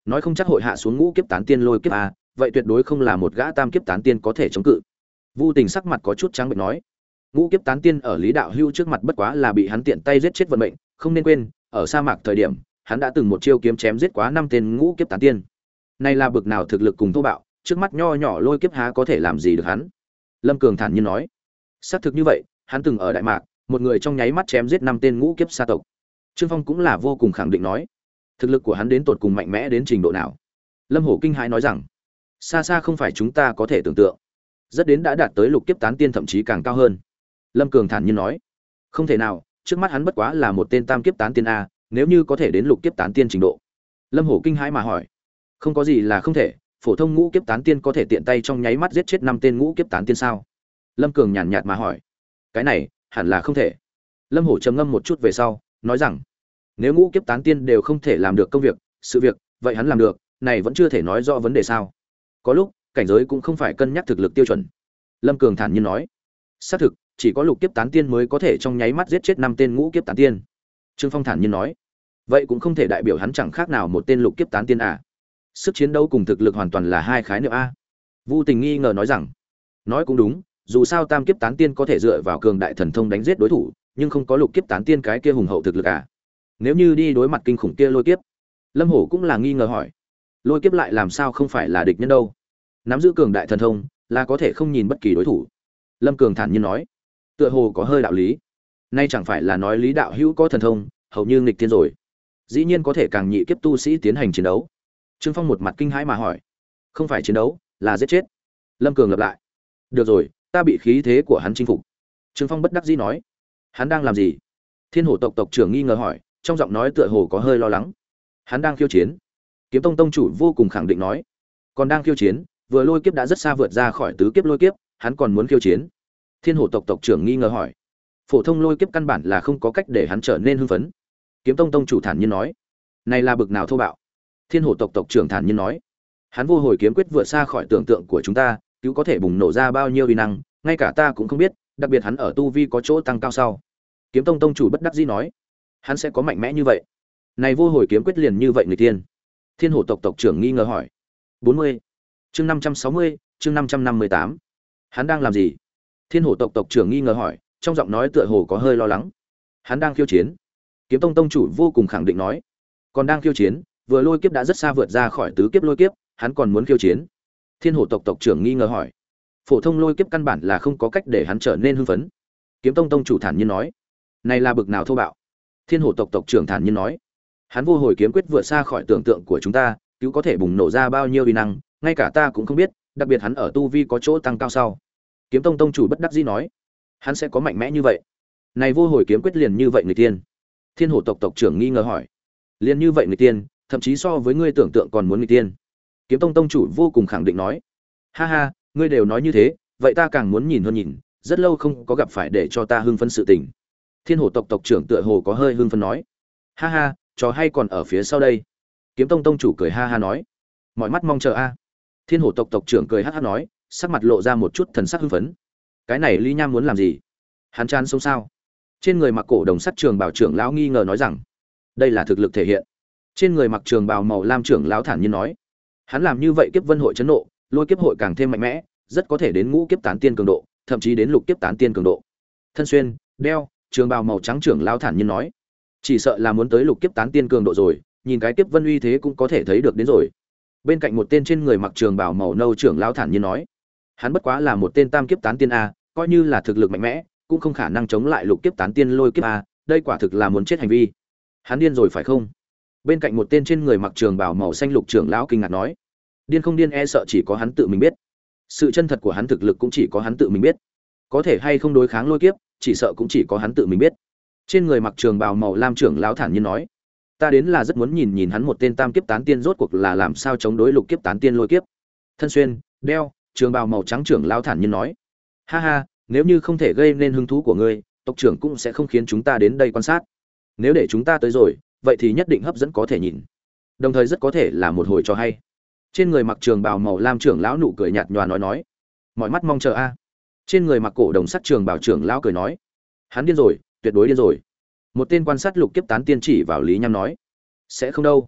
nói không chắc hội hạ xuống ngũ kiếp tán tiên lôi kiếp a, vậy tuyệt đối không là một gã tam kiếp tán tiên có thể chống cự. Vu Tình sắc mặt có chút trắng bệch nói, ngũ kiếp tán tiên ở Lý Đạo Hưu trước mặt bất quá là bị hắn tiện tay giết chết vận mệnh, không nên quên, ở sa mạc thời điểm, hắn đã từng một chiêu kiếm chém giết quá 5 tên ngũ kiếp tán tiên. Này là bực nào thực lực cùng thô bạo, trước mắt nho nhỏ lôi kiếp há có thể làm gì được hắn. Lâm Cường thản nhiên nói, xác thực như vậy, hắn từng ở Đại Mạc, một người trong nháy mắt chém giết 5 tên ngũ kiếp sa tộc. Trương Phong cũng là vô cùng khẳng định nói, thực lực của hắn đến tột cùng mạnh mẽ đến trình độ nào. Lâm Hổ kinh hãi nói rằng, xa xa không phải chúng ta có thể tưởng tượng, rất đến đã đạt tới lục kiếp tán tiên thậm chí càng cao hơn. Lâm Cường thản nhiên nói, không thể nào, trước mắt hắn bất quá là một tên tam kiếp tán tiên a, nếu như có thể đến lục kiếp tán tiên trình độ. Lâm Hổ kinh hãi mà hỏi, không có gì là không thể, phổ thông ngũ kiếp tán tiên có thể tiện tay trong nháy mắt giết chết 5 tên ngũ kiếp tán tiên sao? Lâm Cường nhàn nhạt mà hỏi, cái này hẳn là không thể. Lâm Hổ trầm ngâm một chút về sau, nói rằng, nếu ngũ kiếp tán tiên đều không thể làm được công việc, sự việc, vậy hắn làm được, này vẫn chưa thể nói rõ vấn đề sao? Có lúc, cảnh giới cũng không phải cân nhắc thực lực tiêu chuẩn. Lâm Cường thản nhiên nói, xác thực, chỉ có lục kiếp tán tiên mới có thể trong nháy mắt giết chết 5 tên ngũ kiếp tán tiên. Trương Phong thản nhiên nói, vậy cũng không thể đại biểu hắn chẳng khác nào một tên lục kiếp tán tiên à? Sức chiến đấu cùng thực lực hoàn toàn là hai khái niệm a. Vu Tình nghi ngờ nói rằng, nói cũng đúng, dù sao tam kiếp tán tiên có thể dựa vào cường đại thần thông đánh giết đối thủ, nhưng không có lục kiếp tán tiên cái kia hùng hậu thực lực à? Nếu như đi đối mặt kinh khủng kia lôi kiếp. Lâm Hổ cũng là nghi ngờ hỏi, lôi kiếp lại làm sao không phải là địch nhân đâu? Nắm giữ cường đại thần thông, là có thể không nhìn bất kỳ đối thủ. Lâm Cường thản nhiên nói, tựa hồ có hơi đạo lý. Nay chẳng phải là nói Lý Đạo Hữu có thần thông, hầu như nghịch thiên rồi. Dĩ nhiên có thể càng nhị kiếp tu sĩ tiến hành chiến đấu. Trương Phong một mặt kinh hãi mà hỏi, không phải chiến đấu, là giết chết. Lâm Cường lặp lại, được rồi, ta bị khí thế của hắn chinh phục. Trương Phong bất đắc dĩ nói, hắn đang làm gì? Thiên Hổ tộc tộc trưởng nghi ngờ hỏi, trong giọng nói tựa hồ có hơi lo lắng. Hắn đang khiêu chiến. Kiếm Tông tông chủ vô cùng khẳng định nói, còn đang khiêu chiến, vừa lôi kiếp đã rất xa vượt ra khỏi tứ kiếp lôi kiếp, hắn còn muốn khiêu chiến. Thiên Hổ tộc tộc trưởng nghi ngờ hỏi, phổ thông lôi kiếp căn bản là không có cách để hắn trở nên hưng phấn. Kiếm Tông tông chủ thản nhiên nói, này là bực nào thô bạo. Thiên Hổ tộc tộc trưởng thản nhiên nói, hắn vô hồi kiếm quyết vượt xa khỏi tưởng tượng của chúng ta, cứu có thể bùng nổ ra bao nhiêu uy năng, ngay cả ta cũng không biết, đặc biệt hắn ở tu vi có chỗ tăng cao sau. Kiếm Tông tông chủ bất đắc dĩ nói, hắn sẽ có mạnh mẽ như vậy? Này vô hồi kiếm quyết liền như vậy người tiên? Thiên Hổ tộc tộc trưởng nghi ngờ hỏi. 40. Chương 560, chương 558. Hắn đang làm gì? Thiên Hổ tộc tộc trưởng nghi ngờ hỏi, trong giọng nói tựa hồ có hơi lo lắng. Hắn đang khiêu chiến. Kiếm Tông tông chủ vô cùng khẳng định nói, còn đang khiêu chiến, vừa lôi kiếp đã rất xa vượt ra khỏi tứ kiếp lôi kiếp, hắn còn muốn khiêu chiến. Thiên Hổ tộc tộc trưởng nghi ngờ hỏi, phổ thông lôi kiếp căn bản là không có cách để hắn trở nên hưng phấn. Kiếm Tông tông chủ thản nhiên nói, này là bực nào thô bạo. Thiên Hổ tộc tộc trưởng thản nhiên nói, hắn vô hồi kiếm quyết vượt xa khỏi tưởng tượng của chúng ta, cứu có thể bùng nổ ra bao nhiêu uy năng, ngay cả ta cũng không biết, đặc biệt hắn ở tu vi có chỗ tăng cao sau. Kiếm Tông tông chủ bất đắc dĩ nói, hắn sẽ có mạnh mẽ như vậy? Này vô hồi kiếm quyết liền như vậy người tiên? Thiên Hổ tộc tộc trưởng nghi ngờ hỏi, liền như vậy người tiên, thậm chí so với ngươi tưởng tượng còn muốn người tiên. Kiếm Tông tông chủ vô cùng khẳng định nói, ha ha, ngươi đều nói như thế, vậy ta càng muốn nhìn hơn nhìn, rất lâu không có gặp phải để cho ta hưng phấn sự tình. Thiên Hổ tộc tộc trưởng tựa hồ có hơi hưng phấn nói, ha ha, trò hay còn ở phía sau đây. Kiếm Tông tông chủ cười ha ha nói, mọi mắt mong chờ a. Thiên Hổ tộc tộc trưởng cười hắc hắc nói, sắc mặt lộ ra một chút thần sắc hưng phấn. Cái này Lý Nham muốn làm gì? Hắn chán sống sao? Trên người mặc cổ đồng sắt trường bào trưởng lão nghi ngờ nói rằng, đây là thực lực thể hiện. Trên người mặc trường bào màu lam trưởng lão thản nhiên nói, hắn làm như vậy kiếp vân hội chấn nộ, lôi kiếp hội càng thêm mạnh mẽ, rất có thể đến ngũ kiếp tán tiên cường độ, thậm chí đến lục kiếp tán tiên cường độ. Thân xuyên, đeo, trường bào màu trắng trưởng lão thản nhiên nói, chỉ sợ là muốn tới lục kiếp tán tiên cường độ rồi, nhìn cái kiếp vân uy thế cũng có thể thấy được đến rồi. Bên cạnh một tên trên người mặc trường bào màu nâu trưởng lão thản nhiên nói, hắn bất quá là một tên tam kiếp tán tiên a, coi như là thực lực mạnh mẽ, cũng không khả năng chống lại lục kiếp tán tiên lôi kiếp a, đây quả thực là muốn chết hành vi. Hắn điên rồi phải không? Bên cạnh một tên trên người mặc trường bào màu xanh lục trưởng lão kinh ngạc nói, điên không điên e sợ chỉ có hắn tự mình biết. Sự chân thật của hắn thực lực cũng chỉ có hắn tự mình biết. Có thể hay không đối kháng lôi kiếp, chỉ sợ cũng chỉ có hắn tự mình biết. Trên người mặc trường bào màu lam trưởng lão thản nhiên nói, ta đến là rất muốn nhìn nhìn hắn một tên tam kiếp tán tiên rốt cuộc là làm sao chống đối lục kiếp tán tiên lôi kiếp. Thân xuyên, đeo, trường bào màu trắng trưởng lão thản nhiên nói, ha ha, nếu như không thể gây nên hứng thú của ngươi, tộc trưởng cũng sẽ không khiến chúng ta đến đây quan sát. Nếu để chúng ta tới rồi, vậy thì nhất định hấp dẫn có thể nhìn, đồng thời rất có thể là một hồi trò hay. Trên người mặc trường bào màu lam trưởng lão nụ cười nhạt nhòa nói, mọi mắt mong chờ a. Trên người mặc cổ đồng sắt trường bào trưởng lão cười nói, hắn điên rồi, tuyệt đối điên rồi. Một tên quan sát lục kiếp tán tiên chỉ vào Lý Nham nói, sẽ không đâu.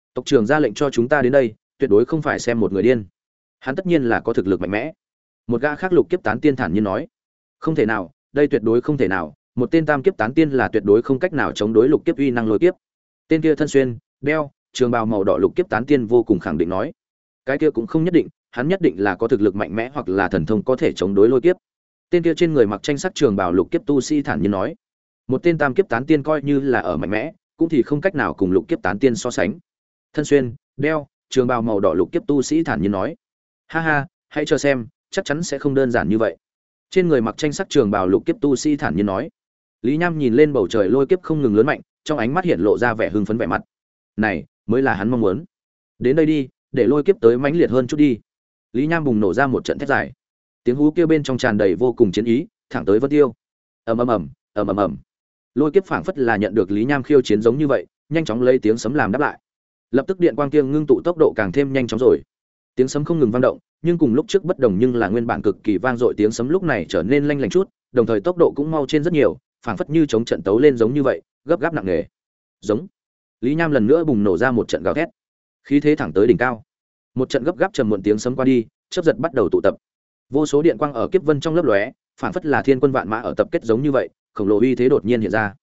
Tộc trưởng ra lệnh cho chúng ta đến đây, tuyệt đối không phải xem một người điên. Hắn tất nhiên là có thực lực mạnh mẽ. Một gã khác lục kiếp tán tiên thản nhiên nói. Không thể nào, đây tuyệt đối không thể nào, một tên tam kiếp tán tiên là tuyệt đối không cách nào chống đối lục kiếp uy năng lôi kiếp. Tên kia thân xuyên, đeo, trường bào màu đỏ lục kiếp tán tiên vô cùng khẳng định nói. Cái kia cũng không nhất định, hắn nhất định là có thực lực mạnh mẽ hoặc là thần thông có thể chống đối lôi kiếp. Tên kia trên người mặc tranh sắc trường bào lục kiếp tu sĩ thản nhiên nói. Một tên tam kiếp tán tiên coi như là ở mạnh mẽ, cũng thì không cách nào cùng lục kiếp tán tiên so sánh. Thân xuyên, đeo, trường bào màu đỏ lục kiếp tu sĩ thản nhiên nói. Ha ha, hãy cho xem, chắc chắn sẽ không đơn giản như vậy. Trên người mặc tranh sắc trường bào lục kiếp tu sĩ thản nhiên nói. Lý Nham nhìn lên bầu trời lôi kiếp không ngừng lớn mạnh, trong ánh mắt hiện lộ ra vẻ hưng phấn vẻ mặt. Này, mới là hắn mong muốn. Đến đây đi, để lôi kiếp tới mãnh liệt hơn chút đi. Lý Nham bùng nổ ra một trận thét dài. Tiếng hú kêu bên trong tràn đầy vô cùng chiến ý, thẳng tới Vân Tiêu. Ầm ầm ầm, ầm ầm ầm. Lôi kiếp phảng phất là nhận được Lý Nham khiêu chiến giống như vậy, nhanh chóng lấy tiếng sấm làm đáp lại. Lập tức điện quang kiêng ngưng tụ tốc độ càng thêm nhanh chóng rồi. Tiếng sấm không ngừng vang động, nhưng cùng lúc trước bất đồng, nhưng là nguyên bản cực kỳ vang dội tiếng sấm lúc này trở nên lanh lảnh chút, đồng thời tốc độ cũng mau trên rất nhiều, phảng phất như chống trận tấu lên giống như vậy, gấp gáp nặng nề. Giống. Lý Nham lần nữa bùng nổ ra một trận gào thét, khí thế thẳng tới đỉnh cao. Một trận gấp gáp trầm muộn tiếng sấm qua đi, chớp giật bắt đầu tụ tập. Vô số điện quang ở kiếp vân trong lấp lóe, phảng phất là thiên quân vạn mã ở tập kết giống như vậy, khổng lồ uy thế đột nhiên hiện ra.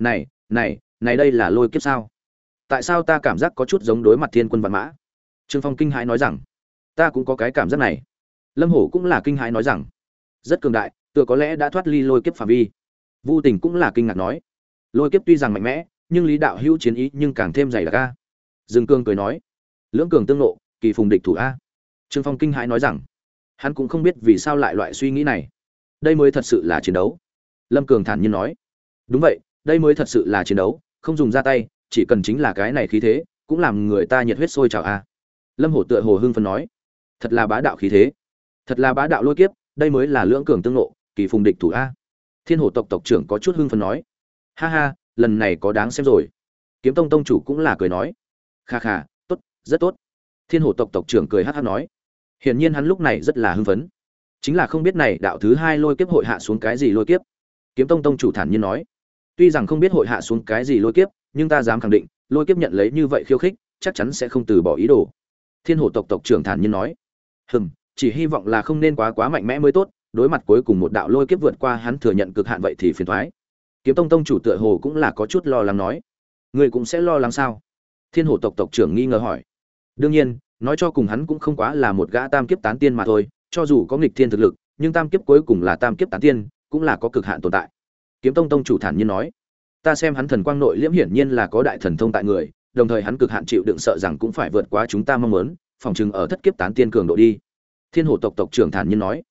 Này, đây là lôi kiếp sao? Tại sao ta cảm giác có chút giống đối mặt thiên quân vạn mã? Trương Phong kinh hãi nói rằng, ta cũng có cái cảm giác này. Lâm Hổ cũng là kinh hãi nói rằng, rất cường đại, tựa có lẽ đã thoát ly lôi kiếp phạm vi. Vu Tình cũng là kinh ngạc nói, lôi kiếp tuy rằng mạnh mẽ, nhưng Lý đạo hữu chiến ý nhưng càng thêm dày đặc a. Dương Cương cười nói, lưỡng cường tương nộ, kỳ phùng địch thủ a. Trương Phong kinh hãi nói rằng, hắn cũng không biết vì sao lại loại suy nghĩ này. Đây mới thật sự là chiến đấu. Lâm Cường thản nhiên nói, đúng vậy, đây mới thật sự là chiến đấu, không dùng ra tay, chỉ cần chính là cái này khí thế, cũng làm người ta nhiệt huyết sôi trào a. Lâm Hổ tựa hồ hưng phấn nói, thật là bá đạo khí thế, thật là bá đạo lôi kiếp, đây mới là lưỡng cường tương nộ, kỳ phùng địch thủ a. Thiên Hổ tộc tộc trưởng có chút hưng phấn nói, ha ha, lần này có đáng xem rồi. Kiếm Tông tông chủ cũng là cười nói, kha kha, tốt, rất tốt. Thiên Hổ tộc tộc trưởng cười hắc hắc nói, hiển nhiên hắn lúc này rất là hưng phấn, chính là không biết này đạo thứ hai lôi kiếp hội hạ xuống cái gì lôi kiếp. Kiếm Tông tông chủ thản nhiên nói, tuy rằng không biết hội hạ xuống cái gì lôi kiếp, nhưng ta dám khẳng định, lôi kiếp nhận lấy như vậy khiêu khích, chắc chắn sẽ không từ bỏ ý đồ. Thiên Hổ tộc tộc trưởng thản nhiên nói, chỉ hy vọng là không nên quá mạnh mẽ mới tốt, đối mặt cuối cùng một đạo lôi kiếp vượt qua hắn thừa nhận cực hạn vậy thì phiền toái. Kiếm Tông tông chủ tựa hồ cũng là có chút lo lắng nói, người cũng sẽ lo lắng sao? Thiên Hổ tộc tộc trưởng nghi ngờ hỏi. Đương nhiên, nói cho cùng hắn cũng không quá là một gã tam kiếp tán tiên mà thôi, cho dù có nghịch thiên thực lực, nhưng tam kiếp cuối cùng là tam kiếp tán tiên, cũng là có cực hạn tồn tại. Kiếm Tông tông chủ thản nhiên nói, ta xem hắn thần quang nội liễm hiển nhiên là có đại thần thông tại người, đồng thời hắn cực hạn chịu đựng sợ rằng cũng phải vượt quá chúng ta mong muốn, phòng chừng ở thất kiếp tán tiên cường độ đi. Thiên Hổ tộc tộc trưởng thản nhiên nói,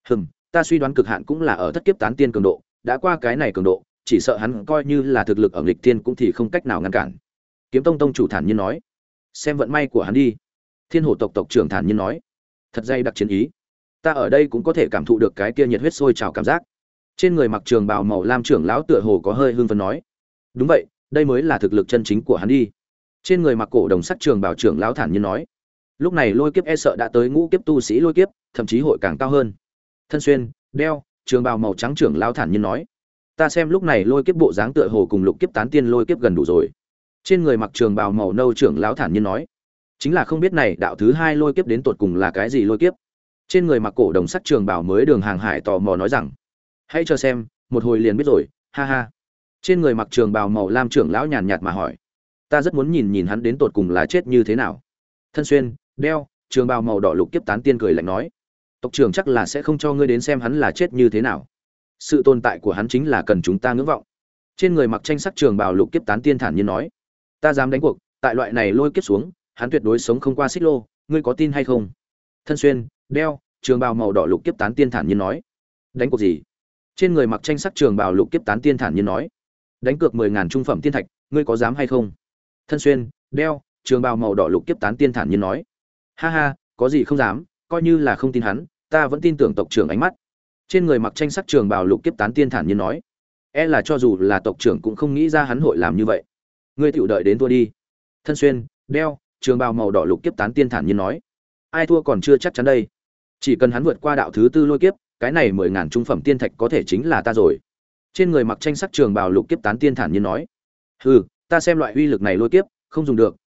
ta suy đoán cực hạn cũng là ở thất kiếp tán tiên cường độ, đã qua cái này cường độ, chỉ sợ hắn coi như là thực lực ở nghịch tiên cũng thì không cách nào ngăn cản. Kiếm Tông tông chủ thản nhiên nói, xem vận may của hắn đi. Thiên Hổ tộc tộc trưởng thản nhiên nói, thật dây đặc chiến ý, ta ở đây cũng có thể cảm thụ được cái kia nhiệt huyết sôi trào cảm giác. Trên người mặc trường bào màu lam trưởng lão tựa hồ có hơi hưng phấn nói, đúng vậy, đây mới là thực lực chân chính của hắn đi. Trên người mặc cổ đồng sắc trường bào trưởng lão thản nhiên nói, lúc này lôi kiếp e sợ đã tới ngũ kiếp tu sĩ lôi kiếp, thậm chí hội càng cao hơn. Thân xuyên, đeo, trường bào màu trắng trưởng lão thản nhiên nói, ta xem lúc này lôi kiếp bộ dáng tựa hồ cùng lục kiếp tán tiên lôi kiếp gần đủ rồi. Trên người mặc trường bào màu nâu trưởng lão thản nhiên nói, chính là không biết này đạo thứ hai lôi kiếp đến tột cùng là cái gì lôi kiếp. Trên người mặc cổ đồng sắc trường bào mới Đường Hàng Hải tò mò nói rằng, hãy cho xem, một hồi liền biết rồi, ha ha. Trên người mặc trường bào màu lam trưởng lão nhàn nhạt mà hỏi, ta rất muốn nhìn hắn đến tột cùng là chết như thế nào. Thân xuyên, đeo, trường bào màu đỏ lục kiếp tán tiên cười lạnh nói, tộc trưởng chắc là sẽ không cho ngươi đến xem hắn là chết như thế nào. Sự tồn tại của hắn chính là cần chúng ta ngưỡng vọng. Trên người mặc tranh sắc trường bào lục kiếp tán tiên thản nhiên nói, ta dám đánh cuộc, tại loại này lôi kiếp xuống, hắn tuyệt đối sống không qua xích lô, ngươi có tin hay không? Thân xuyên, đeo, trường bào màu đỏ lục kiếp tán tiên thản nhiên nói, đánh cuộc gì? Trên người mặc tranh sắc trường bào lục kiếp tán tiên thản nhiên nói, đánh cược 10.000 trung phẩm tiên thạch, ngươi có dám hay không? Thân xuyên, đeo, trường bào màu đỏ lục kiếp tán tiên thản nhiên nói, ha ha, có gì không dám, coi như là không tin hắn, ta vẫn tin tưởng tộc trưởng ánh mắt. Trên người mặc tranh sắc trường bào lục kiếp tán tiên thản nhiên nói, e là cho dù là tộc trưởng cũng không nghĩ ra hắn hội làm như vậy. Ngươi tiểu đợi đến thua đi. Thân xuyên, đeo, trường bào màu đỏ lục kiếp tán tiên thản nhiên nói, ai thua còn chưa chắc chắn đây. Chỉ cần hắn vượt qua đạo thứ tư lôi kiếp, cái này 10.000 trung phẩm tiên thạch có thể chính là ta rồi. Trên người mặc tranh sắc trường bào lục kiếp tán tiên thản nhiên nói, ta xem loại uy lực này lôi kiếp không dùng được,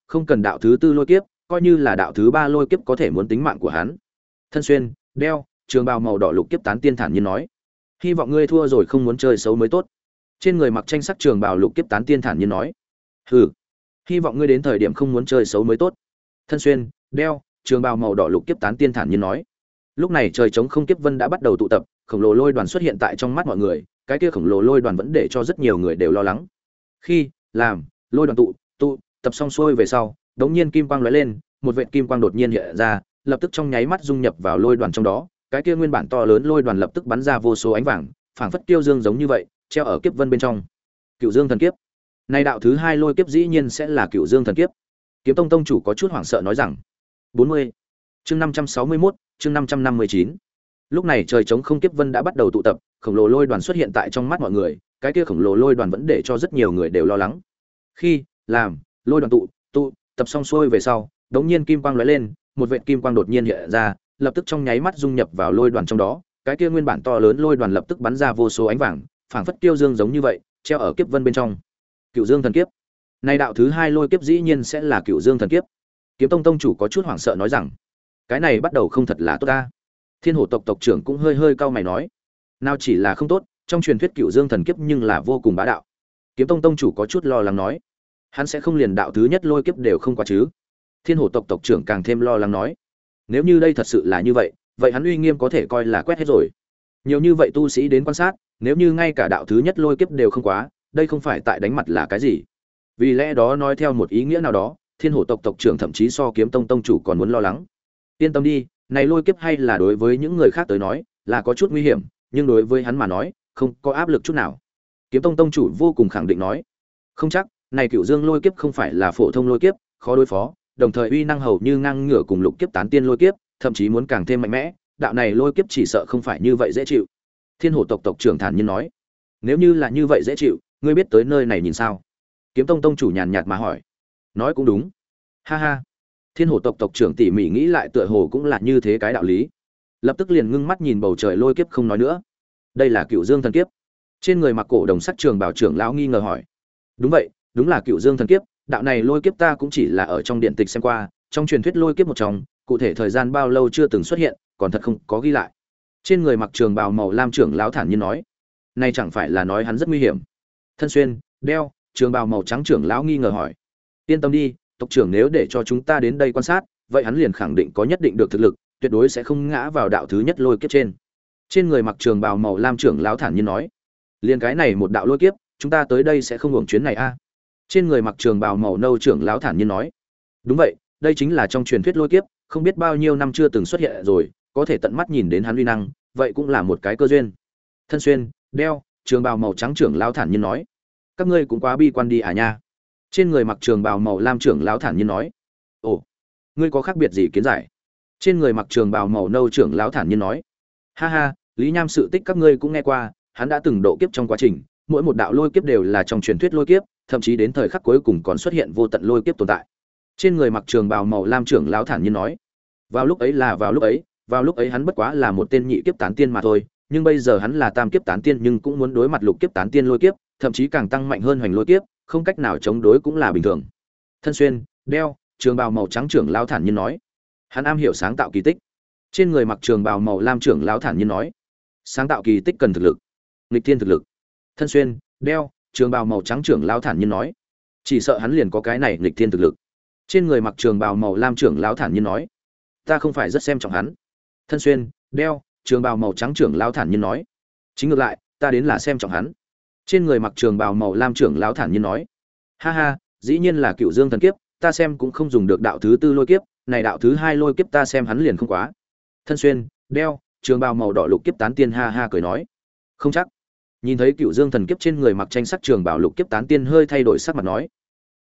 không cần đạo thứ tư lôi kiếp, coi như là đạo thứ ba lôi kiếp có thể muốn tính mạng của hắn. Thân xuyên đeo trường bào màu đỏ lục kiếp tán tiên thản nhiên nói, hy vọng ngươi thua rồi không muốn chơi xấu mới tốt. Trên người mặc tranh sắc trường bào lục kiếp tán tiên thản nhiên nói, hừ, hy vọng ngươi đến thời điểm không muốn chơi xấu mới tốt. Thân xuyên đeo trường bào màu đỏ lục kiếp tán tiên thản nhiên nói. Lúc này trời trống không kiếp vân đã bắt đầu tụ tập, khổng lồ lôi đoàn xuất hiện tại trong mắt mọi người, cái kia khổng lồ lôi đoàn vẫn để cho rất nhiều người đều lo lắng. Khi làm lôi đoàn tụ tập xong xuôi về sau, đống nhiên kim quang lóe lên, một vệt kim quang đột nhiên hiện ra, lập tức trong nháy mắt dung nhập vào lôi đoàn trong đó, cái kia nguyên bản to lớn lôi đoàn lập tức bắn ra vô số ánh vàng, phảng phất tiêu dương giống như vậy, treo ở kiếp vân bên trong. Cựu Dương thần kiếp. Này đạo thứ hai lôi kiếp dĩ nhiên sẽ là Cựu Dương thần kiếp. Kiếm Tông tông chủ có chút hoảng sợ nói rằng. 40. Chương 561, chương 559. Lúc này trời trống không kiếp vân đã bắt đầu tụ tập, khổng lồ lôi đoàn xuất hiện tại trong mắt mọi người, cái kia khổng lồ lôi đoàn vẫn để cho rất nhiều người đều lo lắng. Khi làm lôi đoàn tụ tập xong xuôi về sau, đống nhiên kim quang lóe lên, một vệt kim quang đột nhiên hiện ra, lập tức trong nháy mắt dung nhập vào lôi đoàn trong đó, cái kia nguyên bản to lớn lôi đoàn lập tức bắn ra vô số ánh vàng, phảng phất tiêu dương giống như vậy, treo ở kiếp vân bên trong. Cựu Dương thần kiếp. Này đạo thứ hai lôi kiếp dĩ nhiên sẽ là Cựu Dương thần kiếp. Kiếm Tông tông chủ có chút hoảng sợ nói rằng, cái này bắt đầu không thật là tốt ta. Thiên Hổ tộc tộc trưởng cũng hơi cau mày nói, nào chỉ là không tốt, trong truyền thuyết Cựu Dương thần kiếp nhưng là vô cùng bá đạo. Kiếm Tông tông chủ có chút lo lắng nói, hắn sẽ không liền đạo thứ nhất lôi kiếp đều không qua chứ? Thiên Hổ tộc tộc trưởng càng thêm lo lắng nói, nếu như đây thật sự là như vậy, vậy hắn uy nghiêm có thể coi là quét hết rồi. Nhiều như vậy tu sĩ đến quan sát, nếu như ngay cả đạo thứ nhất lôi kiếp đều không quá, đây không phải tại đánh mặt là cái gì? Vì lẽ đó nói theo một ý nghĩa nào đó, Thiên Hổ tộc tộc trưởng thậm chí so Kiếm Tông tông chủ còn muốn lo lắng. Yên tâm đi, này lôi kiếp hay là đối với những người khác tới nói là có chút nguy hiểm, nhưng đối với hắn mà nói, không có áp lực chút nào. Kiếm Tông tông chủ vô cùng khẳng định nói, không chắc, này Cựu Dương lôi kiếp không phải là phổ thông lôi kiếp, khó đối phó, đồng thời uy năng hầu như ngang ngửa cùng lục kiếp tán tiên lôi kiếp, thậm chí muốn càng thêm mạnh mẽ, đạo này lôi kiếp chỉ sợ không phải như vậy dễ chịu. Thiên Hổ tộc tộc trưởng thản nhiên nói, nếu như là như vậy dễ chịu, ngươi biết tới nơi này nhìn sao? Kiếm Tông tông chủ nhàn nhạt mà hỏi. Nói cũng đúng. Ha ha. Thiên Hổ tộc tộc trưởng tỉ mỉ nghĩ lại tựa hồ cũng là như thế cái đạo lý. Lập tức liền ngưng mắt nhìn bầu trời lôi kiếp không nói nữa. Đây là Cựu Dương thần kiếp. Trên người mặc cổ đồng sắc trường bảo trưởng lão nghi ngờ hỏi. Đúng vậy, đúng là Cựu Dương thần kiếp, đạo này lôi kiếp ta cũng chỉ là ở trong điện tịch xem qua, trong truyền thuyết lôi kiếp một trong, cụ thể thời gian bao lâu chưa từng xuất hiện, còn thật không có ghi lại. Trên người mặc trường bào màu lam trưởng lão thản nhiên nói, này chẳng phải là nói hắn rất nguy hiểm? Thân xuyên đeo trường bào màu trắng trưởng lão nghi ngờ hỏi, yên tâm đi, tộc trưởng nếu để cho chúng ta đến đây quan sát, vậy hắn liền khẳng định có nhất định được thực lực, tuyệt đối sẽ không ngã vào đạo thứ nhất lôi kiếp trên. Trên người mặc trường bào màu lam trưởng lão thản nhiên nói, liền cái này một đạo lôi kiếp, chúng ta tới đây sẽ không hưởng chuyến này a. Trên người mặc trường bào màu nâu trưởng lão thản nhiên nói, đúng vậy, đây chính là trong truyền thuyết lôi kiếp, không biết bao nhiêu năm chưa từng xuất hiện rồi, có thể tận mắt nhìn đến hắn uy năng, vậy cũng là một cái cơ duyên. Thân xuyên đeo trường bào màu trắng trưởng lão thản nhiên nói, các ngươi cũng quá bi quan đi à nha. Trên người mặc trường bào màu lam trưởng lão thản nhiên nói, ồ, ngươi có khác biệt gì kiến giải? Trên người mặc trường bào màu nâu trưởng lão thản nhiên nói, ha ha, Lý Nham sự tích các ngươi cũng nghe qua, hắn đã từng độ kiếp trong quá trình, mỗi một đạo lôi kiếp đều là trong truyền thuyết lôi kiếp, thậm chí đến thời khắc cuối cùng còn xuất hiện vô tận lôi kiếp tồn tại. Trên người mặc trường bào màu lam trưởng lão thản nhiên nói, vào lúc ấy hắn bất quá là một tên nhị kiếp tán tiên mà thôi, nhưng bây giờ hắn là tam kiếp tán tiên nhưng cũng muốn đối mặt lục kiếp tán tiên lôi kiếp, thậm chí càng tăng mạnh hơn hoành lôi kiếp, không cách nào chống đối cũng là bình thường. Thân xuyên đeo trường bào màu trắng trưởng lão thản nhiên nói, hắn am hiểu sáng tạo kỳ tích. Trên người mặc trường bào màu lam trưởng lão thản nhiên nói, sáng tạo kỳ tích cần thực lực, nghịch thiên thực lực. Thân xuyên đeo trường bào màu trắng trưởng lão thản nhiên nói, chỉ sợ hắn liền có cái này nghịch thiên thực lực. Trên người mặc trường bào màu lam trưởng lão thản nhiên nói, ta không phải rất xem trọng hắn. Thân xuyên đeo trường bào màu trắng trưởng lão thản nhiên nói, chính ngược lại, ta đến là xem trọng hắn. Trên người mặc trường bào màu lam trưởng lão thản nhiên nói, ha ha, dĩ nhiên là Cựu Dương thần kiếp, ta xem cũng không dùng được đạo thứ tư lôi kiếp, này đạo thứ hai lôi kiếp ta xem hắn liền không quá. Thân xuyên đeo trường bào màu đỏ lục kiếp tán tiên ha ha cười nói, không chắc. Nhìn thấy Cựu Dương thần kiếp trên người mặc tranh sắc trường bào lục kiếp tán tiên hơi thay đổi sắc mặt nói,